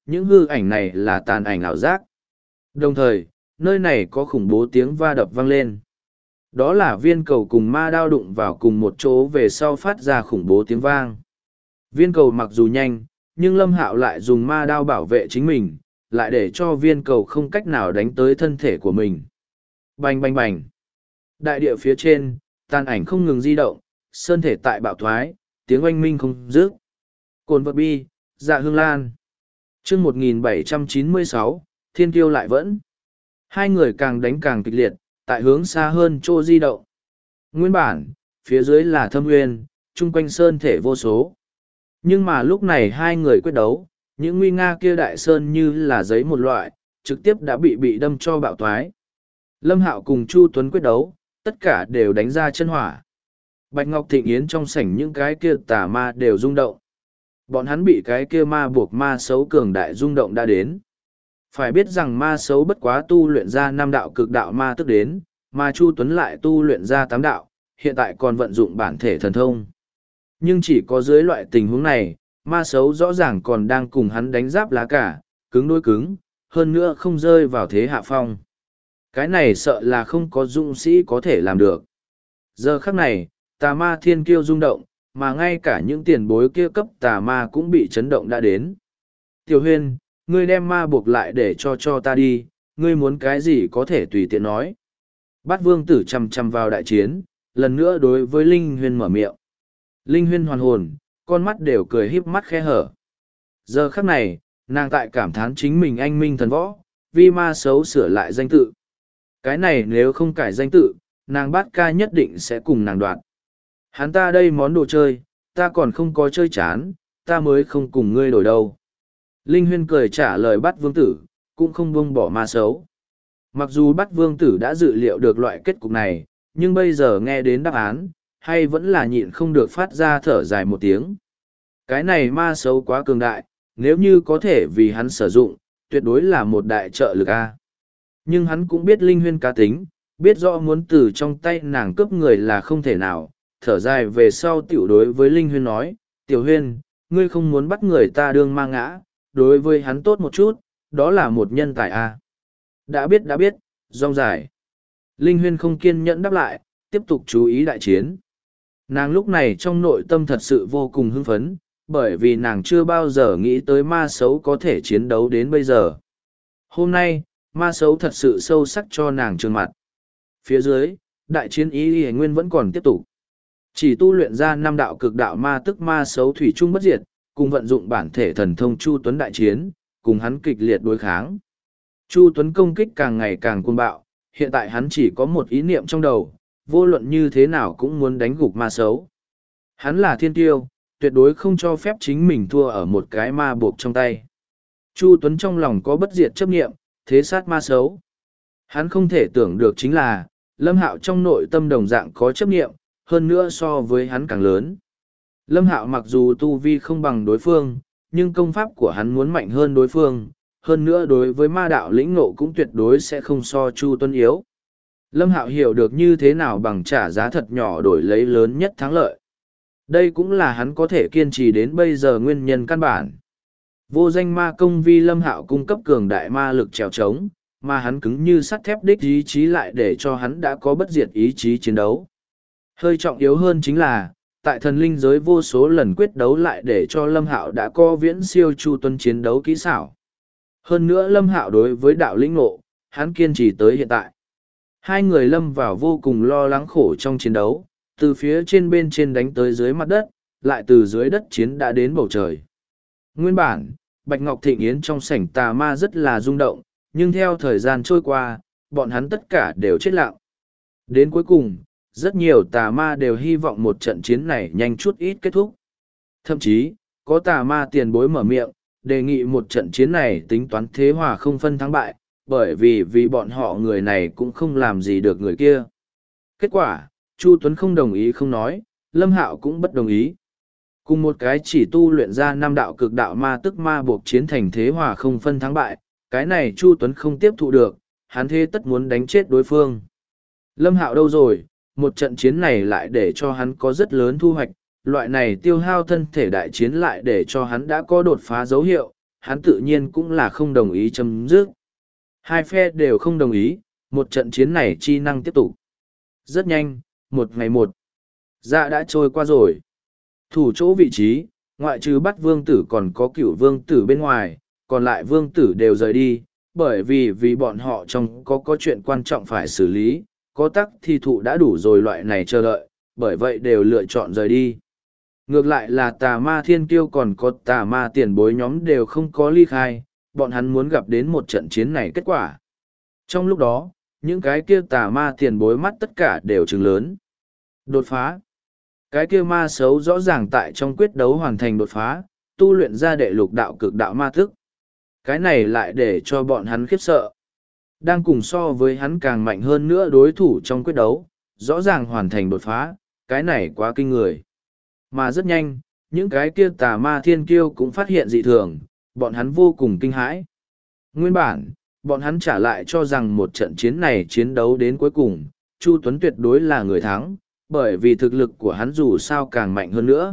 những hư ảnh này là tàn ảnh ảo giác. Đồng thời, nơi này có khủng bố tiếng va đập vang lên. Đó là viên cầu cùng ma đao đụng vào cùng một chỗ về sau phát ra khủng bố tiếng vang. Viên cầu mặc dù nhanh, nhưng Lâm Hạo lại dùng ma đao bảo vệ chính mình, lại để cho viên cầu không cách nào đánh tới thân thể của mình. Bành bành bành. Đại địa phía trên, tàn ảnh không ngừng di động, sơn thể tại bạo thoái, tiếng oanh minh không dứt. Cồn vật bi, dạ hương lan. Chương 1796, Thiên Kiêu lại vẫn. Hai người càng đánh càng kịch liệt, tại hướng xa hơn chỗ di động. Nguyên bản, phía dưới là thâm nguyên, chung quanh sơn thể vô số. Nhưng mà lúc này hai người quyết đấu, những nguy nga kia đại sơn như là giấy một loại, trực tiếp đã bị đâm cho bạo thoái. Lâm Hạo cùng Chu Tuấn quyết đấu, tất cả đều đánh ra chân hỏa. Bạch Ngọc Thịnh Yến trong sảnh những cái kia tà ma đều rung động. Bọn hắn bị cái kia ma buộc ma xấu cường đại rung động đã đến. Phải biết rằng ma xấu bất quá tu luyện ra 5 đạo cực đạo ma tức đến, mà Chu Tuấn lại tu luyện ra 8 đạo, hiện tại còn vận dụng bản thể thần thông. Nhưng chỉ có dưới loại tình huống này, ma xấu rõ ràng còn đang cùng hắn đánh giáp lá cả, cứng đối cứng, hơn nữa không rơi vào thế hạ phong. Cái này sợ là không có dũng sĩ có thể làm được. Giờ khắc này, tà ma thiên kiêu rung động, mà ngay cả những tiền bối kia cấp tà ma cũng bị chấn động đã đến. Tiểu Huyên, ngươi đem ma buộc lại để cho ta đi, ngươi muốn cái gì có thể tùy tiện nói. Bát vương tử chằm chằm vào đại chiến, lần nữa đối với Linh Huyên mở miệng. Linh Huyên hoàn hồn, con mắt đều cười híp mắt khe hở. Giờ khắc này, nàng tại cảm thán chính mình anh minh thần võ, vì ma xấu sửa lại danh tự. Cái này nếu không cải danh tự, nàng Bát ca nhất định sẽ cùng nàng đoạt. Hắn ta đây món đồ chơi, ta còn không có chơi chán, ta mới không cùng ngươi đổi đâu. Linh Huyên cười trả lời Bát vương tử, cũng không buông bỏ ma xấu. Mặc dù Bát vương tử đã dự liệu được loại kết cục này, nhưng bây giờ nghe đến đáp án, hay vẫn là nhịn không được phát ra thở dài một tiếng. Cái này ma xấu quá cường đại, nếu như có thể vì hắn sử dụng, tuyệt đối là một đại trợ lực a. Nhưng hắn cũng biết Linh Huyên cá tính, biết rõ muốn từ trong tay nàng cướp người là không thể nào, thở dài về sau tiểu đối với Linh Huyên nói, Tiểu Huyên, ngươi không muốn bắt người ta đương ma ngã, đối với hắn tốt một chút, đó là một nhân tài a. Đã biết, rong dài. Linh Huyên không kiên nhẫn đáp lại, tiếp tục chú ý đại chiến. Nàng lúc này trong nội tâm thật sự vô cùng hưng phấn, bởi vì nàng chưa bao giờ nghĩ tới ma xấu có thể chiến đấu đến bây giờ. Hôm nay, ma xấu thật sự sâu sắc cho nàng trương mặt. Phía dưới, đại chiến ý y nguyên vẫn còn tiếp tục. Chỉ tu luyện ra 5 đạo cực đạo ma tức ma xấu thủy chung bất diệt, cùng vận dụng bản thể thần thông Chu Tuấn đại chiến, cùng hắn kịch liệt đối kháng. Chu Tuấn công kích càng ngày càng cuồng bạo, hiện tại hắn chỉ có một ý niệm trong đầu, vô luận như thế nào cũng muốn đánh gục ma xấu. Hắn là thiên tiêu, tuyệt đối không cho phép chính mình thua ở một cái ma buộc trong tay. Chu Tuấn trong lòng có bất diệt chấp niệm, thế sát ma xấu. Hắn không thể tưởng được chính là, Lâm Hạo trong nội tâm đồng dạng có chấp niệm, hơn nữa so với hắn càng lớn. Lâm Hạo mặc dù tu vi không bằng đối phương, nhưng công pháp của hắn muốn mạnh hơn đối phương, hơn nữa đối với ma đạo lĩnh ngộ cũng tuyệt đối sẽ không so Chu Tuấn yếu. Lâm Hạo hiểu được như thế nào bằng trả giá thật nhỏ đổi lấy lớn nhất thắng lợi. Đây cũng là hắn có thể kiên trì đến bây giờ nguyên nhân căn bản. Vô danh ma công vi Lâm Hạo cung cấp cường đại ma lực trèo trống, mà hắn cứng như sắt thép đích ý chí lại để cho hắn đã có bất diệt ý chí chiến đấu. Hơi trọng yếu hơn chính là, tại thần linh giới vô số lần quyết đấu lại để cho Lâm Hạo đã có viễn siêu Chu Tuấn chiến đấu kỹ xảo. Hơn nữa Lâm Hạo đối với đạo lĩnh ngộ, hắn kiên trì tới hiện tại. Hai người lâm vào vô cùng lo lắng khổ trong chiến đấu, từ phía trên bên trên đánh tới dưới mặt đất, lại từ dưới đất chiến đã đến bầu trời. Nguyên bản, Bạch Ngọc Thịnh Yến trong sảnh tà ma rất là rung động, nhưng theo thời gian trôi qua, bọn hắn tất cả đều chết lặng. Đến cuối cùng, rất nhiều tà ma đều hy vọng một trận chiến này nhanh chút ít kết thúc. Thậm chí, có tà ma tiền bối mở miệng, đề nghị một trận chiến này tính toán thế hòa không phân thắng bại, bởi vì bọn họ người này cũng không làm gì được người kia. Kết quả, Chu Tuấn không đồng ý không nói, Lâm Hạo cũng bất đồng ý. Cùng một cái chỉ tu luyện ra 5 đạo cực đạo ma tức ma buộc chiến thành thế hòa không phân thắng bại, cái này Chu Tuấn không tiếp thụ được, hắn thế tất muốn đánh chết đối phương. Lâm Hạo đâu rồi, một trận chiến này lại để cho hắn có rất lớn thu hoạch, loại này tiêu hao thân thể đại chiến lại để cho hắn đã có đột phá dấu hiệu, hắn tự nhiên cũng là không đồng ý chấm dứt. Hai phe đều không đồng ý, một trận chiến này chi năng tiếp tục. Rất nhanh, một ngày một dạ đã trôi qua rồi. Thủ chỗ vị trí, ngoại trừ bắt vương tử còn có cửu vương tử bên ngoài, còn lại vương tử đều rời đi, bởi vì bọn họ trong có chuyện quan trọng phải xử lý, có tắc thì thụ đã đủ rồi loại này chờ đợi, bởi vậy đều lựa chọn rời đi. Ngược lại là tà ma thiên kiêu còn có tà ma tiền bối nhóm đều không có ly khai, bọn hắn muốn gặp đến một trận chiến này kết quả. Trong lúc đó, những cái kia tà ma tiền bối mắt tất cả đều trừng lớn. Đột phá. Cái kia ma xấu rõ ràng tại trong quyết đấu hoàn thành đột phá, tu luyện ra đệ lục đạo cực đạo ma thức. Cái này lại để cho bọn hắn khiếp sợ. Đang cùng so với hắn càng mạnh hơn nữa đối thủ trong quyết đấu, rõ ràng hoàn thành đột phá, cái này quá kinh người. Mà rất nhanh, những cái kia tà ma thiên kiêu cũng phát hiện dị thường, bọn hắn vô cùng kinh hãi. Nguyên bản, bọn hắn trả lại cho rằng một trận chiến này chiến đấu đến cuối cùng, Chu Tuấn tuyệt đối là người thắng, bởi vì thực lực của hắn dù sao càng mạnh hơn nữa.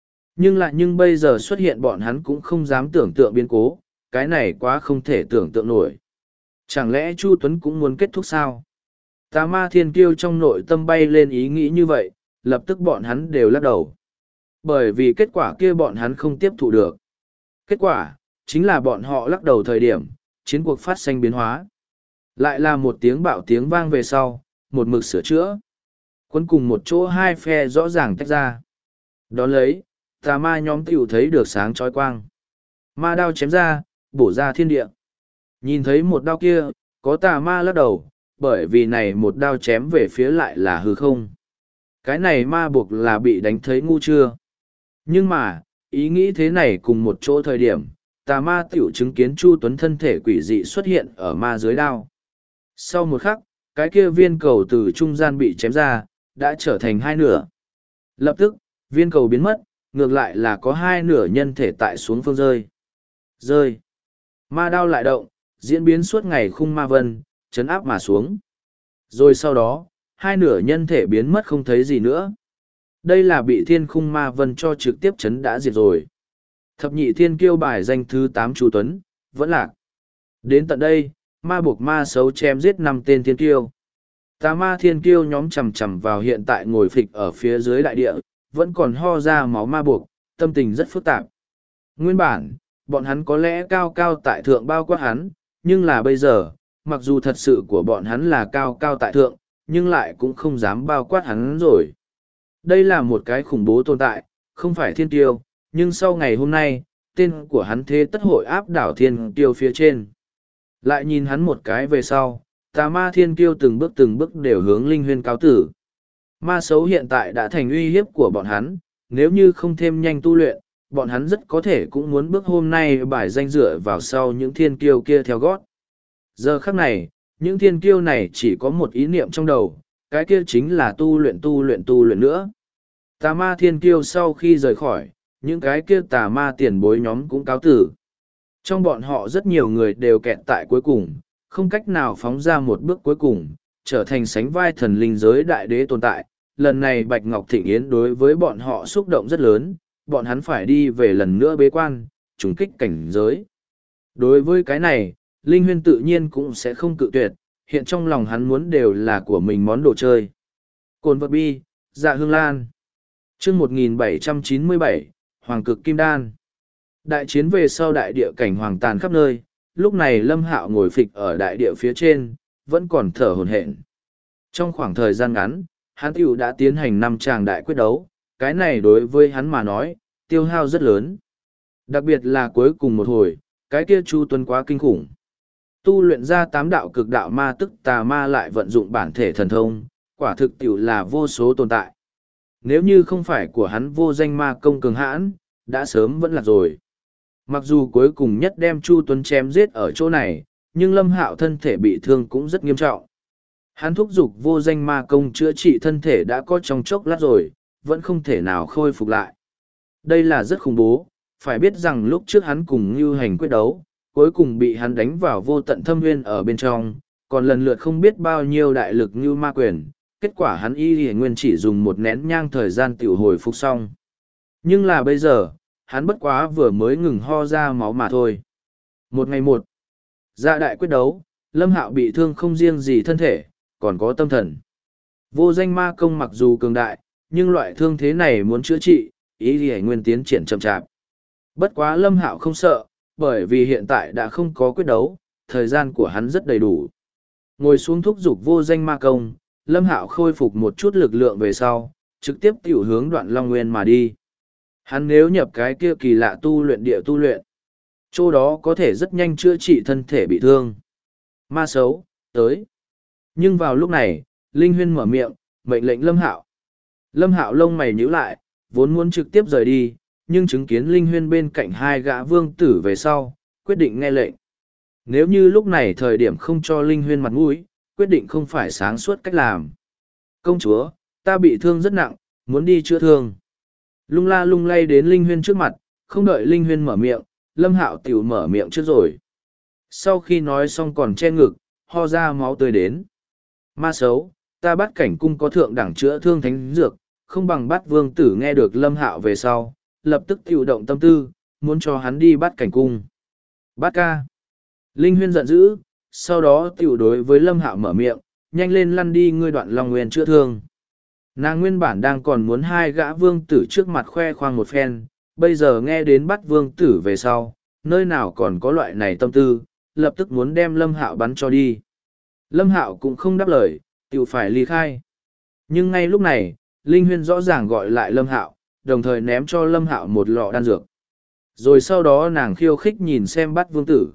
Nhưng bây giờ xuất hiện bọn hắn cũng không dám tưởng tượng biến cố, cái này quá không thể tưởng tượng nổi. Chẳng lẽ Chu Tuấn cũng muốn kết thúc sao? Tà ma thiên kiêu trong nội tâm bay lên ý nghĩ như vậy, lập tức bọn hắn đều lắc đầu. Bởi vì kết quả kia bọn hắn không tiếp thụ được. Kết quả, chính là bọn họ lắc đầu thời điểm, chiến cuộc phát sinh biến hóa. Lại là một tiếng bạo tiếng vang về sau, một mực sửa chữa. Quân cùng một chỗ hai phe rõ ràng tách ra. Đón lấy, tà ma nhóm tiểu thấy được sáng chói quang. Ma đao chém ra, bổ ra thiên địa. Nhìn thấy một đao kia, có tà ma lắc đầu, bởi vì này một đao chém về phía lại là hư không. Cái này ma buộc là bị đánh thấy ngu chưa. Nhưng mà, ý nghĩ thế này cùng một chỗ thời điểm, tà ma tiểu chứng kiến Chu Tuấn thân thể quỷ dị xuất hiện ở ma dưới đao. Sau một khắc, cái kia viên cầu từ trung gian bị chém ra, đã trở thành hai nửa. Lập tức, viên cầu biến mất, ngược lại là có hai nửa nhân thể tại xuống phương rơi. Rơi. Ma đao lại động, diễn biến suốt ngày khung ma vân, chấn áp mà xuống. Rồi sau đó, hai nửa nhân thể biến mất không thấy gì nữa. Đây là bị thiên khung ma vân cho trực tiếp chấn đã diệt rồi. Thập nhị thiên kiêu bài danh thứ 8 Chu Tuấn, vẫn lạc. Đến tận đây, ma buộc ma xấu chém giết 5 tên thiên kiêu. Tà ma thiên kiêu nhóm chầm chầm vào hiện tại ngồi phịch ở phía dưới đại địa, vẫn còn ho ra máu ma buộc, tâm tình rất phức tạp. Nguyên bản, bọn hắn có lẽ cao cao tại thượng bao quát hắn, nhưng là bây giờ, mặc dù thật sự của bọn hắn là cao cao tại thượng, nhưng lại cũng không dám bao quát hắn rồi. Đây là một cái khủng bố tồn tại, không phải thiên tiêu, nhưng sau ngày hôm nay, tên của hắn thế tất hội áp đảo thiên tiêu phía trên. Lại nhìn hắn một cái về sau, tà ma thiên kiêu từng bước đều hướng linh huyên cáo tử. Ma xấu hiện tại đã thành uy hiếp của bọn hắn, nếu như không thêm nhanh tu luyện, bọn hắn rất có thể cũng muốn bước hôm nay bài danh dựa vào sau những thiên kiêu kia theo gót. Giờ khắc này, những thiên kiêu này chỉ có một ý niệm trong đầu, cái kia chính là tu luyện nữa. Tà ma thiên kiêu sau khi rời khỏi, những cái kia tà ma tiền bối nhóm cũng cáo tử. Trong bọn họ rất nhiều người đều kẹt tại cuối cùng, không cách nào phóng ra một bước cuối cùng, trở thành sánh vai thần linh giới đại đế tồn tại. Lần này Bạch Ngọc Thịnh Yến đối với bọn họ xúc động rất lớn, bọn hắn phải đi về lần nữa bế quan, trùng kích cảnh giới. Đối với cái này, Linh Huyên tự nhiên cũng sẽ không cự tuyệt, hiện trong lòng hắn muốn đều là của mình món đồ chơi. Cồn vật bi, dạ hương lan. Chương 1797, Hoàng cực Kim Đan. Đại chiến về sau đại địa cảnh hoàng tàn khắp nơi, lúc này Lâm Hạo ngồi phịch ở đại địa phía trên, vẫn còn thở hổn hển. Trong khoảng thời gian ngắn, hắn tiểu đã tiến hành 5 tràng đại quyết đấu, cái này đối với hắn mà nói, tiêu hao rất lớn. Đặc biệt là cuối cùng một hồi, cái kia Chu Tuấn quá kinh khủng. Tu luyện ra 8 đạo cực đạo ma tức tà ma lại vận dụng bản thể thần thông, quả thực tiểu là vô số tồn tại. Nếu như không phải của hắn vô danh ma công cường hãn, đã sớm vẫn lạc rồi. Mặc dù cuối cùng nhất đem Chu Tuấn chém giết ở chỗ này, nhưng Lâm Hạo thân thể bị thương cũng rất nghiêm trọng. Hắn thúc giục vô danh ma công chữa trị thân thể đã có trong chốc lát rồi, vẫn không thể nào khôi phục lại. Đây là rất khủng bố, phải biết rằng lúc trước hắn cùng Ngưu Hành quyết đấu, cuối cùng bị hắn đánh vào vô tận thâm nguyên ở bên trong, còn lần lượt không biết bao nhiêu đại lực Ngưu ma quyền, kết quả hắn y nguyên chỉ dùng một nén nhang thời gian tiểu hồi phục xong. Nhưng là bây giờ, hắn bất quá vừa mới ngừng ho ra máu mà thôi. Một ngày một, dạ đại quyết đấu, Lâm Hạo bị thương không riêng gì thân thể, còn có tâm thần. Vô danh ma công mặc dù cường đại, nhưng loại thương thế này muốn chữa trị, ý gì nguyên tiến triển chậm chạp. Bất quá Lâm Hạo không sợ, bởi vì hiện tại đã không có quyết đấu, thời gian của hắn rất đầy đủ. Ngồi xuống thúc giục vô danh ma công, Lâm Hạo khôi phục một chút lực lượng về sau, trực tiếp tiểu hướng Đoạn Long Nguyên mà đi. Hắn nếu nhập cái kia kỳ lạ tu luyện địa tu luyện, chỗ đó có thể rất nhanh chữa trị thân thể bị thương. Ma xấu, tới. Nhưng vào lúc này, Linh Huyên mở miệng, mệnh lệnh Lâm Hạo. Lâm Hạo lông mày nhíu lại, vốn muốn trực tiếp rời đi, nhưng chứng kiến Linh Huyên bên cạnh hai gã vương tử về sau, quyết định nghe lệnh. Nếu như lúc này thời điểm không cho Linh Huyên mặt mũi, quyết định không phải sáng suốt cách làm. Công chúa, ta bị thương rất nặng, muốn đi chữa thương. Lung la lung lay đến Linh Huyên trước mặt, không đợi Linh Huyên mở miệng, Lâm Hạo tiểu mở miệng trước rồi. Sau khi nói xong còn che ngực, ho ra máu tươi đến. Ma xấu, ta bắt cảnh cung có thượng đẳng chữa thương thánh dược, không bằng bắt vương tử nghe được Lâm Hạo về sau, lập tức tiểu động tâm tư, muốn cho hắn đi bắt cảnh cung. Bắt ca. Linh Huyên giận dữ, sau đó tiểu đối với Lâm Hạo mở miệng, nhanh lên lăn đi ngươi Đoạn Long Nguyên chữa thương. Nàng nguyên bản đang còn muốn hai gã vương tử trước mặt khoe khoang một phen, bây giờ nghe đến bắt vương tử về sau, nơi nào còn có loại này tâm tư, lập tức muốn đem Lâm Hạo bắn cho đi. Lâm Hạo cũng không đáp lời, tiểu phải ly khai. Nhưng ngay lúc này, Linh Huyên rõ ràng gọi lại Lâm Hạo, đồng thời ném cho Lâm Hạo một lọ đan dược. Rồi sau đó nàng khiêu khích nhìn xem bắt vương tử.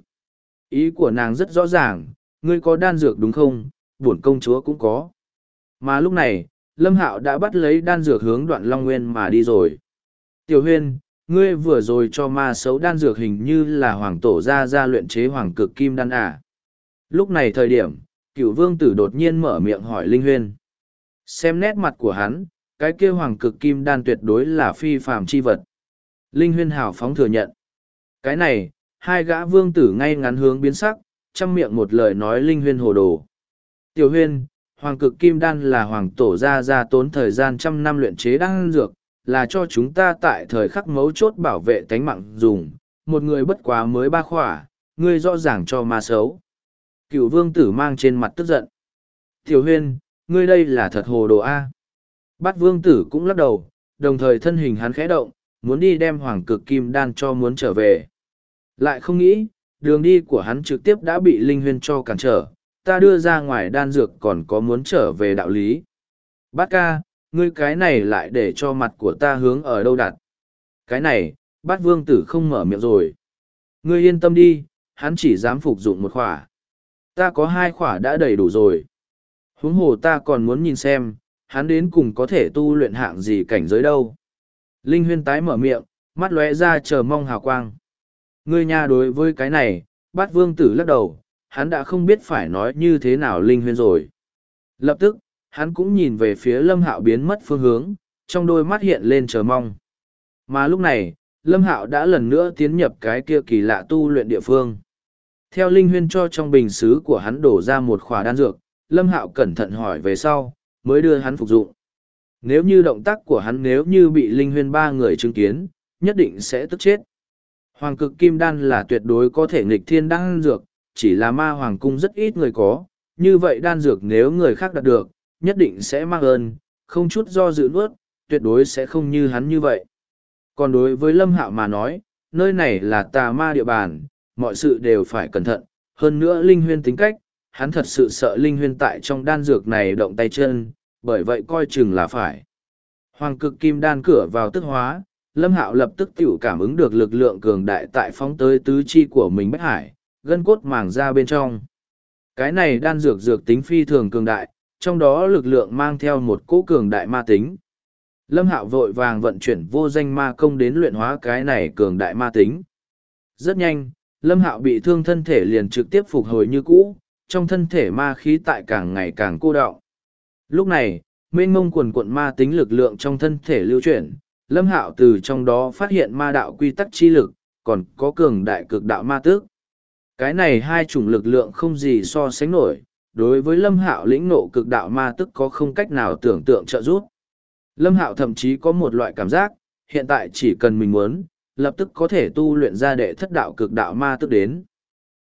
Ý của nàng rất rõ ràng, ngươi có đan dược đúng không, bổn công chúa cũng có. Mà lúc này, Lâm Hạo đã bắt lấy đan dược hướng Đoạn Long Nguyên mà đi rồi. Tiểu Huyên, ngươi vừa rồi cho ma xấu đan dược hình như là hoàng tổ ra luyện chế hoàng cực kim đan à. Lúc này thời điểm, Cửu vương tử đột nhiên mở miệng hỏi Linh Huyên. Xem nét mặt của hắn, cái kia hoàng cực kim đan tuyệt đối là phi phàm chi vật. Linh Huyên hào phóng thừa nhận. Cái này, hai gã vương tử ngay ngắn hướng biến sắc, chăm miệng một lời nói Linh Huyên hồ đồ. Tiểu Huyên, hoàng cực kim đan là hoàng tổ ra tốn thời gian trăm năm luyện chế đan dược, là cho chúng ta tại thời khắc mấu chốt bảo vệ tánh mạng dùng, một người bất quá mới ba khỏa, ngươi rõ ràng cho ma xấu. Cựu vương tử mang trên mặt tức giận. Tiểu Huyên, ngươi đây là thật hồ đồ A. Bát vương tử cũng lắc đầu, đồng thời thân hình hắn khẽ động, muốn đi đem hoàng cực kim đan cho muốn trở về. Lại không nghĩ, đường đi của hắn trực tiếp đã bị Linh Huyên cho cản trở, ta đưa ra ngoài đan dược còn có muốn trở về đạo lý. Bát ca, ngươi cái này lại để cho mặt của ta hướng ở đâu đặt. Cái này, bát vương tử không mở miệng rồi. Ngươi yên tâm đi, hắn chỉ dám phục dụng một khỏa. Ta có hai khỏa đã đầy đủ rồi. Huống hồ ta còn muốn nhìn xem, hắn đến cùng có thể tu luyện hạng gì cảnh giới đâu. Linh Huyên tái mở miệng, mắt lóe ra chờ mong hào quang. Ngươi nha đối với cái này, bát vương tử lắc đầu, hắn đã không biết phải nói như thế nào Linh Huyên rồi. Lập tức, hắn cũng nhìn về phía Lâm Hạo biến mất phương hướng, trong đôi mắt hiện lên chờ mong. Mà lúc này, Lâm Hạo đã lần nữa tiến nhập cái kia kỳ lạ tu luyện địa phương. Theo Linh Huyên cho trong bình sứ của hắn đổ ra một khỏa đan dược, Lâm Hạo cẩn thận hỏi về sau, mới đưa hắn phục dụng. Nếu như động tác của hắn nếu như bị Linh Huyên ba người chứng kiến, nhất định sẽ tức chết. Hoàng cực kim đan là tuyệt đối có thể nghịch thiên đan dược, chỉ là ma hoàng cung rất ít người có, như vậy đan dược nếu người khác đạt được, nhất định sẽ mang ơn, không chút do dự nuốt, tuyệt đối sẽ không như hắn như vậy. Còn đối với Lâm Hạo mà nói, nơi này là tà ma địa bàn, mọi sự đều phải cẩn thận, hơn nữa Linh Huyên tính cách, hắn thật sự sợ Linh Huyên tại trong đan dược này động tay chân, bởi vậy coi chừng là phải. Hoàng cực kim đan cửa vào tức hóa, Lâm Hạo lập tức tiểu cảm ứng được lực lượng cường đại tại phóng tới tứ chi của mình bách hải, gân cốt màng ra bên trong. Cái này đan dược tính phi thường cường đại, trong đó lực lượng mang theo một cỗ cường đại ma tính. Lâm Hạo vội vàng vận chuyển vô danh ma công đến luyện hóa cái này cường đại ma tính. Rất nhanh, Lâm Hạo bị thương thân thể liền trực tiếp phục hồi như cũ, trong thân thể ma khí tại càng ngày càng cô đọng. Lúc này, mênh mông quần quận ma tính lực lượng trong thân thể lưu chuyển, Lâm Hạo từ trong đó phát hiện ma đạo quy tắc chi lực, còn có cường đại cực đạo ma tước. Cái này hai chủng lực lượng không gì so sánh nổi, đối với Lâm Hạo lĩnh ngộ cực đạo ma tức có không cách nào tưởng tượng trợ giúp. Lâm Hạo thậm chí có một loại cảm giác, hiện tại chỉ cần mình muốn, lập tức có thể tu luyện ra đệ thất đạo cực đạo ma tức đến.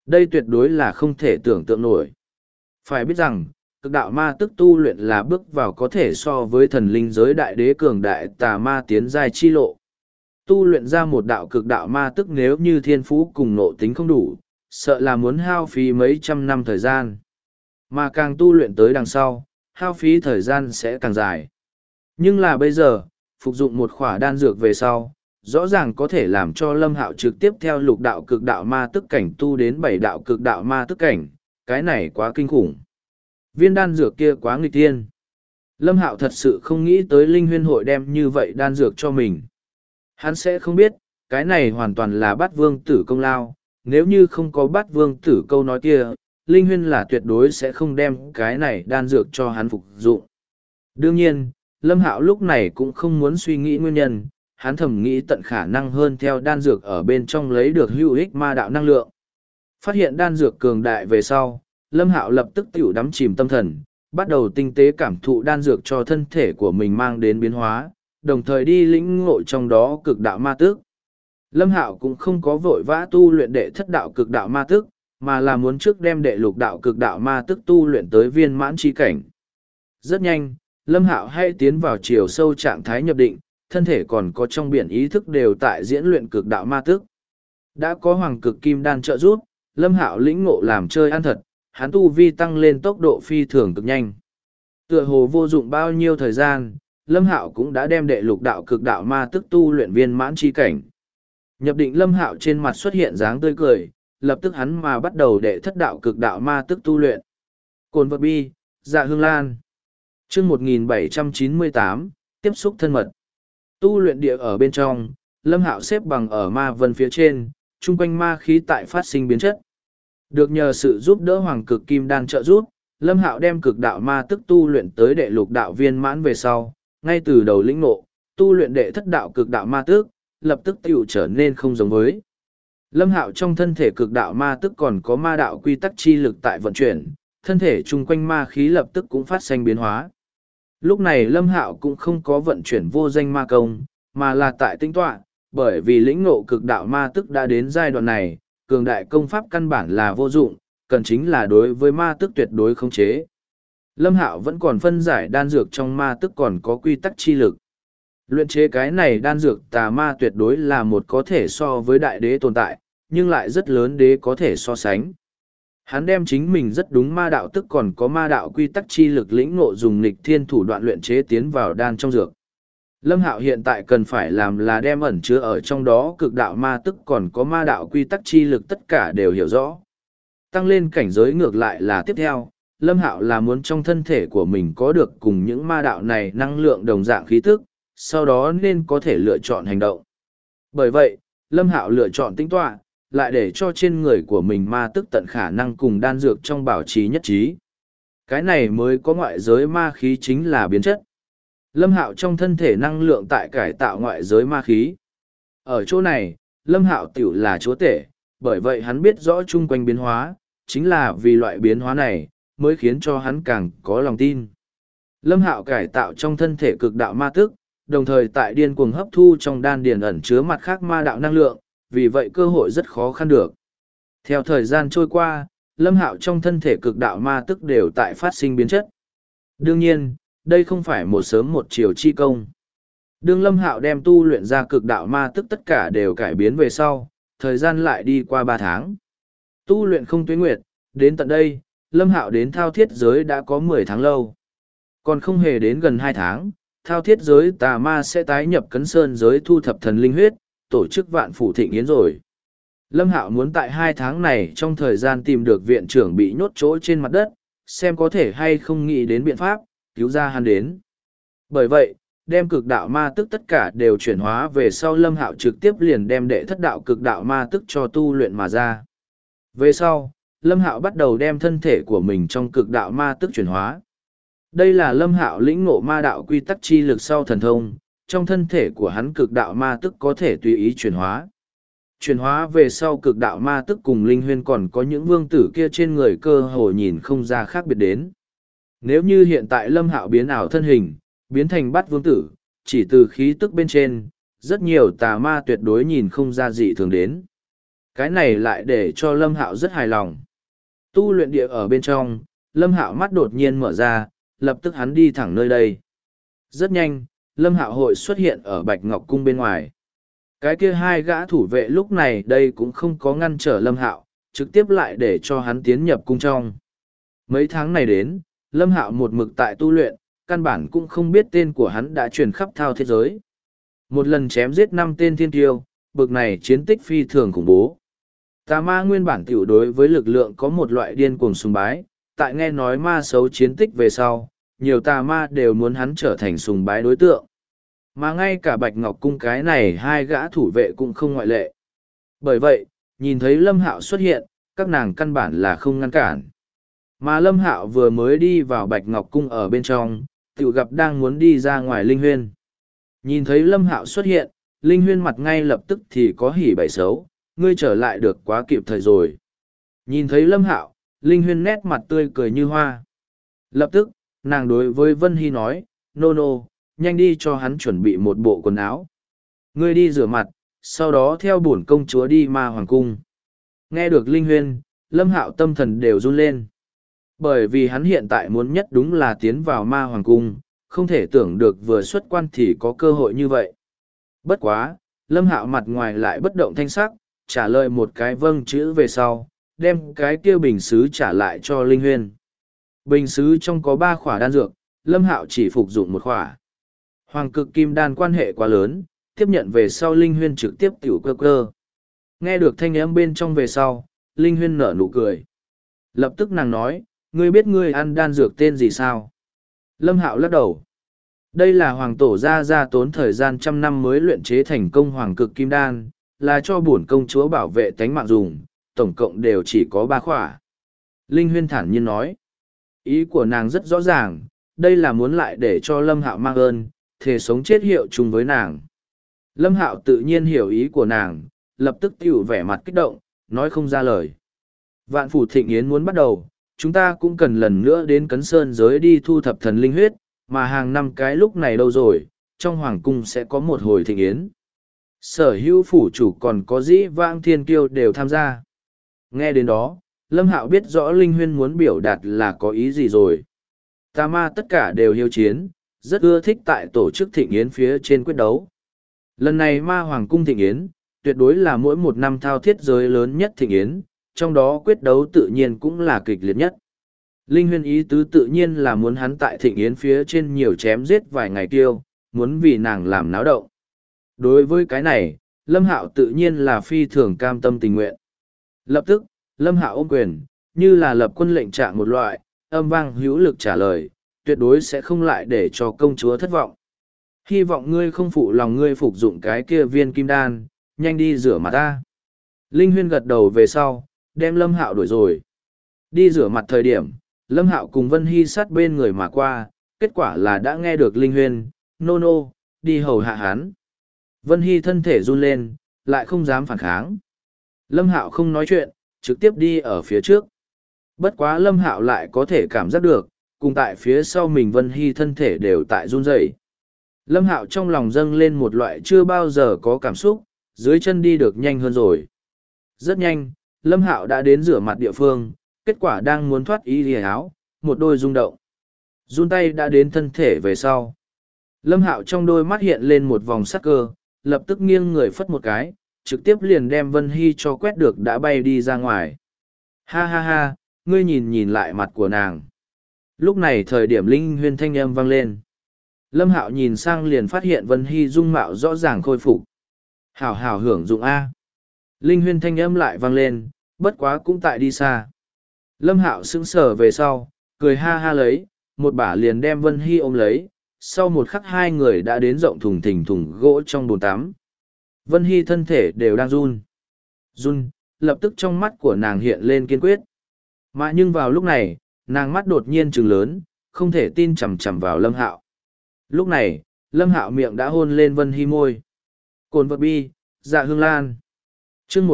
Đây tuyệt đối là không thể tưởng tượng nổi. Phải biết rằng, cực đạo ma tức tu luyện là bước vào có thể so với thần linh giới đại đế cường đại tà ma tiến giai chi lộ. Tu luyện ra một đạo cực đạo ma tức nếu như thiên phú cùng nộ tính không đủ, sợ là muốn hao phí mấy trăm năm thời gian. Mà càng tu luyện tới đằng sau, hao phí thời gian sẽ càng dài. Nhưng là bây giờ, phục dụng một khỏa đan dược về sau, rõ ràng có thể làm cho Lâm Hạo trực tiếp theo lục đạo cực đạo ma tức cảnh tu đến 7 đạo cực đạo ma tức cảnh, cái này quá kinh khủng. Viên đan dược kia quá nghịch thiên. Lâm Hạo thật sự không nghĩ tới Linh Huyên hội đem như vậy đan dược cho mình. Hắn sẽ không biết, cái này hoàn toàn là Bát Vương Tử công lao, nếu như không có Bát Vương Tử câu nói kia, Linh Huyên là tuyệt đối sẽ không đem cái này đan dược cho hắn phục dụng. Đương nhiên, Lâm Hạo lúc này cũng không muốn suy nghĩ nguyên nhân, hắn thầm nghĩ tận khả năng hơn theo đan dược ở bên trong lấy được hữu ích ma đạo năng lượng. Phát hiện đan dược cường đại về sau, Lâm Hạo lập tức tiểu đắm chìm tâm thần, bắt đầu tinh tế cảm thụ đan dược cho thân thể của mình mang đến biến hóa, đồng thời đi lĩnh ngộ trong đó cực đạo ma tức. Lâm Hạo cũng không có vội vã tu luyện đệ thất đạo cực đạo ma tức, mà là muốn trước đem đệ lục đạo cực đạo ma tức tu luyện tới viên mãn chi cảnh. Rất nhanh, Lâm Hạo hay tiến vào chiều sâu trạng thái nhập định, thân thể còn có trong biển ý thức đều tại diễn luyện cực đạo ma tức. Đã có hoàng cực kim đan trợ giúp, Lâm Hạo lĩnh ngộ làm chơi ăn thật, hắn tu vi tăng lên tốc độ phi thường cực nhanh. Tựa hồ vô dụng bao nhiêu thời gian, Lâm Hạo cũng đã đem đệ lục đạo cực đạo ma tức tu luyện viên mãn chi cảnh. Nhập định Lâm Hạo trên mặt xuất hiện dáng tươi cười, lập tức hắn mà bắt đầu đệ thất đạo cực đạo ma tức tu luyện. Cồn vật bi, dạ hương lan. Chương 1798, tiếp xúc thân mật. Tu luyện địa ở bên trong, Lâm Hạo xếp bằng ở ma vân phía trên, chung quanh ma khí tại phát sinh biến chất. Được nhờ sự giúp đỡ hoàng cực kim đan trợ giúp, Lâm Hạo đem cực đạo ma tức tu luyện tới đệ lục đạo viên mãn về sau, ngay từ đầu lĩnh ngộ, tu luyện đệ thất đạo cực đạo ma tức, lập tức tiểu trở nên không giống với. Lâm Hạo trong thân thể cực đạo ma tức còn có ma đạo quy tắc chi lực tại vận chuyển, thân thể chung quanh ma khí lập tức cũng phát sinh biến hóa. Lúc này Lâm Hạo cũng không có vận chuyển vô danh ma công, mà là tại tinh tọa, bởi vì lĩnh ngộ cực đạo ma tức đã đến giai đoạn này, cường đại công pháp căn bản là vô dụng, cần chính là đối với ma tức tuyệt đối khống chế. Lâm Hạo vẫn còn phân giải đan dược trong ma tức còn có quy tắc chi lực. Luyện chế cái này đan dược tà ma tuyệt đối là một có thể so với đại đế tồn tại, nhưng lại rất lớn đế có thể so sánh. Hắn đem chính mình rất đúng ma đạo tức còn có ma đạo quy tắc chi lực lĩnh ngộ dùng nghịch thiên thủ đoạn luyện chế tiến vào đan trong dược. Lâm Hạo hiện tại cần phải làm là đem ẩn chứa ở trong đó cực đạo ma tức còn có ma đạo quy tắc chi lực tất cả đều hiểu rõ. Tăng lên cảnh giới ngược lại là tiếp theo, Lâm Hạo là muốn trong thân thể của mình có được cùng những ma đạo này năng lượng đồng dạng khí tức, sau đó nên có thể lựa chọn hành động. Bởi vậy, Lâm Hạo lựa chọn tĩnh tọa, lại để cho trên người của mình ma tức tận khả năng cùng đan dược trong bảo trì nhất trí. Cái này mới có ngoại giới ma khí chính là biến chất. Lâm Hạo trong thân thể năng lượng tại cải tạo ngoại giới ma khí. Ở chỗ này, Lâm Hạo tiểu là chúa tể, bởi vậy hắn biết rõ chung quanh biến hóa, chính là vì loại biến hóa này, mới khiến cho hắn càng có lòng tin. Lâm Hạo cải tạo trong thân thể cực đạo ma tức, đồng thời tại điên cuồng hấp thu trong đan điền ẩn chứa mặt khác ma đạo năng lượng, vì vậy cơ hội rất khó khăn được. Theo thời gian trôi qua, Lâm Hạo trong thân thể cực đạo ma tức đều tại phát sinh biến chất. Đương nhiên, đây không phải một sớm một chiều chi công. Đương Lâm Hạo đem tu luyện ra cực đạo ma tức tất cả đều cải biến về sau, thời gian lại đi qua 3 tháng. Tu luyện không tuế nguyệt, đến tận đây, Lâm Hạo đến thao thiết giới đã có 10 tháng lâu. Còn không hề đến gần 2 tháng, thao thiết giới tà ma sẽ tái nhập cấn sơn giới thu thập thần linh huyết, tổ chức vạn phủ thịnh yến rồi. Lâm Hạo muốn tại 2 tháng này trong thời gian tìm được viện trưởng bị nhốt chỗ trên mặt đất, xem có thể hay không nghĩ đến biện pháp, cứu ra hắn đến. Bởi vậy, đem cực đạo ma tức tất cả đều chuyển hóa về sau Lâm Hạo trực tiếp liền đem đệ thất đạo cực đạo ma tức cho tu luyện mà ra. Về sau, Lâm Hạo bắt đầu đem thân thể của mình trong cực đạo ma tức chuyển hóa. Đây là Lâm Hạo lĩnh ngộ ma đạo quy tắc chi lực sau thần thông, trong thân thể của hắn cực đạo ma tức có thể tùy ý chuyển hóa. Chuyển hóa về sau cực đạo ma tức cùng linh huyên còn có những vương tử kia trên người cơ hồ nhìn không ra khác biệt đến. Nếu như hiện tại Lâm Hạo biến ảo thân hình, biến thành bát vương tử, chỉ từ khí tức bên trên, rất nhiều tà ma tuyệt đối nhìn không ra dị thường đến. Cái này lại để cho Lâm Hạo rất hài lòng. Tu luyện địa ở bên trong, Lâm Hạo mắt đột nhiên mở ra, lập tức hắn đi thẳng nơi đây. Rất nhanh, Lâm Hạo hội xuất hiện ở Bạch Ngọc Cung bên ngoài. Cái kia hai gã thủ vệ lúc này đây cũng không có ngăn trở Lâm Hạo, trực tiếp lại để cho hắn tiến nhập cung trong. Mấy tháng này đến, Lâm Hạo một mực tại tu luyện, căn bản cũng không biết tên của hắn đã truyền khắp thao thế giới. Một lần chém giết 5 tên thiên tiêu, bực này chiến tích phi thường khủng bố. Tà ma nguyên bản tiểu đối với lực lượng có một loại điên cuồng sùng bái, tại nghe nói ma xấu chiến tích về sau, nhiều tà ma đều muốn hắn trở thành sùng bái đối tượng. Mà ngay cả Bạch Ngọc Cung cái này hai gã thủ vệ cũng không ngoại lệ. Bởi vậy, nhìn thấy Lâm Hạo xuất hiện, các nàng căn bản là không ngăn cản. Mà Lâm Hạo vừa mới đi vào Bạch Ngọc Cung ở bên trong, tiểu gặp đang muốn đi ra ngoài Linh Huyên. Nhìn thấy Lâm Hạo xuất hiện, Linh Huyên mặt ngay lập tức thì có hỉ bậy xấu, ngươi trở lại được quá kịp thời rồi. Nhìn thấy Lâm Hạo, Linh Huyên nét mặt tươi cười như hoa. Lập tức, nàng đối với Vân Hy nói, nô nô, nhanh đi cho hắn chuẩn bị một bộ quần áo. Ngươi đi rửa mặt, sau đó theo bổn công chúa đi ma hoàng cung. Nghe được Linh Huyên, Lâm Hạo tâm thần đều run lên. Bởi vì hắn hiện tại muốn nhất đúng là tiến vào ma hoàng cung, không thể tưởng được vừa xuất quan thì có cơ hội như vậy. Bất quá, Lâm Hạo mặt ngoài lại bất động thanh sắc, trả lời một cái vâng chữ về sau, đem cái kia bình xứ trả lại cho Linh Huyên. Bình xứ trong có 3 khỏa đan dược, Lâm Hạo chỉ phục dụng 1 khỏa. Hoàng cực kim đan quan hệ quá lớn, tiếp nhận về sau Linh Huyên trực tiếp tiểu cơ cơ. Nghe được thanh âm bên trong về sau, Linh Huyên nở nụ cười. Lập tức nàng nói, ngươi biết ngươi ăn đan dược tên gì sao? Lâm Hạo lắc đầu. Đây là hoàng tổ gia tốn thời gian 100 năm mới luyện chế thành công hoàng cực kim đan, là cho bổn công chúa bảo vệ tánh mạng dùng, tổng cộng đều chỉ có 3 khỏa. Linh Huyên thản nhiên nói. Ý của nàng rất rõ ràng, đây là muốn lại để cho Lâm Hạo mang ơn, thề sống chết hiệu chung với nàng. Lâm Hạo tự nhiên hiểu ý của nàng, lập tức tiểu vẻ mặt kích động, nói không ra lời. Vạn phủ thịnh yến muốn bắt đầu, chúng ta cũng cần lần nữa đến Cấn Sơn giới đi thu thập thần linh huyết, mà hàng năm cái lúc này đâu rồi, trong hoàng cung sẽ có một hồi thịnh yến. Sở hữu phủ chủ còn có dĩ vãng thiên kiêu đều tham gia. Nghe đến đó, Lâm Hạo biết rõ Linh Huyên muốn biểu đạt là có ý gì rồi. Tà ma tất cả đều hiếu chiến, rất ưa thích tại tổ chức thịnh yến phía trên quyết đấu. Lần này ma hoàng cung thịnh yến, tuyệt đối là mỗi một năm thao thiết giới lớn nhất thịnh yến, trong đó quyết đấu tự nhiên cũng là kịch liệt nhất. Linh Huyên ý tứ tự nhiên là muốn hắn tại thịnh yến phía trên nhiều chém giết vài ngày tiêu, muốn vì nàng làm náo động. Đối với cái này, Lâm Hạo tự nhiên là phi thường cam tâm tình nguyện. Lập tức, Lâm Hạo ôm quyền, như là lập quân lệnh trạng một loại, âm vang hữu lực trả lời, tuyệt đối sẽ không lại để cho công chúa thất vọng. Hy vọng ngươi không phụ lòng ngươi phục dụng cái kia viên kim đan, nhanh đi rửa mặt ta. Linh Huyên gật đầu về sau, đem Lâm Hạo đuổi rồi. Đi rửa mặt thời điểm, Lâm Hạo cùng Vân Hy sát bên người mà qua, kết quả là đã nghe được Linh Huyên, nô nô, đi hầu hạ hắn. Vân Hy thân thể run lên, lại không dám phản kháng. Lâm Hạo không nói chuyện, trực tiếp đi ở phía trước. Bất quá Lâm Hạo lại có thể cảm giác được, cùng tại phía sau mình Vân Hy thân thể đều tại run rẩy. Lâm Hạo trong lòng dâng lên một loại chưa bao giờ có cảm xúc, dưới chân đi được nhanh hơn rồi. Rất nhanh, Lâm Hạo đã đến rửa mặt địa phương, kết quả đang muốn thoát y lìa áo, một đôi rung động. Run tay đã đến thân thể về sau. Lâm Hạo trong đôi mắt hiện lên một vòng sắc cơ, lập tức nghiêng người phất một cái, trực tiếp liền đem Vân Hy cho quét được đã bay đi ra ngoài. Ha ha ha, ngươi nhìn nhìn lại mặt của nàng. Lúc này thời điểm Linh Huyên thanh âm vang lên. Lâm Hạo nhìn sang liền phát hiện Vân Hy dung mạo rõ ràng khôi phục. Hảo hảo hưởng dụng A. Linh Huyên thanh âm lại vang lên, bất quá cũng tại đi xa. Lâm Hạo sững sờ về sau, cười ha ha lấy, một bả liền đem Vân Hy ôm lấy, sau một khắc hai người đã đến rộng thùng thình thùng gỗ trong bồn tắm. Vân Hy thân thể đều đang run. Run, lập tức trong mắt của nàng hiện lên kiên quyết. Mà nhưng vào lúc này, nàng mắt đột nhiên trừng lớn, không thể tin chằm chằm vào Lâm Hạo. Lúc này, Lâm Hạo miệng đã hôn lên Vân Hy môi. Cồn vật bi, dạ hương lan. chương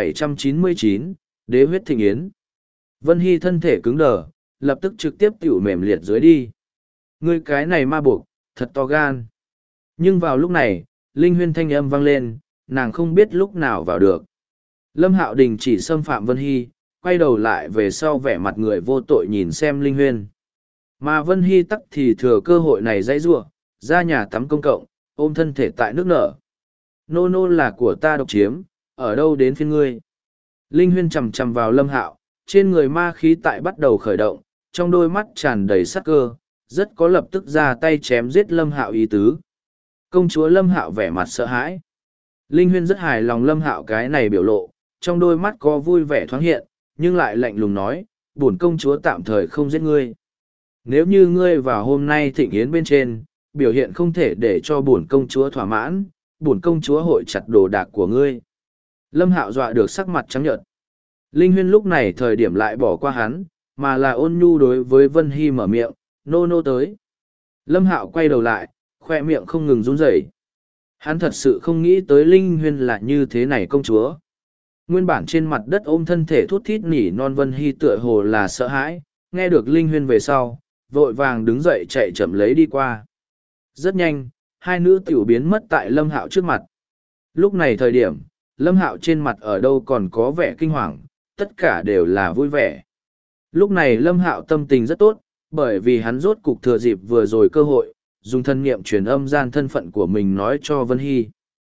1799, đế huyết thịnh yến. Vân Hy thân thể cứng đờ, lập tức trực tiếp tiểu mềm liệt dưới đi. Ngươi cái này ma buộc, thật to gan. Nhưng vào lúc này, Linh Huyên thanh âm vang lên, nàng không biết lúc nào vào được. Lâm Hạo đình chỉ xâm phạm Vân Hy, quay đầu lại về sau vẻ mặt người vô tội nhìn xem Linh Huyên. Mà Vân Hy tắc thì thừa cơ hội này dãy giụa, ra nhà tắm công cộng, ôm thân thể tại nước nở. Nô nô là của ta độc chiếm, ở đâu đến phiên ngươi. Linh Huyên chằm chằm vào Lâm Hạo, trên người ma khí tại bắt đầu khởi động, trong đôi mắt tràn đầy sắc cơ, rất có lập tức ra tay chém giết Lâm Hạo ý tứ. Công chúa Lâm Hạo vẻ mặt sợ hãi. Linh Huyên rất hài lòng Lâm Hạo cái này biểu lộ, trong đôi mắt có vui vẻ thoáng hiện, nhưng lại lạnh lùng nói, bổn công chúa tạm thời không giết ngươi. Nếu như ngươi vào hôm nay thịnh yến bên trên, biểu hiện không thể để cho bổn công chúa thỏa mãn, bổn công chúa hội chặt đồ đạc của ngươi. Lâm Hạo dọa được sắc mặt trắng nhợt. Linh Huyên lúc này thời điểm lại bỏ qua hắn, mà là ôn nhu đối với Vân Hy mở miệng, nô nô tới. Lâm Hạo quay đầu lại, khoe miệng không ngừng run rẩy. Hắn thật sự không nghĩ tới Linh Huyên là như thế này công chúa. Nguyên bản trên mặt đất ôm thân thể thút thít nỉ non Vân Hy tựa hồ là sợ hãi, nghe được Linh Huyên về sau, vội vàng đứng dậy chạy chậm lấy đi qua. Rất nhanh, hai nữ tiểu biến mất tại Lâm Hạo trước mặt. Lúc này thời điểm, Lâm Hạo trên mặt ở đâu còn có vẻ kinh hoàng, tất cả đều là vui vẻ. Lúc này Lâm Hạo tâm tình rất tốt, bởi vì hắn rốt cục thừa dịp vừa rồi cơ hội, dùng thân nghiệm truyền âm gian thân phận của mình nói cho Vân Hy.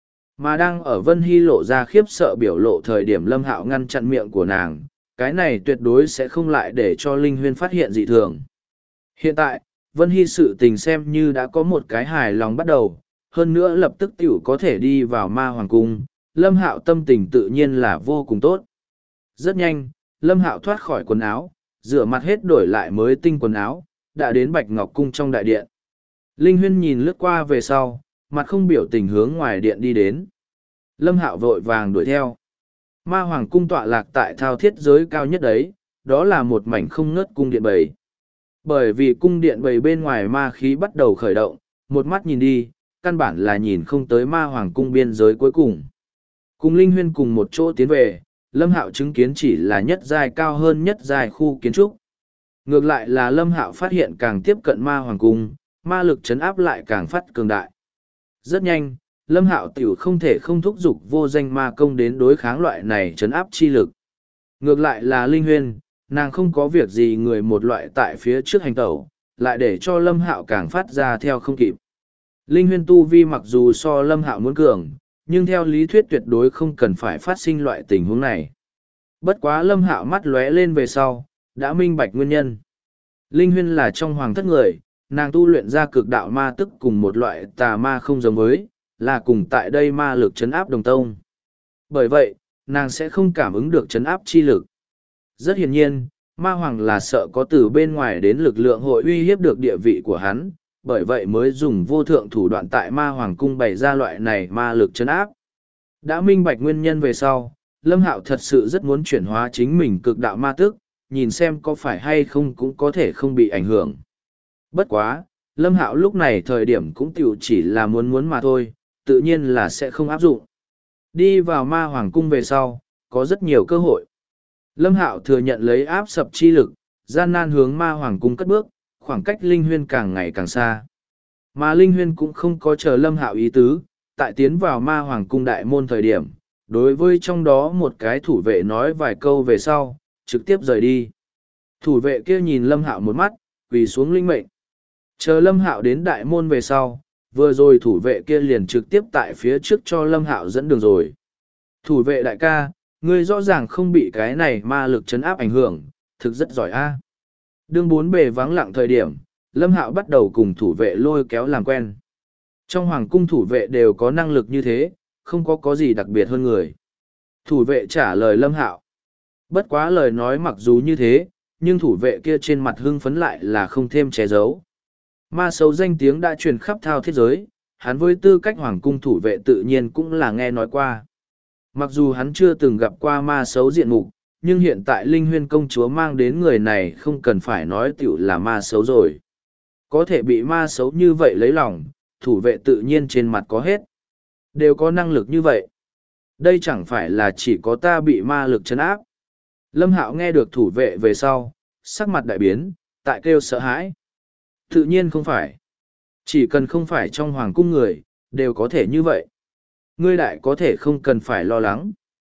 Mà đang ở Vân Hy lộ ra khiếp sợ biểu lộ thời điểm Lâm Hạo ngăn chặn miệng của nàng, cái này tuyệt đối sẽ không lại để cho Linh Huyên phát hiện dị thường. Hiện tại, Vân Hy sự tình xem như đã có một cái hài lòng bắt đầu, hơn nữa lập tức tiểu có thể đi vào ma hoàng cung, Lâm Hạo tâm tình tự nhiên là vô cùng tốt. Rất nhanh, Lâm Hạo thoát khỏi quần áo, rửa mặt hết đổi lại mới tinh quần áo, đã đến Bạch Ngọc Cung trong đại điện. Linh Huyên nhìn lướt qua về sau, mặt không biểu tình hướng ngoài điện đi đến. Lâm Hạo vội vàng đuổi theo. Ma Hoàng Cung tọa lạc tại thao thiết giới cao nhất đấy, đó là một mảnh không ngớt cung điện bầy. Bởi vì cung điện bầy bên ngoài ma khí bắt đầu khởi động, một mắt nhìn đi, căn bản là nhìn không tới Ma Hoàng Cung biên giới cuối cùng. Cùng Linh Huyên cùng một chỗ tiến về, Lâm Hạo chứng kiến chỉ là nhất giai cao hơn nhất giai khu kiến trúc. Ngược lại là Lâm Hạo phát hiện càng tiếp cận Ma Hoàng Cung, ma lực chấn áp lại càng phát cường đại. Rất nhanh, Lâm Hạo tiểu không thể không thúc giục vô danh ma công đến đối kháng loại này chấn áp chi lực. Ngược lại là Linh Huyên, nàng không có việc gì người một loại tại phía trước hành tẩu, lại để cho Lâm Hạo càng phát ra theo không kịp. Linh Huyên tu vi mặc dù so Lâm Hạo muốn cường, nhưng theo lý thuyết tuyệt đối không cần phải phát sinh loại tình huống này. Bất quá Lâm Hạo mắt lóe lên về sau, đã minh bạch nguyên nhân. Linh Huyên là trong hoàng thất người, nàng tu luyện ra cực đạo ma tức cùng một loại tà ma không giống với, là cùng tại đây ma lực chấn áp đồng tông. Bởi vậy, nàng sẽ không cảm ứng được chấn áp chi lực. Rất hiển nhiên, ma hoàng là sợ có từ bên ngoài đến lực lượng hội uy hiếp được địa vị của hắn, bởi vậy mới dùng vô thượng thủ đoạn tại ma hoàng cung bày ra loại này ma lực chấn áp. Đã minh bạch nguyên nhân về sau, Lâm Hạo thật sự rất muốn chuyển hóa chính mình cực đạo ma tức, nhìn xem có phải hay không cũng có thể không bị ảnh hưởng. Bất quá, Lâm Hạo lúc này thời điểm cũng tiểu chỉ là muốn mà thôi, tự nhiên là sẽ không áp dụng. Đi vào ma hoàng cung về sau, có rất nhiều cơ hội. Lâm Hạo thừa nhận lấy áp sập chi lực, gian nan hướng ma hoàng cung cất bước, khoảng cách Linh Huyên càng ngày càng xa. Mà Linh Huyên cũng không có chờ Lâm Hạo ý tứ, tại tiến vào ma hoàng cung đại môn thời điểm, đối với trong đó một cái thủ vệ nói vài câu về sau, trực tiếp rời đi. Thủ vệ kia nhìn Lâm Hạo một mắt, quỳ xuống linh mệnh. Chờ Lâm Hạo đến đại môn về sau, vừa rồi thủ vệ kia liền trực tiếp tại phía trước cho Lâm Hạo dẫn đường rồi. Thủ vệ đại ca, ngươi rõ ràng không bị cái này ma lực chấn áp ảnh hưởng, thực rất giỏi a. Đương bốn bề vắng lặng thời điểm, Lâm Hạo bắt đầu cùng thủ vệ lôi kéo làm quen. Trong hoàng cung thủ vệ đều có năng lực như thế, không có gì đặc biệt hơn người. Thủ vệ trả lời Lâm Hạo. Bất quá lời nói mặc dù như thế, nhưng thủ vệ kia trên mặt hưng phấn lại là không thêm che giấu. Ma xấu danh tiếng đã truyền khắp thao thiết giới, hắn với tư cách hoàng cung thủ vệ tự nhiên cũng là nghe nói qua. Mặc dù hắn chưa từng gặp qua ma xấu diện mục, nhưng hiện tại Linh Huyên công chúa mang đến người này không cần phải nói tiểu là ma xấu rồi. Có thể bị ma xấu như vậy lấy lòng, thủ vệ tự nhiên trên mặt có hết. Đều có năng lực như vậy. Đây chẳng phải là chỉ có ta bị ma lực trấn áp. Lâm Hạo nghe được thủ vệ về sau, sắc mặt đại biến, tại kêu sợ hãi. Tự nhiên không phải. Chỉ cần không phải trong hoàng cung người, đều có thể như vậy. Ngươi đại có thể không cần phải lo lắng.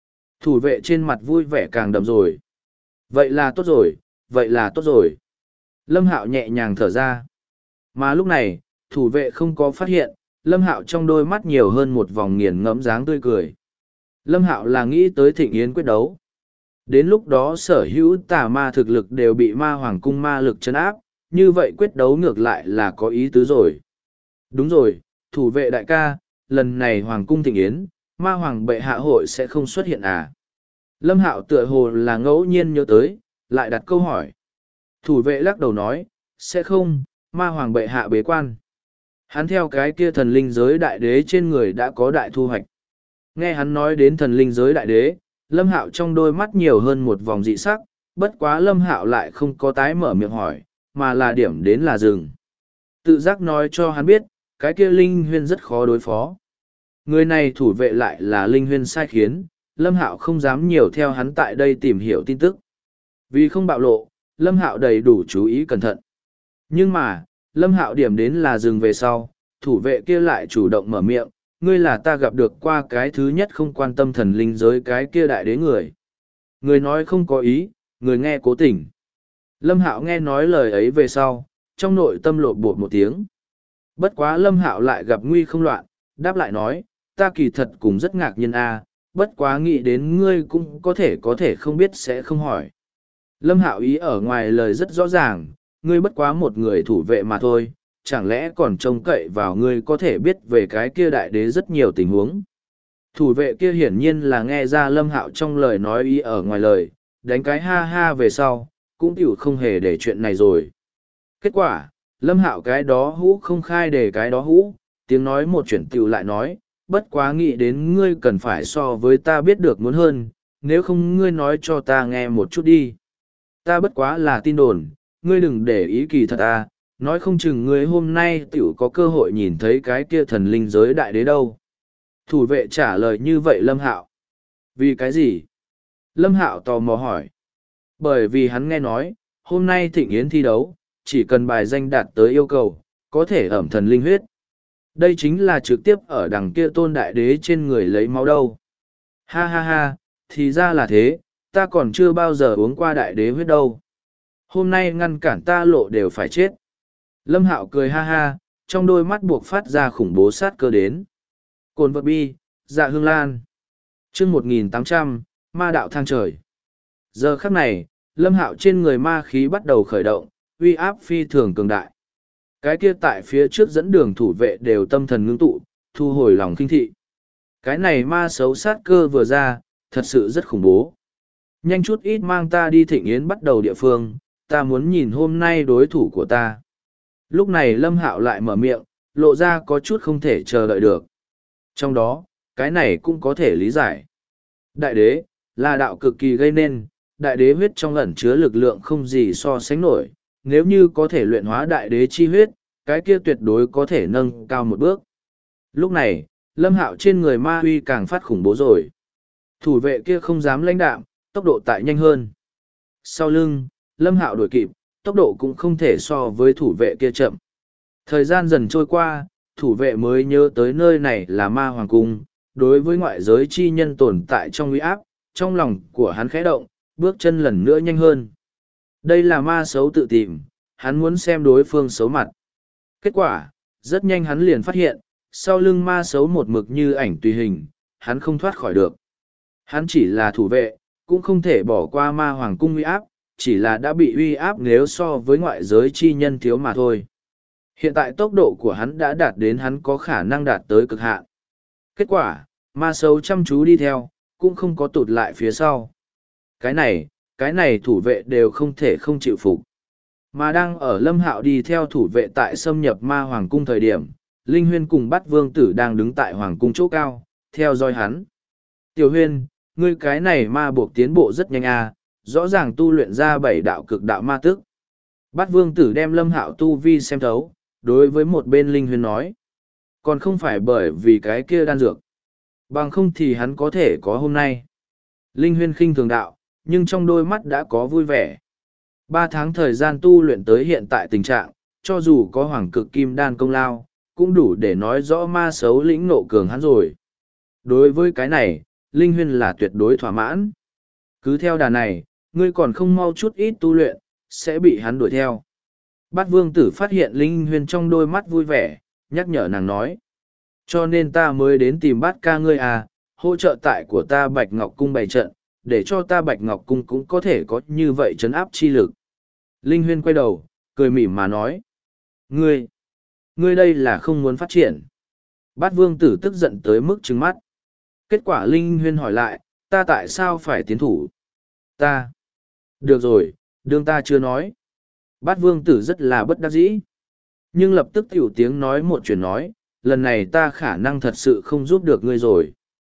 Thủ vệ trên mặt vui vẻ càng đậm rồi. Vậy là tốt rồi, vậy là tốt rồi. Lâm Hạo nhẹ nhàng thở ra. Mà lúc này, thủ vệ không có phát hiện, Lâm Hạo trong đôi mắt nhiều hơn một vòng nghiền ngẫm dáng tươi cười. Lâm Hạo là nghĩ tới Thịnh Yến quyết đấu. Đến lúc đó sở hữu tà ma thực lực đều bị ma hoàng cung ma lực trấn áp, như vậy quyết đấu ngược lại là có ý tứ rồi. Đúng rồi, thủ vệ đại ca, lần này hoàng cung Thịnh Yến, ma hoàng bệ hạ hội sẽ không xuất hiện à? Lâm Hạo tựa hồ là ngẫu nhiên nhớ tới, lại đặt câu hỏi. Thủ vệ lắc đầu nói, sẽ không, ma hoàng bệ hạ bế quan. Hắn theo cái kia thần linh giới đại đế trên người đã có đại thu hoạch. Nghe hắn nói đến thần linh giới đại đế, Lâm Hạo trong đôi mắt nhiều hơn một vòng dị sắc, bất quá Lâm Hạo lại không có tái mở miệng hỏi, mà là điểm đến là dừng. Tự giác nói cho hắn biết, cái kia Linh Huyên rất khó đối phó. Người này thủ vệ lại là Linh Huyên sai khiến, Lâm Hạo không dám nhiều theo hắn tại đây tìm hiểu tin tức. Vì không bạo lộ, Lâm Hạo đầy đủ chú ý cẩn thận. Nhưng mà, Lâm Hạo điểm đến là dừng về sau, thủ vệ kia lại chủ động mở miệng, ngươi là ta gặp được qua cái thứ nhất không quan tâm thần linh giới cái kia đại đế người. Người nói không có ý, người nghe cố tình. Lâm Hạo nghe nói lời ấy về sau, trong nội tâm lộn bột một tiếng. Bất quá Lâm Hạo lại gặp nguy không loạn, đáp lại nói, ta kỳ thật cũng rất ngạc nhiên a, bất quá nghĩ đến ngươi cũng có thể không biết sẽ không hỏi. Lâm Hạo ý ở ngoài lời rất rõ ràng, ngươi bất quá một người thủ vệ mà thôi, chẳng lẽ còn trông cậy vào ngươi có thể biết về cái kia đại đế rất nhiều tình huống. Thủ vệ kia hiển nhiên là nghe ra Lâm Hạo trong lời nói ý ở ngoài lời, đánh cái ha ha về sau, cũng tiểu không hề để chuyện này rồi. Kết quả, Lâm Hạo cái đó hũ không khai để cái đó hũ, tiếng nói một chuyện tiểu lại nói, bất quá nghĩ đến ngươi cần phải so với ta biết được muốn hơn, nếu không ngươi nói cho ta nghe một chút đi. Ta bất quá là tin đồn, ngươi đừng để ý kỳ thật à, nói không chừng ngươi hôm nay tiểu có cơ hội nhìn thấy cái kia thần linh giới đại đế đâu. Thủ vệ trả lời như vậy Lâm Hạo. Vì cái gì? Lâm Hạo tò mò hỏi. Bởi vì hắn nghe nói, hôm nay Thịnh Yến thi đấu, chỉ cần bài danh đạt tới yêu cầu, có thể ẩm thần linh huyết. Đây chính là trực tiếp ở đằng kia tôn đại đế trên người lấy máu đâu. Ha ha ha, thì ra là thế, ta còn chưa bao giờ uống qua đại đế huyết đâu. Hôm nay ngăn cản ta lộ đều phải chết. Lâm Hạo cười ha ha, trong đôi mắt buộc phát ra khủng bố sát cơ đến. Cồn vật bi, dạ hương lan. chương 1800, ma đạo thang trời. Giờ khắc này, Lâm Hạo trên người ma khí bắt đầu khởi động, uy áp phi thường cường đại. Cái kia tại phía trước dẫn đường thủ vệ đều tâm thần ngưng tụ, thu hồi lòng kinh thị. Cái này ma xấu sát cơ vừa ra, thật sự rất khủng bố. Nhanh chút ít mang ta đi Thịnh Yến bắt đầu địa phương, ta muốn nhìn hôm nay đối thủ của ta. Lúc này Lâm Hạo lại mở miệng, lộ ra có chút không thể chờ đợi được. Trong đó, cái này cũng có thể lý giải. Đại đế, là đạo cực kỳ gây nên, đại đế huyết trong ẩn chứa lực lượng không gì so sánh nổi. Nếu như có thể luyện hóa đại đế chi huyết, cái kia tuyệt đối có thể nâng cao một bước. Lúc này, Lâm Hạo trên người ma huy càng phát khủng bố rồi. Thủ vệ kia không dám lãnh đạm, tốc độ tại nhanh hơn. Sau lưng, Lâm Hạo đuổi kịp, tốc độ cũng không thể so với thủ vệ kia chậm. Thời gian dần trôi qua, thủ vệ mới nhớ tới nơi này là ma hoàng cung, đối với ngoại giới chi nhân tồn tại trong uy áp, trong lòng của hắn khẽ động, bước chân lần nữa nhanh hơn. Đây là ma xấu tự tìm, hắn muốn xem đối phương xấu mặt. Kết quả, rất nhanh hắn liền phát hiện, sau lưng ma xấu một mực như ảnh tùy hình, hắn không thoát khỏi được. Hắn chỉ là thủ vệ, cũng không thể bỏ qua ma hoàng cung uy áp, chỉ là đã bị uy áp nếu so với ngoại giới chi nhân thiếu mà thôi. Hiện tại tốc độ của hắn đã đạt đến hắn có khả năng đạt tới cực hạn. Kết quả, ma xấu chăm chú đi theo, cũng không có tụt lại phía sau. Cái này thủ vệ đều không thể không chịu phục. Mà đang ở Lâm Hạo đi theo thủ vệ tại xâm nhập ma hoàng cung thời điểm, Linh Huyên cùng Bát Vương Tử đang đứng tại hoàng cung chỗ cao, theo dõi hắn. Tiểu Huyên, ngươi cái này ma buộc tiến bộ rất nhanh à, rõ ràng tu luyện ra 7 đạo cực đạo ma tức. Bát Vương Tử đem Lâm Hạo tu vi xem thấu, đối với một bên Linh Huyên nói. Còn không phải bởi vì cái kia đan dược. Bằng không thì hắn có thể có hôm nay. Linh Huyên khinh thường đạo, nhưng trong đôi mắt đã có vui vẻ. 3 tháng thời gian tu luyện tới hiện tại tình trạng, cho dù có hoàng cực kim đan công lao, cũng đủ để nói rõ ma xấu lĩnh nộ cường hắn rồi. Đối với cái này, Linh Huyên là tuyệt đối thỏa mãn. Cứ theo đà này, ngươi còn không mau chút ít tu luyện, sẽ bị hắn đuổi theo. Bát Vương Tử phát hiện Linh Huyên trong đôi mắt vui vẻ, nhắc nhở nàng nói. Cho nên ta mới đến tìm Bát ca ngươi à, hỗ trợ tại của ta Bạch Ngọc Cung bày trận, để cho ta Bạch Ngọc Cung cũng có thể có như vậy trấn áp chi lực. Linh Huyên quay đầu, cười mỉm mà nói. Ngươi đây là không muốn phát triển. Bát Vương Tử tức giận tới mức trừng mắt. Kết quả Linh Huyên hỏi lại, ta tại sao phải tiến thủ? Ta. Được rồi, đương ta chưa nói. Bát Vương Tử rất là bất đắc dĩ. Nhưng lập tức tiểu tiếng nói một chuyện nói, lần này ta khả năng thật sự không giúp được ngươi rồi.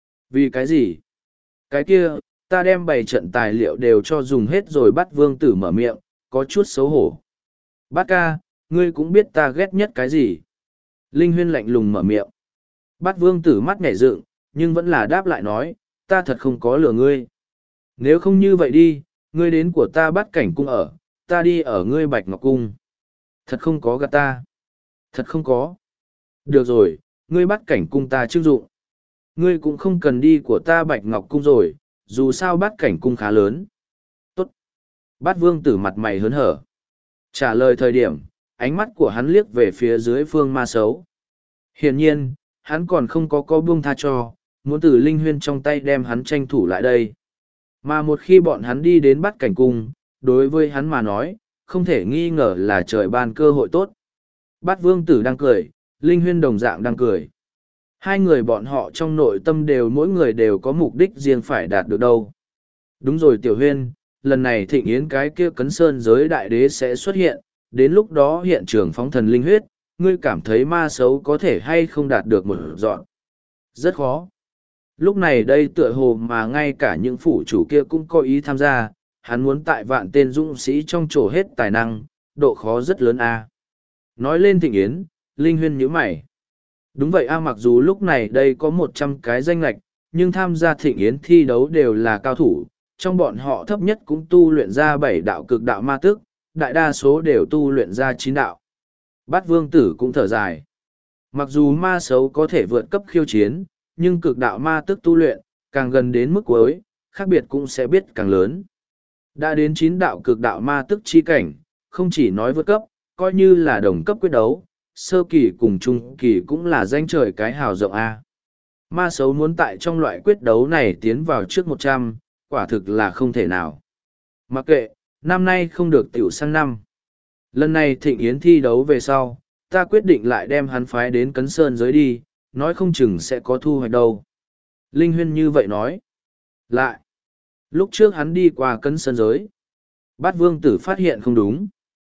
Vì cái gì? Cái kia, ta đem bày trận tài liệu đều cho dùng hết rồi. Bát Vương Tử mở miệng, có chút xấu hổ. Bát ca, ngươi cũng biết ta ghét nhất cái gì? Linh Huyên lạnh lùng mở miệng. Bát Vương Tử mắt nhảy dựng, nhưng vẫn là đáp lại nói, ta thật không có lừa ngươi. Nếu không như vậy đi, ngươi đến của ta Bát Cảnh Cung ở, ta đi ở ngươi Bạch Ngọc Cung. Thật không có gạt ta. Thật không có. Được rồi, ngươi Bát Cảnh Cung ta chưng dụng. Ngươi cũng không cần đi của ta Bạch Ngọc Cung rồi, dù sao Bát Cảnh Cung khá lớn. Tốt. Bát Vương Tử mặt mày hớn hở. Trả lời thời điểm, ánh mắt của hắn liếc về phía dưới phương ma xấu. Hiển nhiên, hắn còn không có buông tha cho, muốn từ Linh Huyên trong tay đem hắn tranh thủ lại đây. Mà một khi bọn hắn đi đến Bát Cảnh Cung, đối với hắn mà nói, không thể nghi ngờ là trời ban cơ hội tốt. Bát Vương Tử đang cười, Linh Huyên đồng dạng đang cười. Hai người bọn họ trong nội tâm mỗi người đều có mục đích riêng phải đạt được đâu. Đúng rồi Tiểu Huyên, lần này thịnh yến cái kia Cấn Sơn giới đại đế sẽ xuất hiện, đến lúc đó hiện trường phóng thần linh huyết, ngươi cảm thấy ma xấu có thể hay không đạt được một dọn. Rất khó. Lúc này đây tựa hồ mà ngay cả những phủ chủ kia cũng có ý tham gia, hắn muốn tại vạn tên dũng sĩ trong chỗ hết tài năng, độ khó rất lớn a. Nói lên thịnh yến, Linh Huyên nhíu mày. Đúng vậy a, mặc dù lúc này đây có 100 cái danh lạch, nhưng tham gia thịnh yến thi đấu đều là cao thủ, trong bọn họ thấp nhất cũng tu luyện ra 7 đạo cực đạo ma tức, đại đa số đều tu luyện ra 9 đạo. Bát Vương Tử cũng thở dài. Mặc dù ma xấu có thể vượt cấp khiêu chiến, nhưng cực đạo ma tức tu luyện, càng gần đến mức cuối, khác biệt cũng sẽ biết càng lớn. Đã đến 9 đạo cực đạo ma tức chi cảnh, không chỉ nói vượt cấp, coi như là đồng cấp quyết đấu, sơ kỳ cùng trung kỳ cũng là danh trời cái hào rộng A. Ma xấu muốn tại trong loại quyết đấu này tiến vào trước 100, quả thực là không thể nào. Mặc kệ, năm nay không được tiểu sang năm. Lần này thịnh yến thi đấu về sau, ta quyết định lại đem hắn phái đến Cấn Sơn giới đi, nói không chừng sẽ có thu hoạch đâu. Linh Huyên như vậy nói. Lại, lúc trước hắn đi qua Cấn Sơn giới, Bát Vương Tử phát hiện không đúng.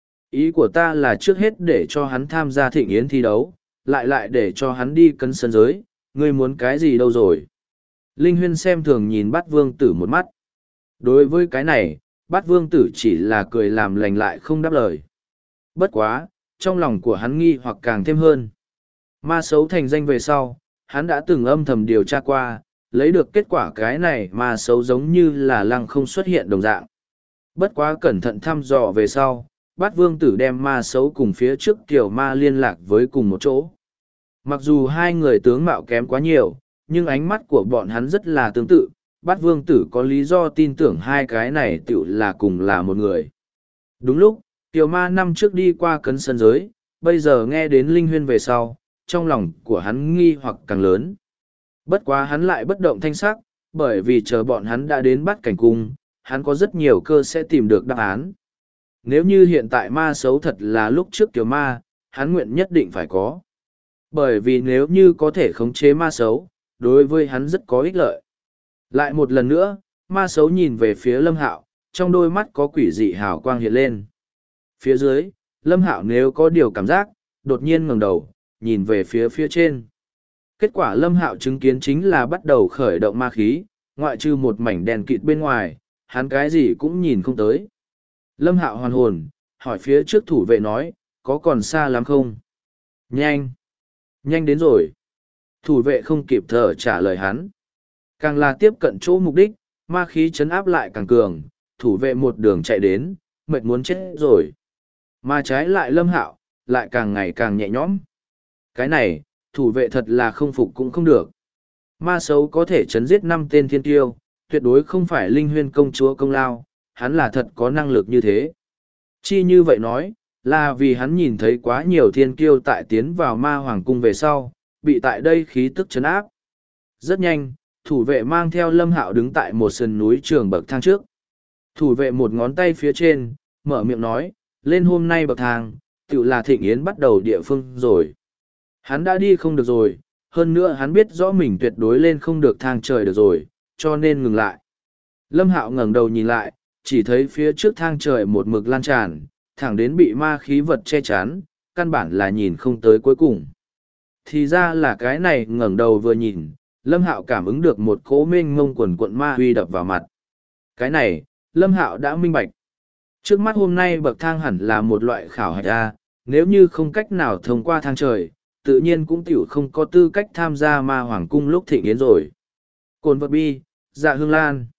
Ý của ta là trước hết để cho hắn tham gia thịnh yến thi đấu, lại để cho hắn đi Cấn Sơn giới, ngươi muốn cái gì đâu rồi. Linh Huyên xem thường nhìn Bát Vương Tử một mắt. Đối với cái này, Bát Vương Tử chỉ là cười làm lành lại không đáp lời. Bất quá, trong lòng của hắn nghi hoặc càng thêm hơn. Ma xấu thành danh về sau, hắn đã từng âm thầm điều tra qua, lấy được kết quả cái này ma xấu giống như là lăng không xuất hiện đồng dạng. Bất quá cẩn thận thăm dò về sau, Bát Vương Tử đem ma xấu cùng phía trước tiểu ma liên lạc với cùng một chỗ. Mặc dù hai người tướng mạo kém quá nhiều, nhưng ánh mắt của bọn hắn rất là tương tự, Bát Vương Tử có lý do tin tưởng hai cái này tựu là cùng là một người. Đúng lúc, tiểu ma năm trước đi qua Cấn Sơn giới, bây giờ nghe đến Linh Huyên về sau, trong lòng của hắn nghi hoặc càng lớn. Bất quá hắn lại bất động thanh sắc, bởi vì chờ bọn hắn đã đến Bát Cảnh Cung, hắn có rất nhiều cơ sẽ tìm được đáp án. Nếu như hiện tại ma xấu thật là lúc trước tiểu ma, hắn nguyện nhất định phải có. Bởi vì nếu như có thể khống chế ma xấu, đối với hắn rất có ích lợi. Lại một lần nữa, ma xấu nhìn về phía Lâm Hạo, trong đôi mắt có quỷ dị hào quang hiện lên. Phía dưới, Lâm Hạo nếu có điều cảm giác, đột nhiên ngẩng đầu, nhìn về phía trên. Kết quả Lâm Hạo chứng kiến chính là bắt đầu khởi động ma khí, ngoại trừ một mảnh đèn kịt bên ngoài, hắn cái gì cũng nhìn không tới. Lâm Hạo hoàn hồn, hỏi phía trước thủ vệ nói, có còn xa lắm không? Nhanh! Nhanh đến rồi! Thủ vệ không kịp thở trả lời hắn. Càng là tiếp cận chỗ mục đích, ma khí chấn áp lại càng cường, thủ vệ một đường chạy đến, mệt muốn chết rồi. Mà trái lại Lâm Hạo, lại càng ngày càng nhẹ nhõm. Cái này, thủ vệ thật là không phục cũng không được. Ma xấu có thể chấn giết 5 tên thiên tiêu, tuyệt đối không phải Linh Huyên công chúa công lao, hắn là thật có năng lực như thế. Chi như vậy nói, là vì hắn nhìn thấy quá nhiều thiên kiêu tại tiến vào ma hoàng cung về sau, bị tại đây khí tức chấn áp. Rất nhanh, thủ vệ mang theo Lâm Hạo đứng tại một sườn núi trường bậc thang trước. Thủ vệ một ngón tay phía trên, mở miệng nói, lên hôm nay bậc thang, tự là thịnh yến bắt đầu địa phương rồi. Hắn đã đi không được rồi, hơn nữa hắn biết rõ mình tuyệt đối lên không được thang trời được rồi, cho nên ngừng lại. Lâm Hạo ngẩng đầu nhìn lại, chỉ thấy phía trước thang trời một mực lan tràn, thẳng đến bị ma khí vật che chắn, căn bản là nhìn không tới cuối cùng. Thì ra là cái này ngẩng đầu vừa nhìn, Lâm Hạo cảm ứng được một cỗ mênh mông quần quận ma huy đập vào mặt. Cái này, Lâm Hạo đã minh bạch. Trước mắt hôm nay bậc thang hẳn là một loại khảo hạch A, nếu như không cách nào thông qua thang trời, tự nhiên cũng tiểu không có tư cách tham gia ma hoàng cung lúc thịnh yến rồi. Cồn vật bi, dạ hương lan.